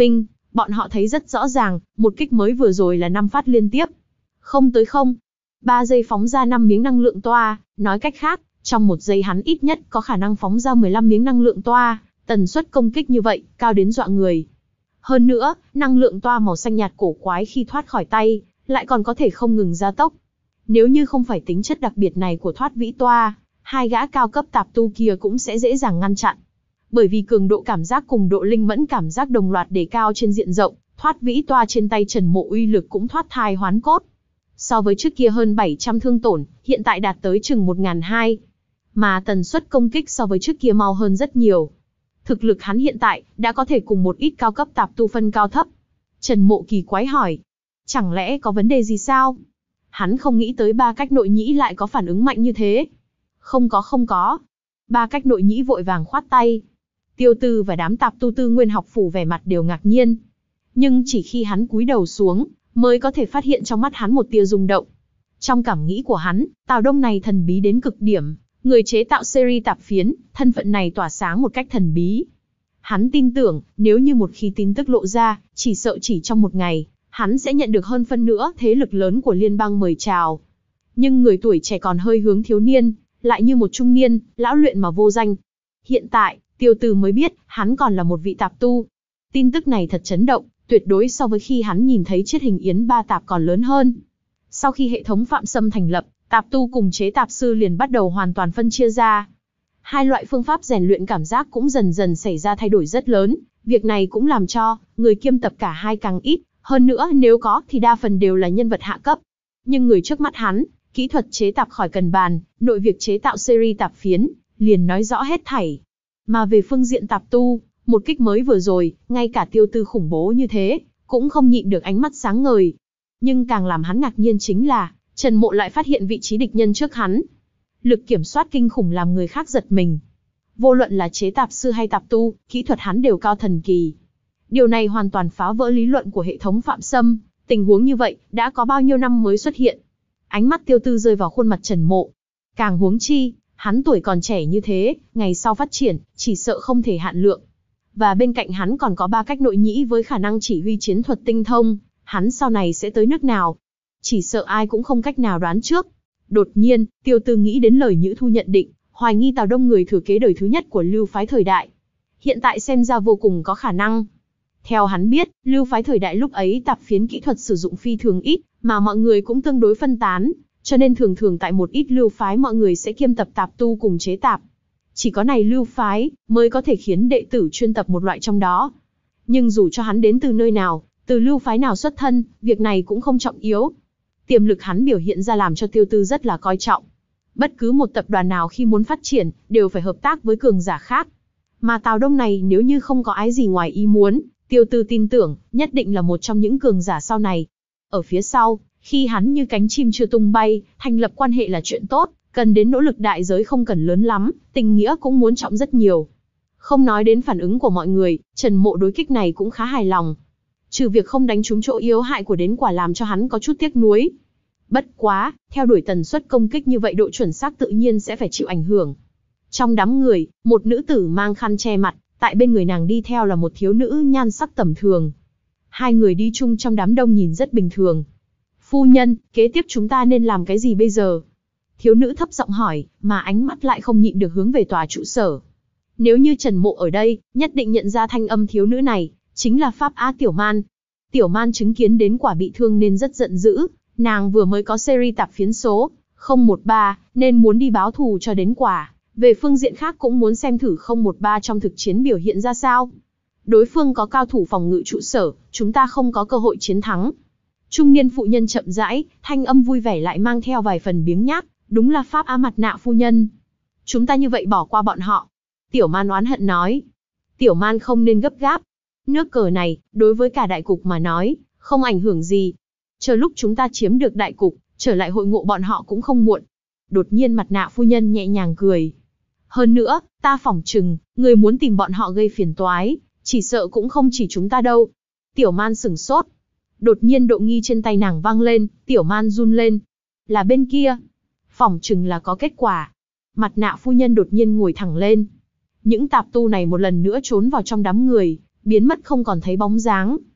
Bọn họ thấy rất rõ ràng, một kích mới vừa rồi là năm phát liên tiếp. Không tới không. ba giây phóng ra năm miếng năng lượng toa, nói cách khác, trong một giây hắn ít nhất có khả năng phóng ra mười lăm miếng năng lượng toa, tần suất công kích như vậy, cao đến dọa người. Hơn nữa, năng lượng toa màu xanh nhạt cổ quái khi thoát khỏi tay, lại còn có thể không ngừng gia tốc. Nếu như không phải tính chất đặc biệt này của thoát vĩ toa, hai gã cao cấp tạp tu kia cũng sẽ dễ dàng ngăn chặn. Bởi vì cường độ cảm giác cùng độ linh mẫn cảm giác đồng loạt đề cao trên diện rộng, thoát vĩ toa trên tay Trần Mộ uy lực cũng thoát thai hoán cốt. So với trước kia hơn bảy trăm thương tổn, hiện tại đạt tới chừng một nghìn hai trăm. Mà tần suất công kích so với trước kia mau hơn rất nhiều. Thực lực hắn hiện tại, đã có thể cùng một ít cao cấp tạp tu phân cao thấp. Trần Mộ kỳ quái hỏi. Chẳng lẽ có vấn đề gì sao? Hắn không nghĩ tới ba cách nội nhĩ lại có phản ứng mạnh như thế. Không có không có. Ba cách nội nhĩ vội vàng khoát tay. Tiêu Tư và đám tạp tu Tư Nguyên học phủ vẻ mặt đều ngạc nhiên. Nhưng chỉ khi hắn cúi đầu xuống, mới có thể phát hiện trong mắt hắn một tia rung động. Trong cảm nghĩ của hắn, Tào Đông này thần bí đến cực điểm, người chế tạo series tạp phiến, thân phận này tỏa sáng một cách thần bí. Hắn tin tưởng, nếu như một khi tin tức lộ ra, chỉ sợ chỉ trong một ngày, hắn sẽ nhận được hơn phân nữa thế lực lớn của liên bang mời chào. Nhưng người tuổi trẻ còn hơi hướng thiếu niên, lại như một trung niên, lão luyện mà vô danh. Hiện tại, Tiêu Từ mới biết, hắn còn là một vị tạp tu. Tin tức này thật chấn động, tuyệt đối so với khi hắn nhìn thấy chiết hình yến ba tạp còn lớn hơn. Sau khi hệ thống Phạm Sâm thành lập, tạp tu cùng chế tạp sư liền bắt đầu hoàn toàn phân chia ra. Hai loại phương pháp rèn luyện cảm giác cũng dần dần xảy ra thay đổi rất lớn, việc này cũng làm cho người kiêm tập cả hai càng ít, hơn nữa nếu có thì đa phần đều là nhân vật hạ cấp. Nhưng người trước mắt hắn, kỹ thuật chế tạp khỏi cần bàn, nội việc chế tạo series tạp phiến, liền nói rõ hết thảy. Mà về phương diện tạp tu, một kích mới vừa rồi, ngay cả Tiêu Tư khủng bố như thế, cũng không nhịn được ánh mắt sáng ngời. Nhưng càng làm hắn ngạc nhiên chính là, Trần Mộ lại phát hiện vị trí địch nhân trước hắn. Lực kiểm soát kinh khủng làm người khác giật mình. Vô luận là chế tạp sư hay tạp tu, kỹ thuật hắn đều cao thần kỳ. Điều này hoàn toàn phá vỡ lý luận của hệ thống Phạm Sâm, tình huống như vậy, đã có bao nhiêu năm mới xuất hiện. Ánh mắt Tiêu Tư rơi vào khuôn mặt Trần Mộ. Càng huống chi, hắn tuổi còn trẻ như thế, ngày sau phát triển, chỉ sợ không thể hạn lượng. Và bên cạnh hắn còn có ba cách nội nhĩ với khả năng chỉ huy chiến thuật tinh thông, hắn sau này sẽ tới nước nào. Chỉ sợ ai cũng không cách nào đoán trước. Đột nhiên, Tiêu Tư nghĩ đến lời Nhữ Thu nhận định, hoài nghi Tào Đông người thừa kế đời thứ nhất của Lưu phái thời đại. Hiện tại xem ra vô cùng có khả năng. Theo hắn biết, Lưu phái thời đại lúc ấy tạp phiến kỹ thuật sử dụng phi thường ít, mà mọi người cũng tương đối phân tán, cho nên thường thường tại một ít lưu phái mọi người sẽ kiêm tập tạp tu cùng chế tạp. Chỉ có này lưu phái mới có thể khiến đệ tử chuyên tập một loại trong đó. Nhưng dù cho hắn đến từ nơi nào, từ lưu phái nào xuất thân, việc này cũng không trọng yếu. Tiềm lực hắn biểu hiện ra làm cho Tiêu Tư rất là coi trọng. Bất cứ một tập đoàn nào khi muốn phát triển, đều phải hợp tác với cường giả khác. Mà Tào Đông này nếu như không có ái gì ngoài ý muốn, Tiêu Tư tin tưởng, nhất định là một trong những cường giả sau này. Ở phía sau, khi hắn như cánh chim chưa tung bay, thành lập quan hệ là chuyện tốt, cần đến nỗ lực đại giới không cần lớn lắm, tình nghĩa cũng muốn trọng rất nhiều. Không nói đến phản ứng của mọi người, Trần Mộ đối kích này cũng khá hài lòng. Trừ việc không đánh trúng chỗ yếu hại của đến quả làm cho hắn có chút tiếc nuối. Bất quá, theo đuổi tần suất công kích như vậy độ chuẩn xác tự nhiên sẽ phải chịu ảnh hưởng. Trong đám người, một nữ tử mang khăn che mặt, tại bên người nàng đi theo là một thiếu nữ nhan sắc tầm thường. Hai người đi chung trong đám đông nhìn rất bình thường. Phu nhân, kế tiếp chúng ta nên làm cái gì bây giờ? Thiếu nữ thấp giọng hỏi, mà ánh mắt lại không nhịn được hướng về tòa trụ sở. Nếu như Trần Mộ ở đây, nhất định nhận ra thanh âm thiếu nữ này, chính là Pháp Á Tiểu Man. Tiểu Man chứng kiến đến quả bị thương nên rất giận dữ, nàng vừa mới có series tạp phiến số không một ba, nên muốn đi báo thù cho đến quả. Về phương diện khác cũng muốn xem thử không một ba trong thực chiến biểu hiện ra sao. Đối phương có cao thủ phòng ngự trụ sở, chúng ta không có cơ hội chiến thắng. Trung niên phụ nhân chậm rãi, thanh âm vui vẻ lại mang theo vài phần biếng nhác, đúng là Pháp Á mặt nạ phu nhân. Chúng ta như vậy bỏ qua bọn họ. Tiểu Man oán hận nói. Tiểu Man không nên gấp gáp. Nước cờ này, đối với cả đại cục mà nói, không ảnh hưởng gì. Chờ lúc chúng ta chiếm được đại cục, trở lại hội ngộ bọn họ cũng không muộn. Đột nhiên mặt nạ phu nhân nhẹ nhàng cười. Hơn nữa, ta phỏng chừng, người muốn tìm bọn họ gây phiền toái, chỉ sợ cũng không chỉ chúng ta đâu. Tiểu Man sửng sốt. Đột nhiên độ nghi trên tay nàng vang lên, Tiểu Man run lên. Là bên kia. Phỏng chừng là có kết quả. Mặt nạ phu nhân đột nhiên ngồi thẳng lên. Những tạp tu này một lần nữa trốn vào trong đám người, biến mất không còn thấy bóng dáng.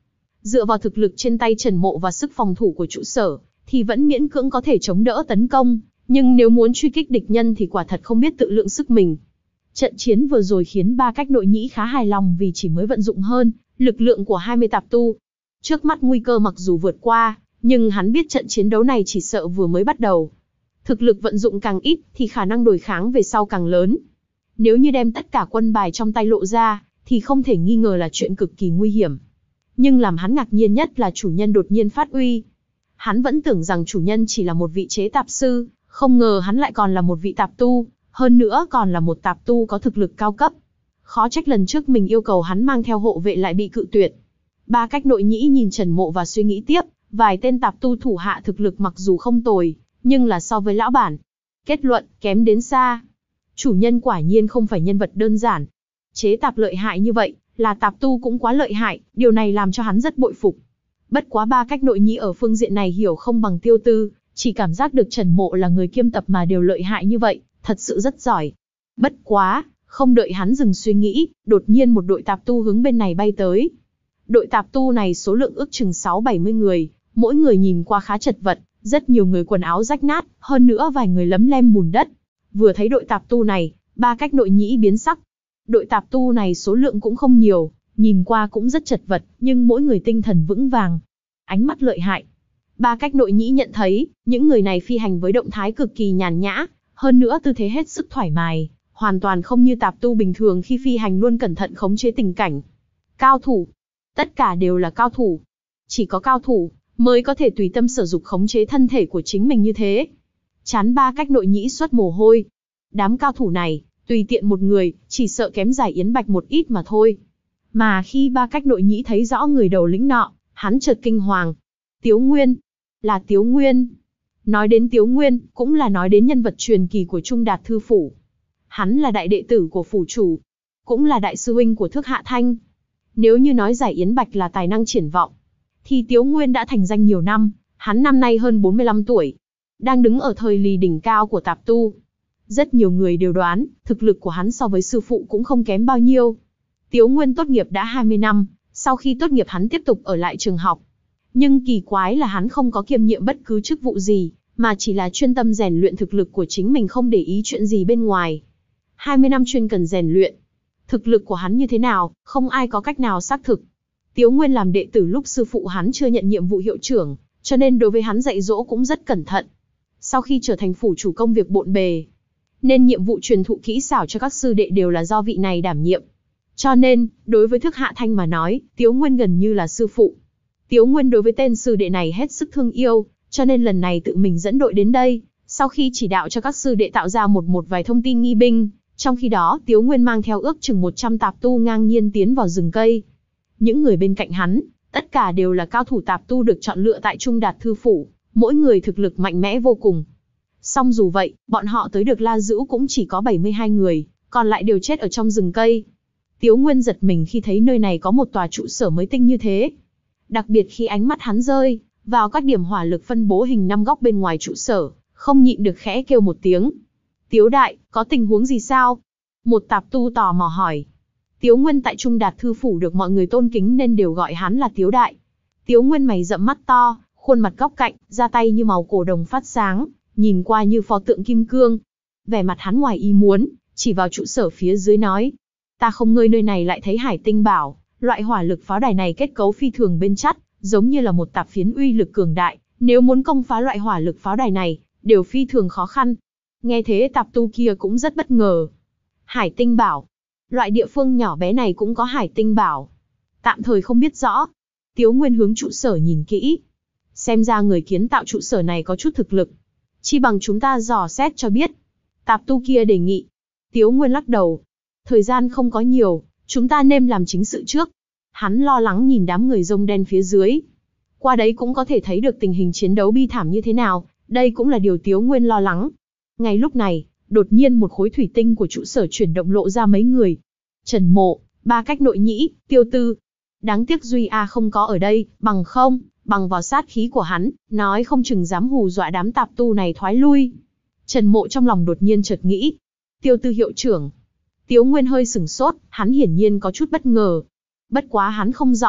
Dựa vào thực lực trên tay Trần Mộ và sức phòng thủ của trụ sở, thì vẫn miễn cưỡng có thể chống đỡ tấn công, nhưng nếu muốn truy kích địch nhân thì quả thật không biết tự lượng sức mình. Trận chiến vừa rồi khiến Ba Cách Nội Nhĩ khá hài lòng vì chỉ mới vận dụng hơn lực lượng của hai mươi tạp tu. Trước mắt nguy cơ mặc dù vượt qua, nhưng hắn biết trận chiến đấu này chỉ sợ vừa mới bắt đầu. Thực lực vận dụng càng ít thì khả năng đối kháng về sau càng lớn. Nếu như đem tất cả quân bài trong tay lộ ra, thì không thể nghi ngờ là chuyện cực kỳ nguy hiểm. Nhưng làm hắn ngạc nhiên nhất là chủ nhân đột nhiên phát uy. Hắn vẫn tưởng rằng chủ nhân chỉ là một vị chế tạp sư, không ngờ hắn lại còn là một vị tạp tu, hơn nữa còn là một tạp tu có thực lực cao cấp. Khó trách lần trước mình yêu cầu hắn mang theo hộ vệ lại bị cự tuyệt. Ba Cách Nội Nhĩ nhìn Trần Mộ và suy nghĩ tiếp, vài tên tạp tu thủ hạ thực lực mặc dù không tồi, nhưng là so với lão bản. Kết luận, kém đến xa. Chủ nhân quả nhiên không phải nhân vật đơn giản. Chế tạp lợi hại như vậy, là tạp tu cũng quá lợi hại, điều này làm cho hắn rất bội phục. Bất quá Ba Cách Nội Nhĩ ở phương diện này hiểu không bằng Tiêu Tư, chỉ cảm giác được Trần Mộ là người kiêm tập mà đều lợi hại như vậy, thật sự rất giỏi. Bất quá, không đợi hắn dừng suy nghĩ, đột nhiên một đội tạp tu hướng bên này bay tới. Đội tạp tu này số lượng ước chừng sáu bảy mươi người, mỗi người nhìn qua khá chật vật, rất nhiều người quần áo rách nát, hơn nữa vài người lấm lem bùn đất. Vừa thấy đội tạp tu này, Ba Cách Nội Nhĩ biến sắc. Đội tạp tu này số lượng cũng không nhiều, nhìn qua cũng rất chật vật, nhưng mỗi người tinh thần vững vàng, ánh mắt lợi hại. Ba Cách Nội Nhĩ nhận thấy, những người này phi hành với động thái cực kỳ nhàn nhã, hơn nữa tư thế hết sức thoải mái, hoàn toàn không như tạp tu bình thường khi phi hành luôn cẩn thận khống chế tình cảnh. Cao thủ, tất cả đều là cao thủ. Chỉ có cao thủ mới có thể tùy tâm sử dụng khống chế thân thể của chính mình như thế. Chán Ba Cách Nội Nhĩ xuất mồ hôi. Đám cao thủ này, tùy tiện một người, chỉ sợ kém Giải Yến Bạch một ít mà thôi. Mà khi Ba Cách Nội Nhĩ thấy rõ người đầu lĩnh nọ, hắn chợt kinh hoàng. Tiếu Nguyên, là Tiếu Nguyên. Nói đến Tiếu Nguyên, cũng là nói đến nhân vật truyền kỳ của Trung Đạt Thư Phủ. Hắn là đại đệ tử của phủ chủ, cũng là đại sư huynh của Thước Hạ Thanh. Nếu như nói Giải Yến Bạch là tài năng triển vọng, thì Tiếu Nguyên đã thành danh nhiều năm, hắn năm nay hơn bốn mươi lăm tuổi. Đang đứng ở thời lì đỉnh cao của tạp tu. Rất nhiều người đều đoán, thực lực của hắn so với sư phụ cũng không kém bao nhiêu. Tiếu Nguyên tốt nghiệp đã hai mươi năm, sau khi tốt nghiệp hắn tiếp tục ở lại trường học. Nhưng kỳ quái là hắn không có kiêm nhiệm bất cứ chức vụ gì, mà chỉ là chuyên tâm rèn luyện thực lực của chính mình, không để ý chuyện gì bên ngoài. hai mươi năm chuyên cần rèn luyện. Thực lực của hắn như thế nào, không ai có cách nào xác thực. Tiếu Nguyên làm đệ tử lúc sư phụ hắn chưa nhận nhiệm vụ hiệu trưởng, cho nên đối với hắn dạy dỗ cũng rất cẩn thận. Sau khi trở thành phủ chủ công việc bộn bề, nên nhiệm vụ truyền thụ kỹ xảo cho các sư đệ đều là do vị này đảm nhiệm. Cho nên, đối với Thước Hạ Thanh mà nói, Tiếu Nguyên gần như là sư phụ. Tiếu Nguyên đối với tên sư đệ này hết sức thương yêu, cho nên lần này tự mình dẫn đội đến đây, sau khi chỉ đạo cho các sư đệ tạo ra một một vài thông tin nghi binh, trong khi đó Tiếu Nguyên mang theo ước chừng một trăm tạp tu ngang nhiên tiến vào rừng cây. Những người bên cạnh hắn, tất cả đều là cao thủ tạp tu được chọn lựa tại Trung Đạt Thư Phủ, mỗi người thực lực mạnh mẽ vô cùng. Song dù vậy, bọn họ tới được La Dữ cũng chỉ có bảy mươi hai người, còn lại đều chết ở trong rừng cây. Tiếu Nguyên giật mình khi thấy nơi này có một tòa trụ sở mới tinh như thế. Đặc biệt khi ánh mắt hắn rơi vào các điểm hỏa lực phân bố hình năm góc bên ngoài trụ sở, không nhịn được khẽ kêu một tiếng. Tiếu đại, có tình huống gì sao? Một tạp tu tò mò hỏi. Tiếu Nguyên tại Trung Đạt Thư Phủ được mọi người tôn kính nên đều gọi hắn là Tiếu đại. Tiếu Nguyên mày rậm mắt to, khuôn mặt góc cạnh, da tay như màu cổ đồng phát sáng, nhìn qua như pho tượng kim cương. Vẻ mặt hắn ngoài ý muốn, chỉ vào trụ sở phía dưới nói. Ta không ngơi nơi này lại thấy hải tinh bảo, loại hỏa lực pháo đài này kết cấu phi thường bên chắc, giống như là một tạp phiến uy lực cường đại, nếu muốn công phá loại hỏa lực pháo đài này, đều phi thường khó khăn. Nghe thế tạp tu kia cũng rất bất ngờ. Hải tinh bảo, loại địa phương nhỏ bé này cũng có hải tinh bảo. Tạm thời không biết rõ. Tiếu Nguyên hướng trụ sở nhìn kỹ. Xem ra người kiến tạo trụ sở này có chút thực lực. Chi bằng chúng ta dò xét cho biết. Tạp tu kia đề nghị. Tiếu Nguyên lắc đầu. Thời gian không có nhiều, chúng ta nên làm chính sự trước. Hắn lo lắng nhìn đám người rông đen phía dưới. Qua đấy cũng có thể thấy được tình hình chiến đấu bi thảm như thế nào, đây cũng là điều Tiếu Nguyên lo lắng. Ngay lúc này, đột nhiên một khối thủy tinh của trụ sở chuyển động lộ ra mấy người. Trần Mộ, Ba Cách Nội Nhĩ, Tiêu Tư. Đáng tiếc Duy A không có ở đây, bằng không, bằng vào sát khí của hắn, nói không chừng dám hù dọa đám tạp tu này thoái lui. Trần Mộ trong lòng đột nhiên chợt nghĩ. Tiêu Tư hiệu trưởng. Tiếu Nguyên hơi sửng sốt, hắn hiển nhiên có chút bất ngờ. Bất quá hắn không rõ,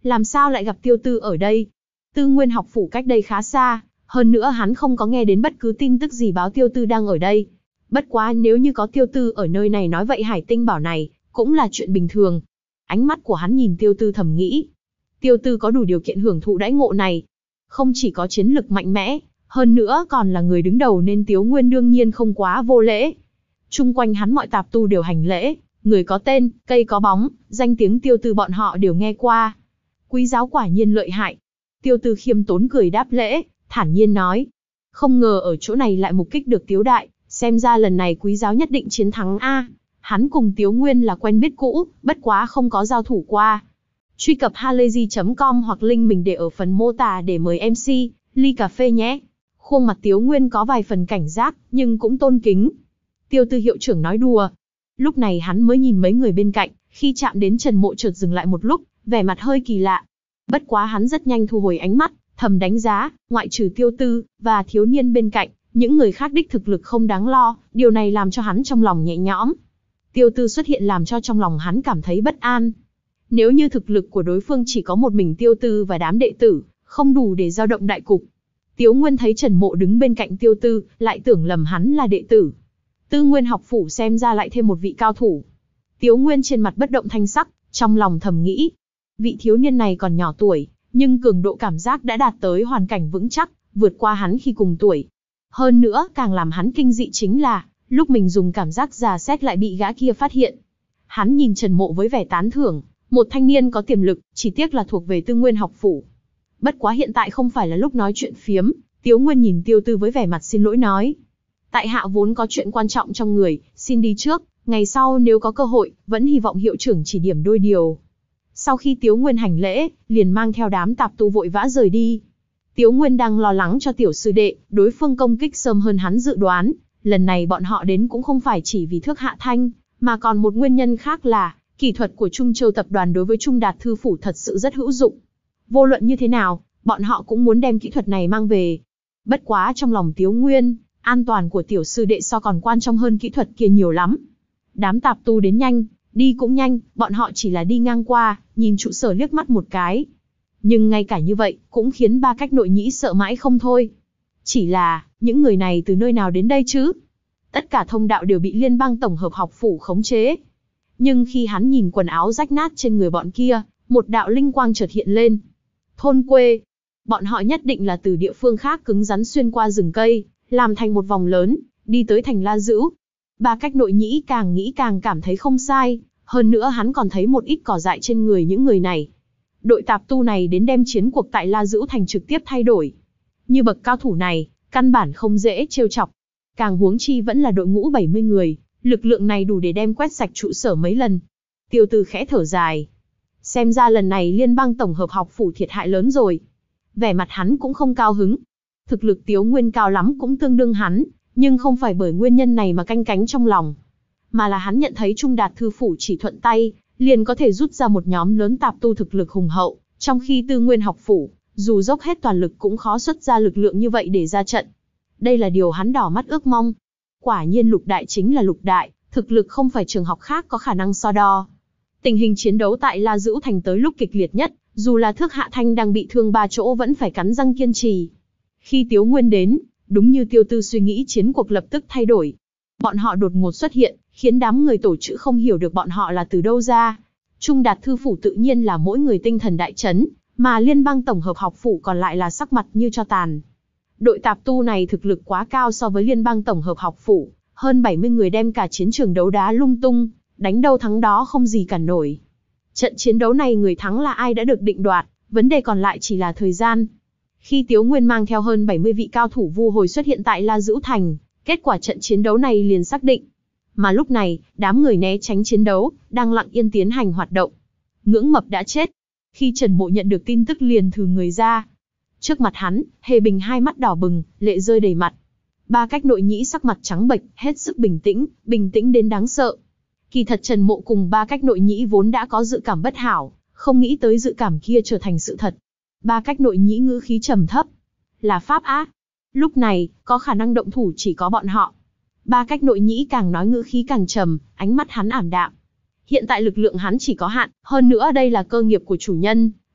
làm sao lại gặp Tiêu Tư ở đây? Tư Nguyên học phủ cách đây khá xa, hơn nữa hắn không có nghe đến bất cứ tin tức gì báo Tiêu Tư đang ở đây. Bất quá nếu như có Tiêu Tư ở nơi này nói vậy Hải Tinh Bảo này cũng là chuyện bình thường. Ánh mắt của hắn nhìn Tiêu Tư thầm nghĩ. Tiêu Tư có đủ điều kiện hưởng thụ đãi ngộ này. Không chỉ có chiến lực mạnh mẽ, hơn nữa còn là người đứng đầu nên Tiếu Nguyên đương nhiên không quá vô lễ. Chung quanh hắn mọi tạp tu đều hành lễ, người có tên, cây có bóng, danh tiếng Tiêu Tư bọn họ đều nghe qua. Quý giáo quả nhiên lợi hại. Tiêu Tư khiêm tốn cười đáp lễ, thản nhiên nói. Không ngờ ở chỗ này lại mục kích được Tiếu đại, xem ra lần này quý giáo nhất định chiến thắng a. Hắn cùng Tiếu Nguyên là quen biết cũ, bất quá không có giao thủ qua. Truy cập halayzi chấm com hoặc link mình để ở phần mô tả để mời em xê, ly cà phê nhé. Khuôn mặt Tiếu Nguyên có vài phần cảnh giác, nhưng cũng tôn kính. Tiêu Tư hiệu trưởng nói đùa. Lúc này hắn mới nhìn mấy người bên cạnh, khi chạm đến Trần Mộ chợt dừng lại một lúc, vẻ mặt hơi kỳ lạ. Bất quá hắn rất nhanh thu hồi ánh mắt, thầm đánh giá, ngoại trừ Tiêu Tư và thiếu niên bên cạnh, những người khác đích thực lực không đáng lo, điều này làm cho hắn trong lòng nhẹ nhõm. Tiêu Tư xuất hiện làm cho trong lòng hắn cảm thấy bất an. Nếu như thực lực của đối phương chỉ có một mình Tiêu Tư và đám đệ tử, không đủ để dao động đại cục. Tiếu Nguyên thấy Trần Mộ đứng bên cạnh Tiêu Tư, lại tưởng lầm hắn là đệ tử. Tư Nguyên học phủ xem ra lại thêm một vị cao thủ. Tiếu Nguyên trên mặt bất động thanh sắc, trong lòng thầm nghĩ. Vị thiếu niên này còn nhỏ tuổi, nhưng cường độ cảm giác đã đạt tới hoàn cảnh vững chắc, vượt qua hắn khi cùng tuổi. Hơn nữa, càng làm hắn kinh dị chính là, lúc mình dùng cảm giác dò xét lại bị gã kia phát hiện. Hắn nhìn Trần Mộ với vẻ tán thưởng, một thanh niên có tiềm lực, chỉ tiếc là thuộc về Tư Nguyên học phủ. Bất quá hiện tại không phải là lúc nói chuyện phiếm, Tiếu Nguyên nhìn Tiêu Tư với vẻ mặt xin lỗi nói. Tại hạ vốn có chuyện quan trọng trong người, xin đi trước, ngày sau nếu có cơ hội, vẫn hy vọng hiệu trưởng chỉ điểm đôi điều. Sau khi Tiếu Nguyên hành lễ, liền mang theo đám tạp tu vội vã rời đi. Tiếu Nguyên đang lo lắng cho tiểu sư đệ, đối phương công kích sớm hơn hắn dự đoán, lần này bọn họ đến cũng không phải chỉ vì Thước Hạ Thanh, mà còn một nguyên nhân khác là, kỹ thuật của Trung Châu tập đoàn đối với Trung Đạt thư phủ thật sự rất hữu dụng. Vô luận như thế nào, bọn họ cũng muốn đem kỹ thuật này mang về. Bất quá trong lòng Tiếu Nguyên, an toàn của tiểu sư đệ so còn quan trọng hơn kỹ thuật kia nhiều lắm. Đám tạp tu đến nhanh, đi cũng nhanh, bọn họ chỉ là đi ngang qua, nhìn trụ sở liếc mắt một cái. Nhưng ngay cả như vậy, cũng khiến ba cách nội nhĩ sợ mãi không thôi. Chỉ là, những người này từ nơi nào đến đây chứ? Tất cả thông đạo đều bị Liên bang Tổng hợp học phủ khống chế. Nhưng khi hắn nhìn quần áo rách nát trên người bọn kia, một đạo linh quang chợt hiện lên. Thôn quê. Bọn họ nhất định là từ địa phương khác cứng rắn xuyên qua rừng cây, làm thành một vòng lớn, đi tới thành La Dữ. Ba cách nội nhĩ càng nghĩ càng cảm thấy không sai, hơn nữa hắn còn thấy một ít cỏ dại trên người những người này. Đội tạp tu này đến đem chiến cuộc tại La Dữ thành trực tiếp thay đổi. Như bậc cao thủ này, căn bản không dễ trêu chọc. Càng huống chi vẫn là đội ngũ bảy mươi người, lực lượng này đủ để đem quét sạch trụ sở mấy lần. Tiêu Tư khẽ thở dài. Xem ra lần này Liên bang Tổng hợp học phủ thiệt hại lớn rồi. Vẻ mặt hắn cũng không cao hứng. Thực lực Tiếu Nguyên cao lắm cũng tương đương hắn, nhưng không phải bởi nguyên nhân này mà canh cánh trong lòng. Mà là hắn nhận thấy Trung Đạt thư phủ chỉ thuận tay, liền có thể rút ra một nhóm lớn tạp tu thực lực hùng hậu, trong khi Tư Nguyên học phủ, dù dốc hết toàn lực cũng khó xuất ra lực lượng như vậy để ra trận. Đây là điều hắn đỏ mắt ước mong. Quả nhiên lục đại chính là lục đại, thực lực không phải trường học khác có khả năng so đo. Tình hình chiến đấu tại La Dữ thành tới lúc kịch liệt nhất, dù là Thước Hạ Thanh đang bị thương ba chỗ vẫn phải cắn răng kiên trì. Khi Tiếu Nguyên đến, đúng như Tiêu Tư suy nghĩ chiến cuộc lập tức thay đổi. Bọn họ đột ngột xuất hiện, khiến đám người tổ chữ không hiểu được bọn họ là từ đâu ra. Trung Đạt thư phủ tự nhiên là mỗi người tinh thần đại chấn, mà Liên bang Tổng hợp học phủ còn lại là sắc mặt như cho tàn. Đội tạp tu này thực lực quá cao so với Liên bang Tổng hợp học phủ, hơn bảy mươi người đem cả chiến trường đấu đá lung tung, đánh đâu thắng đó không gì cản nổi. Trận chiến đấu này người thắng là ai đã được định đoạt, vấn đề còn lại chỉ là thời gian. Khi Tiếu Nguyên mang theo hơn bảy mươi vị cao thủ vu hồi xuất hiện tại La Dữ thành, kết quả trận chiến đấu này liền xác định. Mà lúc này, đám người né tránh chiến đấu, đang lặng yên tiến hành hoạt động. Ngưỡng Mập đã chết. Khi Trần Mộ nhận được tin tức liền thừ người ra. Trước mặt hắn, Hề Bình hai mắt đỏ bừng, lệ rơi đầy mặt. Ba cách nội nhĩ sắc mặt trắng bệch, hết sức bình tĩnh, bình tĩnh đến đáng sợ. Kỳ thật Trần Mộ cùng ba cách nội nhĩ vốn đã có dự cảm bất hảo, không nghĩ tới dự cảm kia trở thành sự thật. Ba cách nội nhĩ ngữ khí trầm thấp. Là pháp á. Lúc này, có khả năng động thủ chỉ có bọn họ. Ba cách nội nhĩ càng nói ngữ khí càng trầm, ánh mắt hắn ảm đạm. Hiện tại lực lượng hắn chỉ có hạn, hơn nữa đây là cơ nghiệp của chủ nhân.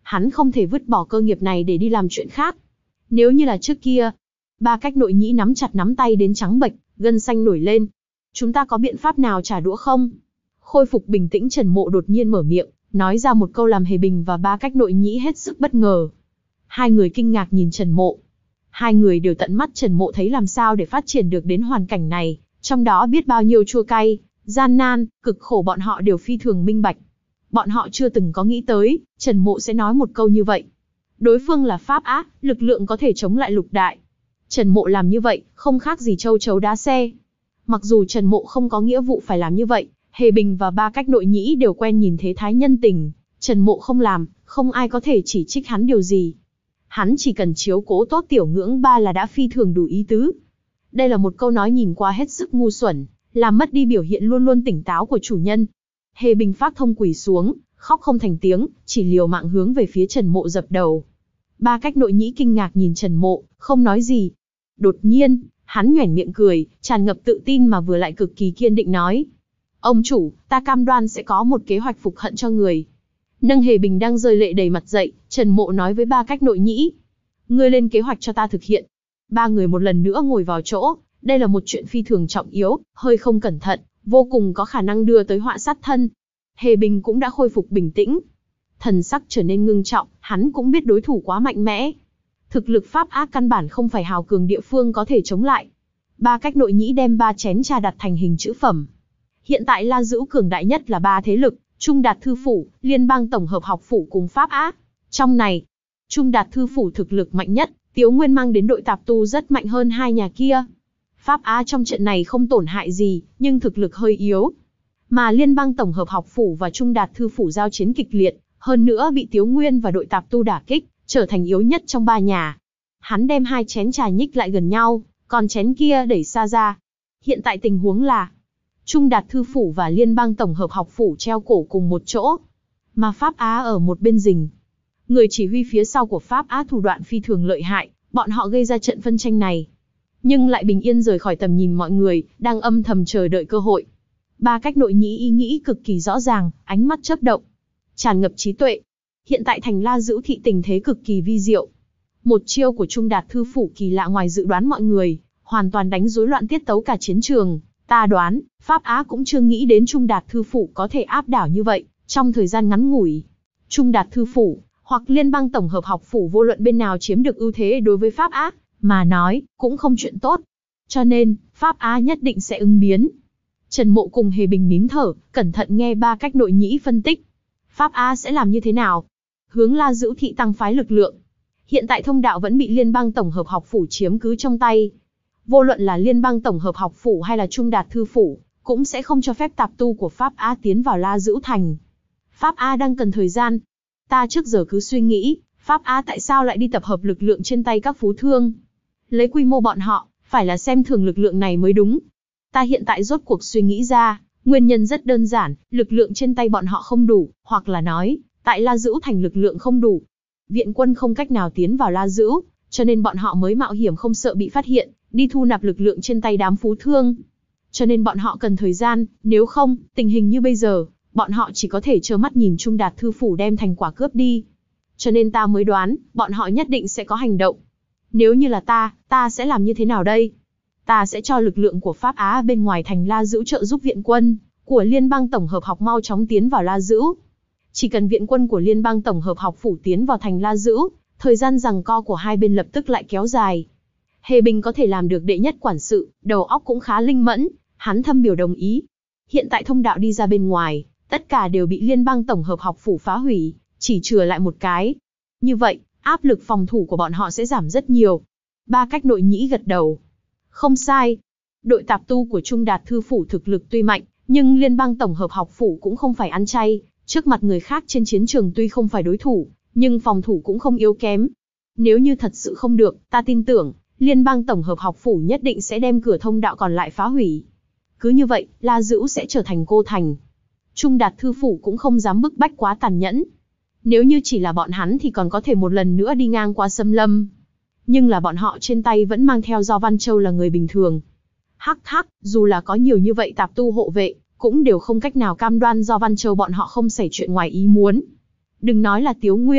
Hắn không thể vứt bỏ cơ nghiệp này để đi làm chuyện khác. Nếu như là trước kia, Ba Cách Nội Nhĩ nắm chặt nắm tay đến trắng bệch, gân xanh nổi lên. Chúng ta có biện pháp nào trả đũa không? Khôi phục bình tĩnh Trần Mộ đột nhiên mở miệng, nói ra một câu làm Hề Bình và Ba Cách Nội Nhĩ hết sức bất ngờ. Hai người kinh ngạc nhìn Trần Mộ. Hai người đều tận mắt Trần Mộ thấy làm sao để phát triển được đến hoàn cảnh này, trong đó biết bao nhiêu chua cay, gian nan, cực khổ bọn họ đều phi thường minh bạch. Bọn họ chưa từng có nghĩ tới, Trần Mộ sẽ nói một câu như vậy. Đối phương là Pháp Á, lực lượng có thể chống lại lục đại. Trần Mộ làm như vậy, không khác gì châu chấu đá xe. Mặc dù Trần Mộ không có nghĩa vụ phải làm như vậy, Hề Bình và Ba Cách Nội Nhĩ đều quen nhìn thế thái nhân tình. Trần Mộ không làm, không ai có thể chỉ trích hắn điều gì. Hắn chỉ cần chiếu cố tốt Tiểu Ngưỡng Ba là đã phi thường đủ ý tứ. Đây là một câu nói nhìn qua hết sức ngu xuẩn, làm mất đi biểu hiện luôn luôn tỉnh táo của chủ nhân. Hề Bình phát thông quỳ xuống, khóc không thành tiếng, chỉ liều mạng hướng về phía Trần Mộ dập đầu. Ba Cách Nội Nhĩ kinh ngạc nhìn Trần Mộ, không nói gì. Đột nhiên, hắn nhoẻn miệng cười, tràn ngập tự tin mà vừa lại cực kỳ kiên định nói. Ông chủ, ta cam đoan sẽ có một kế hoạch phục hận cho người. Nâng Hề Bình đang rơi lệ đầy mặt dậy, Trần Mộ nói với Ba Cách Nội Nhĩ. Ngươi lên kế hoạch cho ta thực hiện. Ba người một lần nữa ngồi vào chỗ, đây là một chuyện phi thường trọng yếu, hơi không cẩn thận, vô cùng có khả năng đưa tới họa sát thân. Hề Bình cũng đã khôi phục bình tĩnh. Thần sắc trở nên ngưng trọng, hắn cũng biết đối thủ quá mạnh mẽ. Thực lực Pháp Á căn bản không phải hào cường địa phương có thể chống lại. Ba Cách Nội Nhĩ đem ba chén trà đặt thành hình chữ phẩm. Hiện tại La Dữu cường đại nhất là ba thế lực, Trung Đạt Thư Phủ, Liên bang Tổng hợp Học Phủ cùng Pháp Á. Trong này, Trung Đạt Thư Phủ thực lực mạnh nhất, Tiếu Nguyên mang đến đội tạp tu rất mạnh hơn hai nhà kia. Pháp Á trong trận này không tổn hại gì, nhưng thực lực hơi yếu. Mà Liên bang Tổng hợp Học Phủ và Trung Đạt Thư Phủ giao chiến kịch liệt, hơn nữa bị Tiếu Nguyên và đội tạp tu đả kích, trở thành yếu nhất trong ba nhà. Hắn đem hai chén trà nhích lại gần nhau, còn chén kia đẩy xa ra. Hiện tại tình huống là, Trung Đạt Thư Phủ và Liên bang Tổng hợp Học Phủ treo cổ cùng một chỗ, mà Pháp Á ở một bên rình. Người chỉ huy phía sau của Pháp Á thủ đoạn phi thường lợi hại, bọn họ gây ra trận phân tranh này, nhưng lại bình yên rời khỏi tầm nhìn mọi người, đang âm thầm chờ đợi cơ hội. Ba Cách Nội Nhĩ ý nghĩ cực kỳ rõ ràng, ánh mắt chớp động, tràn ngập trí tuệ. Hiện tại thành La Dữu thị tình thế cực kỳ vi diệu. Một chiêu của Trung Đạt Thư Phủ kỳ lạ ngoài dự đoán mọi người, hoàn toàn đánh rối loạn tiết tấu cả chiến trường. Ta đoán, Pháp Á cũng chưa nghĩ đến Trung Đạt Thư Phủ có thể áp đảo như vậy, trong thời gian ngắn ngủi. Trung Đạt Thư Phủ, hoặc Liên bang Tổng hợp Học Phủ vô luận bên nào chiếm được ưu thế đối với Pháp Á, mà nói, cũng không chuyện tốt. Cho nên, Pháp Á nhất định sẽ ứng biến. Trần Mộ cùng Hề Bình nín thở, cẩn thận nghe Ba Cách Nội Nhĩ phân tích. Pháp Á sẽ làm như thế nào? Hướng La Dữu thị tăng phái lực lượng. Hiện tại thông đạo vẫn bị Liên bang Tổng hợp Học Phủ chiếm cứ trong tay. Vô luận là Liên bang Tổng hợp Học Phủ hay là Trung Đạt Thư Phủ, cũng sẽ không cho phép tạp tu của Pháp Á tiến vào La Dữu thành. Pháp Á đang cần thời gian. Ta trước giờ cứ suy nghĩ, Pháp Á tại sao lại đi tập hợp lực lượng trên tay các phú thương? Lấy quy mô bọn họ, phải là xem thường lực lượng này mới đúng. Ta hiện tại rốt cuộc suy nghĩ ra, nguyên nhân rất đơn giản, lực lượng trên tay bọn họ không đủ, hoặc là nói, tại La Dữu thành lực lượng không đủ. Viện quân không cách nào tiến vào La Dữu, cho nên bọn họ mới mạo hiểm không sợ bị phát hiện, đi thu nạp lực lượng trên tay đám phú thương. Cho nên bọn họ cần thời gian, nếu không, tình hình như bây giờ, bọn họ chỉ có thể trơ mắt nhìn Trung Đạt Thư Phủ đem thành quả cướp đi. Cho nên ta mới đoán, bọn họ nhất định sẽ có hành động. Nếu như là ta, ta sẽ làm như thế nào đây? Ta sẽ cho lực lượng của Pháp Á bên ngoài thành La Dữu trợ giúp viện quân của Liên bang Tổng hợp Học mau chóng tiến vào La Dữu. Chỉ cần viện quân của Liên bang Tổng hợp Học Phủ tiến vào thành La Dữu, thời gian giằng co của hai bên lập tức lại kéo dài. Hề Bình có thể làm được đệ nhất quản sự, đầu óc cũng khá linh mẫn, hắn thâm biểu đồng ý. Hiện tại thông đạo đi ra bên ngoài, tất cả đều bị Liên bang Tổng hợp Học Phủ phá hủy, chỉ chừa lại một cái. Như vậy, áp lực phòng thủ của bọn họ sẽ giảm rất nhiều. Ba Cách Nội Nhĩ gật đầu. Không sai. Đội tạp tu của Trung Đạt Thư Phủ thực lực tuy mạnh, nhưng Liên bang Tổng hợp Học Phủ cũng không phải ăn chay. Trước mặt người khác trên chiến trường tuy không phải đối thủ, nhưng phòng thủ cũng không yếu kém. Nếu như thật sự không được, ta tin tưởng, Liên bang Tổng hợp Học Phủ nhất định sẽ đem cửa thông đạo còn lại phá hủy. Cứ như vậy, La Dữu sẽ trở thành cô thành. Trung Đạt Thư Phủ cũng không dám bức bách quá tàn nhẫn. Nếu như chỉ là bọn hắn thì còn có thể một lần nữa đi ngang qua xâm lâm. Nhưng là bọn họ trên tay vẫn mang theo Do Văn Châu là người bình thường. Hắc hắc, dù là có nhiều như vậy tạp tu hộ vệ, cũng đều không cách nào cam đoan Do Văn Châu bọn họ không xảy chuyện ngoài ý muốn. Đừng nói là Tiếu Nguyên,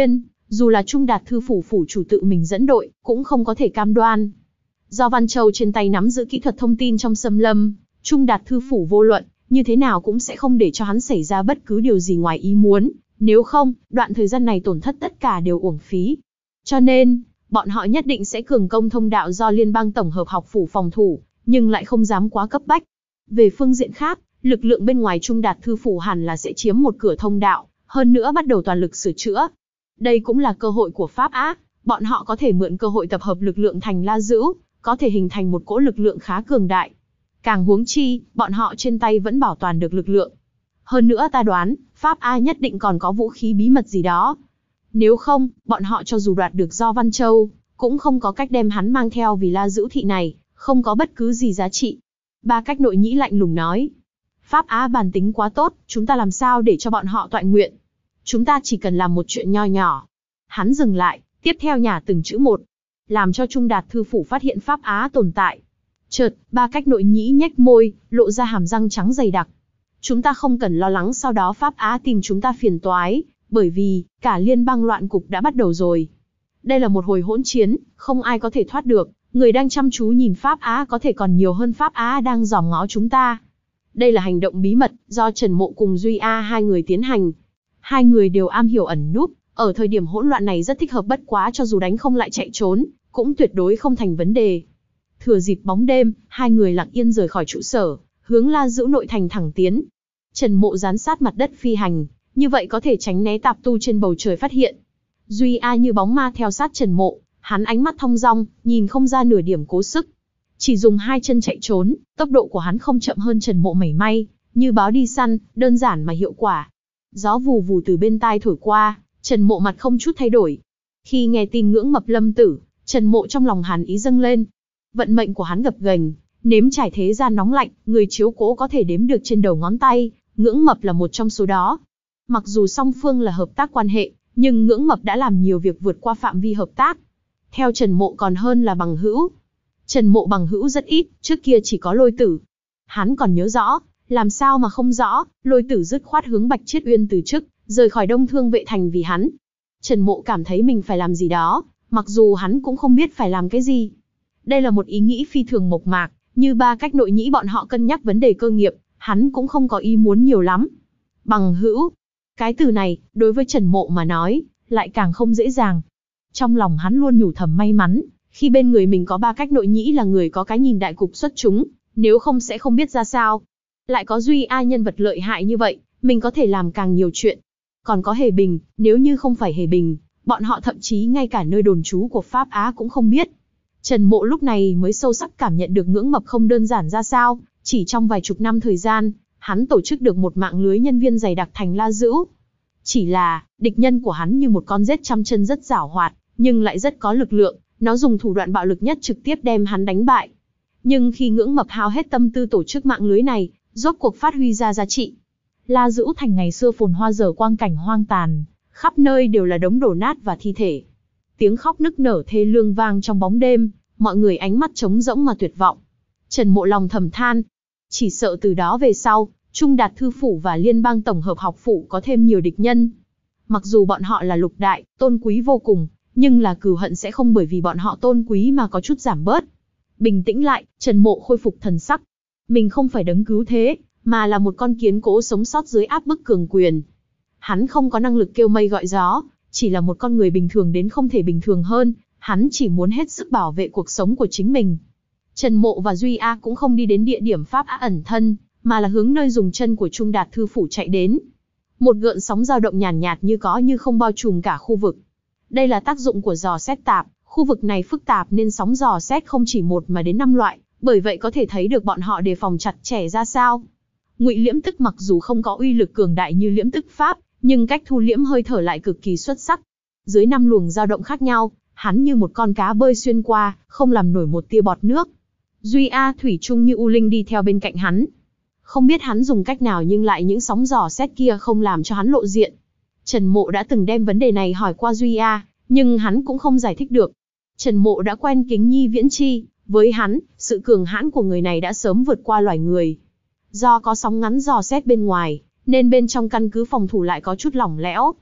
Dù là Trung Đạt Thư phủ phủ chủ tự mình dẫn đội, cũng không có thể cam đoan. Do Văn Châu trên tay nắm giữ kỹ thuật thông tin trong xâm lâm, Trung Đạt Thư phủ vô luận, như thế nào cũng sẽ không để cho hắn xảy ra bất cứ điều gì ngoài ý muốn, nếu không, đoạn thời gian này tổn thất tất cả đều uổng phí. Cho nên, bọn họ nhất định sẽ cường công thông đạo do Liên bang tổng hợp học phủ phòng thủ, nhưng lại không dám quá cấp bách. Về phương diện khác, lực lượng bên ngoài Trung Đạt Thư phủ hẳn là sẽ chiếm một cửa thông đạo, hơn nữa bắt đầu toàn lực sửa chữa. Đây cũng là cơ hội của Pháp Á, bọn họ có thể mượn cơ hội tập hợp lực lượng thành La Dữ, có thể hình thành một cỗ lực lượng khá cường đại. Càng huống chi, bọn họ trên tay vẫn bảo toàn được lực lượng. Hơn nữa ta đoán, Pháp A nhất định còn có vũ khí bí mật gì đó. Nếu không, bọn họ cho dù đoạt được do Văn Châu, cũng không có cách đem hắn mang theo vì La Dữ thị này, không có bất cứ gì giá trị. Ba Cách Nội Nhĩ lạnh lùng nói. Pháp Á bản tính quá tốt, chúng ta làm sao để cho bọn họ toại nguyện. Chúng ta chỉ cần làm một chuyện nho nhỏ. Hắn dừng lại, tiếp theo nhả từng chữ một. Làm cho Trung Đạt Thư phủ phát hiện Pháp Á tồn tại. Chợt, Ba Cách Nội Nhĩ nhếch môi, lộ ra hàm răng trắng dày đặc. Chúng ta không cần lo lắng sau đó Pháp Á tìm chúng ta phiền toái, bởi vì, cả liên bang loạn cục đã bắt đầu rồi. Đây là một hồi hỗn chiến, không ai có thể thoát được, người đang chăm chú nhìn Pháp Á có thể còn nhiều hơn Pháp Á đang dòm ngó chúng ta. Đây là hành động bí mật, do Trần Mộ cùng Duy A hai người tiến hành. Hai người đều am hiểu ẩn núp, ở thời điểm hỗn loạn này rất thích hợp, bất quá cho dù đánh không lại chạy trốn, cũng tuyệt đối không thành vấn đề. Thừa dịp bóng đêm, hai người lặng yên rời khỏi trụ sở, hướng La Dữ nội thành thẳng tiến. Trần Mộ dán sát mặt đất phi hành, như vậy có thể tránh né tạp tu trên bầu trời phát hiện. Duy A như bóng ma theo sát Trần Mộ, hắn ánh mắt thong dong, nhìn không ra nửa điểm cố sức. Chỉ dùng hai chân chạy trốn, tốc độ của hắn không chậm hơn Trần Mộ mảy may, như báo đi săn, đơn giản mà hiệu quả. Gió vù vù từ bên tai thổi qua, Trần Mộ mặt không chút thay đổi. Khi nghe tin Ngưỡng Mập lâm tử, Trần Mộ trong lòng hàn ý dâng lên. Vận mệnh của hắn gập ghềnh, nếm trải thế gian nóng lạnh, người chiếu cố có thể đếm được trên đầu ngón tay, Ngưỡng Mập là một trong số đó. Mặc dù song phương là hợp tác quan hệ, nhưng Ngưỡng Mập đã làm nhiều việc vượt qua phạm vi hợp tác. Theo Trần Mộ còn hơn là bằng hữu. Trần Mộ bằng hữu rất ít, trước kia chỉ có Lôi Tử. Hắn còn nhớ rõ, làm sao mà không rõ, Lôi Tử dứt khoát hướng Bạch Chiết Uyên từ chức, rời khỏi Đông Thương Vệ Thành vì hắn. Trần Mộ cảm thấy mình phải làm gì đó, mặc dù hắn cũng không biết phải làm cái gì. Đây là một ý nghĩ phi thường mộc mạc, như Ba Cách Nội Nhĩ bọn họ cân nhắc vấn đề cơ nghiệp, hắn cũng không có ý muốn nhiều lắm. Bằng hữu, cái từ này, đối với Trần Mộ mà nói, lại càng không dễ dàng. Trong lòng hắn luôn nhủ thầm may mắn, khi bên người mình có Ba Cách Nội Nhĩ là người có cái nhìn đại cục xuất chúng, nếu không sẽ không biết ra sao. Lại có Duy A nhân vật lợi hại như vậy, mình có thể làm càng nhiều chuyện. Còn có Hề Bình, nếu như không phải Hề Bình, bọn họ thậm chí ngay cả nơi đồn trú của Pháp Á cũng không biết. Trần Mộ lúc này mới sâu sắc cảm nhận được Ngưỡng Mập không đơn giản ra sao, chỉ trong vài chục năm thời gian, hắn tổ chức được một mạng lưới nhân viên dày đặc thành La Dữ. Chỉ là, địch nhân của hắn như một con rết trăm chân rất giảo hoạt, nhưng lại rất có lực lượng, nó dùng thủ đoạn bạo lực nhất trực tiếp đem hắn đánh bại. Nhưng khi Ngưỡng Mập hao hết tâm tư tổ chức mạng lưới này, rốt cuộc phát huy ra giá trị. La Dữ thành ngày xưa phồn hoa giờ quang cảnh hoang tàn, khắp nơi đều là đống đổ nát và thi thể. Tiếng khóc nức nở thê lương vang trong bóng đêm, mọi người ánh mắt trống rỗng mà tuyệt vọng. Trần Mộ lòng thầm than, chỉ sợ từ đó về sau, Trung Đạt Thư phủ và Liên bang tổng hợp học phủ có thêm nhiều địch nhân. Mặc dù bọn họ là lục đại, tôn quý vô cùng, nhưng là cừu hận sẽ không bởi vì bọn họ tôn quý mà có chút giảm bớt. Bình tĩnh lại, Trần Mộ khôi phục thần sắc. Mình không phải đấng cứu thế, mà là một con kiến cố sống sót dưới áp bức cường quyền. Hắn không có năng lực kêu mây gọi gió, chỉ là một con người bình thường đến không thể bình thường hơn, hắn chỉ muốn hết sức bảo vệ cuộc sống của chính mình. Trần Mộ và Duy A cũng không đi đến địa điểm Pháp Á ẩn thân, mà là hướng nơi dùng chân của Trung Đạt Thư phủ chạy đến. Một gợn sóng dao động nhàn nhạt, nhạt như có như không bao trùm cả khu vực. Đây là tác dụng của dò xét tạp, khu vực này phức tạp nên sóng dò xét không chỉ một mà đến năm loại, bởi vậy có thể thấy được bọn họ đề phòng chặt chẽ ra sao. Ngụy liễm tức mặc dù không có uy lực cường đại như liễm tức pháp, nhưng cách thu liễm hơi thở lại cực kỳ xuất sắc. Dưới năm luồng dao động khác nhau, hắn như một con cá bơi xuyên qua, không làm nổi một tia bọt nước. Duy A thủy chung như u linh đi theo bên cạnh hắn. Không biết hắn dùng cách nào nhưng lại những sóng dò xét kia không làm cho hắn lộ diện. Trần Mộ đã từng đem vấn đề này hỏi qua Duy A, nhưng hắn cũng không giải thích được. Trần Mộ đã quen Kính Nhi Viễn Chi, với hắn, sự cường hãn của người này đã sớm vượt qua loài người. Do có sóng ngắn dò xét bên ngoài, nên bên trong căn cứ phòng thủ lại có chút lỏng lẽo.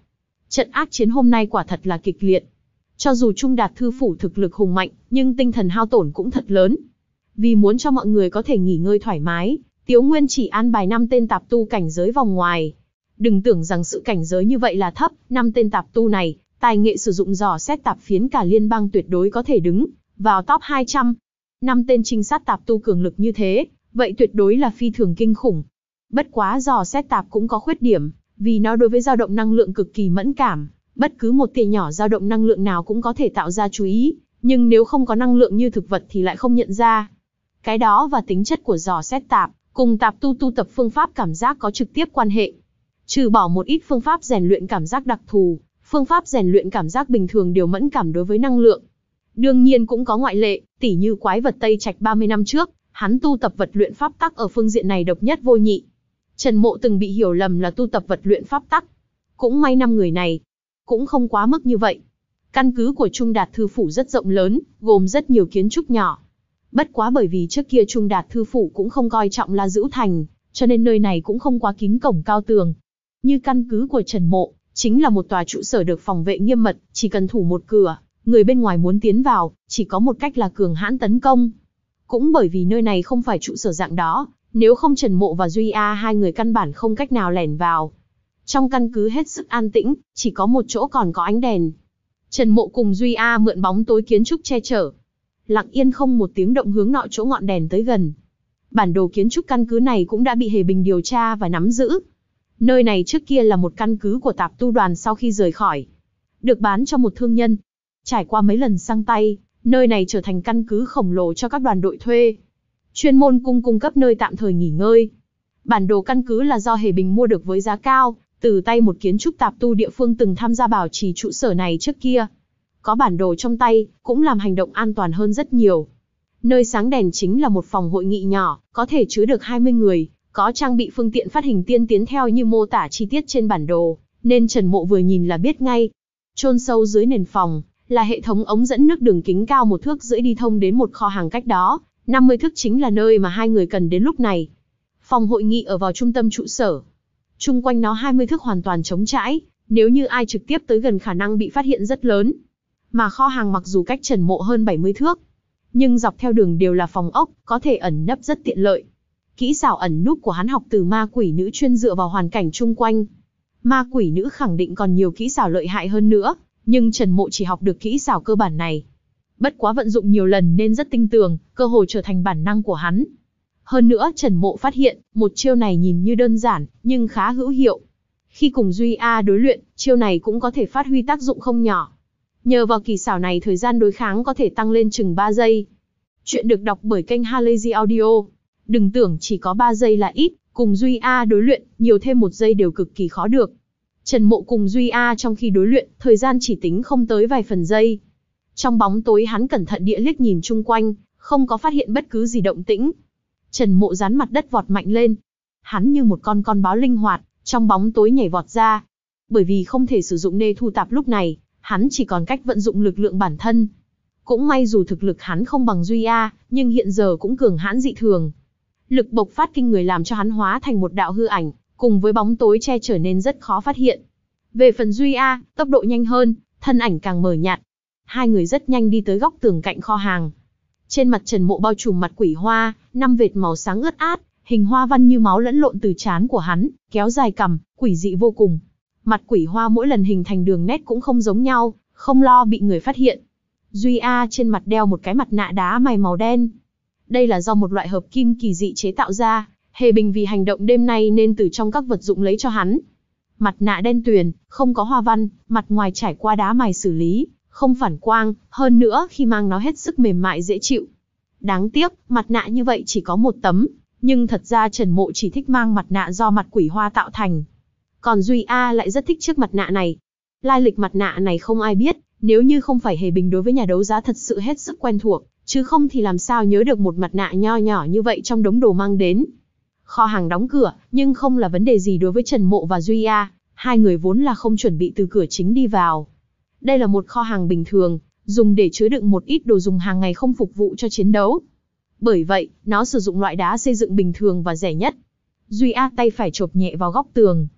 Trận ác chiến hôm nay quả thật là kịch liệt. Cho dù Trung Đạt Thư Phủ thực lực hùng mạnh, nhưng tinh thần hao tổn cũng thật lớn. Vì muốn cho mọi người có thể nghỉ ngơi thoải mái, Tiếu Nguyên chỉ an bài năm tên tạp tu cảnh giới vòng ngoài. Đừng tưởng rằng sự cảnh giới như vậy là thấp, năm tên tạp tu này, tài nghệ sử dụng dò xét tạp phiến cả liên bang tuyệt đối có thể đứng vào top hai trăm. Năm tên trinh sát tạp tu cường lực như thế, vậy tuyệt đối là phi thường kinh khủng. Bất quá dò xét tạp cũng có khuyết điểm, vì nó đối với dao động năng lượng cực kỳ mẫn cảm, bất cứ một tia nhỏ dao động năng lượng nào cũng có thể tạo ra chú ý, nhưng nếu không có năng lượng như thực vật thì lại không nhận ra. Cái đó và tính chất của dò xét tạp, cùng tạp tu tu tập phương pháp cảm giác có trực tiếp quan hệ. Trừ bỏ một ít phương pháp rèn luyện cảm giác đặc thù, phương pháp rèn luyện cảm giác bình thường đều mẫn cảm đối với năng lượng. Đương nhiên cũng có ngoại lệ, tỉ như quái vật Tây Trạch ba mươi năm trước, hắn tu tập vật luyện pháp tắc ở phương diện này độc nhất vô nhị. Trần Mộ từng bị hiểu lầm là tu tập vật luyện pháp tắc. Cũng may năm người này cũng không quá mức như vậy. Căn cứ của Trung Đạt Thư Phủ rất rộng lớn, gồm rất nhiều kiến trúc nhỏ. Bất quá bởi vì trước kia Trung Đạt Thư Phủ cũng không coi trọng La Dữu Thành, cho nên nơi này cũng không quá kín cổng cao tường. Như căn cứ của Trần Mộ, chính là một tòa trụ sở được phòng vệ nghiêm mật, chỉ cần thủ một cửa, người bên ngoài muốn tiến vào, chỉ có một cách là cường hãn tấn công. Cũng bởi vì nơi này không phải trụ sở dạng đó, nếu không Trần Mộ và Duy A hai người căn bản không cách nào lẻn vào. Trong căn cứ hết sức an tĩnh, chỉ có một chỗ còn có ánh đèn. Trần Mộ cùng Duy A mượn bóng tối kiến trúc che chở. Lặng yên không một tiếng động hướng nọ chỗ ngọn đèn tới gần. Bản đồ kiến trúc căn cứ này cũng đã bị Hề Bình điều tra và nắm giữ. Nơi này trước kia là một căn cứ của tạp tu đoàn sau khi rời khỏi. Được bán cho một thương nhân. Trải qua mấy lần sang tay, nơi này trở thành căn cứ khổng lồ cho các đoàn đội thuê. Chuyên môn cung cung cấp nơi tạm thời nghỉ ngơi. Bản đồ căn cứ là do Hề Bình mua được với giá cao, từ tay một kiến trúc tạp tu địa phương từng tham gia bảo trì trụ sở này trước kia. Có bản đồ trong tay, cũng làm hành động an toàn hơn rất nhiều. Nơi sáng đèn chính là một phòng hội nghị nhỏ, có thể chứa được hai mươi người, có trang bị phương tiện phát hình tiên tiến theo như mô tả chi tiết trên bản đồ, nên Trần Mộ vừa nhìn là biết ngay. Chôn sâu dưới nền phòng, là hệ thống ống dẫn nước đường kính cao một thước rưỡi đi thông đến một kho hàng cách đó, năm mươi thước chính là nơi mà hai người cần đến lúc này. Phòng hội nghị ở vào trung tâm trụ sở. Chung quanh nó hai mươi thước hoàn toàn trống trải, nếu như ai trực tiếp tới gần khả năng bị phát hiện rất lớn. Mà kho hàng mặc dù cách Trần Mộ hơn bảy mươi thước, nhưng dọc theo đường đều là phòng ốc, có thể ẩn nấp rất tiện lợi. Kỹ xảo ẩn núp của hắn học từ ma quỷ nữ chuyên dựa vào hoàn cảnh chung quanh. Ma quỷ nữ khẳng định còn nhiều kỹ xảo lợi hại hơn nữa, nhưng Trần Mộ chỉ học được kỹ xảo cơ bản này. Bất quá vận dụng nhiều lần nên rất tinh tường, cơ hội trở thành bản năng của hắn. Hơn nữa Trần Mộ phát hiện, một chiêu này nhìn như đơn giản, nhưng khá hữu hiệu. Khi cùng Duy A đối luyện, chiêu này cũng có thể phát huy tác dụng không nhỏ. Nhờ vào kỳ xảo này thời gian đối kháng có thể tăng lên chừng ba giây. Chuyện được đọc bởi kênh Halazy Audio. Đừng tưởng chỉ có ba giây là ít, cùng Duy A đối luyện, nhiều thêm một giây đều cực kỳ khó được. Trần Mộ cùng Duy A trong khi đối luyện, thời gian chỉ tính không tới vài phần giây. Trong bóng tối hắn cẩn thận địa liếc nhìn chung quanh, không có phát hiện bất cứ gì động tĩnh. Trần Mộ dán mặt đất vọt mạnh lên. Hắn như một con con báo linh hoạt, trong bóng tối nhảy vọt ra. Bởi vì không thể sử dụng nê thu tạp lúc này, hắn chỉ còn cách vận dụng lực lượng bản thân. Cũng may dù thực lực hắn không bằng Duy A, nhưng hiện giờ cũng cường hãn dị thường. Lực bộc phát kinh người làm cho hắn hóa thành một đạo hư ảnh, cùng với bóng tối che trở nên rất khó phát hiện. Về phần Duy A, tốc độ nhanh hơn, thân ảnh càng mờ nhạt. Hai người rất nhanh đi tới góc tường cạnh kho hàng. Trên mặt Trần Mộ bao trùm mặt quỷ hoa, năm vệt màu sáng ướt át, hình hoa văn như máu lẫn lộn từ trán của hắn, kéo dài cằm, quỷ dị vô cùng. Mặt quỷ hoa mỗi lần hình thành đường nét cũng không giống nhau, không lo bị người phát hiện. Duy A trên mặt đeo một cái mặt nạ đá mài màu đen. Đây là do một loại hợp kim kỳ dị chế tạo ra, Hề Bình vì hành động đêm nay nên từ trong các vật dụng lấy cho hắn. Mặt nạ đen tuyền, không có hoa văn, mặt ngoài trải qua đá mài xử lý, không phản quang, hơn nữa khi mang nó hết sức mềm mại dễ chịu. Đáng tiếc, mặt nạ như vậy chỉ có một tấm, nhưng thật ra Trần Mộ chỉ thích mang mặt nạ do mặt quỷ hoa tạo thành. Còn Duy A lại rất thích chiếc mặt nạ này. Lai lịch mặt nạ này không ai biết, nếu như không phải Hề Bình đối với nhà đấu giá thật sự hết sức quen thuộc, chứ không thì làm sao nhớ được một mặt nạ nho nhỏ như vậy trong đống đồ mang đến. Kho hàng đóng cửa, nhưng không là vấn đề gì đối với Trần Mộ và Duy A, hai người vốn là không chuẩn bị từ cửa chính đi vào. Đây là một kho hàng bình thường, dùng để chứa đựng một ít đồ dùng hàng ngày không phục vụ cho chiến đấu. Bởi vậy, nó sử dụng loại đá xây dựng bình thường và rẻ nhất. Duy A tay phải chộp nhẹ vào góc tường.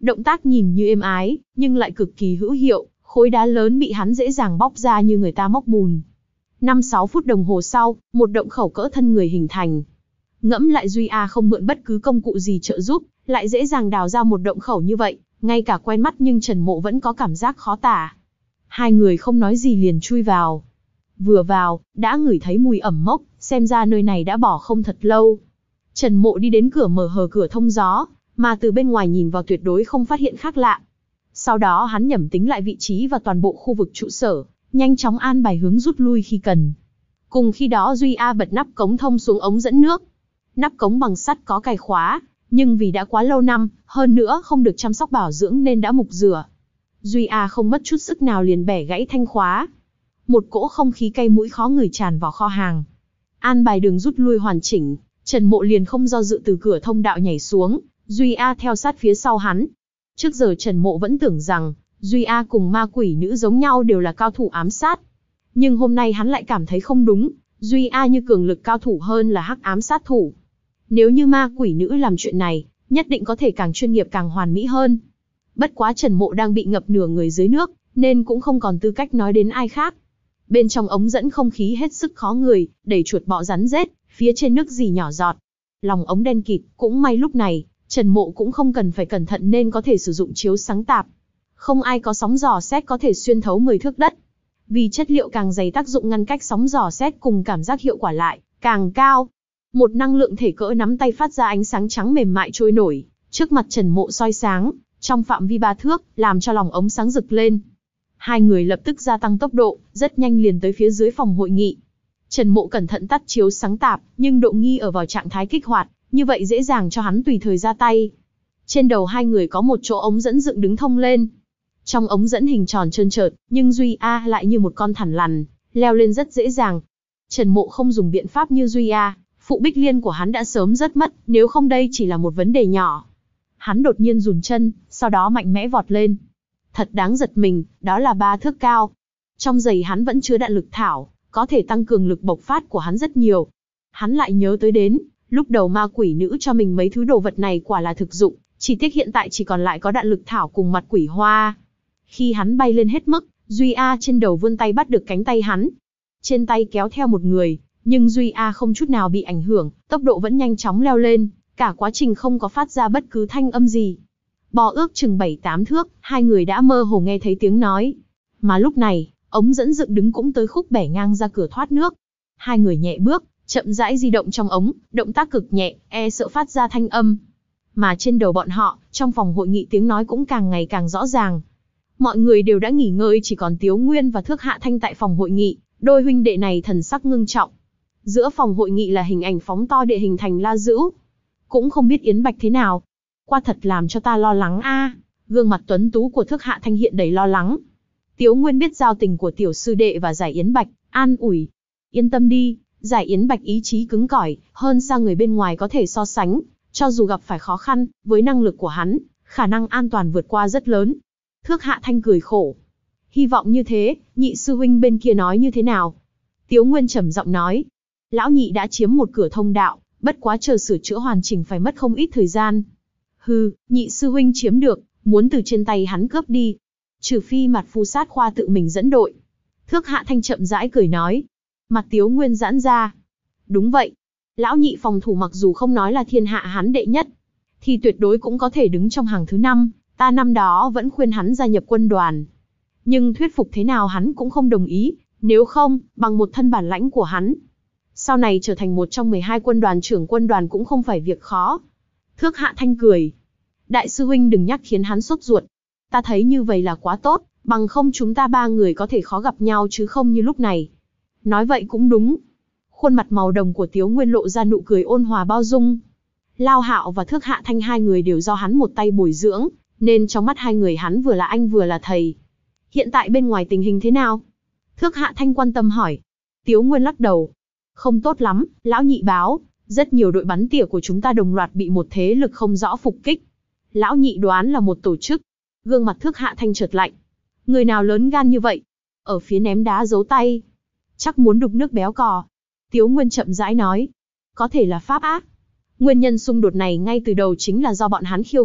Động tác nhìn như êm ái, nhưng lại cực kỳ hữu hiệu, khối đá lớn bị hắn dễ dàng bóc ra như người ta móc bùn. năm sáu phút đồng hồ sau, một động khẩu cỡ thân người hình thành. Ngẫm lại Duy A không mượn bất cứ công cụ gì trợ giúp, lại dễ dàng đào ra một động khẩu như vậy, ngay cả quen mắt nhưng Trần Mộ vẫn có cảm giác khó tả. Hai người không nói gì liền chui vào. Vừa vào, đã ngửi thấy mùi ẩm mốc, xem ra nơi này đã bỏ không thật lâu. Trần Mộ đi đến cửa mở hờ cửa thông gió, mà từ bên ngoài nhìn vào tuyệt đối không phát hiện khác lạ. Sau đó hắn nhẩm tính lại vị trí và toàn bộ khu vực trụ sở, nhanh chóng an bài hướng rút lui khi cần. Cùng khi đó Duy A bật nắp cống thông xuống ống dẫn nước. Nắp cống bằng sắt có cài khóa, nhưng vì đã quá lâu năm, hơn nữa không được chăm sóc bảo dưỡng nên đã mục rửa. Duy A không mất chút sức nào liền bẻ gãy thanh khóa. Một cỗ không khí cay mũi khó ngửi tràn vào kho hàng. An bài đường rút lui hoàn chỉnh, Trần Mộ liền không do dự từ cửa thông đạo nhảy xuống, Duy A theo sát phía sau hắn. Trước giờ Trần Mộ vẫn tưởng rằng, Duy A cùng ma quỷ nữ giống nhau đều là cao thủ ám sát. Nhưng hôm nay hắn lại cảm thấy không đúng, Duy A như cường lực cao thủ hơn là hắc ám sát thủ. Nếu như ma quỷ nữ làm chuyện này, nhất định có thể càng chuyên nghiệp càng hoàn mỹ hơn. Bất quá Trần Mộ đang bị ngập nửa người dưới nước, nên cũng không còn tư cách nói đến ai khác. Bên trong ống dẫn không khí hết sức khó người, đầy chuột bọ rắn rết, phía trên nước dì nhỏ giọt. Lòng ống đen kịt, cũng may lúc này, Trần Mộ cũng không cần phải cẩn thận nên có thể sử dụng chiếu sáng tạp. Không ai có sóng dò xét có thể xuyên thấu mười thước đất. Vì chất liệu càng dày tác dụng ngăn cách sóng dò xét cùng cảm giác hiệu quả lại, càng cao. Một năng lượng thể cỡ nắm tay phát ra ánh sáng trắng mềm mại trôi nổi, trước mặt Trần Mộ soi sáng, trong phạm vi ba thước, làm cho lòng ống sáng rực lên. Hai người lập tức gia tăng tốc độ, rất nhanh liền tới phía dưới phòng hội nghị. Trần Mộ cẩn thận tắt chiếu sáng tạp, nhưng độ nghi ở vào trạng thái kích hoạt, như vậy dễ dàng cho hắn tùy thời ra tay. Trên đầu hai người có một chỗ ống dẫn dựng đứng thông lên. Trong ống dẫn hình tròn trơn trợt, nhưng Duy A lại như một con thằn lằn, leo lên rất dễ dàng. Trần Mộ không dùng biện pháp như Duy A, phụ bích liên của hắn đã sớm rất mất, nếu không đây chỉ là một vấn đề nhỏ. Hắn đột nhiên dùn chân, sau đó mạnh mẽ vọt lên. Thật đáng giật mình, đó là ba thước cao. Trong giày hắn vẫn chứa đạn lực thảo, có thể tăng cường lực bộc phát của hắn rất nhiều. Hắn lại nhớ tới đến, lúc đầu ma quỷ nữ cho mình mấy thứ đồ vật này quả là thực dụng, chỉ tiếc hiện tại chỉ còn lại có đạn lực thảo cùng mặt quỷ hoa. Khi hắn bay lên hết mức, Duy A trên đầu vươn tay bắt được cánh tay hắn. Trên tay kéo theo một người, nhưng Duy A không chút nào bị ảnh hưởng, tốc độ vẫn nhanh chóng leo lên, cả quá trình không có phát ra bất cứ thanh âm gì. Bò ước chừng bảy tám thước, hai người đã mơ hồ nghe thấy tiếng nói. Mà lúc này, ống dẫn dựng đứng cũng tới khúc bẻ ngang ra cửa thoát nước. Hai người nhẹ bước, chậm rãi di động trong ống, động tác cực nhẹ, e sợ phát ra thanh âm. Mà trên đầu bọn họ, trong phòng hội nghị tiếng nói cũng càng ngày càng rõ ràng. Mọi người đều đã nghỉ ngơi, chỉ còn Tiếu Nguyên và Thước Hạ Thanh tại phòng hội nghị, đôi huynh đệ này thần sắc ngưng trọng. Giữa phòng hội nghị là hình ảnh phóng to địa hình thành La Dữu. Cũng không biết Yến Bạch thế nào. Qua thật làm cho ta lo lắng a. Gương mặt tuấn tú của Thước Hạ Thanh hiện đầy lo lắng. Tiếu Nguyên biết giao tình của tiểu sư đệ và Giải Yến Bạch, an ủi. Yên tâm đi, Giải Yến Bạch ý chí cứng cỏi, hơn xa người bên ngoài có thể so sánh. Cho dù gặp phải khó khăn, với năng lực của hắn, khả năng an toàn vượt qua rất lớn. Thước Hạ Thanh cười khổ. Hy vọng như thế, nhị sư huynh bên kia nói như thế nào? Tiếu Nguyên trầm giọng nói. Lão nhị đã chiếm một cửa thông đạo, bất quá chờ sửa chữa hoàn chỉnh phải mất không ít thời gian. Hừ, nhị sư huynh chiếm được, muốn từ trên tay hắn cướp đi. Trừ phi mặt phu sát khoa tự mình dẫn đội. Thước Hạ Thanh chậm rãi cười nói. Mặt Tiếu Nguyên giãn ra. Đúng vậy. Lão nhị phòng thủ mặc dù không nói là thiên hạ hắn đệ nhất, thì tuyệt đối cũng có thể đứng trong hàng thứ năm. Ta năm đó vẫn khuyên hắn gia nhập quân đoàn. Nhưng thuyết phục thế nào hắn cũng không đồng ý, nếu không, bằng một thân bản lãnh của hắn, sau này trở thành một trong mười hai quân đoàn trưởng quân đoàn cũng không phải việc khó. Thước Hạ Thanh cười. Đại sư huynh đừng nhắc khiến hắn sốt ruột. Ta thấy như vậy là quá tốt, bằng không chúng ta ba người có thể khó gặp nhau chứ không như lúc này. Nói vậy cũng đúng. Khuôn mặt màu đồng của Tiếu Nguyên lộ ra nụ cười ôn hòa bao dung. Lao Hạo và Thước Hạ Thanh hai người đều do hắn một tay bồi dưỡng, nên trong mắt hai người hắn vừa là anh vừa là thầy. Hiện tại bên ngoài tình hình thế nào? Thước Hạ Thanh quan tâm hỏi. Tiếu Nguyên lắc đầu. Không tốt lắm, lão nhị báo, rất nhiều đội bắn tỉa của chúng ta đồng loạt bị một thế lực không rõ phục kích. Lão nhị đoán là một tổ chức. Gương mặt Thước Hạ Thanh chợt lạnh. Người nào lớn gan như vậy? Ở phía ném đá giấu tay. Chắc muốn đục nước béo cò. Tiếu Nguyên chậm rãi nói. Có thể là Pháp ác. Nguyên nhân xung đột này ngay từ đầu chính là do bọn hắn khiêu khích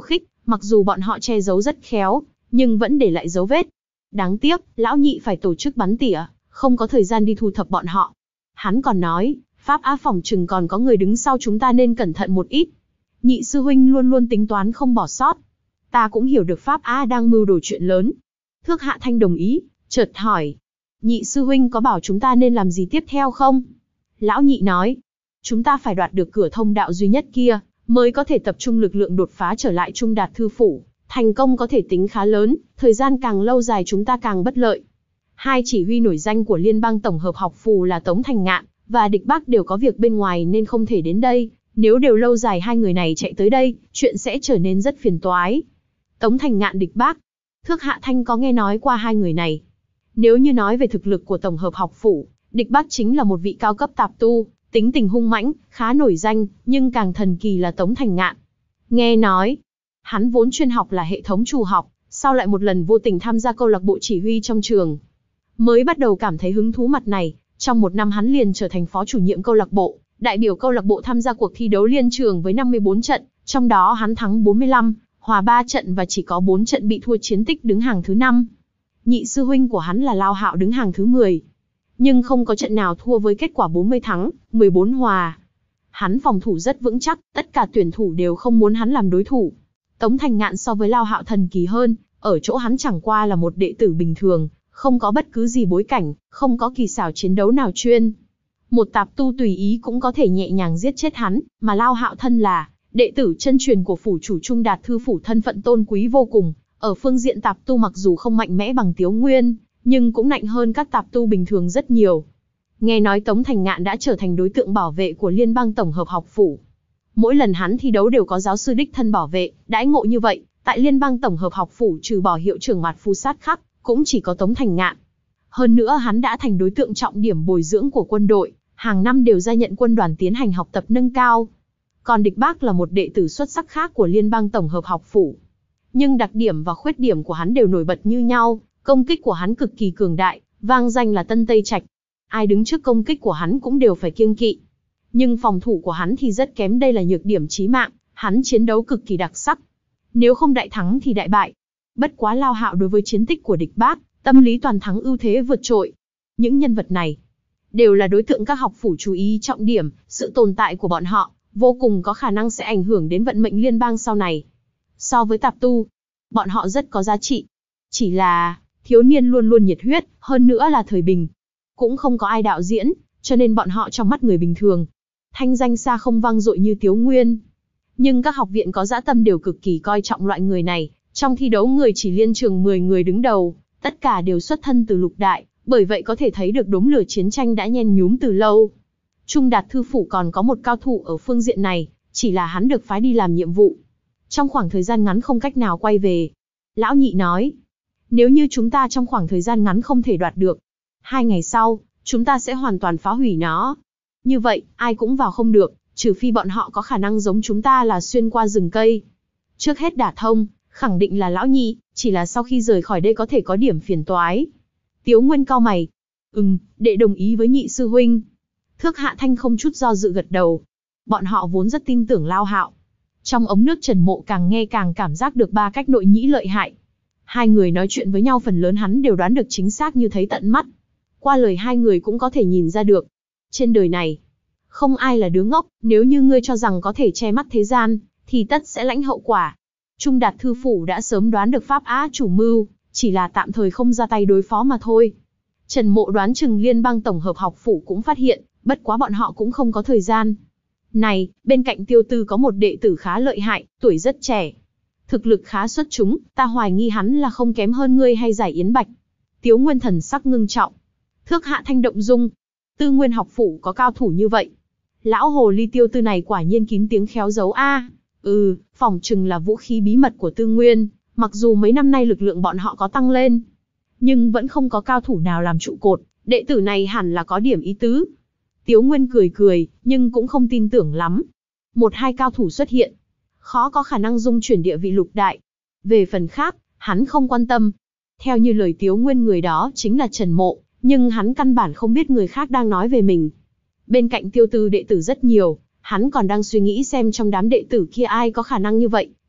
Mặc dù bọn họ che giấu rất khéo, nhưng vẫn để lại dấu vết. Đáng tiếc, lão nhị phải tổ chức bắn tỉa, không có thời gian đi thu thập bọn họ. Hắn còn nói, Pháp Á phòng chừng còn có người đứng sau chúng ta nên cẩn thận một ít. Nhị sư huynh luôn luôn tính toán không bỏ sót. Ta cũng hiểu được Pháp Á đang mưu đồ chuyện lớn. Thước Hạ Thanh đồng ý, chợt hỏi. Nhị sư huynh có bảo chúng ta nên làm gì tiếp theo không? Lão nhị nói, chúng ta phải đoạt được cửa thông đạo duy nhất kia, mới có thể tập trung lực lượng đột phá trở lại Trung Đạt Thư Phủ. Thành công có thể tính khá lớn, thời gian càng lâu dài chúng ta càng bất lợi. Hai chỉ huy nổi danh của Liên bang Tổng hợp học phù là Tống Thành Ngạn và Địch Bác đều có việc bên ngoài nên không thể đến đây. Nếu đều lâu dài hai người này chạy tới đây, chuyện sẽ trở nên rất phiền toái. Tống Thành Ngạn, Địch Bác. Thước Hạ Thanh có nghe nói qua hai người này. Nếu như nói về thực lực của Tổng hợp học phủ, Địch Bác chính là một vị cao cấp tạp tu, tính tình hung mãnh, khá nổi danh, nhưng càng thần kỳ là Tống Thành Ngạn. Nghe nói, hắn vốn chuyên học là hệ thống trù học, sau lại một lần vô tình tham gia câu lạc bộ chỉ huy trong trường. Mới bắt đầu cảm thấy hứng thú mặt này, trong một năm hắn liền trở thành phó chủ nhiệm câu lạc bộ, đại biểu câu lạc bộ tham gia cuộc thi đấu liên trường với năm mươi bốn trận, trong đó hắn thắng bốn mươi lăm, hòa ba trận và chỉ có bốn trận bị thua, chiến tích đứng hàng thứ năm. Nhị sư huynh của hắn là Lao Hạo đứng hàng thứ mười. Nhưng không có trận nào thua với kết quả bốn mươi thắng, mười bốn hòa. Hắn phòng thủ rất vững chắc, tất cả tuyển thủ đều không muốn hắn làm đối thủ. Tống Thành Ngạn so với Lao Hạo thần kỳ hơn, ở chỗ hắn chẳng qua là một đệ tử bình thường, không có bất cứ gì bối cảnh, không có kỳ xảo chiến đấu nào chuyên. Một tạp tu tùy ý cũng có thể nhẹ nhàng giết chết hắn, mà Lao Hạo thân là đệ tử chân truyền của phủ chủ Trung Đạt Thư Phủ, thân phận tôn quý vô cùng. Ở phương diện tạp tu mặc dù không mạnh mẽ bằng Tiếu Nguyên, nhưng cũng nạnh hơn các tạp tu bình thường rất nhiều. Nghe nói Tống Thành Ngạn đã trở thành đối tượng bảo vệ của Liên bang Tổng hợp học phủ. Mỗi lần hắn thi đấu đều có giáo sư đích thân bảo vệ, đãi ngộ như vậy, tại Liên bang Tổng hợp học phủ trừ bỏ hiệu trưởng Mạt Phu Sát Khắc, cũng chỉ có Tống Thành Ngạn. Hơn nữa hắn đã thành đối tượng trọng điểm bồi dưỡng của quân đội, hàng năm đều ra nhận quân đoàn tiến hành học tập nâng cao. Còn Địch Bác là một đệ tử xuất sắc khác của Liên bang Tổng hợp học phủ. Nhưng đặc điểm và khuyết điểm của hắn đều nổi bật như nhau, công kích của hắn cực kỳ cường đại, vang danh là Tân Tây Trạch. Ai đứng trước công kích của hắn cũng đều phải kiêng kỵ. Nhưng phòng thủ của hắn thì rất kém, đây là nhược điểm chí mạng, hắn chiến đấu cực kỳ đặc sắc. Nếu không đại thắng thì đại bại. Bất quá Lao Hạo đối với chiến tích của Địch Bác, tâm lý toàn thắng ưu thế vượt trội. Những nhân vật này đều là đối tượng các học phủ chú ý trọng điểm, sự tồn tại của bọn họ vô cùng có khả năng sẽ ảnh hưởng đến vận mệnh liên bang sau này. So với tạp tu, bọn họ rất có giá trị. Chỉ là, thiếu niên luôn luôn nhiệt huyết, hơn nữa là thời bình. Cũng không có ai đạo diễn, cho nên bọn họ trong mắt người bình thường. Thanh danh xa không vang dội như Tiếu Nguyên. Nhưng các học viện có dã tâm đều cực kỳ coi trọng loại người này. Trong thi đấu người chỉ liên trường mười người đứng đầu, tất cả đều xuất thân từ lục đại, bởi vậy có thể thấy được đốm lửa chiến tranh đã nhen nhúm từ lâu. Trung Đạt Thư Phủ còn có một cao thủ ở phương diện này, chỉ là hắn được phái đi làm nhiệm vụ. Trong khoảng thời gian ngắn không cách nào quay về. Lão nhị nói, nếu như chúng ta trong khoảng thời gian ngắn không thể đoạt được, hai ngày sau, chúng ta sẽ hoàn toàn phá hủy nó. Như vậy, ai cũng vào không được, trừ phi bọn họ có khả năng giống chúng ta là xuyên qua rừng cây. Trước hết đả thông, khẳng định là lão nhị, chỉ là sau khi rời khỏi đây có thể có điểm phiền toái. Tiếu Nguyên cau mày. Ừm, đệ đồng ý với nhị sư huynh. Thước Hạ Thanh không chút do dự gật đầu. Bọn họ vốn rất tin tưởng Lao Hạo. Trong ống nước Trần Mộ càng nghe càng cảm giác được ba cách nội nhĩ lợi hại. Hai người nói chuyện với nhau phần lớn hắn đều đoán được chính xác như thấy tận mắt. Qua lời hai người cũng có thể nhìn ra được. Trên đời này, không ai là đứa ngốc, nếu như ngươi cho rằng có thể che mắt thế gian, thì tất sẽ lãnh hậu quả. Trung Đạt Thư Phủ đã sớm đoán được Pháp Á chủ mưu, chỉ là tạm thời không ra tay đối phó mà thôi. Trần Mộ đoán chừng Liên bang Tổng hợp học phủ cũng phát hiện, bất quá bọn họ cũng không có thời gian. Này, bên cạnh Tiêu Tư có một đệ tử khá lợi hại, tuổi rất trẻ. Thực lực khá xuất chúng, ta hoài nghi hắn là không kém hơn ngươi hay Giải Yến Bạch. Tiếu Nguyên thần sắc ngưng trọng. Thước Hạ Thanh động dung. Tư Nguyên học phủ có cao thủ như vậy. Lão hồ ly Tiêu Tư này quả nhiên kín tiếng khéo giấu a. Ừ, phỏng chừng là vũ khí bí mật của Tư Nguyên, mặc dù mấy năm nay lực lượng bọn họ có tăng lên, nhưng vẫn không có cao thủ nào làm trụ cột, đệ tử này hẳn là có điểm ý tứ. Tiếu Nguyên cười cười, nhưng cũng không tin tưởng lắm. Một hai cao thủ xuất hiện, khó có khả năng dung chuyển địa vị lục đại. Về phần khác, hắn không quan tâm. Theo như lời Tiếu Nguyên, người đó chính là Trần Mộ, nhưng hắn căn bản không biết người khác đang nói về mình. Bên cạnh Tiêu Tư đệ tử rất nhiều, hắn còn đang suy nghĩ xem trong đám đệ tử kia ai có khả năng như vậy,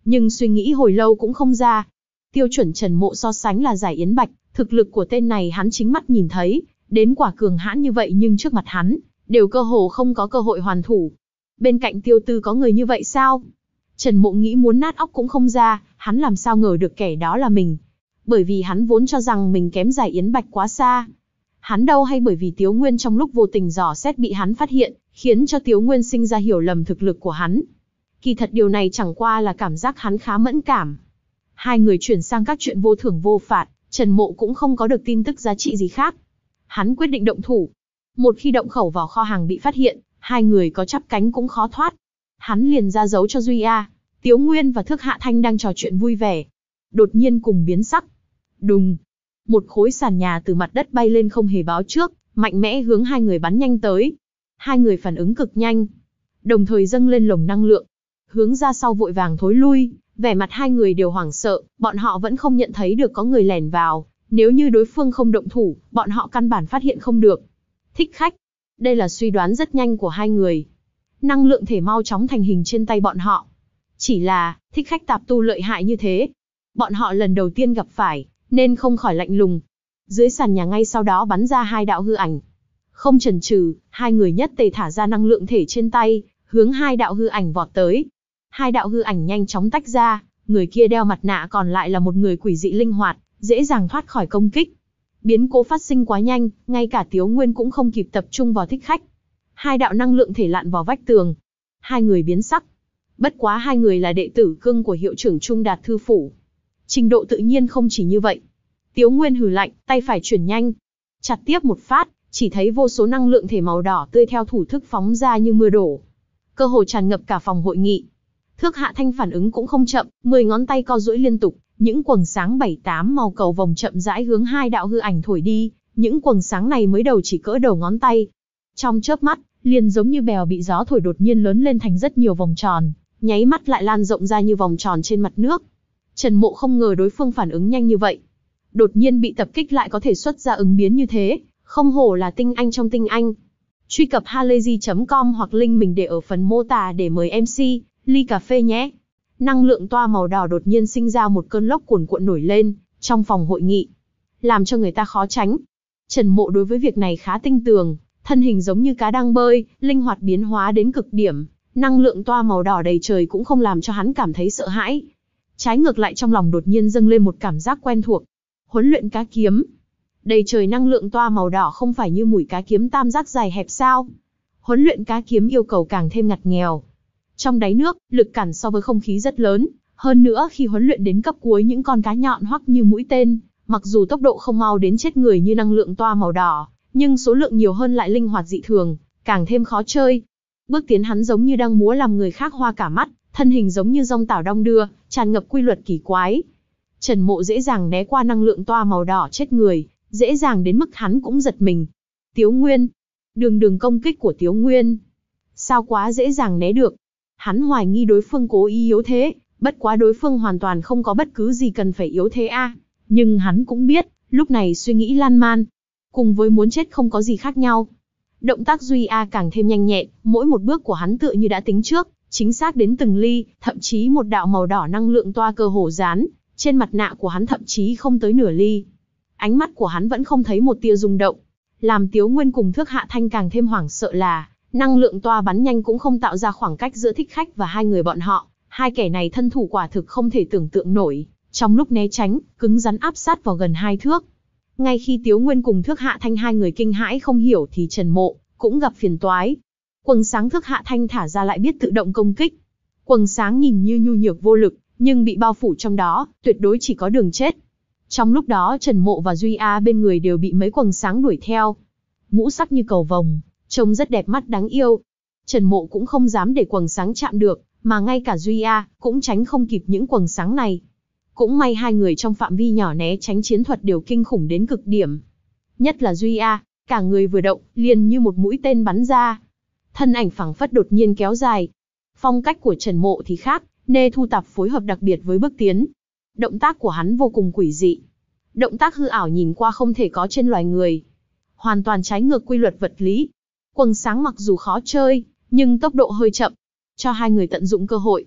nhưng suy nghĩ hồi lâu cũng không ra. Tiêu chuẩn Trần Mộ so sánh là Giải Yến Bạch, thực lực của tên này hắn chính mắt nhìn thấy, đến quả cường hãn như vậy nhưng trước mặt hắn, đều cơ hồ không có cơ hội hoàn thủ. Bên cạnh Tiêu Tư có người như vậy sao? Trần Mộ nghĩ muốn nát óc cũng không ra, hắn làm sao ngờ được kẻ đó là mình. Bởi vì hắn vốn cho rằng mình kém Giải Yến Bạch quá xa. Hắn đâu hay bởi vì Tiếu Nguyên trong lúc vô tình dò xét bị hắn phát hiện, khiến cho Tiếu Nguyên sinh ra hiểu lầm thực lực của hắn. Kỳ thật điều này chẳng qua là cảm giác hắn khá mẫn cảm. Hai người chuyển sang các chuyện vô thưởng vô phạt, Trần Mộ cũng không có được tin tức giá trị gì khác. Hắn quyết định động thủ. Một khi động khẩu vào kho hàng bị phát hiện, hai người có chắp cánh cũng khó thoát. Hắn liền ra dấu cho Duy A, Tiếu Nguyên và Thước Hạ Thanh đang trò chuyện vui vẻ. Đột nhiên cùng biến sắc. Đùng! Một khối sàn nhà từ mặt đất bay lên không hề báo trước, mạnh mẽ hướng hai người bắn nhanh tới. Hai người phản ứng cực nhanh, đồng thời dâng lên lồng năng lượng, hướng ra sau vội vàng thối lui. Vẻ mặt hai người đều hoảng sợ, bọn họ vẫn không nhận thấy được có người lẻn vào. Nếu như đối phương không động thủ, bọn họ căn bản phát hiện không được. Thích khách. Đây là suy đoán rất nhanh của hai người. Năng lượng thể mau chóng thành hình trên tay bọn họ. Chỉ là, thích khách tạp tu lợi hại như thế. Bọn họ lần đầu tiên gặp phải, nên không khỏi lạnh lùng. Dưới sàn nhà ngay sau đó bắn ra hai đạo hư ảnh. Không chần chừ, hai người nhất tề thả ra năng lượng thể trên tay, hướng hai đạo hư ảnh vọt tới. Hai đạo hư ảnh nhanh chóng tách ra, người kia đeo mặt nạ còn lại là một người quỷ dị linh hoạt, dễ dàng thoát khỏi công kích. Biến cố phát sinh quá nhanh, ngay cả Tiếu Nguyên cũng không kịp tập trung vào thích khách. Hai đạo năng lượng thể lặn vào vách tường. Hai người biến sắc. Bất quá hai người là đệ tử cưng của hiệu trưởng Trung Đạt Thư Phủ. Trình độ tự nhiên không chỉ như vậy. Tiếu Nguyên hừ lạnh, tay phải chuyển nhanh. Chặt tiếp một phát, chỉ thấy vô số năng lượng thể màu đỏ tươi theo thủ thức phóng ra như mưa đổ. Cơ hồ tràn ngập cả phòng hội nghị. Thước Hạ Thanh phản ứng cũng không chậm, mười ngón tay co duỗi liên tục, những quầng sáng bảy tám màu cầu vồng chậm rãi hướng hai đạo hư ảnh thổi đi, những quầng sáng này mới đầu chỉ cỡ đầu ngón tay. Trong chớp mắt, liền giống như bèo bị gió thổi đột nhiên lớn lên thành rất nhiều vòng tròn, nháy mắt lại lan rộng ra như vòng tròn trên mặt nước. Trần Mộ không ngờ đối phương phản ứng nhanh như vậy. Đột nhiên bị tập kích lại có thể xuất ra ứng biến như thế, không hổ là tinh anh trong tinh anh. Truy cập halayzi chấm com hoặc link mình để ở phần mô tả để mời em xê, ly cà phê nhé. Năng lượng toa màu đỏ đột nhiên sinh ra một cơn lốc cuồn cuộn nổi lên, trong phòng hội nghị. Làm cho người ta khó tránh. Trần Mộ đối với việc này khá tinh tường, thân hình giống như cá đang bơi, linh hoạt biến hóa đến cực điểm. Năng lượng toa màu đỏ đầy trời cũng không làm cho hắn cảm thấy sợ hãi. Trái ngược lại trong lòng đột nhiên dâng lên một cảm giác quen thuộc. Huấn luyện cá kiếm. Đầy trời năng lượng toa màu đỏ không phải như mũi cá kiếm tam giác dài hẹp sao? Huấn luyện cá kiếm yêu cầu càng thêm ngặt nghèo. Trong đáy nước, lực cản so với không khí rất lớn, hơn nữa khi huấn luyện đến cấp cuối những con cá nhọn hoắc như mũi tên, mặc dù tốc độ không mau đến chết người như năng lượng toa màu đỏ, nhưng số lượng nhiều hơn lại linh hoạt dị thường, càng thêm khó chơi. Bước tiến hắn giống như đang múa làm người khác hoa cả mắt, thân hình giống như dong tảo đong đưa, tràn ngập quy luật kỳ quái. Trần Mộ dễ dàng né qua năng lượng toa màu đỏ chết người, dễ dàng đến mức hắn cũng giật mình. Tiếu Nguyên, đường đường công kích của Tiếu Nguyên, sao quá dễ dàng né được? Hắn hoài nghi đối phương cố ý yếu thế, bất quá đối phương hoàn toàn không có bất cứ gì cần phải yếu thế a. Nhưng hắn cũng biết, lúc này suy nghĩ lan man, cùng với muốn chết không có gì khác nhau. Động tác Duy A càng thêm nhanh nhẹn, mỗi một bước của hắn tựa như đã tính trước, chính xác đến từng ly, thậm chí một đạo màu đỏ năng lượng toa cơ hồ dán, trên mặt nạ của hắn thậm chí không tới nửa ly. Ánh mắt của hắn vẫn không thấy một tia rung động. Làm Tiếu Nguyên cùng Thước Hạ Thanh càng thêm hoảng sợ là, năng lượng toa bắn nhanh cũng không tạo ra khoảng cách giữa thích khách và hai người bọn họ. Hai kẻ này thân thủ quả thực không thể tưởng tượng nổi, trong lúc né tránh, cứng rắn áp sát vào gần hai thước. Ngay khi Tiếu Nguyên cùng Thước Hạ Thanh hai người kinh hãi không hiểu thì Trần Mộ cũng gặp phiền toái. Quầng sáng Thước Hạ Thanh thả ra lại biết tự động công kích. Quầng sáng nhìn như nhu nhược vô lực, nhưng bị bao phủ trong đó, tuyệt đối chỉ có đường chết. Trong lúc đó Trần Mộ và Duy A bên người đều bị mấy quầng sáng đuổi theo. Ngũ sắc như cầu vồng, trông rất đẹp mắt đáng yêu. Trần Mộ cũng không dám để quầng sáng chạm được, mà ngay cả Duy A cũng tránh không kịp những quầng sáng này. Cũng may hai người trong phạm vi nhỏ né tránh chiến thuật đều kinh khủng đến cực điểm. Nhất là Duy A, cả người vừa động, liền như một mũi tên bắn ra. Thân ảnh phảng phất đột nhiên kéo dài. Phong cách của Trần Mộ thì khác, nê thu tạp phối hợp đặc biệt với bước tiến. Động tác của hắn vô cùng quỷ dị. Động tác hư ảo nhìn qua không thể có trên loài người. Hoàn toàn trái ngược quy luật vật lý. Quầng sáng mặc dù khó chơi, nhưng tốc độ hơi chậm. Cho hai người tận dụng cơ hội.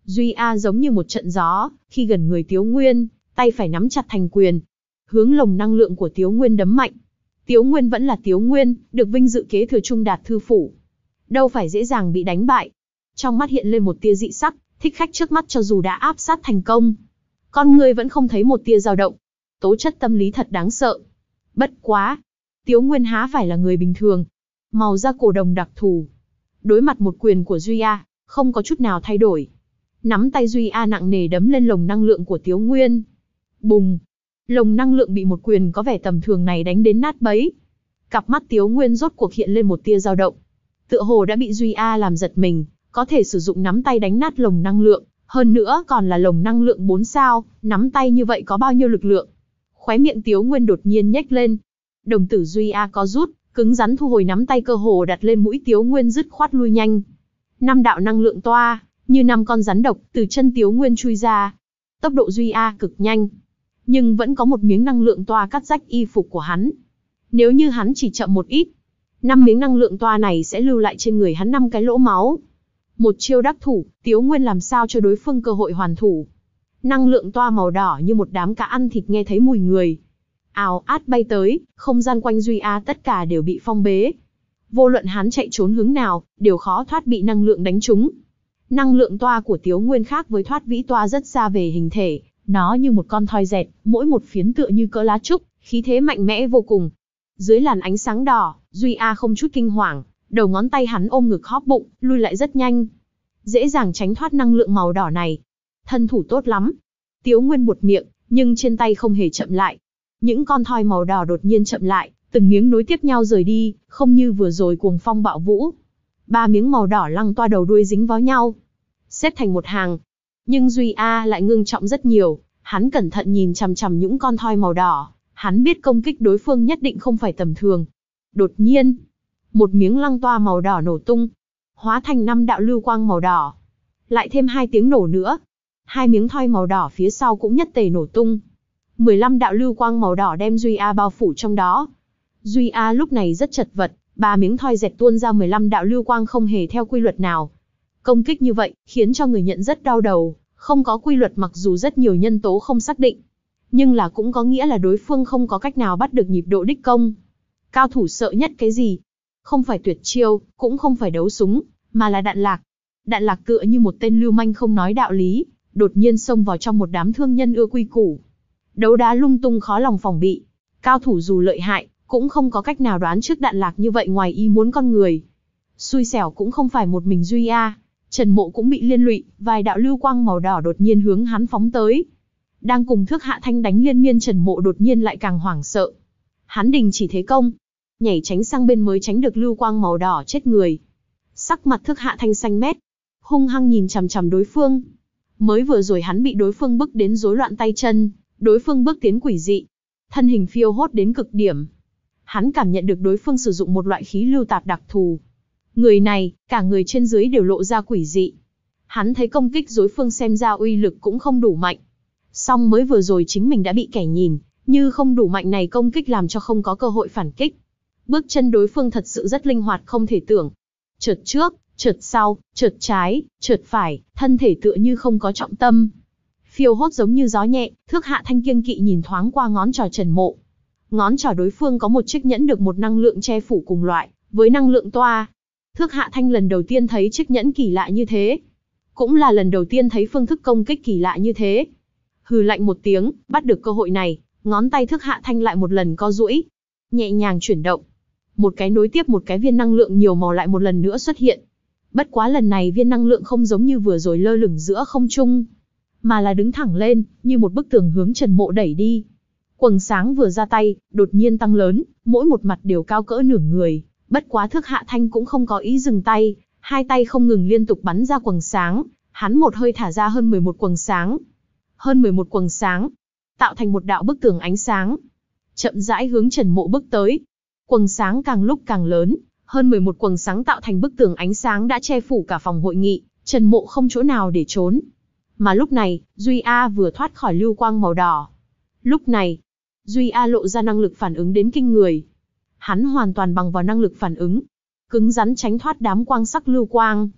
Duy A giống như một trận gió, khi gần người Tiếu Nguyên, tay phải nắm chặt thành quyền, hướng lồng năng lượng của Tiếu Nguyên đấm mạnh. Tiếu Nguyên vẫn là Tiếu Nguyên, được vinh dự kế thừa Trung Đạt Thư Phủ, đâu phải dễ dàng bị đánh bại. Trong mắt hiện lên một tia dị sắc, thích khách trước mắt cho dù đã áp sát thành công, con người vẫn không thấy một tia dao động. Tố chất tâm lý thật đáng sợ. Bất quá, Tiếu Nguyên há phải là người bình thường. Màu da cổ đồng đặc thù. Đối mặt một quyền của Duy A, không có chút nào thay đổi. Nắm tay Duy A nặng nề đấm lên lồng năng lượng của Tiếu Nguyên. Bùng! Lồng năng lượng bị một quyền có vẻ tầm thường này đánh đến nát bấy. Cặp mắt Tiếu Nguyên rốt cuộc hiện lên một tia dao động. Tựa hồ đã bị Duy A làm giật mình, có thể sử dụng nắm tay đánh nát lồng năng lượng, hơn nữa còn là lồng năng lượng bốn sao, nắm tay như vậy có bao nhiêu lực lượng. Khóe miệng Tiếu Nguyên đột nhiên nhếch lên. Đồng tử Duy A có rút, cứng rắn thu hồi nắm tay, cơ hồ đặt lên mũi Tiếu Nguyên, dứt khoát lui nhanh. Năm đạo năng lượng toa, như năm con rắn độc, từ chân Tiếu Nguyên chui ra. Tốc độ Duy A cực nhanh, nhưng vẫn có một miếng năng lượng toa cắt rách y phục của hắn. Nếu như hắn chỉ chậm một ít, năm miếng năng lượng toa này sẽ lưu lại trên người hắn năm cái lỗ máu. Một chiêu đắc thủ, Tiếu Nguyên làm sao cho đối phương cơ hội hoàn thủ. Năng lượng toa màu đỏ như một đám cá ăn thịt nghe thấy mùi người. Ào át bay tới, không gian quanh Duy A tất cả đều bị phong bế. Vô luận hắn chạy trốn hướng nào, đều khó thoát bị năng lượng đánh trúng. Năng lượng toa của Tiếu Nguyên khác với thoát vĩ toa rất xa về hình thể, nó như một con thoi dẹt, mỗi một phiến tựa như cỡ lá trúc, khí thế mạnh mẽ vô cùng. Dưới làn ánh sáng đỏ, Duy A không chút kinh hoàng, đầu ngón tay hắn ôm ngực hóp bụng, lui lại rất nhanh. Dễ dàng tránh thoát năng lượng màu đỏ này. Thân thủ tốt lắm. Tiếu Nguyên buột miệng, nhưng trên tay không hề chậm lại. Những con thoi màu đỏ đột nhiên chậm lại, từng miếng nối tiếp nhau rời đi, không như vừa rồi cuồng phong bạo vũ. Ba miếng màu đỏ lăng toa đầu đuôi dính vào nhau, xếp thành một hàng. Nhưng Duy A lại ngưng trọng rất nhiều, hắn cẩn thận nhìn chằm chằm những con thoi màu đỏ, hắn biết công kích đối phương nhất định không phải tầm thường. Đột nhiên, một miếng lăng toa màu đỏ nổ tung, hóa thành năm đạo lưu quang màu đỏ. Lại thêm hai tiếng nổ nữa, hai miếng thoi màu đỏ phía sau cũng nhất tề nổ tung. mười lăm đạo lưu quang màu đỏ đem Duy A bao phủ trong đó. Duy A lúc này rất chật vật, ba miếng thoi dẹt tuôn ra mười lăm đạo lưu quang không hề theo quy luật nào. Công kích như vậy, khiến cho người nhận rất đau đầu, không có quy luật mặc dù rất nhiều nhân tố không xác định. Nhưng là cũng có nghĩa là đối phương không có cách nào bắt được nhịp độ đích công. Cao thủ sợ nhất cái gì? Không phải tuyệt chiêu, cũng không phải đấu súng, mà là đạn lạc. Đạn lạc tựa như một tên lưu manh không nói đạo lý, đột nhiên xông vào trong một đám thương nhân ưa quy củ. Đấu đá lung tung khó lòng phòng bị. Cao thủ dù lợi hại, cũng không có cách nào đoán trước đạn lạc như vậy ngoài ý muốn con người. Xui xẻo cũng không phải một mình Duy A, Trần Mộ cũng bị liên lụy, vài đạo lưu quang màu đỏ đột nhiên hướng hắn phóng tới. Đang cùng Thước Hạ Thanh đánh liên miên, Trần Mộ đột nhiên lại càng hoảng sợ. Hắn đình chỉ thế công, nhảy tránh sang bên mới tránh được lưu quang màu đỏ chết người. Sắc mặt Thước Hạ Thanh xanh mét, hung hăng nhìn chằm chằm đối phương. Mới vừa rồi hắn bị đối phương bức đến rối loạn tay chân, đối phương bước tiến quỷ dị, thân hình phiêu hốt đến cực điểm. Hắn cảm nhận được đối phương sử dụng một loại khí lưu tạp đặc thù. Người này, cả người trên dưới đều lộ ra quỷ dị. Hắn thấy công kích đối phương xem ra uy lực cũng không đủ mạnh. Song mới vừa rồi chính mình đã bị kẻ nhìn, như không đủ mạnh này công kích làm cho không có cơ hội phản kích. Bước chân đối phương thật sự rất linh hoạt không thể tưởng. Chợt trước, chợt sau, chợt trái, chợt phải, thân thể tựa như không có trọng tâm. Phiêu hốt giống như gió nhẹ, Thước Hạ Thanh kiêng kỵ nhìn thoáng qua ngón trỏ Trần Mộ. Ngón trỏ đối phương có một chiếc nhẫn được một năng lượng che phủ cùng loại, với năng lượng toa. Thước Hạ Thanh lần đầu tiên thấy chiếc nhẫn kỳ lạ như thế. Cũng là lần đầu tiên thấy phương thức công kích kỳ lạ như thế. Hừ lạnh một tiếng, bắt được cơ hội này, ngón tay Thước Hạ Thanh lại một lần co duỗi, nhẹ nhàng chuyển động. Một cái nối tiếp một cái viên năng lượng nhiều màu lại một lần nữa xuất hiện. Bất quá lần này viên năng lượng không giống như vừa rồi lơ lửng giữa không trung, mà là đứng thẳng lên, như một bức tường hướng Trần Mộ đẩy đi. Quầng sáng vừa ra tay, đột nhiên tăng lớn, mỗi một mặt đều cao cỡ nửa người. Bất quá Thước Hạ Thanh cũng không có ý dừng tay, hai tay không ngừng liên tục bắn ra quầng sáng, hắn một hơi thả ra hơn mười một quầng sáng. Hơn mười một quầng sáng, tạo thành một đạo bức tường ánh sáng, chậm rãi hướng Trần Mộ bước tới. Quầng sáng càng lúc càng lớn, hơn mười một quầng sáng tạo thành bức tường ánh sáng đã che phủ cả phòng hội nghị, Trần Mộ không chỗ nào để trốn. Mà lúc này, Duy A vừa thoát khỏi lưu quang màu đỏ. Lúc này, Duy A lộ ra năng lực phản ứng đến kinh người. Hắn hoàn toàn bằng vào năng lực phản ứng, cứng rắn tránh thoát đám quang sắc lưu quang.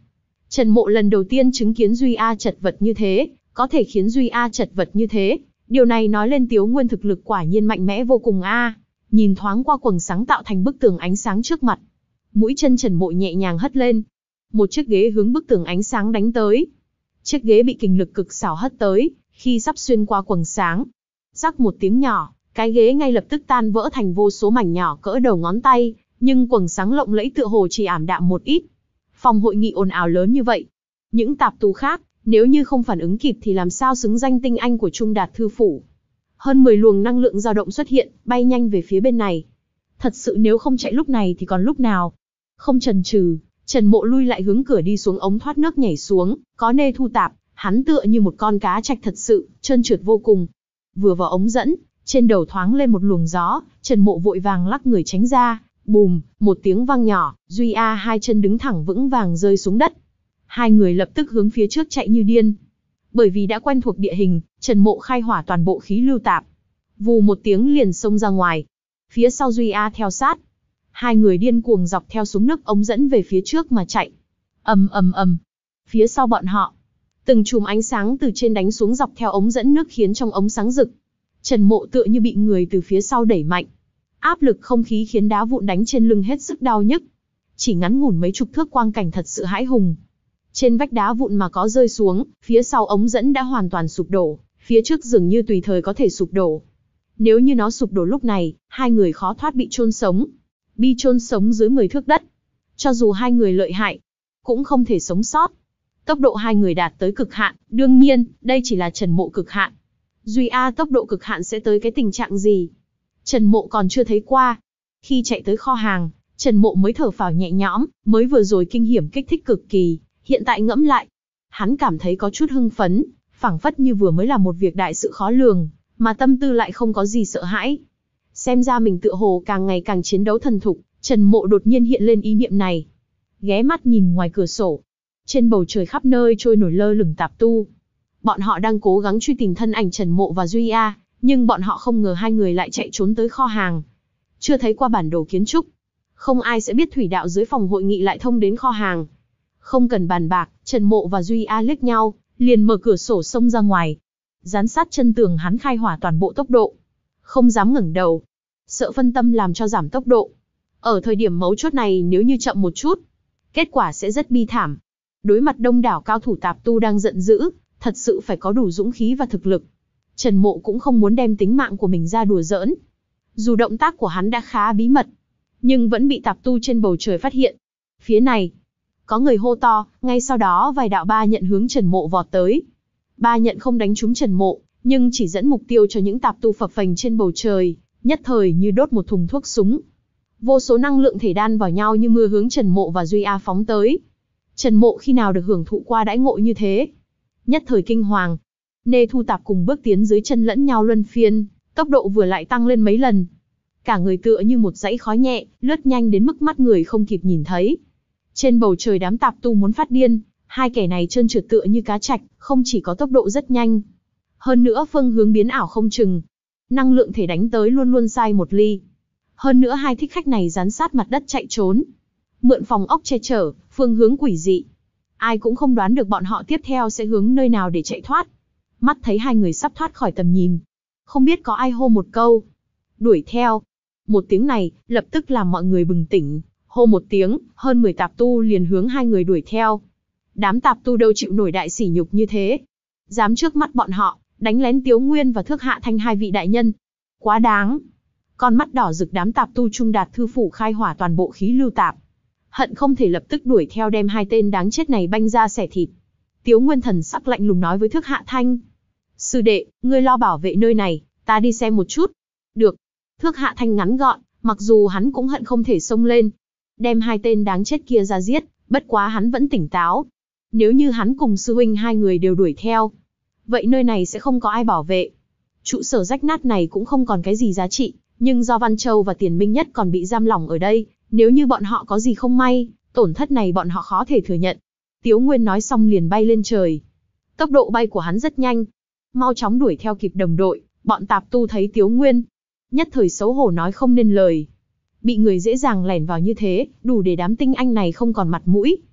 Trần Mộ lần đầu tiên chứng kiến Duy A chật vật như thế, có thể khiến Duy A chật vật như thế. Điều này nói lên Tiếu Nguyên thực lực quả nhiên mạnh mẽ vô cùng a. Nhìn thoáng qua quầng sáng tạo thành bức tường ánh sáng trước mặt. Mũi chân Trần Mộ nhẹ nhàng hất lên. Một chiếc ghế hướng bức tường ánh sáng đánh tới. Chiếc ghế bị kình lực cực xảo hất tới, khi sắp xuyên qua quầng sáng. Rắc một tiếng nhỏ, cái ghế ngay lập tức tan vỡ thành vô số mảnh nhỏ cỡ đầu ngón tay, nhưng quầng sáng lộng lẫy tựa hồ chỉ ảm đạm một ít. Phòng hội nghị ồn ào lớn như vậy. Những tạp tù khác, nếu như không phản ứng kịp thì làm sao xứng danh tinh anh của Trung Đạt Thư Phủ. Hơn mười luồng năng lượng dao động xuất hiện, bay nhanh về phía bên này. Thật sự nếu không chạy lúc này thì còn lúc nào. Không chần chừ, Trần Mộ lui lại hướng cửa đi xuống ống thoát nước nhảy xuống, có nê thu tạp, hắn tựa như một con cá trạch thật sự, trơn trượt vô cùng. Vừa vào ống dẫn, trên đầu thoáng lên một luồng gió, Trần Mộ vội vàng lắc người tránh ra, bùm, một tiếng vang nhỏ, Duy A hai chân đứng thẳng vững vàng rơi xuống đất. Hai người lập tức hướng phía trước chạy như điên. Bởi vì đã quen thuộc địa hình, Trần Mộ khai hỏa toàn bộ khí lưu tạp. Vù một tiếng liền xông ra ngoài. Phía sau Duy A theo sát. Hai người điên cuồng dọc theo xuống nước ống dẫn về phía trước mà chạy. Ầm ầm ầm. Phía sau bọn họ, từng chùm ánh sáng từ trên đánh xuống dọc theo ống dẫn nước khiến trong ống sáng rực. Trần Mộ tựa như bị người từ phía sau đẩy mạnh. Áp lực không khí khiến đá vụn đánh trên lưng hết sức đau nhức. Chỉ ngắn ngủn mấy chục thước quang cảnh thật sự hãi hùng. Trên vách đá vụn mà có rơi xuống, phía sau ống dẫn đã hoàn toàn sụp đổ, phía trước dường như tùy thời có thể sụp đổ. Nếu như nó sụp đổ lúc này, hai người khó thoát bị chôn sống. Bi chôn sống dưới mười thước đất. Cho dù hai người lợi hại, cũng không thể sống sót. Tốc độ hai người đạt tới cực hạn, đương nhiên, đây chỉ là Trần Mộ cực hạn. Duy A tốc độ cực hạn sẽ tới cái tình trạng gì? Trần Mộ còn chưa thấy qua. Khi chạy tới kho hàng, Trần Mộ mới thở phào nhẹ nhõm, mới vừa rồi kinh hiểm kích thích cực kỳ, hiện tại ngẫm lại, hắn cảm thấy có chút hưng phấn, phảng phất như vừa mới là một việc đại sự khó lường, mà tâm tư lại không có gì sợ hãi. Xem ra mình tựa hồ càng ngày càng chiến đấu thần thục, Trần Mộ đột nhiên hiện lên ý niệm này. Ghé mắt nhìn ngoài cửa sổ, trên bầu trời khắp nơi trôi nổi lơ lửng tạp tu. Bọn họ đang cố gắng truy tìm thân ảnh Trần Mộ và Duy A, nhưng bọn họ không ngờ hai người lại chạy trốn tới kho hàng. Chưa thấy qua bản đồ kiến trúc, không ai sẽ biết thủy đạo dưới phòng hội nghị lại thông đến kho hàng. Không cần bàn bạc, Trần Mộ và Duy A liếc nhau, liền mở cửa sổ xông ra ngoài. Dán sát chân tường hắn khai hỏa toàn bộ tốc độ. Không dám ngẩng đầu, sợ phân tâm làm cho giảm tốc độ. Ở thời điểm mấu chốt này nếu như chậm một chút, kết quả sẽ rất bi thảm. Đối mặt đông đảo cao thủ tạp tu đang giận dữ, thật sự phải có đủ dũng khí và thực lực. Trần Mộ cũng không muốn đem tính mạng của mình ra đùa giỡn. Dù động tác của hắn đã khá bí mật, nhưng vẫn bị tạp tu trên bầu trời phát hiện. Phía này, có người hô to, ngay sau đó vài đạo ba nhận hướng Trần Mộ vọt tới. Ba nhận không đánh trúng Trần Mộ, nhưng chỉ dẫn mục tiêu cho những tạp tu phập phềnh trên bầu trời, nhất thời như đốt một thùng thuốc súng. Vô số năng lượng thể đan vào nhau như mưa hướng Trần Mộ và Duy A phóng tới. Trần Mộ khi nào được hưởng thụ qua đãi ngộ như thế? Nhất thời kinh hoàng. Nê Thu Tạp cùng bước tiến dưới chân lẫn nhau luân phiên, tốc độ vừa lại tăng lên mấy lần. Cả người tựa như một dãy khói nhẹ, lướt nhanh đến mức mắt người không kịp nhìn thấy. Trên bầu trời đám tạp tu muốn phát điên, hai kẻ này trơn trượt tựa như cá trạch, không chỉ có tốc độ rất nhanh, hơn nữa phương hướng biến ảo không chừng. Năng lượng thể đánh tới luôn luôn sai một ly. Hơn nữa hai thích khách này dán sát mặt đất chạy trốn. Mượn phòng ốc che chở, phương hướng quỷ dị. Ai cũng không đoán được bọn họ tiếp theo sẽ hướng nơi nào để chạy thoát. Mắt thấy hai người sắp thoát khỏi tầm nhìn, không biết có ai hô một câu. Đuổi theo. Một tiếng này, lập tức làm mọi người bừng tỉnh. Hô một tiếng, hơn mười tạp tu liền hướng hai người đuổi theo. Đám tạp tu đâu chịu nổi đại sỉ nhục như thế. Dám trước mắt bọn họ, đánh lén Tiếu Nguyên và Thước Hạ Thanh hai vị đại nhân. Quá đáng. Con mắt đỏ rực đám tạp tu Trung Đạt Thư Phủ khai hỏa toàn bộ khí lưu tạp. Hận không thể lập tức đuổi theo đem hai tên đáng chết này banh ra xẻ thịt. Tiếu Nguyên thần sắc lạnh lùng nói với Thước Hạ Thanh. Sư đệ, ngươi lo bảo vệ nơi này, ta đi xem một chút. Được. Thước Hạ Thanh ngắn gọn, mặc dù hắn cũng hận không thể xông lên, đem hai tên đáng chết kia ra giết, bất quá hắn vẫn tỉnh táo. Nếu như hắn cùng sư huynh hai người đều đuổi theo, vậy nơi này sẽ không có ai bảo vệ. Trụ sở rách nát này cũng không còn cái gì giá trị, nhưng do Văn Châu và Tiền Minh Nhất còn bị giam lỏng ở đây, nếu như bọn họ có gì không may, tổn thất này bọn họ khó thể thừa nhận. Tiếu Nguyên nói xong liền bay lên trời. Tốc độ bay của hắn rất nhanh, mau chóng đuổi theo kịp đồng đội. Bọn tạp tu thấy Tiếu Nguyên, nhất thời xấu hổ nói không nên lời. Bị người dễ dàng lẻn vào như thế, đủ để đám tinh anh này không còn mặt mũi.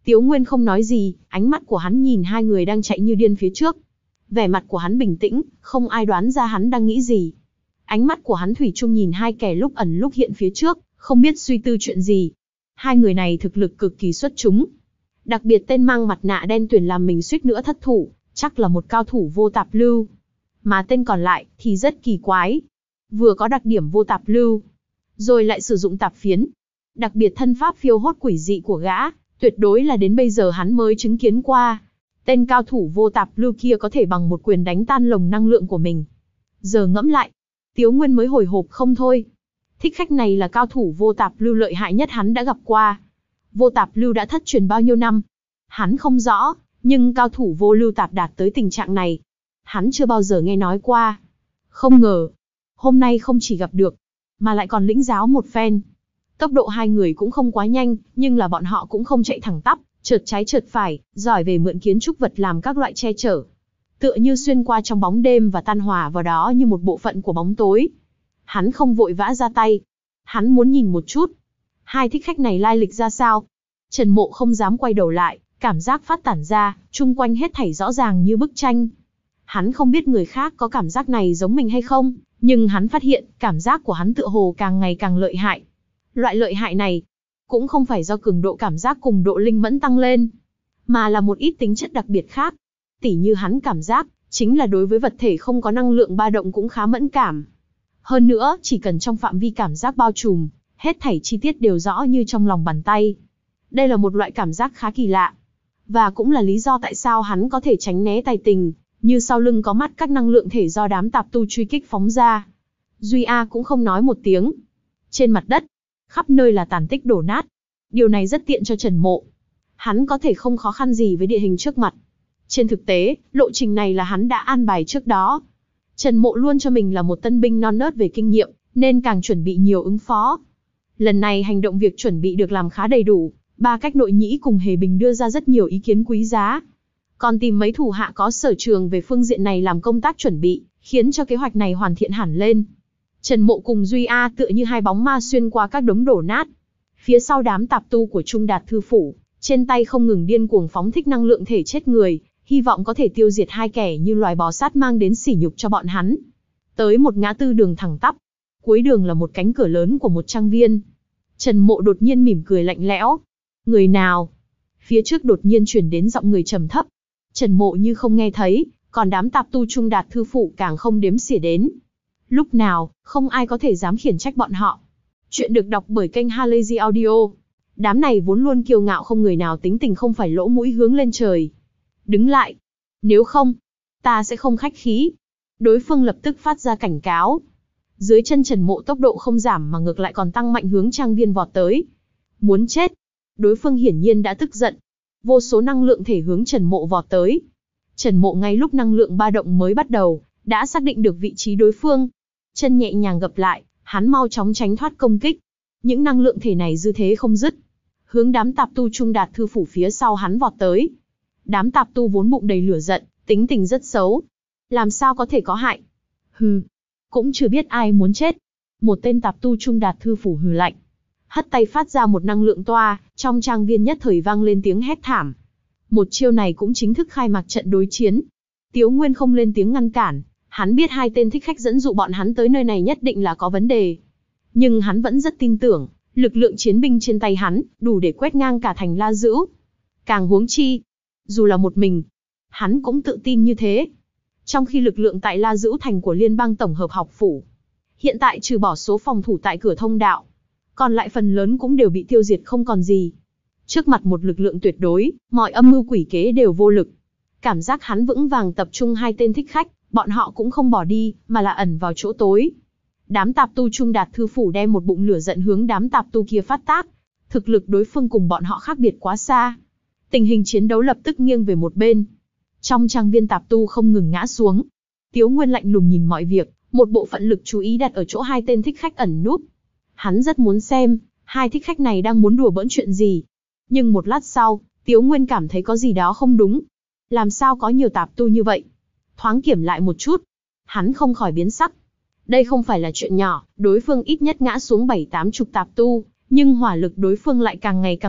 Tiếu Nguyên không nói gì, ánh mắt của hắn nhìn hai người đang chạy như điên phía trước. Vẻ mặt của hắn bình tĩnh, không ai đoán ra hắn đang nghĩ gì. Ánh mắt của hắn thủy chung nhìn hai kẻ lúc ẩn lúc hiện phía trước, không biết suy tư chuyện gì. Hai người này thực lực cực kỳ xuất chúng. Đặc biệt tên mang mặt nạ đen tuyền làm mình suýt nữa thất thủ, chắc là một cao thủ vô tạp lưu. Mà tên còn lại thì rất kỳ quái. Vừa có đặc điểm vô tạp lưu, rồi lại sử dụng tạp phiến. Đặc biệt thân pháp phiêu hốt quỷ dị của gã, tuyệt đối là đến bây giờ hắn mới chứng kiến qua. Tên cao thủ vô tạp lưu kia có thể bằng một quyền đánh tan lồng năng lượng của mình. Giờ ngẫm lại, Tiếu Nguyên mới hồi hộp không thôi. Thích khách này là cao thủ vô tạp lưu lợi hại nhất hắn đã gặp qua. Vô tạp lưu đã thất truyền bao nhiêu năm? Hắn không rõ, nhưng cao thủ vô lưu tạp đạt tới tình trạng này, hắn chưa bao giờ nghe nói qua. Không ngờ, hôm nay không chỉ gặp được, mà lại còn lĩnh giáo một phen. Tốc độ hai người cũng không quá nhanh, nhưng là bọn họ cũng không chạy thẳng tắp, chợt trái chợt phải, giỏi về mượn kiến trúc vật làm các loại che chở. Tựa như xuyên qua trong bóng đêm và tan hòa vào đó như một bộ phận của bóng tối. Hắn không vội vã ra tay. Hắn muốn nhìn một chút. Hai thích khách này lai lịch ra sao? Trần Mộ không dám quay đầu lại, cảm giác phát tản ra, chung quanh hết thảy rõ ràng như bức tranh. Hắn không biết người khác có cảm giác này giống mình hay không, nhưng hắn phát hiện cảm giác của hắn tựa hồ càng ngày càng lợi hại. Loại lợi hại này cũng không phải do cường độ cảm giác cùng độ linh mẫn tăng lên, mà là một ít tính chất đặc biệt khác. Tỉ như hắn cảm giác, chính là đối với vật thể không có năng lượng ba động cũng khá mẫn cảm. Hơn nữa, chỉ cần trong phạm vi cảm giác bao trùm, hết thảy chi tiết đều rõ như trong lòng bàn tay. Đây là một loại cảm giác khá kỳ lạ. Và cũng là lý do tại sao hắn có thể tránh né tài tình, như sau lưng có mắt các năng lượng thể do đám tạp tu truy kích phóng ra. Duy A cũng không nói một tiếng. Trên mặt đất, khắp nơi là tàn tích đổ nát. Điều này rất tiện cho Trần Mộ. Hắn có thể không khó khăn gì với địa hình trước mặt. Trên thực tế, lộ trình này là hắn đã an bài trước đó. Trần Mộ luôn cho mình là một tân binh non nớt về kinh nghiệm, nên càng chuẩn bị nhiều ứng phó. Lần này hành động việc chuẩn bị được làm khá đầy đủ, ba cách nội nhĩ cùng Hề Bình đưa ra rất nhiều ý kiến quý giá. Còn tìm mấy thủ hạ có sở trường về phương diện này làm công tác chuẩn bị, khiến cho kế hoạch này hoàn thiện hẳn lên. Trần Mộ cùng Duy A tựa như hai bóng ma xuyên qua các đống đổ nát. Phía sau đám tạp tu của Trung Đạt Thư Phủ, trên tay không ngừng điên cuồng phóng thích năng lượng thể chết người, hy vọng có thể tiêu diệt hai kẻ như loài bò sát mang đến sỉ nhục cho bọn hắn. Tới một ngã tư đường thẳng tắp, cuối đường là một cánh cửa lớn của một trang viên. Trần Mộ đột nhiên mỉm cười lạnh lẽo. Người nào? Phía trước đột nhiên truyền đến giọng người trầm thấp. Trần Mộ như không nghe thấy, còn đám tạp tu Trung Đạt Thư Phủ càng không đếm xỉa đến. Lúc nào, không ai có thể dám khiển trách bọn họ. Chuyện được đọc bởi kênh Halazy Audio. Đám này vốn luôn kiêu ngạo không người nào tính tình không phải lỗ mũi hướng lên trời. Đứng lại. Nếu không, ta sẽ không khách khí. Đối phương lập tức phát ra cảnh cáo. Dưới chân Trần Mộ tốc độ không giảm mà ngược lại còn tăng mạnh hướng trang viên vọt tới. Muốn chết. Đối phương hiển nhiên đã tức giận. Vô số năng lượng thể hướng Trần Mộ vọt tới. Trần Mộ ngay lúc năng lượng ba động mới bắt đầu, đã xác định được vị trí đối phương. Chân nhẹ nhàng gập lại, hắn mau chóng tránh thoát công kích. Những năng lượng thể này dư thế không dứt, hướng đám tạp tu Trung Đạt Thư Phủ phía sau hắn vọt tới. Đám tạp tu vốn bụng đầy lửa giận, tính tình rất xấu. Làm sao có thể có hại? Hừ, cũng chưa biết ai muốn chết. Một tên tạp tu Trung Đạt Thư Phủ hừ lạnh, hất tay phát ra một năng lượng toa, trong trang viên nhất thời vang lên tiếng hét thảm. Một chiêu này cũng chính thức khai mạc trận đối chiến. Tiếu Nguyên không lên tiếng ngăn cản, hắn biết hai tên thích khách dẫn dụ bọn hắn tới nơi này nhất định là có vấn đề. Nhưng hắn vẫn rất tin tưởng, lực lượng chiến binh trên tay hắn, đủ để quét ngang cả thành La Dữ. Càng huống chi, dù là một mình, hắn cũng tự tin như thế. Trong khi lực lượng tại La Dữ thành của Liên bang Tổng hợp học phủ, hiện tại trừ bỏ số phòng thủ tại cửa thông đạo, còn lại phần lớn cũng đều bị tiêu diệt không còn gì. Trước mặt một lực lượng tuyệt đối, mọi âm mưu quỷ kế đều vô lực. Cảm giác hắn vững vàng tập trung hai tên thích khách, bọn họ cũng không bỏ đi, mà là ẩn vào chỗ tối. Đám tạp tu Trung Đạt Thư Phủ đem một bụng lửa giận hướng đám tạp tu kia phát tác. Thực lực đối phương cùng bọn họ khác biệt quá xa. Tình hình chiến đấu lập tức nghiêng về một bên. Trong trang viên tạp tu không ngừng ngã xuống. Tiếu Nguyên lạnh lùng nhìn mọi việc, một bộ phận lực chú ý đặt ở chỗ hai tên thích khách ẩn núp. Hắn rất muốn xem, hai thích khách này đang muốn đùa bỡn chuyện gì. Nhưng một lát sau, Tiếu Nguyên cảm thấy có gì đó không đúng. Làm sao có nhiều tạp tu như vậy? Thoáng kiểm lại một chút, hắn không khỏi biến sắc. Đây không phải là chuyện nhỏ, đối phương ít nhất ngã xuống bảy tám chục tạp tu, nhưng hỏa lực đối phương lại càng ngày càng mạnh,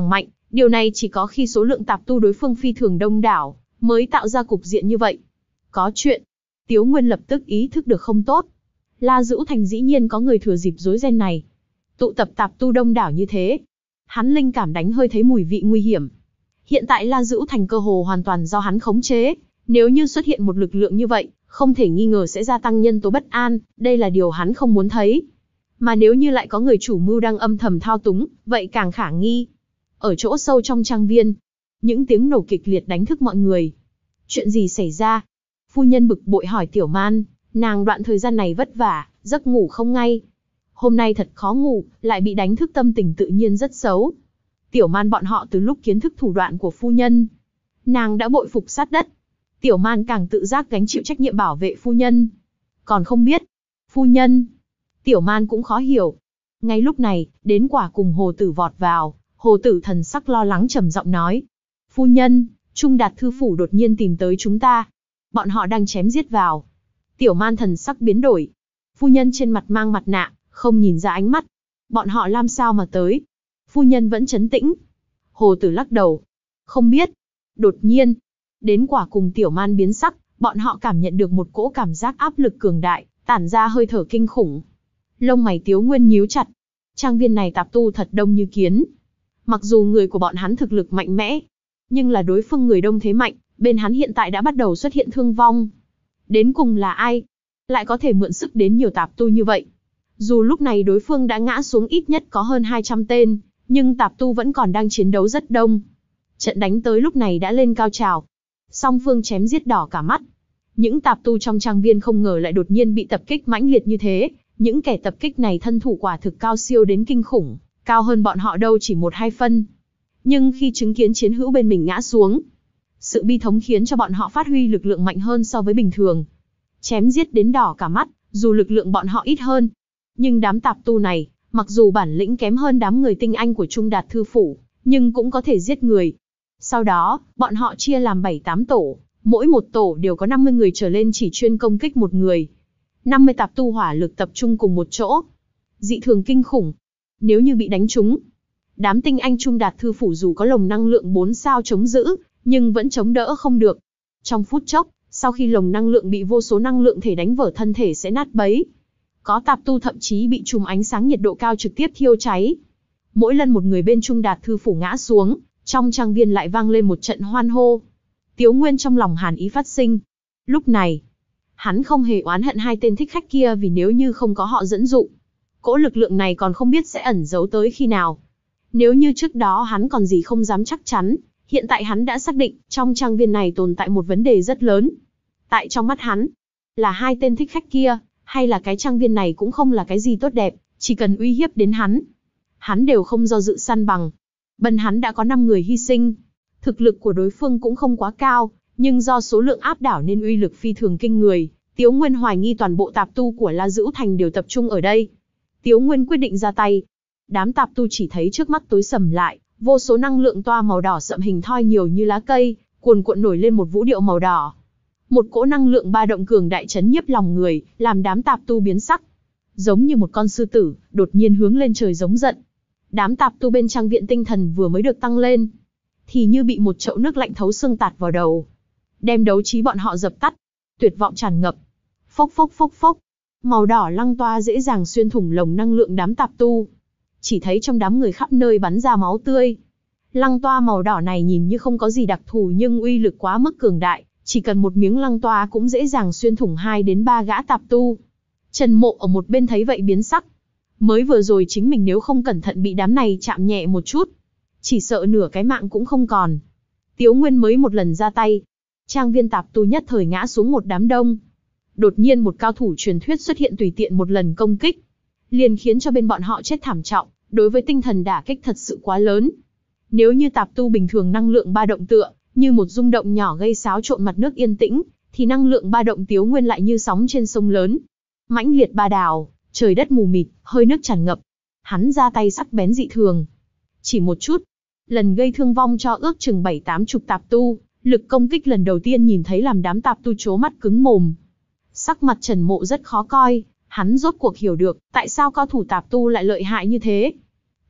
Điều này chỉ có khi số lượng tạp tu đối phương phi thường đông đảo, mới tạo ra cục diện như vậy. Có chuyện. Tiếu Nguyên lập tức ý thức được không tốt. La Dữu Thành dĩ nhiên có người thừa dịp rối ren này. Tụ tập tạp tu đông đảo như thế. Hắn linh cảm đánh hơi thấy mùi vị nguy hiểm. Hiện tại La Dữu Thành cơ hồ hoàn toàn do hắn khống chế. Nếu như xuất hiện một lực lượng như vậy, không thể nghi ngờ sẽ gia tăng nhân tố bất an, đây là điều hắn không muốn thấy. Mà nếu như lại có người chủ mưu đang âm thầm thao túng, vậy càng khả nghi. Ở chỗ sâu trong trang viên, những tiếng nổ kịch liệt đánh thức mọi người. Chuyện gì xảy ra? Phu nhân bực bội hỏi Tiểu Man, nàng đoạn thời gian này vất vả, giấc ngủ không ngay. Hôm nay thật khó ngủ, lại bị đánh thức tâm tình tự nhiên rất xấu. Tiểu Man bọn họ từ lúc kiến thức thủ đoạn của phu nhân, nàng đã bội phục sát đất. Tiểu Man càng tự giác gánh chịu trách nhiệm bảo vệ phu nhân. Còn không biết. Phu nhân. Tiểu Man cũng khó hiểu. Ngay lúc này, đến quả cùng Hồ Tử vọt vào. Hồ Tử thần sắc lo lắng trầm giọng nói. Phu nhân, Trung Đạt Thư Phủ đột nhiên tìm tới chúng ta. Bọn họ đang chém giết vào. Tiểu Man thần sắc biến đổi. Phu nhân trên mặt mang mặt nạ, không nhìn ra ánh mắt. Bọn họ làm sao mà tới? Phu nhân vẫn trấn tĩnh. Hồ Tử lắc đầu. Không biết. Đột nhiên, đến quả cùng Tiểu Man biến sắc, bọn họ cảm nhận được một cỗ cảm giác áp lực cường đại, tản ra hơi thở kinh khủng. Lông mày Tiếu Nguyên nhíu chặt. Trang viên này tạp tu thật đông như kiến. Mặc dù người của bọn hắn thực lực mạnh mẽ, nhưng là đối phương người đông thế mạnh, bên hắn hiện tại đã bắt đầu xuất hiện thương vong. Đến cùng là ai? Lại có thể mượn sức đến nhiều tạp tu như vậy? Dù lúc này đối phương đã ngã xuống ít nhất có hơn hai trăm tên, nhưng tạp tu vẫn còn đang chiến đấu rất đông. Trận đánh tới lúc này đã lên cao trào. Song phương chém giết đỏ cả mắt. Những tạp tu trong trang viên không ngờ lại đột nhiên bị tập kích mãnh liệt như thế. Những kẻ tập kích này thân thủ quả thực cao siêu đến kinh khủng, cao hơn bọn họ đâu chỉ một hai phân. Nhưng khi chứng kiến chiến hữu bên mình ngã xuống, sự bi thống khiến cho bọn họ phát huy lực lượng mạnh hơn so với bình thường. Chém giết đến đỏ cả mắt, dù lực lượng bọn họ ít hơn. Nhưng đám tạp tu này, mặc dù bản lĩnh kém hơn đám người tinh anh của Trung Đạt Thư Phủ, nhưng cũng có thể giết người. Sau đó, bọn họ chia làm bảy tám tổ, mỗi một tổ đều có năm mươi người trở lên chỉ chuyên công kích một người. năm mươi tạp tu hỏa lực tập trung cùng một chỗ. Dị thường kinh khủng. Nếu như bị đánh trúng, đám tinh anh Trung Đạt Thư Phủ dù có lồng năng lượng bốn sao chống giữ, nhưng vẫn chống đỡ không được. Trong phút chốc, sau khi lồng năng lượng bị vô số năng lượng thể đánh vỡ thân thể sẽ nát bấy. Có tạp tu thậm chí bị chùm ánh sáng nhiệt độ cao trực tiếp thiêu cháy. Mỗi lần một người bên Trung Đạt Thư Phủ ngã xuống, trong trang viên lại vang lên một trận hoan hô. Tiếu Nguyên trong lòng hàn ý phát sinh. Lúc này, hắn không hề oán hận hai tên thích khách kia vì nếu như không có họ dẫn dụ, cỗ lực lượng này còn không biết sẽ ẩn giấu tới khi nào. Nếu như trước đó hắn còn gì không dám chắc chắn, hiện tại hắn đã xác định trong trang viên này tồn tại một vấn đề rất lớn. Tại trong mắt hắn, là hai tên thích khách kia, hay là cái trang viên này cũng không là cái gì tốt đẹp, chỉ cần uy hiếp đến hắn, hắn đều không do dự săn bằng. Bên hắn đã có năm người hy sinh. Thực lực của đối phương cũng không quá cao, nhưng do số lượng áp đảo nên uy lực phi thường kinh người. Tiếu Nguyên hoài nghi toàn bộ tạp tu của La Dữu Thành đều tập trung ở đây. Tiếu Nguyên quyết định ra tay. Đám tạp tu chỉ thấy trước mắt tối sầm lại, vô số năng lượng toa màu đỏ sậm hình thoi nhiều như lá cây, cuồn cuộn nổi lên một vũ điệu màu đỏ. Một cỗ năng lượng ba động cường đại chấn nhiếp lòng người, làm đám tạp tu biến sắc. Giống như một con sư tử, đột nhiên hướng lên trời giống giận. Đám tạp tu bên trang viện tinh thần vừa mới được tăng lên, thì như bị một chậu nước lạnh thấu xương tạt vào đầu, đem đấu trí bọn họ dập tắt. Tuyệt vọng tràn ngập. Phốc phốc phốc phốc. Màu đỏ lăng toa dễ dàng xuyên thủng lồng năng lượng đám tạp tu. Chỉ thấy trong đám người khắp nơi bắn ra máu tươi. Lăng toa màu đỏ này nhìn như không có gì đặc thù nhưng uy lực quá mức cường đại, chỉ cần một miếng lăng toa cũng dễ dàng xuyên thủng hai đến ba gã tạp tu. Trần Mộ ở một bên thấy vậy biến sắc. Mới vừa rồi chính mình nếu không cẩn thận bị đám này chạm nhẹ một chút, chỉ sợ nửa cái mạng cũng không còn. Tiếu Nguyên mới một lần ra tay, trang viên tạp tu nhất thời ngã xuống một đám đông. Đột nhiên một cao thủ truyền thuyết xuất hiện tùy tiện một lần công kích, liền khiến cho bên bọn họ chết thảm trọng, đối với tinh thần đả kích thật sự quá lớn. Nếu như tạp tu bình thường năng lượng ba động tựa như một rung động nhỏ gây xáo trộn mặt nước yên tĩnh, thì năng lượng ba động Tiếu Nguyên lại như sóng trên sông lớn, mãnh liệt ba đảo, trời đất mù mịt, hơi nước tràn ngập. Hắn ra tay sắc bén dị thường, chỉ một chút, lần gây thương vong cho ước chừng bảy tám chục tạp tu. Lực công kích lần đầu tiên nhìn thấy làm đám tạp tu trố mắt cứng mồm. Sắc mặt Trần Mộ rất khó coi, hắn rốt cuộc hiểu được tại sao cao thủ tạp tu lại lợi hại như thế.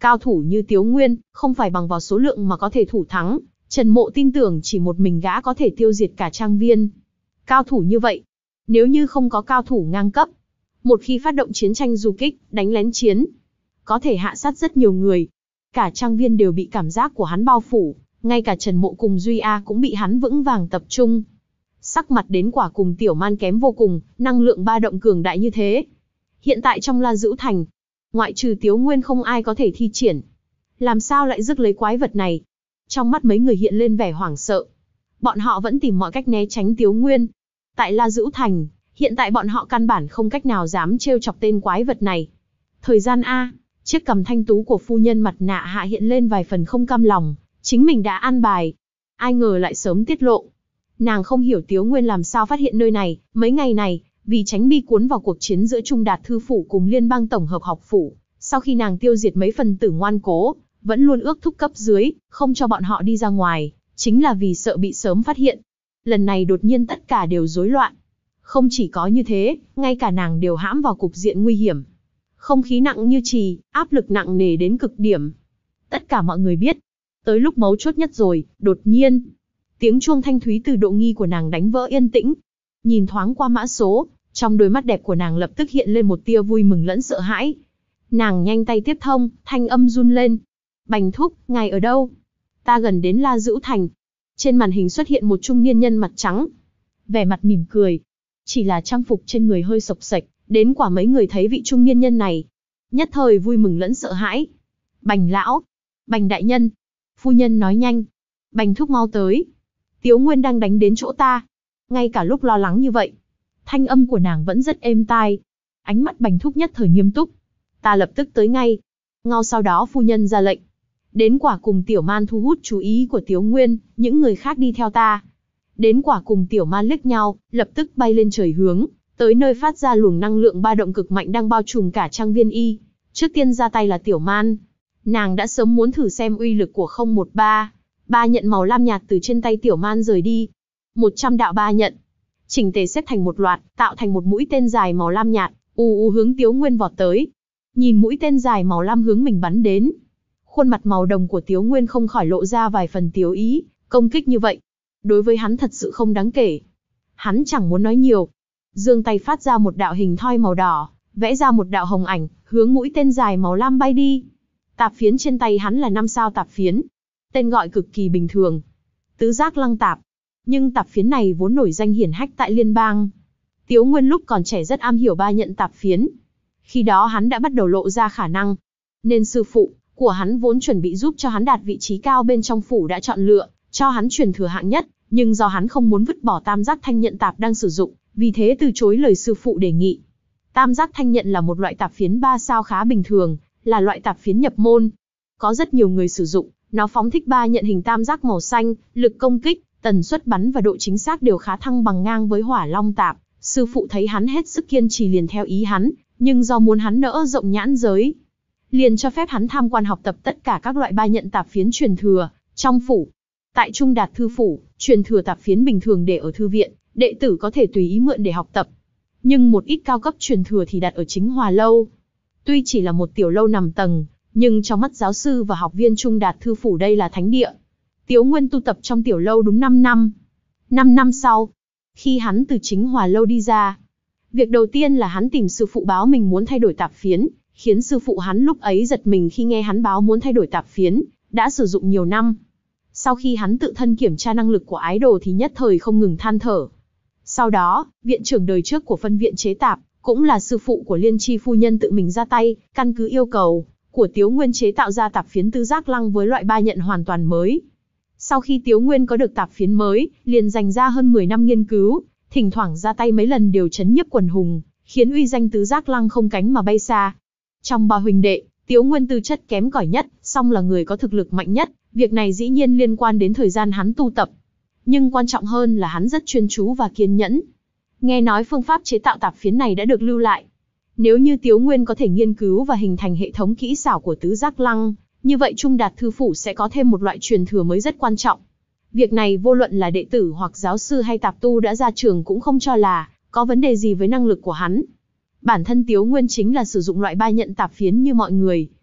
Cao thủ như Tiếu Nguyên, không phải bằng vào số lượng mà có thể thủ thắng, Trần Mộ tin tưởng chỉ một mình gã có thể tiêu diệt cả trang viên. Cao thủ như vậy, nếu như không có cao thủ ngang cấp, một khi phát động chiến tranh du kích, đánh lén chiến, có thể hạ sát rất nhiều người. Cả trang viên đều bị cảm giác của hắn bao phủ, ngay cả Trần Mộ cùng Duy A cũng bị hắn vững vàng tập trung. Sắc mặt đến quả cùng Tiểu Man kém vô cùng, năng lượng ba động cường đại như thế. Hiện tại trong La Dữ Thành, ngoại trừ Tiếu Nguyên không ai có thể thi triển. Làm sao lại rước lấy quái vật này? Trong mắt mấy người hiện lên vẻ hoảng sợ. Bọn họ vẫn tìm mọi cách né tránh Tiếu Nguyên. Tại La Dữ Thành, hiện tại bọn họ căn bản không cách nào dám trêu chọc tên quái vật này. Thời gian A, chiếc cằm thanh tú của phu nhân mặt nạ hạ hiện lên vài phần không cam lòng. Chính mình đã an bài, ai ngờ lại sớm tiết lộ. Nàng không hiểu Tiếu Nguyên làm sao phát hiện nơi này. Mấy ngày này, vì tránh bi cuốn vào cuộc chiến giữa Trung Đạt Thư Phủ cùng Liên bang Tổng hợp học phủ, sau khi nàng tiêu diệt mấy phần tử ngoan cố, vẫn luôn ước thúc cấp dưới, không cho bọn họ đi ra ngoài, chính là vì sợ bị sớm phát hiện. Lần này đột nhiên tất cả đều rối loạn. Không chỉ có như thế, ngay cả nàng đều hãm vào cục diện nguy hiểm. Không khí nặng như chì, áp lực nặng nề đến cực điểm. Tất cả mọi người biết, tới lúc mấu chốt nhất rồi, đột nhiên, tiếng chuông thanh thúy từ độ nghi của nàng đánh vỡ yên tĩnh. Nhìn thoáng qua mã số, trong đôi mắt đẹp của nàng lập tức hiện lên một tia vui mừng lẫn sợ hãi. Nàng nhanh tay tiếp thông, thanh âm run lên. Bành thúc, ngài ở đâu? Ta gần đến La Dữ Thành. Trên màn hình xuất hiện một trung niên nhân mặt trắng, vẻ mặt mỉm cười. Chỉ là trang phục trên người hơi xộc xệch, đến quả mấy người thấy vị trung niên nhân này, nhất thời vui mừng lẫn sợ hãi. Bành lão, Bành đại nhân. Phu nhân nói nhanh. Bành thúc mau tới. Tiếu Nguyên đang đánh đến chỗ ta. Ngay cả lúc lo lắng như vậy, thanh âm của nàng vẫn rất êm tai. Ánh mắt Bành thúc nhất thời nghiêm túc. Ta lập tức tới ngay. Ngay sau đó phu nhân ra lệnh. Đến quả cùng Tiểu Man thu hút chú ý của Tiếu Nguyên, những người khác đi theo ta. Đến quả cùng Tiểu Man liếc nhau, lập tức bay lên trời hướng, tới nơi phát ra luồng năng lượng ba động cực mạnh đang bao trùm cả trang viên y. Trước tiên ra tay là Tiểu Man. Nàng đã sớm muốn thử xem uy lực của không một ba. Ba nhận màu lam nhạt từ trên tay Tiểu Man rời đi. một trăm đạo ba nhận, chỉnh tề xếp thành một loạt, tạo thành một mũi tên dài màu lam nhạt, ù ù hướng Tiếu Nguyên vọt tới. Nhìn mũi tên dài màu lam hướng mình bắn đến, khuôn mặt màu đồng của Tiếu Nguyên không khỏi lộ ra vài phần tiếu ý. Công kích như vậy, đối với hắn thật sự không đáng kể. Hắn chẳng muốn nói nhiều, giương tay phát ra một đạo hình thoi màu đỏ, vẽ ra một đạo hồng ảnh, hướng mũi tên dài màu lam bay đi. Tạp phiến trên tay hắn là năm sao tạp phiến, tên gọi cực kỳ bình thường, tứ giác lăng tạp. Nhưng tạp phiến này vốn nổi danh hiển hách tại liên bang. Tiếu Nguyên lúc còn trẻ rất am hiểu ba nhận tạp phiến. Khi đó hắn đã bắt đầu lộ ra khả năng, nên sư phụ của hắn vốn chuẩn bị giúp cho hắn đạt vị trí cao bên trong phủ đã chọn lựa cho hắn truyền thừa hạng nhất, nhưng do hắn không muốn vứt bỏ tam giác thanh nhận tạp đang sử dụng, vì thế từ chối lời sư phụ đề nghị. Tam giác thanh nhận là một loại tạp phiến ba sao khá bình thường, là loại tạp phiến nhập môn. Có rất nhiều người sử dụng, nó phóng thích ba nhận hình tam giác màu xanh, lực công kích, tần suất bắn và độ chính xác đều khá thăng bằng ngang với hỏa long tạp. Sư phụ thấy hắn hết sức kiên trì liền theo ý hắn, nhưng do muốn hắn nỡ rộng nhãn giới, liền cho phép hắn tham quan học tập tất cả các loại ba nhận tạp phiến truyền thừa trong phủ. Tại Trung Đạt Thư Phủ, truyền thừa tạp phiến bình thường để ở thư viện, đệ tử có thể tùy ý mượn để học tập. Nhưng một ít cao cấp truyền thừa thì đặt ở Chính Hòa Lâu. Tuy chỉ là một tiểu lâu nằm tầng, nhưng trong mắt giáo sư và học viên Trung Đạt Thư Phủ đây là thánh địa. Tiếu Nguyên tu tập trong tiểu lâu đúng năm năm. năm năm sau, khi hắn từ Chính Hòa Lâu đi ra, việc đầu tiên là hắn tìm sư phụ báo mình muốn thay đổi tạp phiến, khiến sư phụ hắn lúc ấy giật mình khi nghe hắn báo muốn thay đổi tạp phiến, đã sử dụng nhiều năm. Sau khi hắn tự thân kiểm tra năng lực của ái đồ thì nhất thời không ngừng than thở. Sau đó, viện trưởng đời trước của phân viện chế tạp, cũng là sư phụ của Liên Chi phu nhân tự mình ra tay, căn cứ yêu cầu của Tiếu Nguyên chế tạo ra tạp phiến tứ giác lăng với loại ba nhận hoàn toàn mới. Sau khi Tiếu Nguyên có được tạp phiến mới, liền dành ra hơn mười năm nghiên cứu, thỉnh thoảng ra tay mấy lần đều chấn nhiếp quần hùng, khiến uy danh tứ giác lăng không cánh mà bay xa. Trong ba huynh đệ, Tiếu Nguyên tư chất kém cỏi nhất, song là người có thực lực mạnh nhất, việc này dĩ nhiên liên quan đến thời gian hắn tu tập. Nhưng quan trọng hơn là hắn rất chuyên chú và kiên nhẫn. Nghe nói phương pháp chế tạo tạp phiến này đã được lưu lại. Nếu như Tiếu Nguyên có thể nghiên cứu và hình thành hệ thống kỹ xảo của tứ giác lăng, như vậy Trung Đạt Thư Phủ sẽ có thêm một loại truyền thừa mới rất quan trọng. Việc này vô luận là đệ tử hoặc giáo sư hay tạp tu đã ra trường cũng không cho là có vấn đề gì với năng lực của hắn. Bản thân Tiếu Nguyên chính là sử dụng loại ba nhận tạp phiến như mọi người.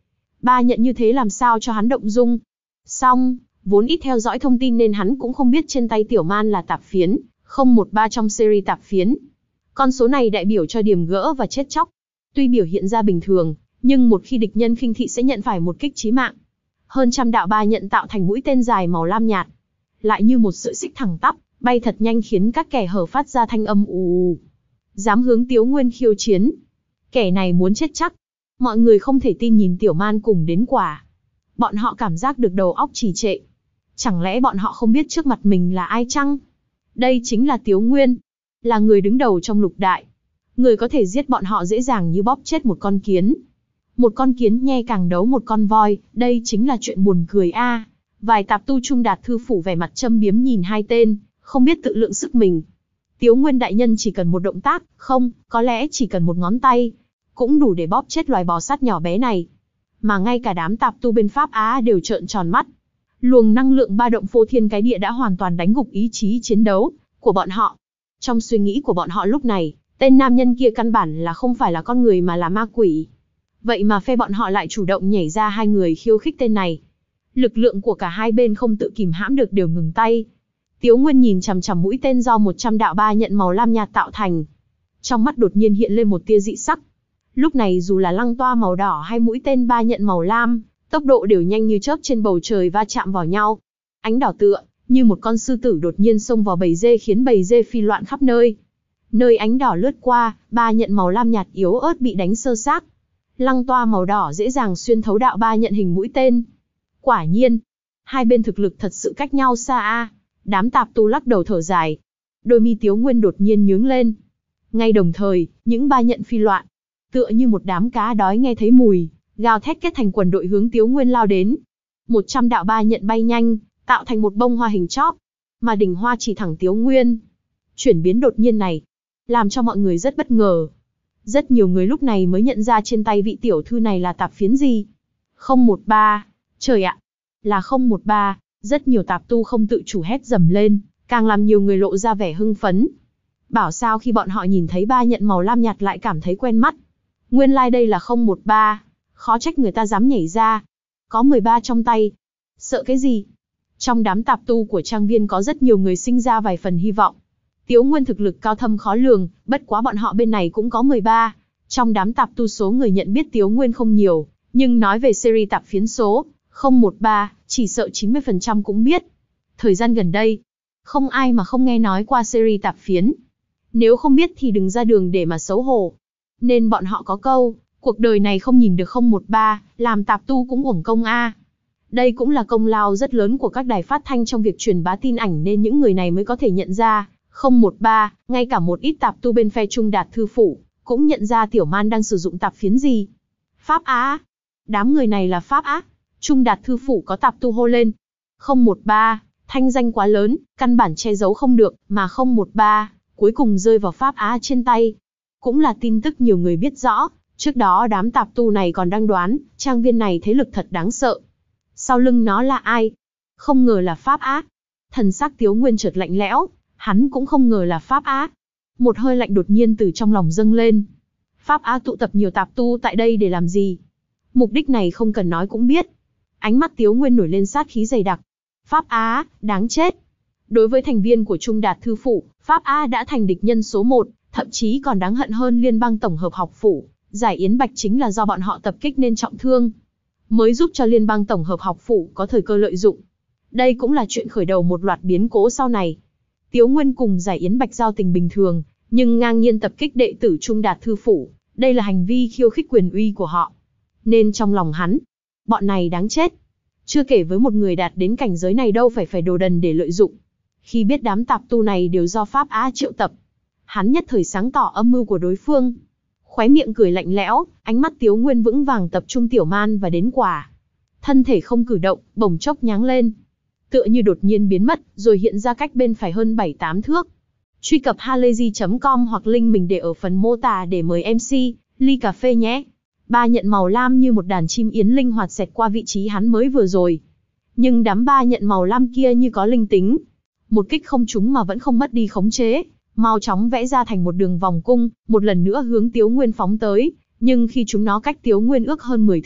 Ba nhận như thế làm sao cho hắn động dung. Xong, vốn ít theo dõi thông tin nên hắn cũng không biết trên tay Tiểu Man là tạp phiến, không một ba trong series tạp phiến. Con số này đại biểu cho điểm gỡ và chết chóc. Tuy biểu hiện ra bình thường, nhưng một khi địch nhân khinh thị sẽ nhận phải một kích chí mạng. Hơn trăm đạo ba nhận tạo thành mũi tên dài màu lam nhạt, lại như một sợi xích thẳng tắp, bay thật nhanh khiến các kẻ hở phát ra thanh âm ù ù. Dám hướng Tiếu Nguyên khiêu chiến. Kẻ này muốn chết chắc. Mọi người không thể tin nhìn Tiểu Man cùng đến quả. Bọn họ cảm giác được đầu óc trì trệ. Chẳng lẽ bọn họ không biết trước mặt mình là ai chăng? Đây chính là Tiếu Nguyên, là người đứng đầu trong lục đại. Người có thể giết bọn họ dễ dàng như bóp chết một con kiến. Một con kiến nhe càng đấu một con voi, đây chính là chuyện buồn cười a. À. Vài tạp tu Trung Đạt Thư Phủ vẻ mặt châm biếm nhìn hai tên, không biết tự lượng sức mình. Tiếu Nguyên đại nhân chỉ cần một động tác, không, có lẽ chỉ cần một ngón tay, cũng đủ để bóp chết loài bò sát nhỏ bé này. Mà ngay cả đám tạp tu bên Pháp Á đều trợn tròn mắt. Luồng năng lượng ba động phô thiên cái địa đã hoàn toàn đánh gục ý chí chiến đấu của bọn họ. Trong suy nghĩ của bọn họ lúc này, tên nam nhân kia căn bản là không phải là con người mà là ma quỷ. Vậy mà phe bọn họ lại chủ động nhảy ra hai người khiêu khích tên này. Lực lượng của cả hai bên không tự kìm hãm được đều ngừng tay. Tiếu Nguyên nhìn chằm chằm mũi tên do một trăm đạo ba nhận màu lam nhạt tạo thành. Trong mắt đột nhiên hiện lên một tia dị sắc. Lúc này dù là lăng toa màu đỏ hay mũi tên ba nhận màu lam, tốc độ đều nhanh như chớp trên bầu trời va chạm vào nhau. Ánh đỏ tựa như một con sư tử đột nhiên xông vào bầy dê khiến bầy dê phi loạn khắp nơi. Nơi ánh đỏ lướt qua, ba nhận màu lam nhạt yếu ớt bị đánh sơ xác. Lăng toa màu đỏ dễ dàng xuyên thấu đạo ba nhận hình mũi tên. Quả nhiên, hai bên thực lực thật sự cách nhau xa a. Đám tạp tu lắc đầu thở dài. Đôi mi Tiếu Nguyên đột nhiên nhướng lên. Ngay đồng thời, những ba nhận phi loạn, tựa như một đám cá đói nghe thấy mùi, gào thét kết thành quần đội hướng Tiếu Nguyên lao đến. Một trăm đạo ba nhận bay nhanh, tạo thành một bông hoa hình chóp, mà đỉnh hoa chỉ thẳng Tiếu Nguyên. Chuyển biến đột nhiên này, làm cho mọi người rất bất ngờ. Rất nhiều người lúc này mới nhận ra trên tay vị tiểu thư này là tạp phiến gì. không một ba, trời ạ, là không một ba, rất nhiều tạp tu không tự chủ hét dầm lên, càng làm nhiều người lộ ra vẻ hưng phấn. Bảo sao khi bọn họ nhìn thấy ba nhận màu lam nhạt lại cảm thấy quen mắt. Nguyên lai like đây là không một ba, khó trách người ta dám nhảy ra. Có mười ba trong tay. Sợ cái gì? Trong đám tạp tu của trang viên có rất nhiều người sinh ra vài phần hy vọng. Tiếu Nguyên thực lực cao thâm khó lường, bất quá bọn họ bên này cũng có mười ba. Trong đám tạp tu số người nhận biết Tiếu Nguyên không nhiều, nhưng nói về series tạp phiến số không một ba, chỉ sợ chín mươi phần trăm cũng biết. Thời gian gần đây, không ai mà không nghe nói qua series tạp phiến. Nếu không biết thì đừng ra đường để mà xấu hổ. Nên bọn họ có câu, cuộc đời này không nhìn được không một ba, làm tạp tu cũng uổng công a. Đây cũng là công lao rất lớn của các đài phát thanh trong việc truyền bá tin ảnh nên những người này mới có thể nhận ra không một ba, ngay cả một ít tạp tu bên phe Trung Đạt Thư Phủ cũng nhận ra Tiểu Man đang sử dụng tạp phiến gì. Pháp Á. Đám người này là Pháp Á. Trung Đạt Thư Phủ có tạp tu hô lên. không một ba, thanh danh quá lớn, căn bản che giấu không được, mà không một ba, cuối cùng rơi vào Pháp Á trên tay. Cũng là tin tức nhiều người biết rõ, trước đó đám tạp tu này còn đang đoán, trang viên này thế lực thật đáng sợ. Sau lưng nó là ai? Không ngờ là Pháp Á. Thần sắc Tiếu Nguyên chợt lạnh lẽo, hắn cũng không ngờ là Pháp Á. Một hơi lạnh đột nhiên từ trong lòng dâng lên. Pháp Á tụ tập nhiều tạp tu tại đây để làm gì? Mục đích này không cần nói cũng biết. Ánh mắt Tiếu Nguyên nổi lên sát khí dày đặc. Pháp Á, đáng chết. Đối với thành viên của Trung Đạt Thư Phủ, Pháp Á đã thành địch nhân số một, thậm chí còn đáng hận hơn Liên bang Tổng hợp học phủ. Giải Yến Bạch chính là do bọn họ tập kích nên trọng thương, mới giúp cho Liên bang Tổng hợp học phủ có thời cơ lợi dụng. Đây cũng là chuyện khởi đầu một loạt biến cố sau này. Tiếu Nguyên cùng Giải Yến Bạch giao tình bình thường, nhưng ngang nhiên tập kích đệ tử Trung Đạt Thư Phủ, đây là hành vi khiêu khích quyền uy của họ. Nên trong lòng hắn, bọn này đáng chết. Chưa kể với một người đạt đến cảnh giới này đâu phải phải đồ đần để lợi dụng. Khi biết đám tạp tu này đều do Pháp Á triệu tập, hắn nhất thời sáng tỏ âm mưu của đối phương. Khóe miệng cười lạnh lẽo, ánh mắt Tiếu Nguyên vững vàng tập trung Tiểu Man và đến quả. Thân thể không cử động, bỗng chốc nháng lên, tựa như đột nhiên biến mất, rồi hiện ra cách bên phải hơn bảy tám thước. Truy cập halayzi chấm com hoặc link mình để ở phần mô tả để mời em xê, ly cà phê nhé. Ba nhận màu lam như một đàn chim yến linh hoạt xẹt qua vị trí hắn mới vừa rồi. Nhưng đám ba nhận màu lam kia như có linh tính. Một kích không trúng mà vẫn không mất đi khống chế, mau chóng vẽ ra thành một đường vòng cung, một lần nữa hướng Tiếu Nguyên phóng tới. Nhưng khi chúng nó cách Tiếu Nguyên ước hơn mười thước,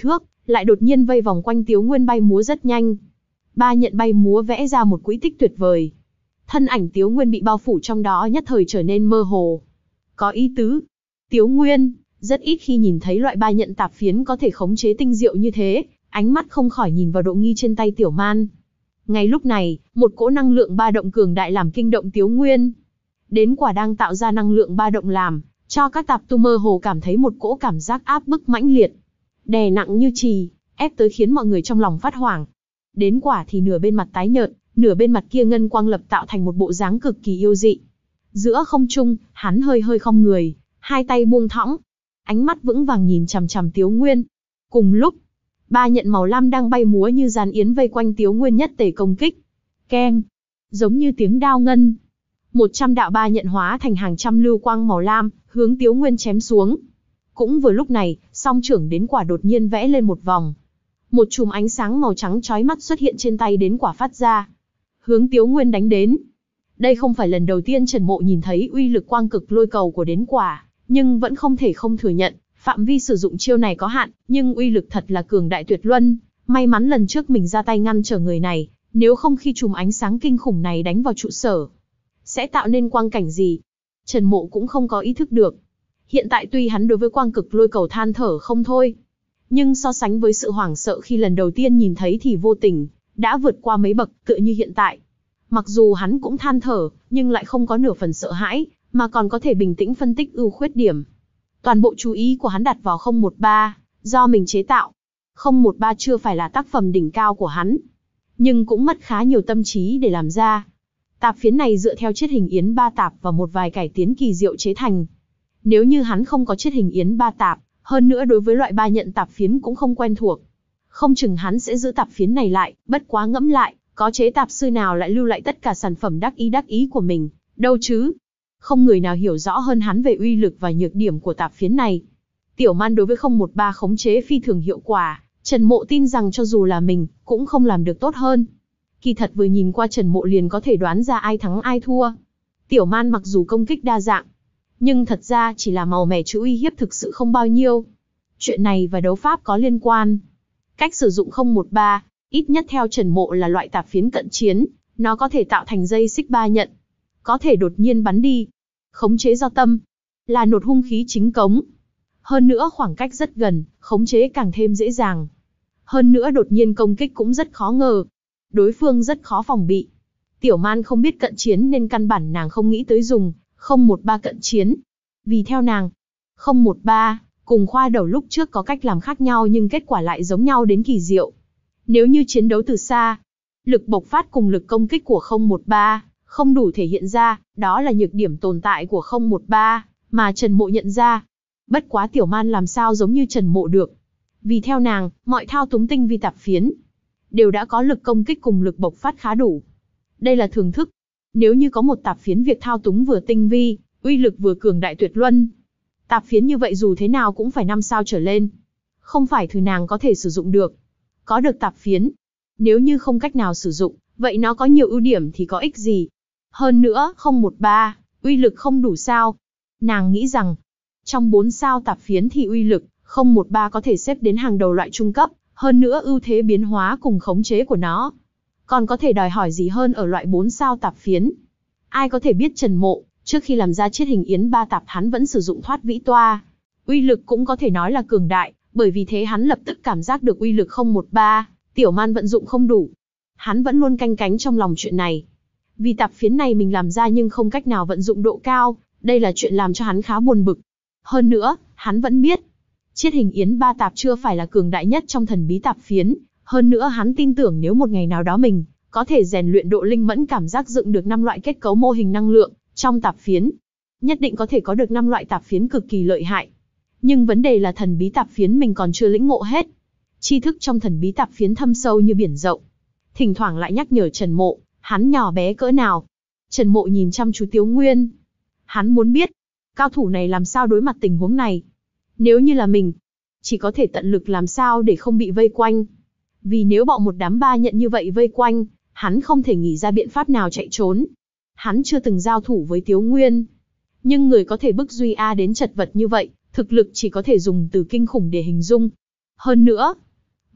lại đột nhiên vây vòng quanh Tiếu Nguyên bay múa rất nhanh. Ba nhận bay múa vẽ ra một quỹ tích tuyệt vời. Thân ảnh Tiếu Nguyên bị bao phủ trong đó nhất thời trở nên mơ hồ. Có ý tứ. Tiếu Nguyên, rất ít khi nhìn thấy loại ba nhận tạp phiến có thể khống chế tinh diệu như thế, ánh mắt không khỏi nhìn vào độ nghi trên tay Tiểu Man. Ngay lúc này, một cỗ năng lượng ba động cường đại làm kinh động Tiếu Nguyên. Đến quả đang tạo ra năng lượng ba động làm, cho các tạp tu mơ hồ cảm thấy một cỗ cảm giác áp bức mãnh liệt. Đè nặng như chì, ép tới khiến mọi người trong lòng phát hoảng. Đến quả thì nửa bên mặt tái nhợt, nửa bên mặt kia ngân quang lập tạo thành một bộ dáng cực kỳ yêu dị. Giữa không trung, hắn hơi hơi khom người, hai tay buông thõng, ánh mắt vững vàng nhìn chằm chằm Tiếu Nguyên. Cùng lúc, ba nhận màu lam đang bay múa như giàn yến vây quanh Tiếu Nguyên nhất tề công kích. Keng, giống như tiếng đao ngân. Một trăm đạo ba nhận hóa thành hàng trăm lưu quang màu lam, hướng Tiếu Nguyên chém xuống. Cũng vừa lúc này, song trưởng đến quả đột nhiên vẽ lên một vòng. Một chùm ánh sáng màu trắng chói mắt xuất hiện trên tay đến quả phát ra, hướng Tiếu Nguyên đánh đến. Đây không phải lần đầu tiên Trần Mộ nhìn thấy uy lực quang cực lôi cầu của đến quả, nhưng vẫn không thể không thừa nhận, phạm vi sử dụng chiêu này có hạn, nhưng uy lực thật là cường đại tuyệt luân. May mắn lần trước mình ra tay ngăn trở người này, nếu không khi chùm ánh sáng kinh khủng này đánh vào trụ sở, sẽ tạo nên quang cảnh gì, Trần Mộ cũng không có ý thức được. Hiện tại tuy hắn đối với quang cực lôi cầu than thở không thôi, nhưng so sánh với sự hoảng sợ khi lần đầu tiên nhìn thấy thì vô tình, đã vượt qua mấy bậc, tựa như hiện tại. Mặc dù hắn cũng than thở, nhưng lại không có nửa phần sợ hãi, mà còn có thể bình tĩnh phân tích ưu khuyết điểm. Toàn bộ chú ý của hắn đặt vào không một ba, do mình chế tạo. không một ba chưa phải là tác phẩm đỉnh cao của hắn, nhưng cũng mất khá nhiều tâm trí để làm ra. Tạp phiến này dựa theo chiết hình yến ba tạp và một vài cải tiến kỳ diệu chế thành. Nếu như hắn không có chiết hình yến ba tạp, hơn nữa đối với loại ba nhận tạp phiến cũng không quen thuộc, không chừng hắn sẽ giữ tạp phiến này lại. Bất quá ngẫm lại, có chế tạp sư nào lại lưu lại tất cả sản phẩm đắc ý đắc ý của mình, đâu chứ? Không người nào hiểu rõ hơn hắn về uy lực và nhược điểm của tạp phiến này. Tiểu Man đối với không một ba khống chế phi thường hiệu quả, Trần Mộ tin rằng cho dù là mình, cũng không làm được tốt hơn. Kỳ thật vừa nhìn qua Trần Mộ liền có thể đoán ra ai thắng ai thua. Tiểu Man mặc dù công kích đa dạng, nhưng thật ra chỉ là màu mè chữ uy hiếp thực sự không bao nhiêu. Chuyện này và đấu pháp có liên quan. Cách sử dụng không một ba, ít nhất theo Trần Mộ là loại tạp phiến cận chiến, nó có thể tạo thành dây xích ba nhận, có thể đột nhiên bắn đi. Khống chế do tâm, là nột hung khí chính cống. Hơn nữa khoảng cách rất gần, khống chế càng thêm dễ dàng. Hơn nữa đột nhiên công kích cũng rất khó ngờ, đối phương rất khó phòng bị. Tiểu Man không biết cận chiến nên căn bản nàng không nghĩ tới dùng không một ba cận chiến. Vì theo nàng, không một ba cùng khoa đầu lúc trước có cách làm khác nhau nhưng kết quả lại giống nhau đến kỳ diệu. Nếu như chiến đấu từ xa, lực bộc phát cùng lực công kích của không một ba không đủ thể hiện ra, đó là nhược điểm tồn tại của không một ba mà Trần Mộ nhận ra. Bất quá Tiểu Man làm sao giống như Trần Mộ được. Vì theo nàng, mọi thao túng tinh vi tạp phiến đều đã có lực công kích cùng lực bộc phát khá đủ. Đây là thường thức. Nếu như có một tạp phiến việc thao túng vừa tinh vi, uy lực vừa cường đại tuyệt luân, tạp phiến như vậy dù thế nào cũng phải năm sao trở lên. Không phải thứ nàng có thể sử dụng được. Có được tạp phiến, nếu như không cách nào sử dụng, vậy nó có nhiều ưu điểm thì có ích gì? Hơn nữa, không một ba, uy lực không đủ sao? Nàng nghĩ rằng, trong bốn sao tạp phiến thì uy lực, không một ba có thể xếp đến hàng đầu loại trung cấp, hơn nữa ưu thế biến hóa cùng khống chế của nó. Còn có thể đòi hỏi gì hơn ở loại bốn sao tạp phiến? Ai có thể biết Trần Mộ, trước khi làm ra chiết hình yến ba tạp hắn vẫn sử dụng thoát vĩ toa. Uy lực cũng có thể nói là cường đại, bởi vì thế hắn lập tức cảm giác được uy lực không một ba, Tiểu Man vận dụng không đủ. Hắn vẫn luôn canh cánh trong lòng chuyện này. Vì tạp phiến này mình làm ra nhưng không cách nào vận dụng độ cao, đây là chuyện làm cho hắn khá buồn bực. Hơn nữa, hắn vẫn biết, chiết hình yến ba tạp chưa phải là cường đại nhất trong thần bí tạp phiến. Hơn nữa hắn tin tưởng nếu một ngày nào đó mình có thể rèn luyện độ linh mẫn cảm giác dựng được năm loại kết cấu mô hình năng lượng trong tạp phiến, nhất định có thể có được năm loại tạp phiến cực kỳ lợi hại. Nhưng vấn đề là thần bí tạp phiến mình còn chưa lĩnh ngộ hết. Tri thức trong thần bí tạp phiến thâm sâu như biển rộng. Thỉnh thoảng lại nhắc nhở Trần Mộ, hắn nhỏ bé cỡ nào. Trần Mộ nhìn chăm chú Tiếu Nguyên. Hắn muốn biết, cao thủ này làm sao đối mặt tình huống này. Nếu như là mình, chỉ có thể tận lực làm sao để không bị vây quanh. Vì nếu bọn một đám ba nhận như vậy vây quanh, hắn không thể nghĩ ra biện pháp nào chạy trốn. Hắn chưa từng giao thủ với Tiếu Nguyên. Nhưng người có thể bức Duy A đến chật vật như vậy, thực lực chỉ có thể dùng từ kinh khủng để hình dung. Hơn nữa,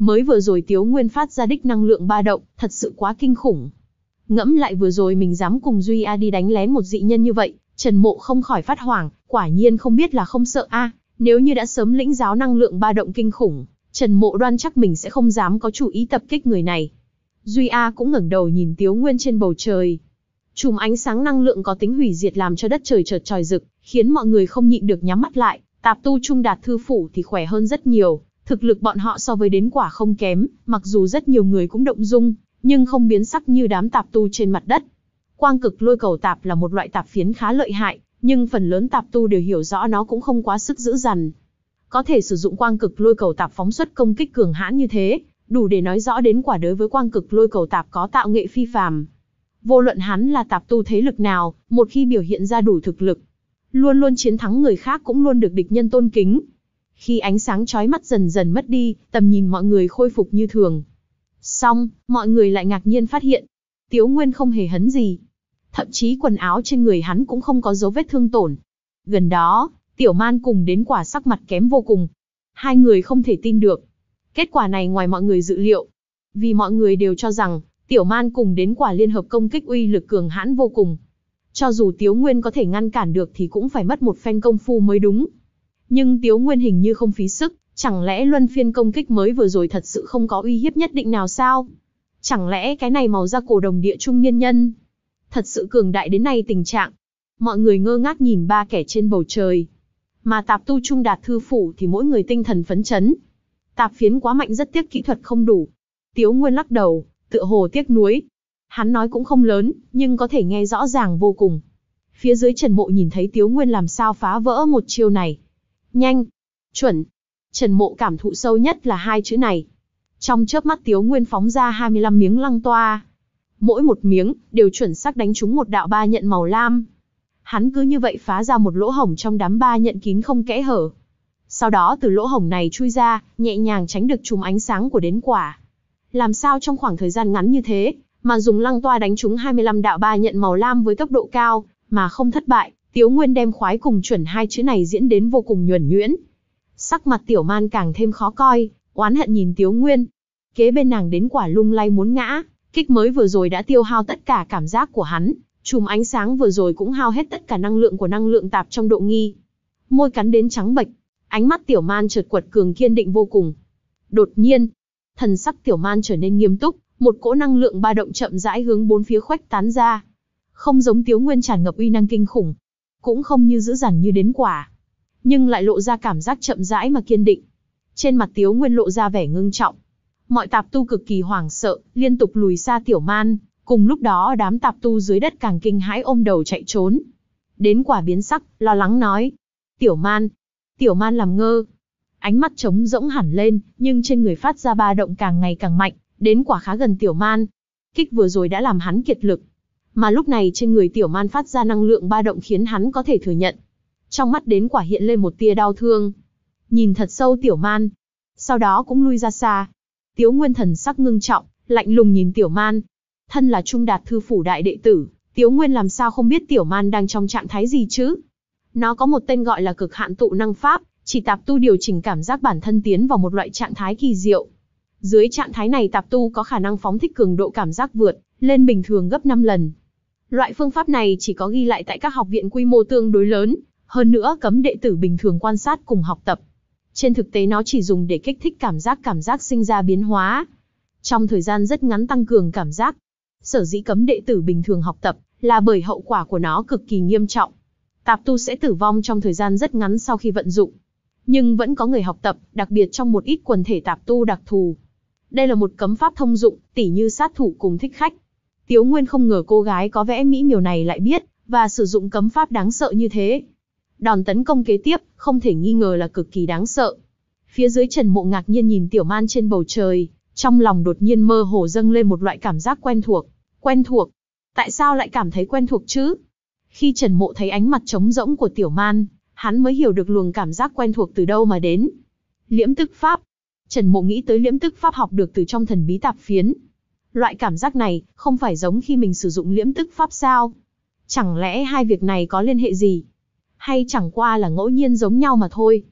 Mới vừa rồi Tiếu Nguyên phát ra đích năng lượng ba động, thật sự quá kinh khủng. Ngẫm lại vừa rồi mình dám cùng Duy A đi đánh lén một dị nhân như vậy, Trần Mộ không khỏi phát hoảng, quả nhiên không biết là không sợ a, nếu như đã sớm lĩnh giáo năng lượng ba động kinh khủng, Trần Mộ đoan chắc mình sẽ không dám có chủ ý tập kích người này. Duy A cũng ngẩng đầu nhìn Tiếu Nguyên trên bầu trời. Chùm ánh sáng năng lượng có tính hủy diệt làm cho đất trời chợt chòi rực, khiến mọi người không nhịn được nhắm mắt lại. Tạp tu Trung Đạt Thư Phủ thì khỏe hơn rất nhiều, thực lực bọn họ so với Đến Quả không kém, mặc dù rất nhiều người cũng động dung, nhưng không biến sắc như đám tạp tu trên mặt đất. Quang cực lôi cầu tạp là một loại tạp phiến khá lợi hại, nhưng phần lớn tạp tu đều hiểu rõ nó cũng không quá sức dữ dằn. Có thể sử dụng quang cực lôi cầu tạp phóng xuất công kích cường hãn như thế, đủ để nói rõ Đến Quả đối với quang cực lôi cầu tạp có tạo nghệ phi phàm. Vô luận hắn là tạp tu thế lực nào, một khi biểu hiện ra đủ thực lực, luôn luôn chiến thắng người khác cũng luôn được địch nhân tôn kính. Khi ánh sáng chói mắt dần dần mất đi, tầm nhìn mọi người khôi phục như thường. Xong, mọi người lại ngạc nhiên phát hiện, Tiếu Nguyên không hề hấn gì. Thậm chí quần áo trên người hắn cũng không có dấu vết thương tổn. Gần đó, Tiểu Man cùng Đến Quả sắc mặt kém vô cùng. Hai người không thể tin được. Kết quả này ngoài mọi người dự liệu. Vì mọi người đều cho rằng, Tiểu Man cùng Đến Quả liên hợp công kích uy lực cường hãn vô cùng. Cho dù Tiếu Nguyên có thể ngăn cản được thì cũng phải mất một phen công phu mới đúng. Nhưng Tiếu Nguyên hình như không phí sức, chẳng lẽ luân phiên công kích mới vừa rồi thật sự không có uy hiếp nhất định nào sao? Chẳng lẽ cái này màu da cổ đồng địa trung niên nhân thật sự cường đại đến này tình trạng? Mọi người ngơ ngác nhìn ba kẻ trên bầu trời. Mà tạp tu Trung Đạt Thư Phủ thì mỗi người tinh thần phấn chấn. Tạp phiến quá mạnh rất tiếc kỹ thuật không đủ. Tiếu Nguyên lắc đầu, tựa hồ tiếc nuối. Hắn nói cũng không lớn, nhưng có thể nghe rõ ràng vô cùng. Phía dưới Trần Mộ nhìn thấy Tiếu Nguyên làm sao phá vỡ một chiêu này. Nhanh, chuẩn. Trần Mộ cảm thụ sâu nhất là hai chữ này. Trong chớp mắt Tiếu Nguyên phóng ra hai mươi lăm miếng lăng toa. Mỗi một miếng, đều chuẩn xác đánh trúng một đạo ba nhận màu lam. Hắn cứ như vậy phá ra một lỗ hổng trong đám ba nhận kín không kẽ hở. Sau đó từ lỗ hổng này chui ra, nhẹ nhàng tránh được chùm ánh sáng của Đến Quả. Làm sao trong khoảng thời gian ngắn như thế, mà dùng lăng toa đánh trúng hai mươi lăm đạo ba nhận màu lam với tốc độ cao, mà không thất bại. Tiếu Nguyên đem khoái cùng chuẩn hai chữ này diễn đến vô cùng nhuần nhuyễn. Sắc mặt Tiểu Man càng thêm khó coi, oán hận nhìn Tiếu Nguyên. Kế bên nàng Đến Quả lung lay muốn ngã, kích mới vừa rồi đã tiêu hao tất cả cảm giác của hắn, chùm ánh sáng vừa rồi cũng hao hết tất cả năng lượng của năng lượng tạp trong độ nghi. Môi cắn đến trắng bệch, ánh mắt Tiểu Man chợt quật cường kiên định vô cùng. Đột nhiên, thần sắc Tiểu Man trở nên nghiêm túc, một cỗ năng lượng ba động chậm rãi hướng bốn phía khuếch tán ra. Không giống Tiếu Nguyên tràn ngập uy năng kinh khủng, cũng không như dữ dằn như Đến Quả, nhưng lại lộ ra cảm giác chậm rãi mà kiên định. Trên mặt Tiếu Nguyên lộ ra vẻ ngưng trọng. Mọi tạp tu cực kỳ hoảng sợ, liên tục lùi xa Tiểu Man, cùng lúc đó đám tạp tu dưới đất càng kinh hãi ôm đầu chạy trốn. Đến Quả biến sắc, lo lắng nói: Tiểu Man, Tiểu Man làm ngơ. Ánh mắt trống rỗng hẳn lên, nhưng trên người phát ra ba động càng ngày càng mạnh. Đến Quả khá gần Tiểu Man, kích vừa rồi đã làm hắn kiệt lực, mà lúc này trên người Tiểu Man phát ra năng lượng ba động khiến hắn có thể thừa nhận. Trong mắt Đến Quả hiện lên một tia đau thương, nhìn thật sâu Tiểu Man, sau đó cũng lui ra xa. Tiếu Nguyên thần sắc ngưng trọng, lạnh lùng nhìn Tiểu Man. Thân là Trung Đạt Thư Phủ đại đệ tử, Tiếu Nguyên làm sao không biết Tiểu Man đang trong trạng thái gì chứ? Nó có một tên gọi là cực hạn tụ năng pháp, chỉ tạp tu điều chỉnh cảm giác bản thân tiến vào một loại trạng thái kỳ diệu. Dưới trạng thái này tạp tu có khả năng phóng thích cường độ cảm giác vượt lên bình thường gấp năm lần. Loại phương pháp này chỉ có ghi lại tại các học viện quy mô tương đối lớn, hơn nữa cấm đệ tử bình thường quan sát cùng học tập. Trên thực tế nó chỉ dùng để kích thích cảm giác cảm giác sinh ra biến hóa, trong thời gian rất ngắn tăng cường cảm giác. Sở dĩ cấm đệ tử bình thường học tập là bởi hậu quả của nó cực kỳ nghiêm trọng. Tạp tu sẽ tử vong trong thời gian rất ngắn sau khi vận dụng. Nhưng vẫn có người học tập, đặc biệt trong một ít quần thể tạp tu đặc thù. Đây là một cấm pháp thông dụng, tỉ như sát thủ cùng thích khách. Tiếu Nguyên không ngờ cô gái có vẽ mỹ miều này lại biết, và sử dụng cấm pháp đáng sợ như thế. Đòn tấn công kế tiếp, không thể nghi ngờ là cực kỳ đáng sợ. Phía dưới Trần Mộ ngạc nhiên nhìn Tiểu Man trên bầu trời, trong lòng đột nhiên mơ hồ dâng lên một loại cảm giác quen thuộc. Quen thuộc? Tại sao lại cảm thấy quen thuộc chứ? Khi Trần Mộ thấy ánh mặt trống rỗng của Tiểu Man, hắn mới hiểu được luồng cảm giác quen thuộc từ đâu mà đến. Liễm tức pháp. Trần Mộ nghĩ tới liễm tức pháp học được từ trong thần bí tạp phiến. Loại cảm giác này, không phải giống khi mình sử dụng liễm tức pháp sao? Chẳng lẽ hai việc này có liên hệ gì? Hay chẳng qua là ngẫu nhiên giống nhau mà thôi?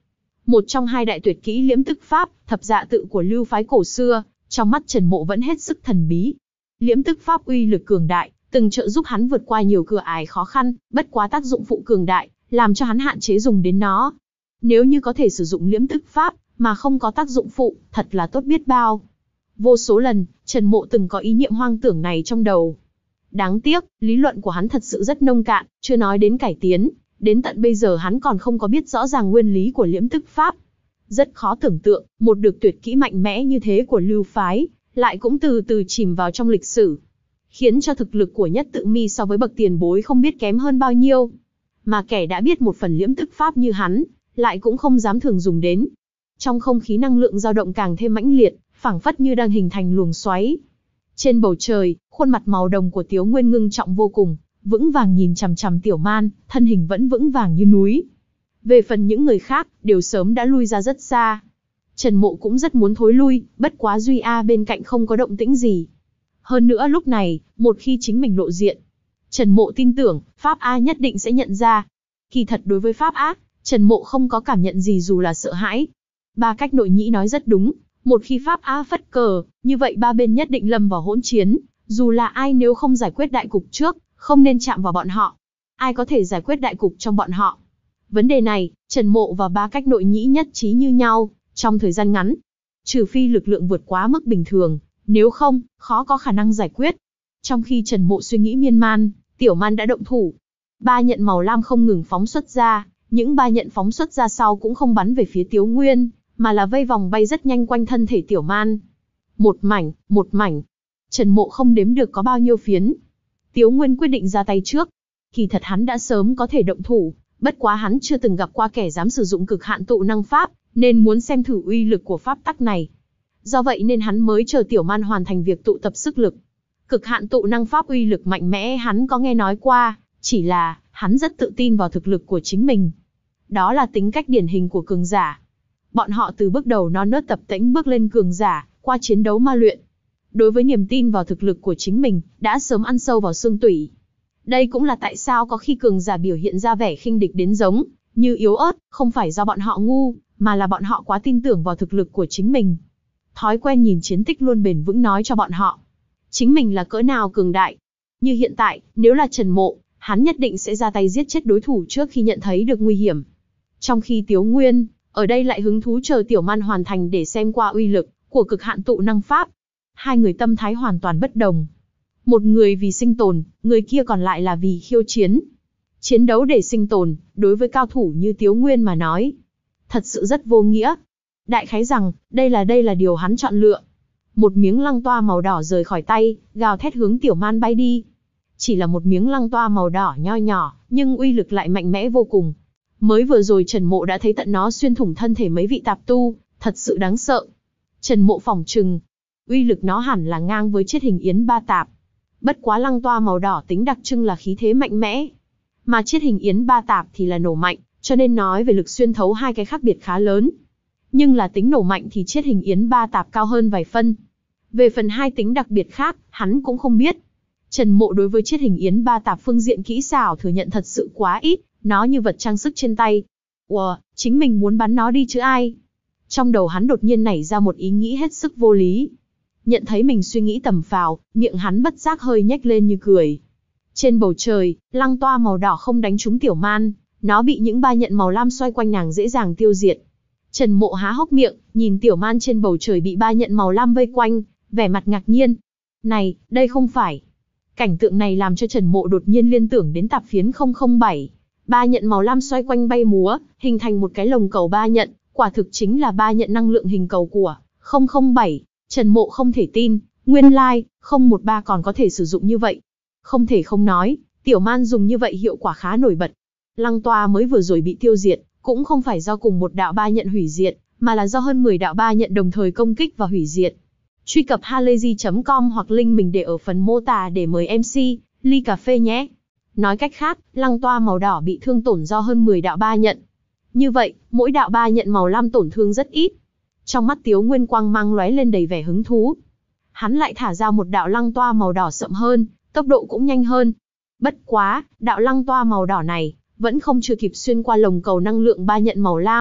một trong hai đại tuyệt kỹ liễm tức pháp, thập dạ tự của lưu phái cổ xưa, trong mắt Trần Mộ vẫn hết sức thần bí. Liễm tức pháp uy lực cường đại, từng trợ giúp hắn vượt qua nhiều cửa ải khó khăn, bất quá tác dụng phụ cường đại, làm cho hắn hạn chế dùng đến nó. Nếu như có thể sử dụng liễm tức pháp, mà không có tác dụng phụ, thật là tốt biết bao. Vô số lần, Trần Mộ từng có ý niệm hoang tưởng này trong đầu. Đáng tiếc, lý luận của hắn thật sự rất nông cạn, chưa nói đến cải tiến, đến tận bây giờ hắn còn không có biết rõ ràng nguyên lý của liễm tức pháp. Rất khó tưởng tượng, một được tuyệt kỹ mạnh mẽ như thế của lưu phái, lại cũng từ từ chìm vào trong lịch sử. Khiến cho thực lực của Nhất Tự Mi so với bậc tiền bối không biết kém hơn bao nhiêu. Mà kẻ đã biết một phần liễm tức pháp như hắn, lại cũng không dám thường dùng đến. Trong không khí năng lượng dao động càng thêm mãnh liệt, phảng phất như đang hình thành luồng xoáy. Trên bầu trời, khuôn mặt màu đồng của Tiếu Nguyên ngưng trọng vô cùng, vững vàng nhìn chằm chằm Tiểu Man, thân hình vẫn vững vàng như núi. Về phần những người khác, đều sớm đã lui ra rất xa. Trần Mộ cũng rất muốn thối lui, bất quá Duy A bên cạnh không có động tĩnh gì. Hơn nữa lúc này, một khi chính mình lộ diện, Trần Mộ tin tưởng, Pháp A nhất định sẽ nhận ra. Kỳ thật đối với Pháp A, Trần Mộ không có cảm nhận gì dù là sợ hãi. Ba Cách Nội Nhĩ nói rất đúng, một khi Pháp A phất cờ, như vậy ba bên nhất định lâm vào hỗn chiến, dù là ai nếu không giải quyết đại cục trước, không nên chạm vào bọn họ. Ai có thể giải quyết đại cục trong bọn họ? Vấn đề này, Trần Mộ và Ba Cách Nội Nhĩ nhất trí như nhau, trong thời gian ngắn. Trừ phi lực lượng vượt quá mức bình thường, nếu không, khó có khả năng giải quyết. Trong khi Trần Mộ suy nghĩ miên man, Tiểu Man đã động thủ. Ba nhận màu lam không ngừng phóng xuất ra, những ba nhận phóng xuất ra sau cũng không bắn về phía Tiếu Nguyên, mà là vây vòng bay rất nhanh quanh thân thể Tiểu Man. Một mảnh, một mảnh. Trần Mộ không đếm được có bao nhiêu phiến. Tiếu Nguyên quyết định ra tay trước. Kỳ thật hắn đã sớm có thể động thủ, bất quá hắn chưa từng gặp qua kẻ dám sử dụng cực hạn tụ năng pháp, nên muốn xem thử uy lực của pháp tắc này. Do vậy nên hắn mới chờ Tiểu Man hoàn thành việc tụ tập sức lực. Cực hạn tụ năng pháp uy lực mạnh mẽ hắn có nghe nói qua, chỉ là, hắn rất tự tin vào thực lực của chính mình. Đó là tính cách điển hình của cường giả. Bọn họ từ bước đầu non nớt tập tễnh bước lên cường giả, qua chiến đấu ma luyện. Đối với niềm tin vào thực lực của chính mình, đã sớm ăn sâu vào xương tủy. Đây cũng là tại sao có khi cường giả biểu hiện ra vẻ khinh địch đến giống, như yếu ớt, không phải do bọn họ ngu, mà là bọn họ quá tin tưởng vào thực lực của chính mình. Thói quen nhìn chiến tích luôn bền vững nói cho bọn họ, chính mình là cỡ nào cường đại. Như hiện tại, nếu là Trần Mộ, hắn nhất định sẽ ra tay giết chết đối thủ trước khi nhận thấy được nguy hiểm. Trong khi Tiếu Nguyên, ở đây lại hứng thú chờ Tiểu Man hoàn thành để xem qua uy lực của cực hạn tụ năng pháp. Hai người tâm thái hoàn toàn bất đồng. Một người vì sinh tồn, người kia còn lại là vì khiêu chiến. Chiến đấu để sinh tồn, đối với cao thủ như Tiếu Nguyên mà nói, thật sự rất vô nghĩa. Đại khái rằng, đây là đây là điều hắn chọn lựa. Một miếng lăng toa màu đỏ rời khỏi tay, gào thét hướng Tiểu Man bay đi. Chỉ là một miếng lăng toa màu đỏ nho nhỏ, nhưng uy lực lại mạnh mẽ vô cùng. Mới vừa rồi Trần Mộ đã thấy tận nó xuyên thủng thân thể mấy vị tạp tu, thật sự đáng sợ. Trần Mộ phỏng chừng, uy lực nó hẳn là ngang với chiết hình yến ba tạp. Bất quá lăng toa màu đỏ tính đặc trưng là khí thế mạnh mẽ, mà chiết hình yến ba tạp thì là nổ mạnh, cho nên nói về lực xuyên thấu hai cái khác biệt khá lớn. Nhưng là tính nổ mạnh thì chiết hình yến ba tạp cao hơn vài phân. Về phần hai tính đặc biệt khác, hắn cũng không biết. Trần Mộ đối với chiết hình yến ba tạp phương diện kỹ xảo thừa nhận thật sự quá ít, nó như vật trang sức trên tay. Ủa, chính mình muốn bắn nó đi chứ ai? Trong đầu hắn đột nhiên nảy ra một ý nghĩ hết sức vô lý. Nhận thấy mình suy nghĩ tầm phào, miệng hắn bất giác hơi nhếch lên như cười. Trên bầu trời, lăng toa màu đỏ không đánh trúng Tiểu Man, nó bị những ba nhận màu lam xoay quanh nàng dễ dàng tiêu diệt. Trần Mộ há hốc miệng, nhìn Tiểu Man trên bầu trời bị ba nhận màu lam vây quanh, vẻ mặt ngạc nhiên. Này, đây không phải. Cảnh tượng này làm cho Trần Mộ đột nhiên liên tưởng đến tạp phiến không không bảy. Ba nhận màu lam xoay quanh bay múa, hình thành một cái lồng cầu ba nhận, quả thực chính là ba nhận năng lượng hình cầu của không không bảy. Trần Mộ không thể tin, nguyên lai, không một ba còn có thể sử dụng như vậy. Không thể không nói, Tiểu Man dùng như vậy hiệu quả khá nổi bật. Lăng toa mới vừa rồi bị tiêu diệt, cũng không phải do cùng một đạo ba nhận hủy diệt, mà là do hơn mười đạo ba nhận đồng thời công kích và hủy diệt. Truy cập halayzi chấm com hoặc link mình để ở phần mô tả để mời em xê, ly cà phê nhé. Nói cách khác, lăng toa màu đỏ bị thương tổn do hơn mười đạo ba nhận. Như vậy, mỗi đạo ba nhận màu lam tổn thương rất ít. Trong mắt Tiếu Nguyên quang mang lóe lên đầy vẻ hứng thú. Hắn lại thả ra một đạo lăng toa màu đỏ sậm hơn, tốc độ cũng nhanh hơn. Bất quá, đạo lăng toa màu đỏ này vẫn không chưa kịp xuyên qua lồng cầu năng lượng ba nhận màu lam,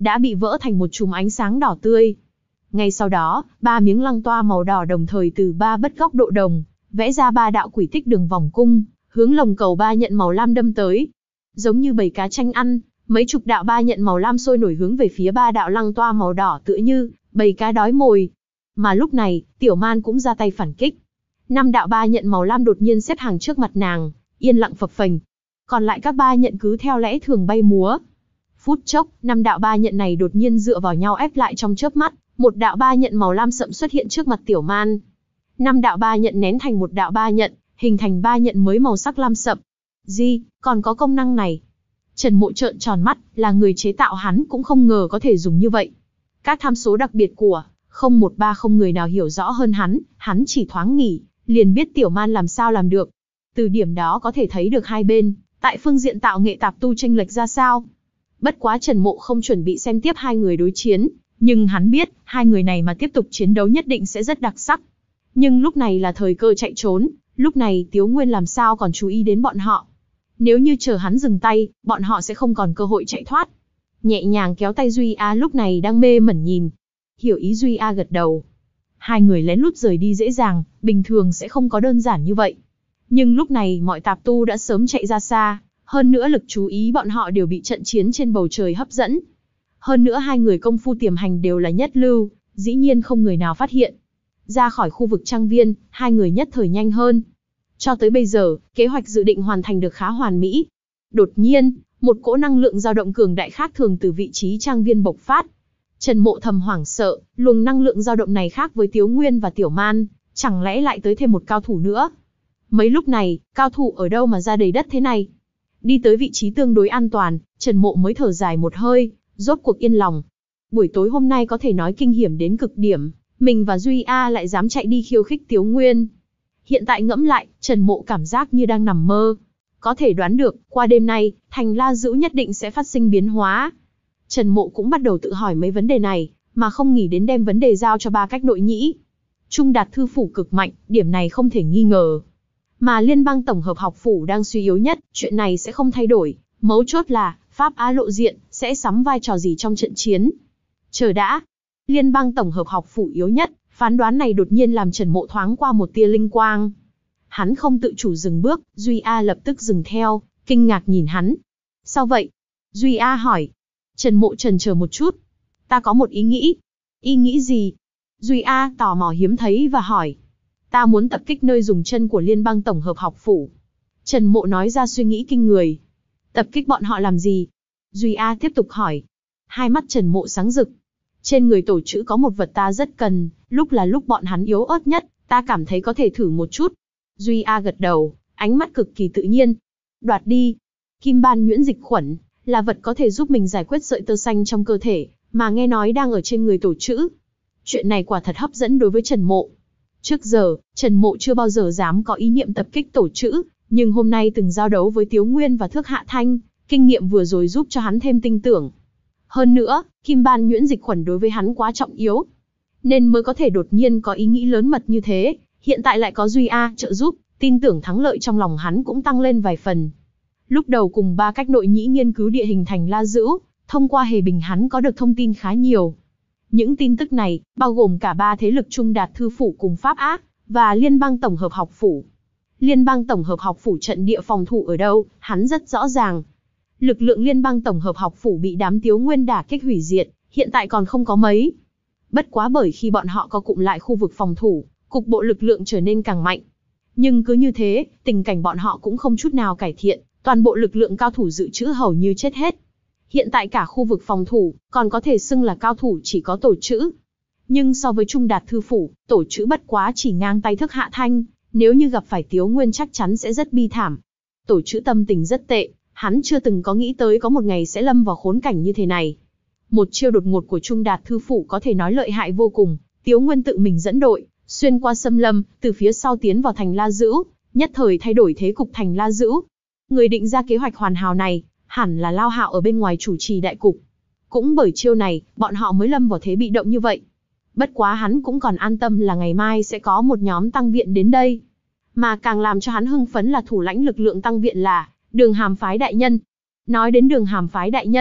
đã bị vỡ thành một chùm ánh sáng đỏ tươi. Ngay sau đó, ba miếng lăng toa màu đỏ đồng thời từ ba bất góc độ đồng, vẽ ra ba đạo quỷ tích đường vòng cung, hướng lồng cầu ba nhận màu lam đâm tới. Giống như bầy cá tranh ăn, mấy chục đạo ba nhận màu lam sôi nổi hướng về phía ba đạo lăng toa màu đỏ tựa như bầy cá đói mồi. Mà lúc này, Tiểu Man cũng ra tay phản kích. Năm đạo ba nhận màu lam đột nhiên xếp hàng trước mặt nàng, yên lặng phập phềnh. Còn lại các ba nhận cứ theo lẽ thường bay múa. Phút chốc, năm đạo ba nhận này đột nhiên dựa vào nhau ép lại trong chớp mắt, một đạo ba nhận màu lam sậm xuất hiện trước mặt Tiểu Man. Năm đạo ba nhận nén thành một đạo ba nhận, hình thành ba nhận mới màu sắc lam sậm. Gì, còn có công năng này? Trần Mộ trợn tròn mắt, là người chế tạo hắn cũng không ngờ có thể dùng như vậy. Các tham số đặc biệt của không một ba không người nào hiểu rõ hơn hắn, hắn chỉ thoáng nghĩ, liền biết Tiểu Man làm sao làm được. Từ điểm đó có thể thấy được hai bên, tại phương diện tạo nghệ tạp tu chênh lệch ra sao. Bất quá Trần Mộ không chuẩn bị xem tiếp hai người đối chiến, nhưng hắn biết, hai người này mà tiếp tục chiến đấu nhất định sẽ rất đặc sắc. Nhưng lúc này là thời cơ chạy trốn, lúc này Tiếu Nguyên làm sao còn chú ý đến bọn họ. Nếu như chờ hắn dừng tay, bọn họ sẽ không còn cơ hội chạy thoát. Nhẹ nhàng kéo tay Duy A lúc này đang mê mẩn nhìn. Hiểu ý Duy A gật đầu. Hai người lén lút rời đi dễ dàng, bình thường sẽ không có đơn giản như vậy. Nhưng lúc này mọi tạp tu đã sớm chạy ra xa, hơn nữa lực chú ý bọn họ đều bị trận chiến trên bầu trời hấp dẫn. Hơn nữa hai người công phu tiềm hành đều là nhất lưu, dĩ nhiên không người nào phát hiện. Ra khỏi khu vực trang viên, hai người nhất thời nhanh hơn. Cho tới bây giờ, kế hoạch dự định hoàn thành được khá hoàn mỹ. Đột nhiên, một cỗ năng lượng dao động cường đại khác thường từ vị trí trang viên bộc phát. Trần Mộ thầm hoảng sợ, luồng năng lượng dao động này khác với Tiếu Nguyên và Tiểu Man, chẳng lẽ lại tới thêm một cao thủ nữa? Mấy lúc này, cao thủ ở đâu mà ra đầy đất thế này? Đi tới vị trí tương đối an toàn, Trần Mộ mới thở dài một hơi, rốt cuộc yên lòng. Buổi tối hôm nay có thể nói kinh hiểm đến cực điểm, mình và Duy A lại dám chạy đi khiêu khích Tiếu Nguyên. Hiện tại ngẫm lại, Trần Mộ cảm giác như đang nằm mơ. Có thể đoán được, qua đêm nay, thành La Dữu nhất định sẽ phát sinh biến hóa. Trần Mộ cũng bắt đầu tự hỏi mấy vấn đề này, mà không nghĩ đến đem vấn đề giao cho ba cách nội nhĩ. Trung Đạt Thư Phủ cực mạnh, điểm này không thể nghi ngờ. Mà Liên bang Tổng hợp học phủ đang suy yếu nhất, chuyện này sẽ không thay đổi. Mấu chốt là, Pháp Á lộ diện, sẽ sắm vai trò gì trong trận chiến. Chờ đã, Liên bang Tổng hợp học phủ yếu nhất, phán đoán này đột nhiên làm Trần Mộ thoáng qua một tia linh quang. Hắn không tự chủ dừng bước, Duy A lập tức dừng theo, kinh ngạc nhìn hắn. Sao vậy? Duy A hỏi. Trần Mộ chần chờ một chút. Ta có một ý nghĩ. Ý nghĩ gì? Duy A tò mò hiếm thấy và hỏi. Ta muốn tập kích nơi dùng chân của Liên bang Tổng hợp học phủ. Trần Mộ nói ra suy nghĩ kinh người. Tập kích bọn họ làm gì? Duy A tiếp tục hỏi. Hai mắt Trần Mộ sáng rực. Trên người tổ chữ có một vật ta rất cần, lúc là lúc bọn hắn yếu ớt nhất, ta cảm thấy có thể thử một chút. Duy A gật đầu, ánh mắt cực kỳ tự nhiên. Đoạt đi. Kim ban nhuyễn dịch khuẩn, là vật có thể giúp mình giải quyết sợi tơ xanh trong cơ thể, mà nghe nói đang ở trên người tổ chữ. Chuyện này quả thật hấp dẫn đối với Trần Mộ. Trước giờ, Trần Mộ chưa bao giờ dám có ý niệm tập kích tổ chữ, nhưng hôm nay từng giao đấu với Tiếu Nguyên và Thước Hạ Thanh, kinh nghiệm vừa rồi giúp cho hắn thêm tin tưởng. Hơn nữa, kim ban nhuyễn dịch khuẩn đối với hắn quá trọng yếu, nên mới có thể đột nhiên có ý nghĩ lớn mật như thế. Hiện tại lại có Duy A trợ giúp, tin tưởng thắng lợi trong lòng hắn cũng tăng lên vài phần. Lúc đầu cùng ba cách nội nhĩ nghiên cứu địa hình thành La Dữu, thông qua Hề Bình hắn có được thông tin khá nhiều. Những tin tức này, bao gồm cả ba thế lực Trung Đạt Thư Phủ cùng Pháp Á, và Liên bang Tổng hợp học phủ. Liên bang Tổng hợp học phủ trận địa phòng thủ ở đâu, hắn rất rõ ràng. Lực lượng Liên bang Tổng hợp học phủ bị đám Tiếu Nguyên đả kích hủy diệt, hiện tại còn không có mấy. Bất quá bởi khi bọn họ có cụm lại khu vực phòng thủ, cục bộ lực lượng trở nên càng mạnh. Nhưng cứ như thế, tình cảnh bọn họ cũng không chút nào cải thiện, toàn bộ lực lượng cao thủ dự trữ hầu như chết hết. Hiện tại cả khu vực phòng thủ, còn có thể xưng là cao thủ chỉ có tổ chữ. Nhưng so với Trung Đạt Thư Phủ, tổ chữ bất quá chỉ ngang tay Thước Hạ Thanh, nếu như gặp phải Tiếu Nguyên chắc chắn sẽ rất bi thảm. Tổ chữ tâm tình rất tệ, hắn chưa từng có nghĩ tới có một ngày sẽ lâm vào khốn cảnh như thế này. Một chiêu đột ngột của Trung Đạt Thư Phủ có thể nói lợi hại vô cùng, Tiếu Nguyên tự mình dẫn đội, xuyên qua xâm lâm, từ phía sau tiến vào thành La Dữu, nhất thời thay đổi thế cục thành La Dữu. Người định ra kế hoạch hoàn hảo này, hẳn là Lao Hạo ở bên ngoài chủ trì đại cục. Cũng bởi chiêu này, bọn họ mới lâm vào thế bị động như vậy. Bất quá hắn cũng còn an tâm là ngày mai sẽ có một nhóm tăng viện đến đây. Mà càng làm cho hắn hưng phấn là thủ lãnh lực lượng tăng viện là Đường Hàm Phái đại nhân. Nói đến Đường Hàm Phái đại nhân,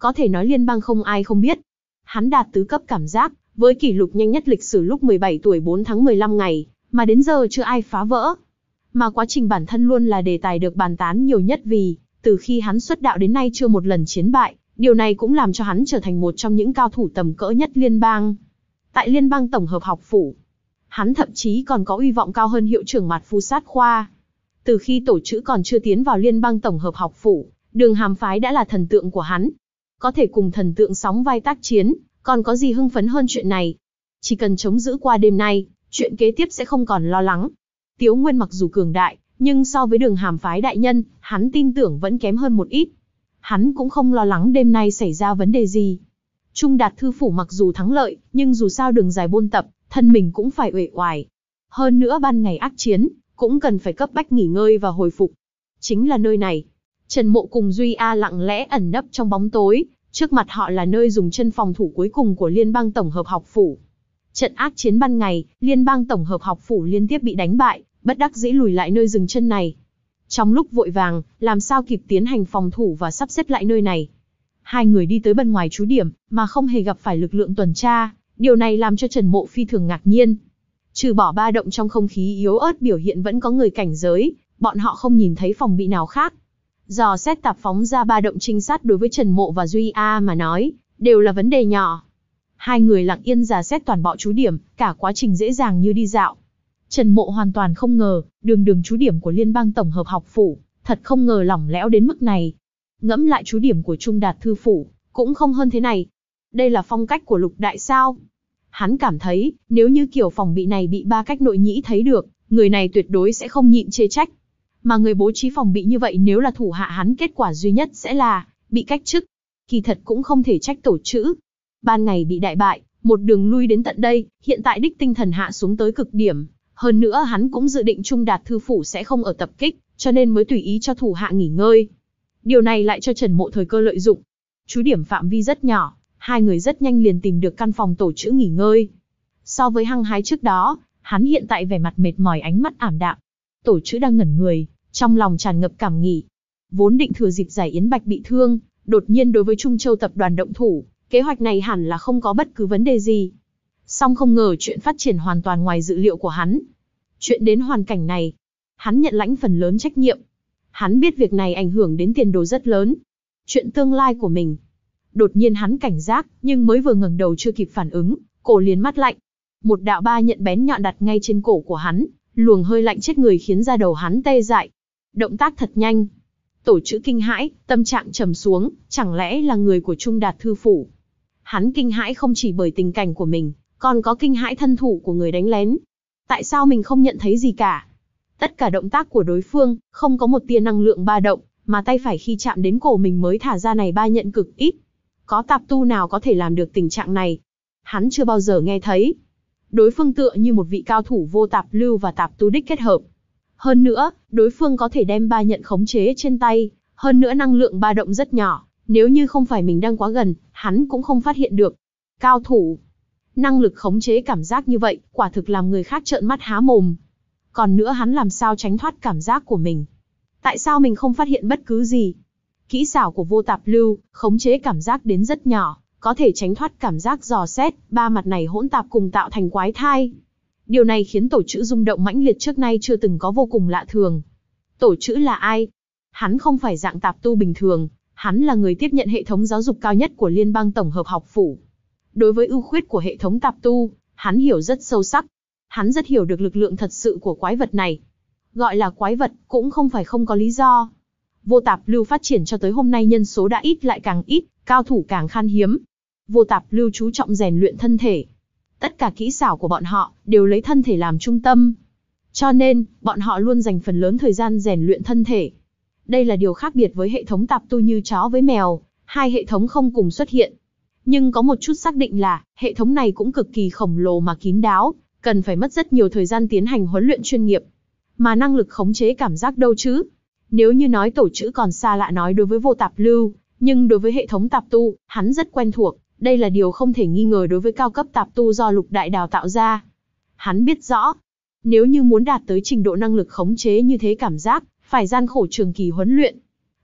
Có thể nói liên bang không ai không biết. Hắn đạt tứ cấp cảm giác, với kỷ lục nhanh nhất lịch sử lúc mười bảy tuổi bốn tháng mười lăm ngày, mà đến giờ chưa ai phá vỡ. Mà quá trình bản thân luôn là đề tài được bàn tán nhiều nhất vì, từ khi hắn xuất đạo đến nay chưa một lần chiến bại, điều này cũng làm cho hắn trở thành một trong những cao thủ tầm cỡ nhất liên bang. Tại liên bang tổng hợp học phủ, hắn thậm chí còn có uy vọng cao hơn hiệu trưởng Mạt Phu Sát Khoa. Từ khi tổ chữ còn chưa tiến vào liên bang tổng hợp học phủ, Đường Hàm phái đã là thần tượng của hắn. Có thể cùng thần tượng sóng vai tác chiến, còn có gì hưng phấn hơn chuyện này. Chỉ cần chống giữ qua đêm nay, chuyện kế tiếp sẽ không còn lo lắng. Tiếu Nguyên mặc dù cường đại, nhưng so với Đường Hàm phái đại nhân, hắn tin tưởng vẫn kém hơn một ít. Hắn cũng không lo lắng đêm nay xảy ra vấn đề gì. Trung Đạt thư phủ mặc dù thắng lợi, nhưng dù sao đường dài buôn tập, thân mình cũng phải uể oải. Hơn nữa ban ngày ác chiến, cũng cần phải cấp bách nghỉ ngơi và hồi phục. Chính là nơi này. Trần Mộ cùng Duy A lặng lẽ ẩn nấp trong bóng tối, trước mặt họ là nơi dùng chân phòng thủ cuối cùng của Liên bang tổng hợp học phủ. Trận ác chiến ban ngày, Liên bang tổng hợp học phủ liên tiếp bị đánh bại, bất đắc dĩ lùi lại nơi dừng chân này. Trong lúc vội vàng, làm sao kịp tiến hành phòng thủ và sắp xếp lại nơi này. Hai người đi tới bên ngoài trú điểm, mà không hề gặp phải lực lượng tuần tra, điều này làm cho Trần Mộ phi thường ngạc nhiên. Trừ bỏ ba động trong không khí yếu ớt biểu hiện vẫn có người cảnh giới, bọn họ không nhìn thấy phòng bị nào khác. Dò xét tạp phóng ra ba động trinh sát đối với Trần Mộ và Duy A mà nói, đều là vấn đề nhỏ. Hai người lặng yên dò xét toàn bộ trú điểm, cả quá trình dễ dàng như đi dạo. Trần Mộ hoàn toàn không ngờ, đường đường trú điểm của Liên bang tổng hợp học phủ, thật không ngờ lỏng lẽo đến mức này. Ngẫm lại trú điểm của Trung Đạt thư phủ, cũng không hơn thế này. Đây là phong cách của Lục Đại sao? Hắn cảm thấy, nếu như kiểu phòng bị này bị ba cách nội nhĩ thấy được, người này tuyệt đối sẽ không nhịn chê trách. Mà người bố trí phòng bị như vậy nếu là thủ hạ hắn, kết quả duy nhất sẽ là bị cách chức. Kỳ thật cũng không thể trách tổ chữ. Ban ngày bị đại bại, một đường lui đến tận đây, hiện tại đích tinh thần hạ xuống tới cực điểm. Hơn nữa hắn cũng dự định Trung Đạt thư phủ sẽ không ở tập kích, cho nên mới tùy ý cho thủ hạ nghỉ ngơi. Điều này lại cho Trần Mộ thời cơ lợi dụng. Trú điểm phạm vi rất nhỏ, hai người rất nhanh liền tìm được căn phòng tổ chữ nghỉ ngơi. So với hăng hái trước đó, hắn hiện tại vẻ mặt mệt mỏi, ánh mắt ảm đạm. Tổ chữ đang ngẩn người, trong lòng tràn ngập cảm nghỉ. Vốn định thừa dịp giải Yến Bạch bị thương, đột nhiên đối với Trung Châu tập đoàn động thủ, kế hoạch này hẳn là không có bất cứ vấn đề gì. Song không ngờ chuyện phát triển hoàn toàn ngoài dự liệu của hắn. Chuyện đến hoàn cảnh này, hắn nhận lãnh phần lớn trách nhiệm. Hắn biết việc này ảnh hưởng đến tiền đồ rất lớn. Chuyện tương lai của mình. Đột nhiên hắn cảnh giác, nhưng mới vừa ngẩng đầu chưa kịp phản ứng, cổ liền mát lạnh. Một đạo ba nhận bén nhọn đặt ngay trên cổ của hắn, luồng hơi lạnh chết người khiến da đầu hắn tê dại. Động tác thật nhanh. Tổ chữ kinh hãi, tâm trạng trầm xuống, chẳng lẽ là người của Trung Đạt thư phủ. Hắn kinh hãi không chỉ bởi tình cảnh của mình, còn có kinh hãi thân thủ của người đánh lén. Tại sao mình không nhận thấy gì cả? Tất cả động tác của đối phương, không có một tia năng lượng ba động, mà tay phải khi chạm đến cổ mình mới thả ra này ba nhận cực ít. Có tạp tu nào có thể làm được tình trạng này? Hắn chưa bao giờ nghe thấy. Đối phương tựa như một vị cao thủ vô tạp lưu và tạp tu đích kết hợp. Hơn nữa, đối phương có thể đem ba nhận khống chế trên tay, hơn nữa năng lượng ba động rất nhỏ, nếu như không phải mình đang quá gần, hắn cũng không phát hiện được. Cao thủ, năng lực khống chế cảm giác như vậy, quả thực làm người khác trợn mắt há mồm. Còn nữa hắn làm sao tránh thoát cảm giác của mình? Tại sao mình không phát hiện bất cứ gì? Kỹ xảo của vô tạp lưu, khống chế cảm giác đến rất nhỏ, có thể tránh thoát cảm giác dò xét, ba mặt này hỗn tạp cùng tạo thành quái thai. Điều này khiến tổ chữ rung động mãnh liệt trước nay chưa từng có, vô cùng lạ thường. Tổ chữ là ai? Hắn không phải dạng tạp tu bình thường, hắn là người tiếp nhận hệ thống giáo dục cao nhất của Liên bang tổng hợp học phủ. Đối với ưu khuyết của hệ thống tạp tu, hắn hiểu rất sâu sắc. Hắn rất hiểu được lực lượng thật sự của quái vật này. Gọi là quái vật, cũng không phải không có lý do. Vô tạp lưu phát triển cho tới hôm nay nhân số đã ít lại càng ít, cao thủ càng khan hiếm. Vô tạp lưu chú trọng rèn luyện thân thể. Tất cả kỹ xảo của bọn họ đều lấy thân thể làm trung tâm. Cho nên, bọn họ luôn dành phần lớn thời gian rèn luyện thân thể. Đây là điều khác biệt với hệ thống tạp tu như chó với mèo, hai hệ thống không cùng xuất hiện. Nhưng có một chút xác định là, hệ thống này cũng cực kỳ khổng lồ mà kín đáo, cần phải mất rất nhiều thời gian tiến hành huấn luyện chuyên nghiệp. Mà năng lực khống chế cảm giác đâu chứ? Nếu như nói tổ chữ còn xa lạ nói đối với vô tạp lưu, nhưng đối với hệ thống tạp tu, hắn rất quen thuộc. Đây là điều không thể nghi ngờ đối với cao cấp tạp tu do Lục Đại đào tạo ra. Hắn biết rõ, nếu như muốn đạt tới trình độ năng lực khống chế như thế cảm giác, phải gian khổ trường kỳ huấn luyện.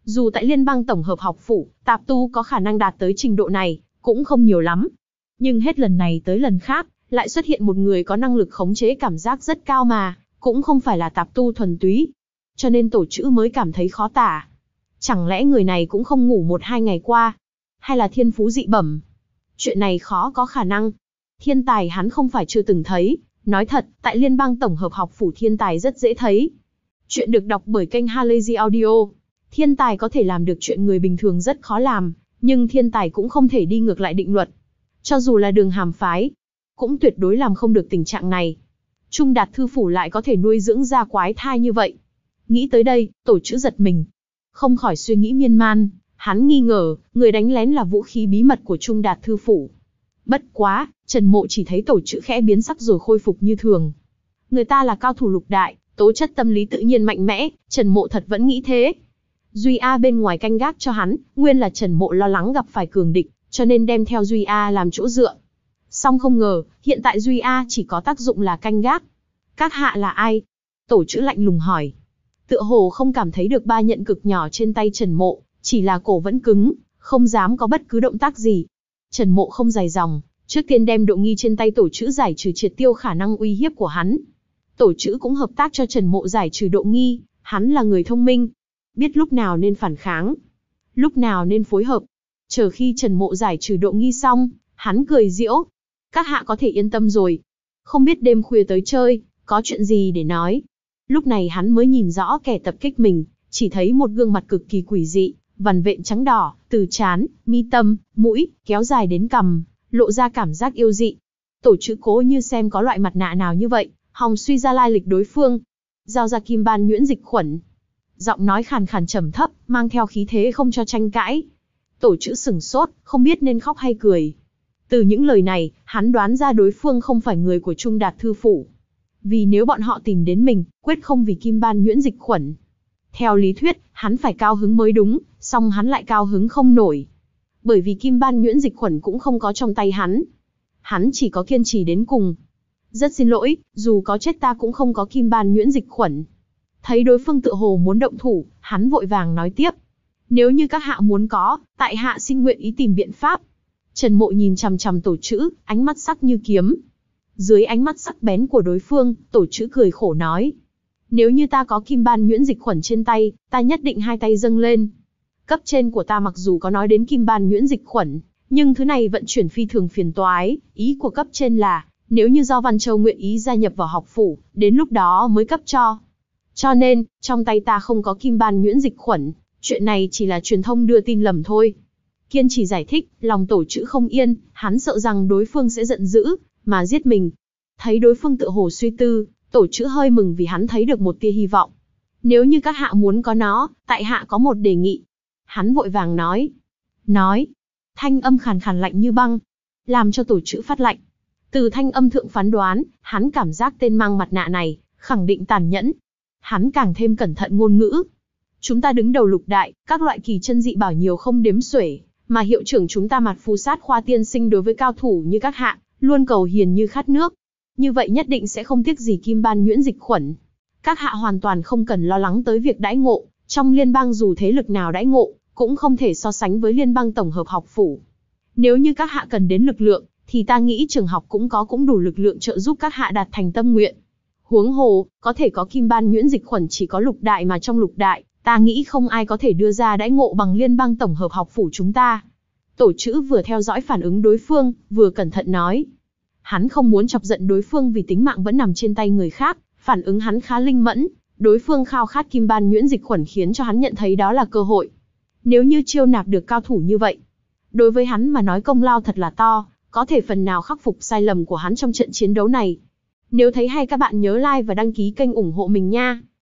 Dù tại Liên bang Tổng hợp học phủ, tạp tu có khả năng đạt tới trình độ này, cũng không nhiều lắm. Nhưng hết lần này tới lần khác, lại xuất hiện một người có năng lực khống chế cảm giác rất cao mà, cũng không phải là tạp tu thuần túy. Cho nên tổ chữ mới cảm thấy khó tả. Chẳng lẽ người này cũng không ngủ một hai ngày qua? Hay là thiên phú dị bẩm? Chuyện này khó có khả năng. Thiên tài hắn không phải chưa từng thấy. Nói thật, tại Liên bang Tổng hợp học phủ thiên tài rất dễ thấy. Chuyện được đọc bởi kênh Halazy Audio. Thiên tài có thể làm được chuyện người bình thường rất khó làm, nhưng thiên tài cũng không thể đi ngược lại định luật. Cho dù là Đường Hàm phái, cũng tuyệt đối làm không được tình trạng này. Trung Đạt thư phủ lại có thể nuôi dưỡng ra quái thai như vậy. Nghĩ tới đây, tổ chữ giật mình. Không khỏi suy nghĩ miên man, hắn nghi ngờ, người đánh lén là vũ khí bí mật của Trung Đạt thư phủ. Bất quá, Trần Mộ chỉ thấy tổ chữ khẽ biến sắc rồi khôi phục như thường. Người ta là cao thủ lục đại, tố chất tâm lý tự nhiên mạnh mẽ, Trần Mộ thật vẫn nghĩ thế. Duy A bên ngoài canh gác cho hắn, nguyên là Trần Mộ lo lắng gặp phải cường địch, cho nên đem theo Duy A làm chỗ dựa. Song không ngờ, hiện tại Duy A chỉ có tác dụng là canh gác. Các hạ là ai? Tổ chữ lạnh lùng hỏi. Tựa hồ không cảm thấy được ba nhận cực nhỏ trên tay Trần Mộ, chỉ là cổ vẫn cứng, không dám có bất cứ động tác gì. Trần Mộ không dài dòng, trước tiên đem độ nghi trên tay tổ chữ giải trừ triệt tiêu khả năng uy hiếp của hắn. Tổ chữ cũng hợp tác cho Trần Mộ giải trừ độ nghi, hắn là người thông minh, biết lúc nào nên phản kháng, lúc nào nên phối hợp. Chờ khi Trần Mộ giải trừ độ nghi xong, hắn cười giễu. Các hạ có thể yên tâm rồi. Không biết đêm khuya tới chơi, có chuyện gì để nói. Lúc này hắn mới nhìn rõ kẻ tập kích mình, chỉ thấy một gương mặt cực kỳ quỷ dị, vằn vện trắng đỏ, từ trán, mi tâm, mũi, kéo dài đến cằm, lộ ra cảm giác yêu dị. Tổ chữ cố như xem có loại mặt nạ nào như vậy, hòng suy ra lai lịch đối phương. Giao ra kim ban nhuyễn dịch khuẩn. Giọng nói khàn khàn trầm thấp, mang theo khí thế không cho tranh cãi. Tổ chữ sừng sốt, không biết nên khóc hay cười. Từ những lời này, hắn đoán ra đối phương không phải người của Trung Đạt thư phủ. Vì nếu bọn họ tìm đến mình, quyết không vì kim ban nhuyễn dịch khuẩn. Theo lý thuyết, hắn phải cao hứng mới đúng, song hắn lại cao hứng không nổi. Bởi vì kim ban nhuyễn dịch khuẩn cũng không có trong tay hắn. Hắn chỉ có kiên trì đến cùng. Rất xin lỗi, dù có chết ta cũng không có kim ban nhuyễn dịch khuẩn. Thấy đối phương tự hồ muốn động thủ, hắn vội vàng nói tiếp. Nếu như các hạ muốn có, tại hạ xin nguyện ý tìm biện pháp. Trần Mộ nhìn chằm chằm tổ chữ, ánh mắt sắc như kiếm. Dưới ánh mắt sắc bén của đối phương, tổ chữ cười khổ nói. Nếu như ta có kim ban nhuyễn dịch khuẩn trên tay, ta nhất định hai tay dâng lên. Cấp trên của ta mặc dù có nói đến kim ban nhuyễn dịch khuẩn, nhưng thứ này vận chuyển phi thường phiền toái. Ý của cấp trên là, nếu như do Văn Châu nguyện ý gia nhập vào học phủ, đến lúc đó mới cấp cho. Cho nên, trong tay ta không có kim ban nhuyễn dịch khuẩn, chuyện này chỉ là truyền thông đưa tin lầm thôi. Kiên trì giải thích, lòng tổ chữ không yên, hắn sợ rằng đối phương sẽ giận dữ, mà giết mình. Thấy đối phương tự hồ suy tư, tổ chữ hơi mừng vì hắn thấy được một tia hy vọng. Nếu như các hạ muốn có nó, tại hạ có một đề nghị. Hắn vội vàng nói. Nói. Thanh âm khàn khàn lạnh như băng, làm cho tổ chữ phát lạnh. Từ thanh âm thượng phán đoán, hắn cảm giác tên mang mặt nạ này, khẳng định tàn nhẫn. Hắn càng thêm cẩn thận ngôn ngữ. Chúng ta đứng đầu lục đại, các loại kỳ chân dị bảo nhiều không đếm xuể, mà hiệu trưởng chúng ta Mạt Phù Sát khoa tiên sinh đối với cao thủ như các hạ, luôn cầu hiền như khát nước. Như vậy nhất định sẽ không tiếc gì kim ban nhuyễn dịch khuẩn. Các hạ hoàn toàn không cần lo lắng tới việc đãi ngộ, trong liên bang dù thế lực nào đãi ngộ, cũng không thể so sánh với liên bang tổng hợp học phủ. Nếu như các hạ cần đến lực lượng, thì ta nghĩ trường học cũng có cũng đủ lực lượng trợ giúp các hạ đạt thành tâm nguyện. Huống hồ, có thể có kim ban nhuyễn dịch khuẩn chỉ có lục đại mà trong lục đại, ta nghĩ không ai có thể đưa ra đãi ngộ bằng liên bang tổng hợp học phủ chúng ta. Tổ chữ vừa theo dõi phản ứng đối phương, vừa cẩn thận nói. Hắn không muốn chọc giận đối phương vì tính mạng vẫn nằm trên tay người khác, phản ứng hắn khá linh mẫn, đối phương khao khát kim ban nhuyễn dịch khuẩn khiến cho hắn nhận thấy đó là cơ hội. Nếu như chiêu nạp được cao thủ như vậy, đối với hắn mà nói công lao thật là to, có thể phần nào khắc phục sai lầm của hắn trong trận chiến đấu này. Nếu thấy hay các bạn nhớ like và đăng ký kênh ủng hộ mình nha.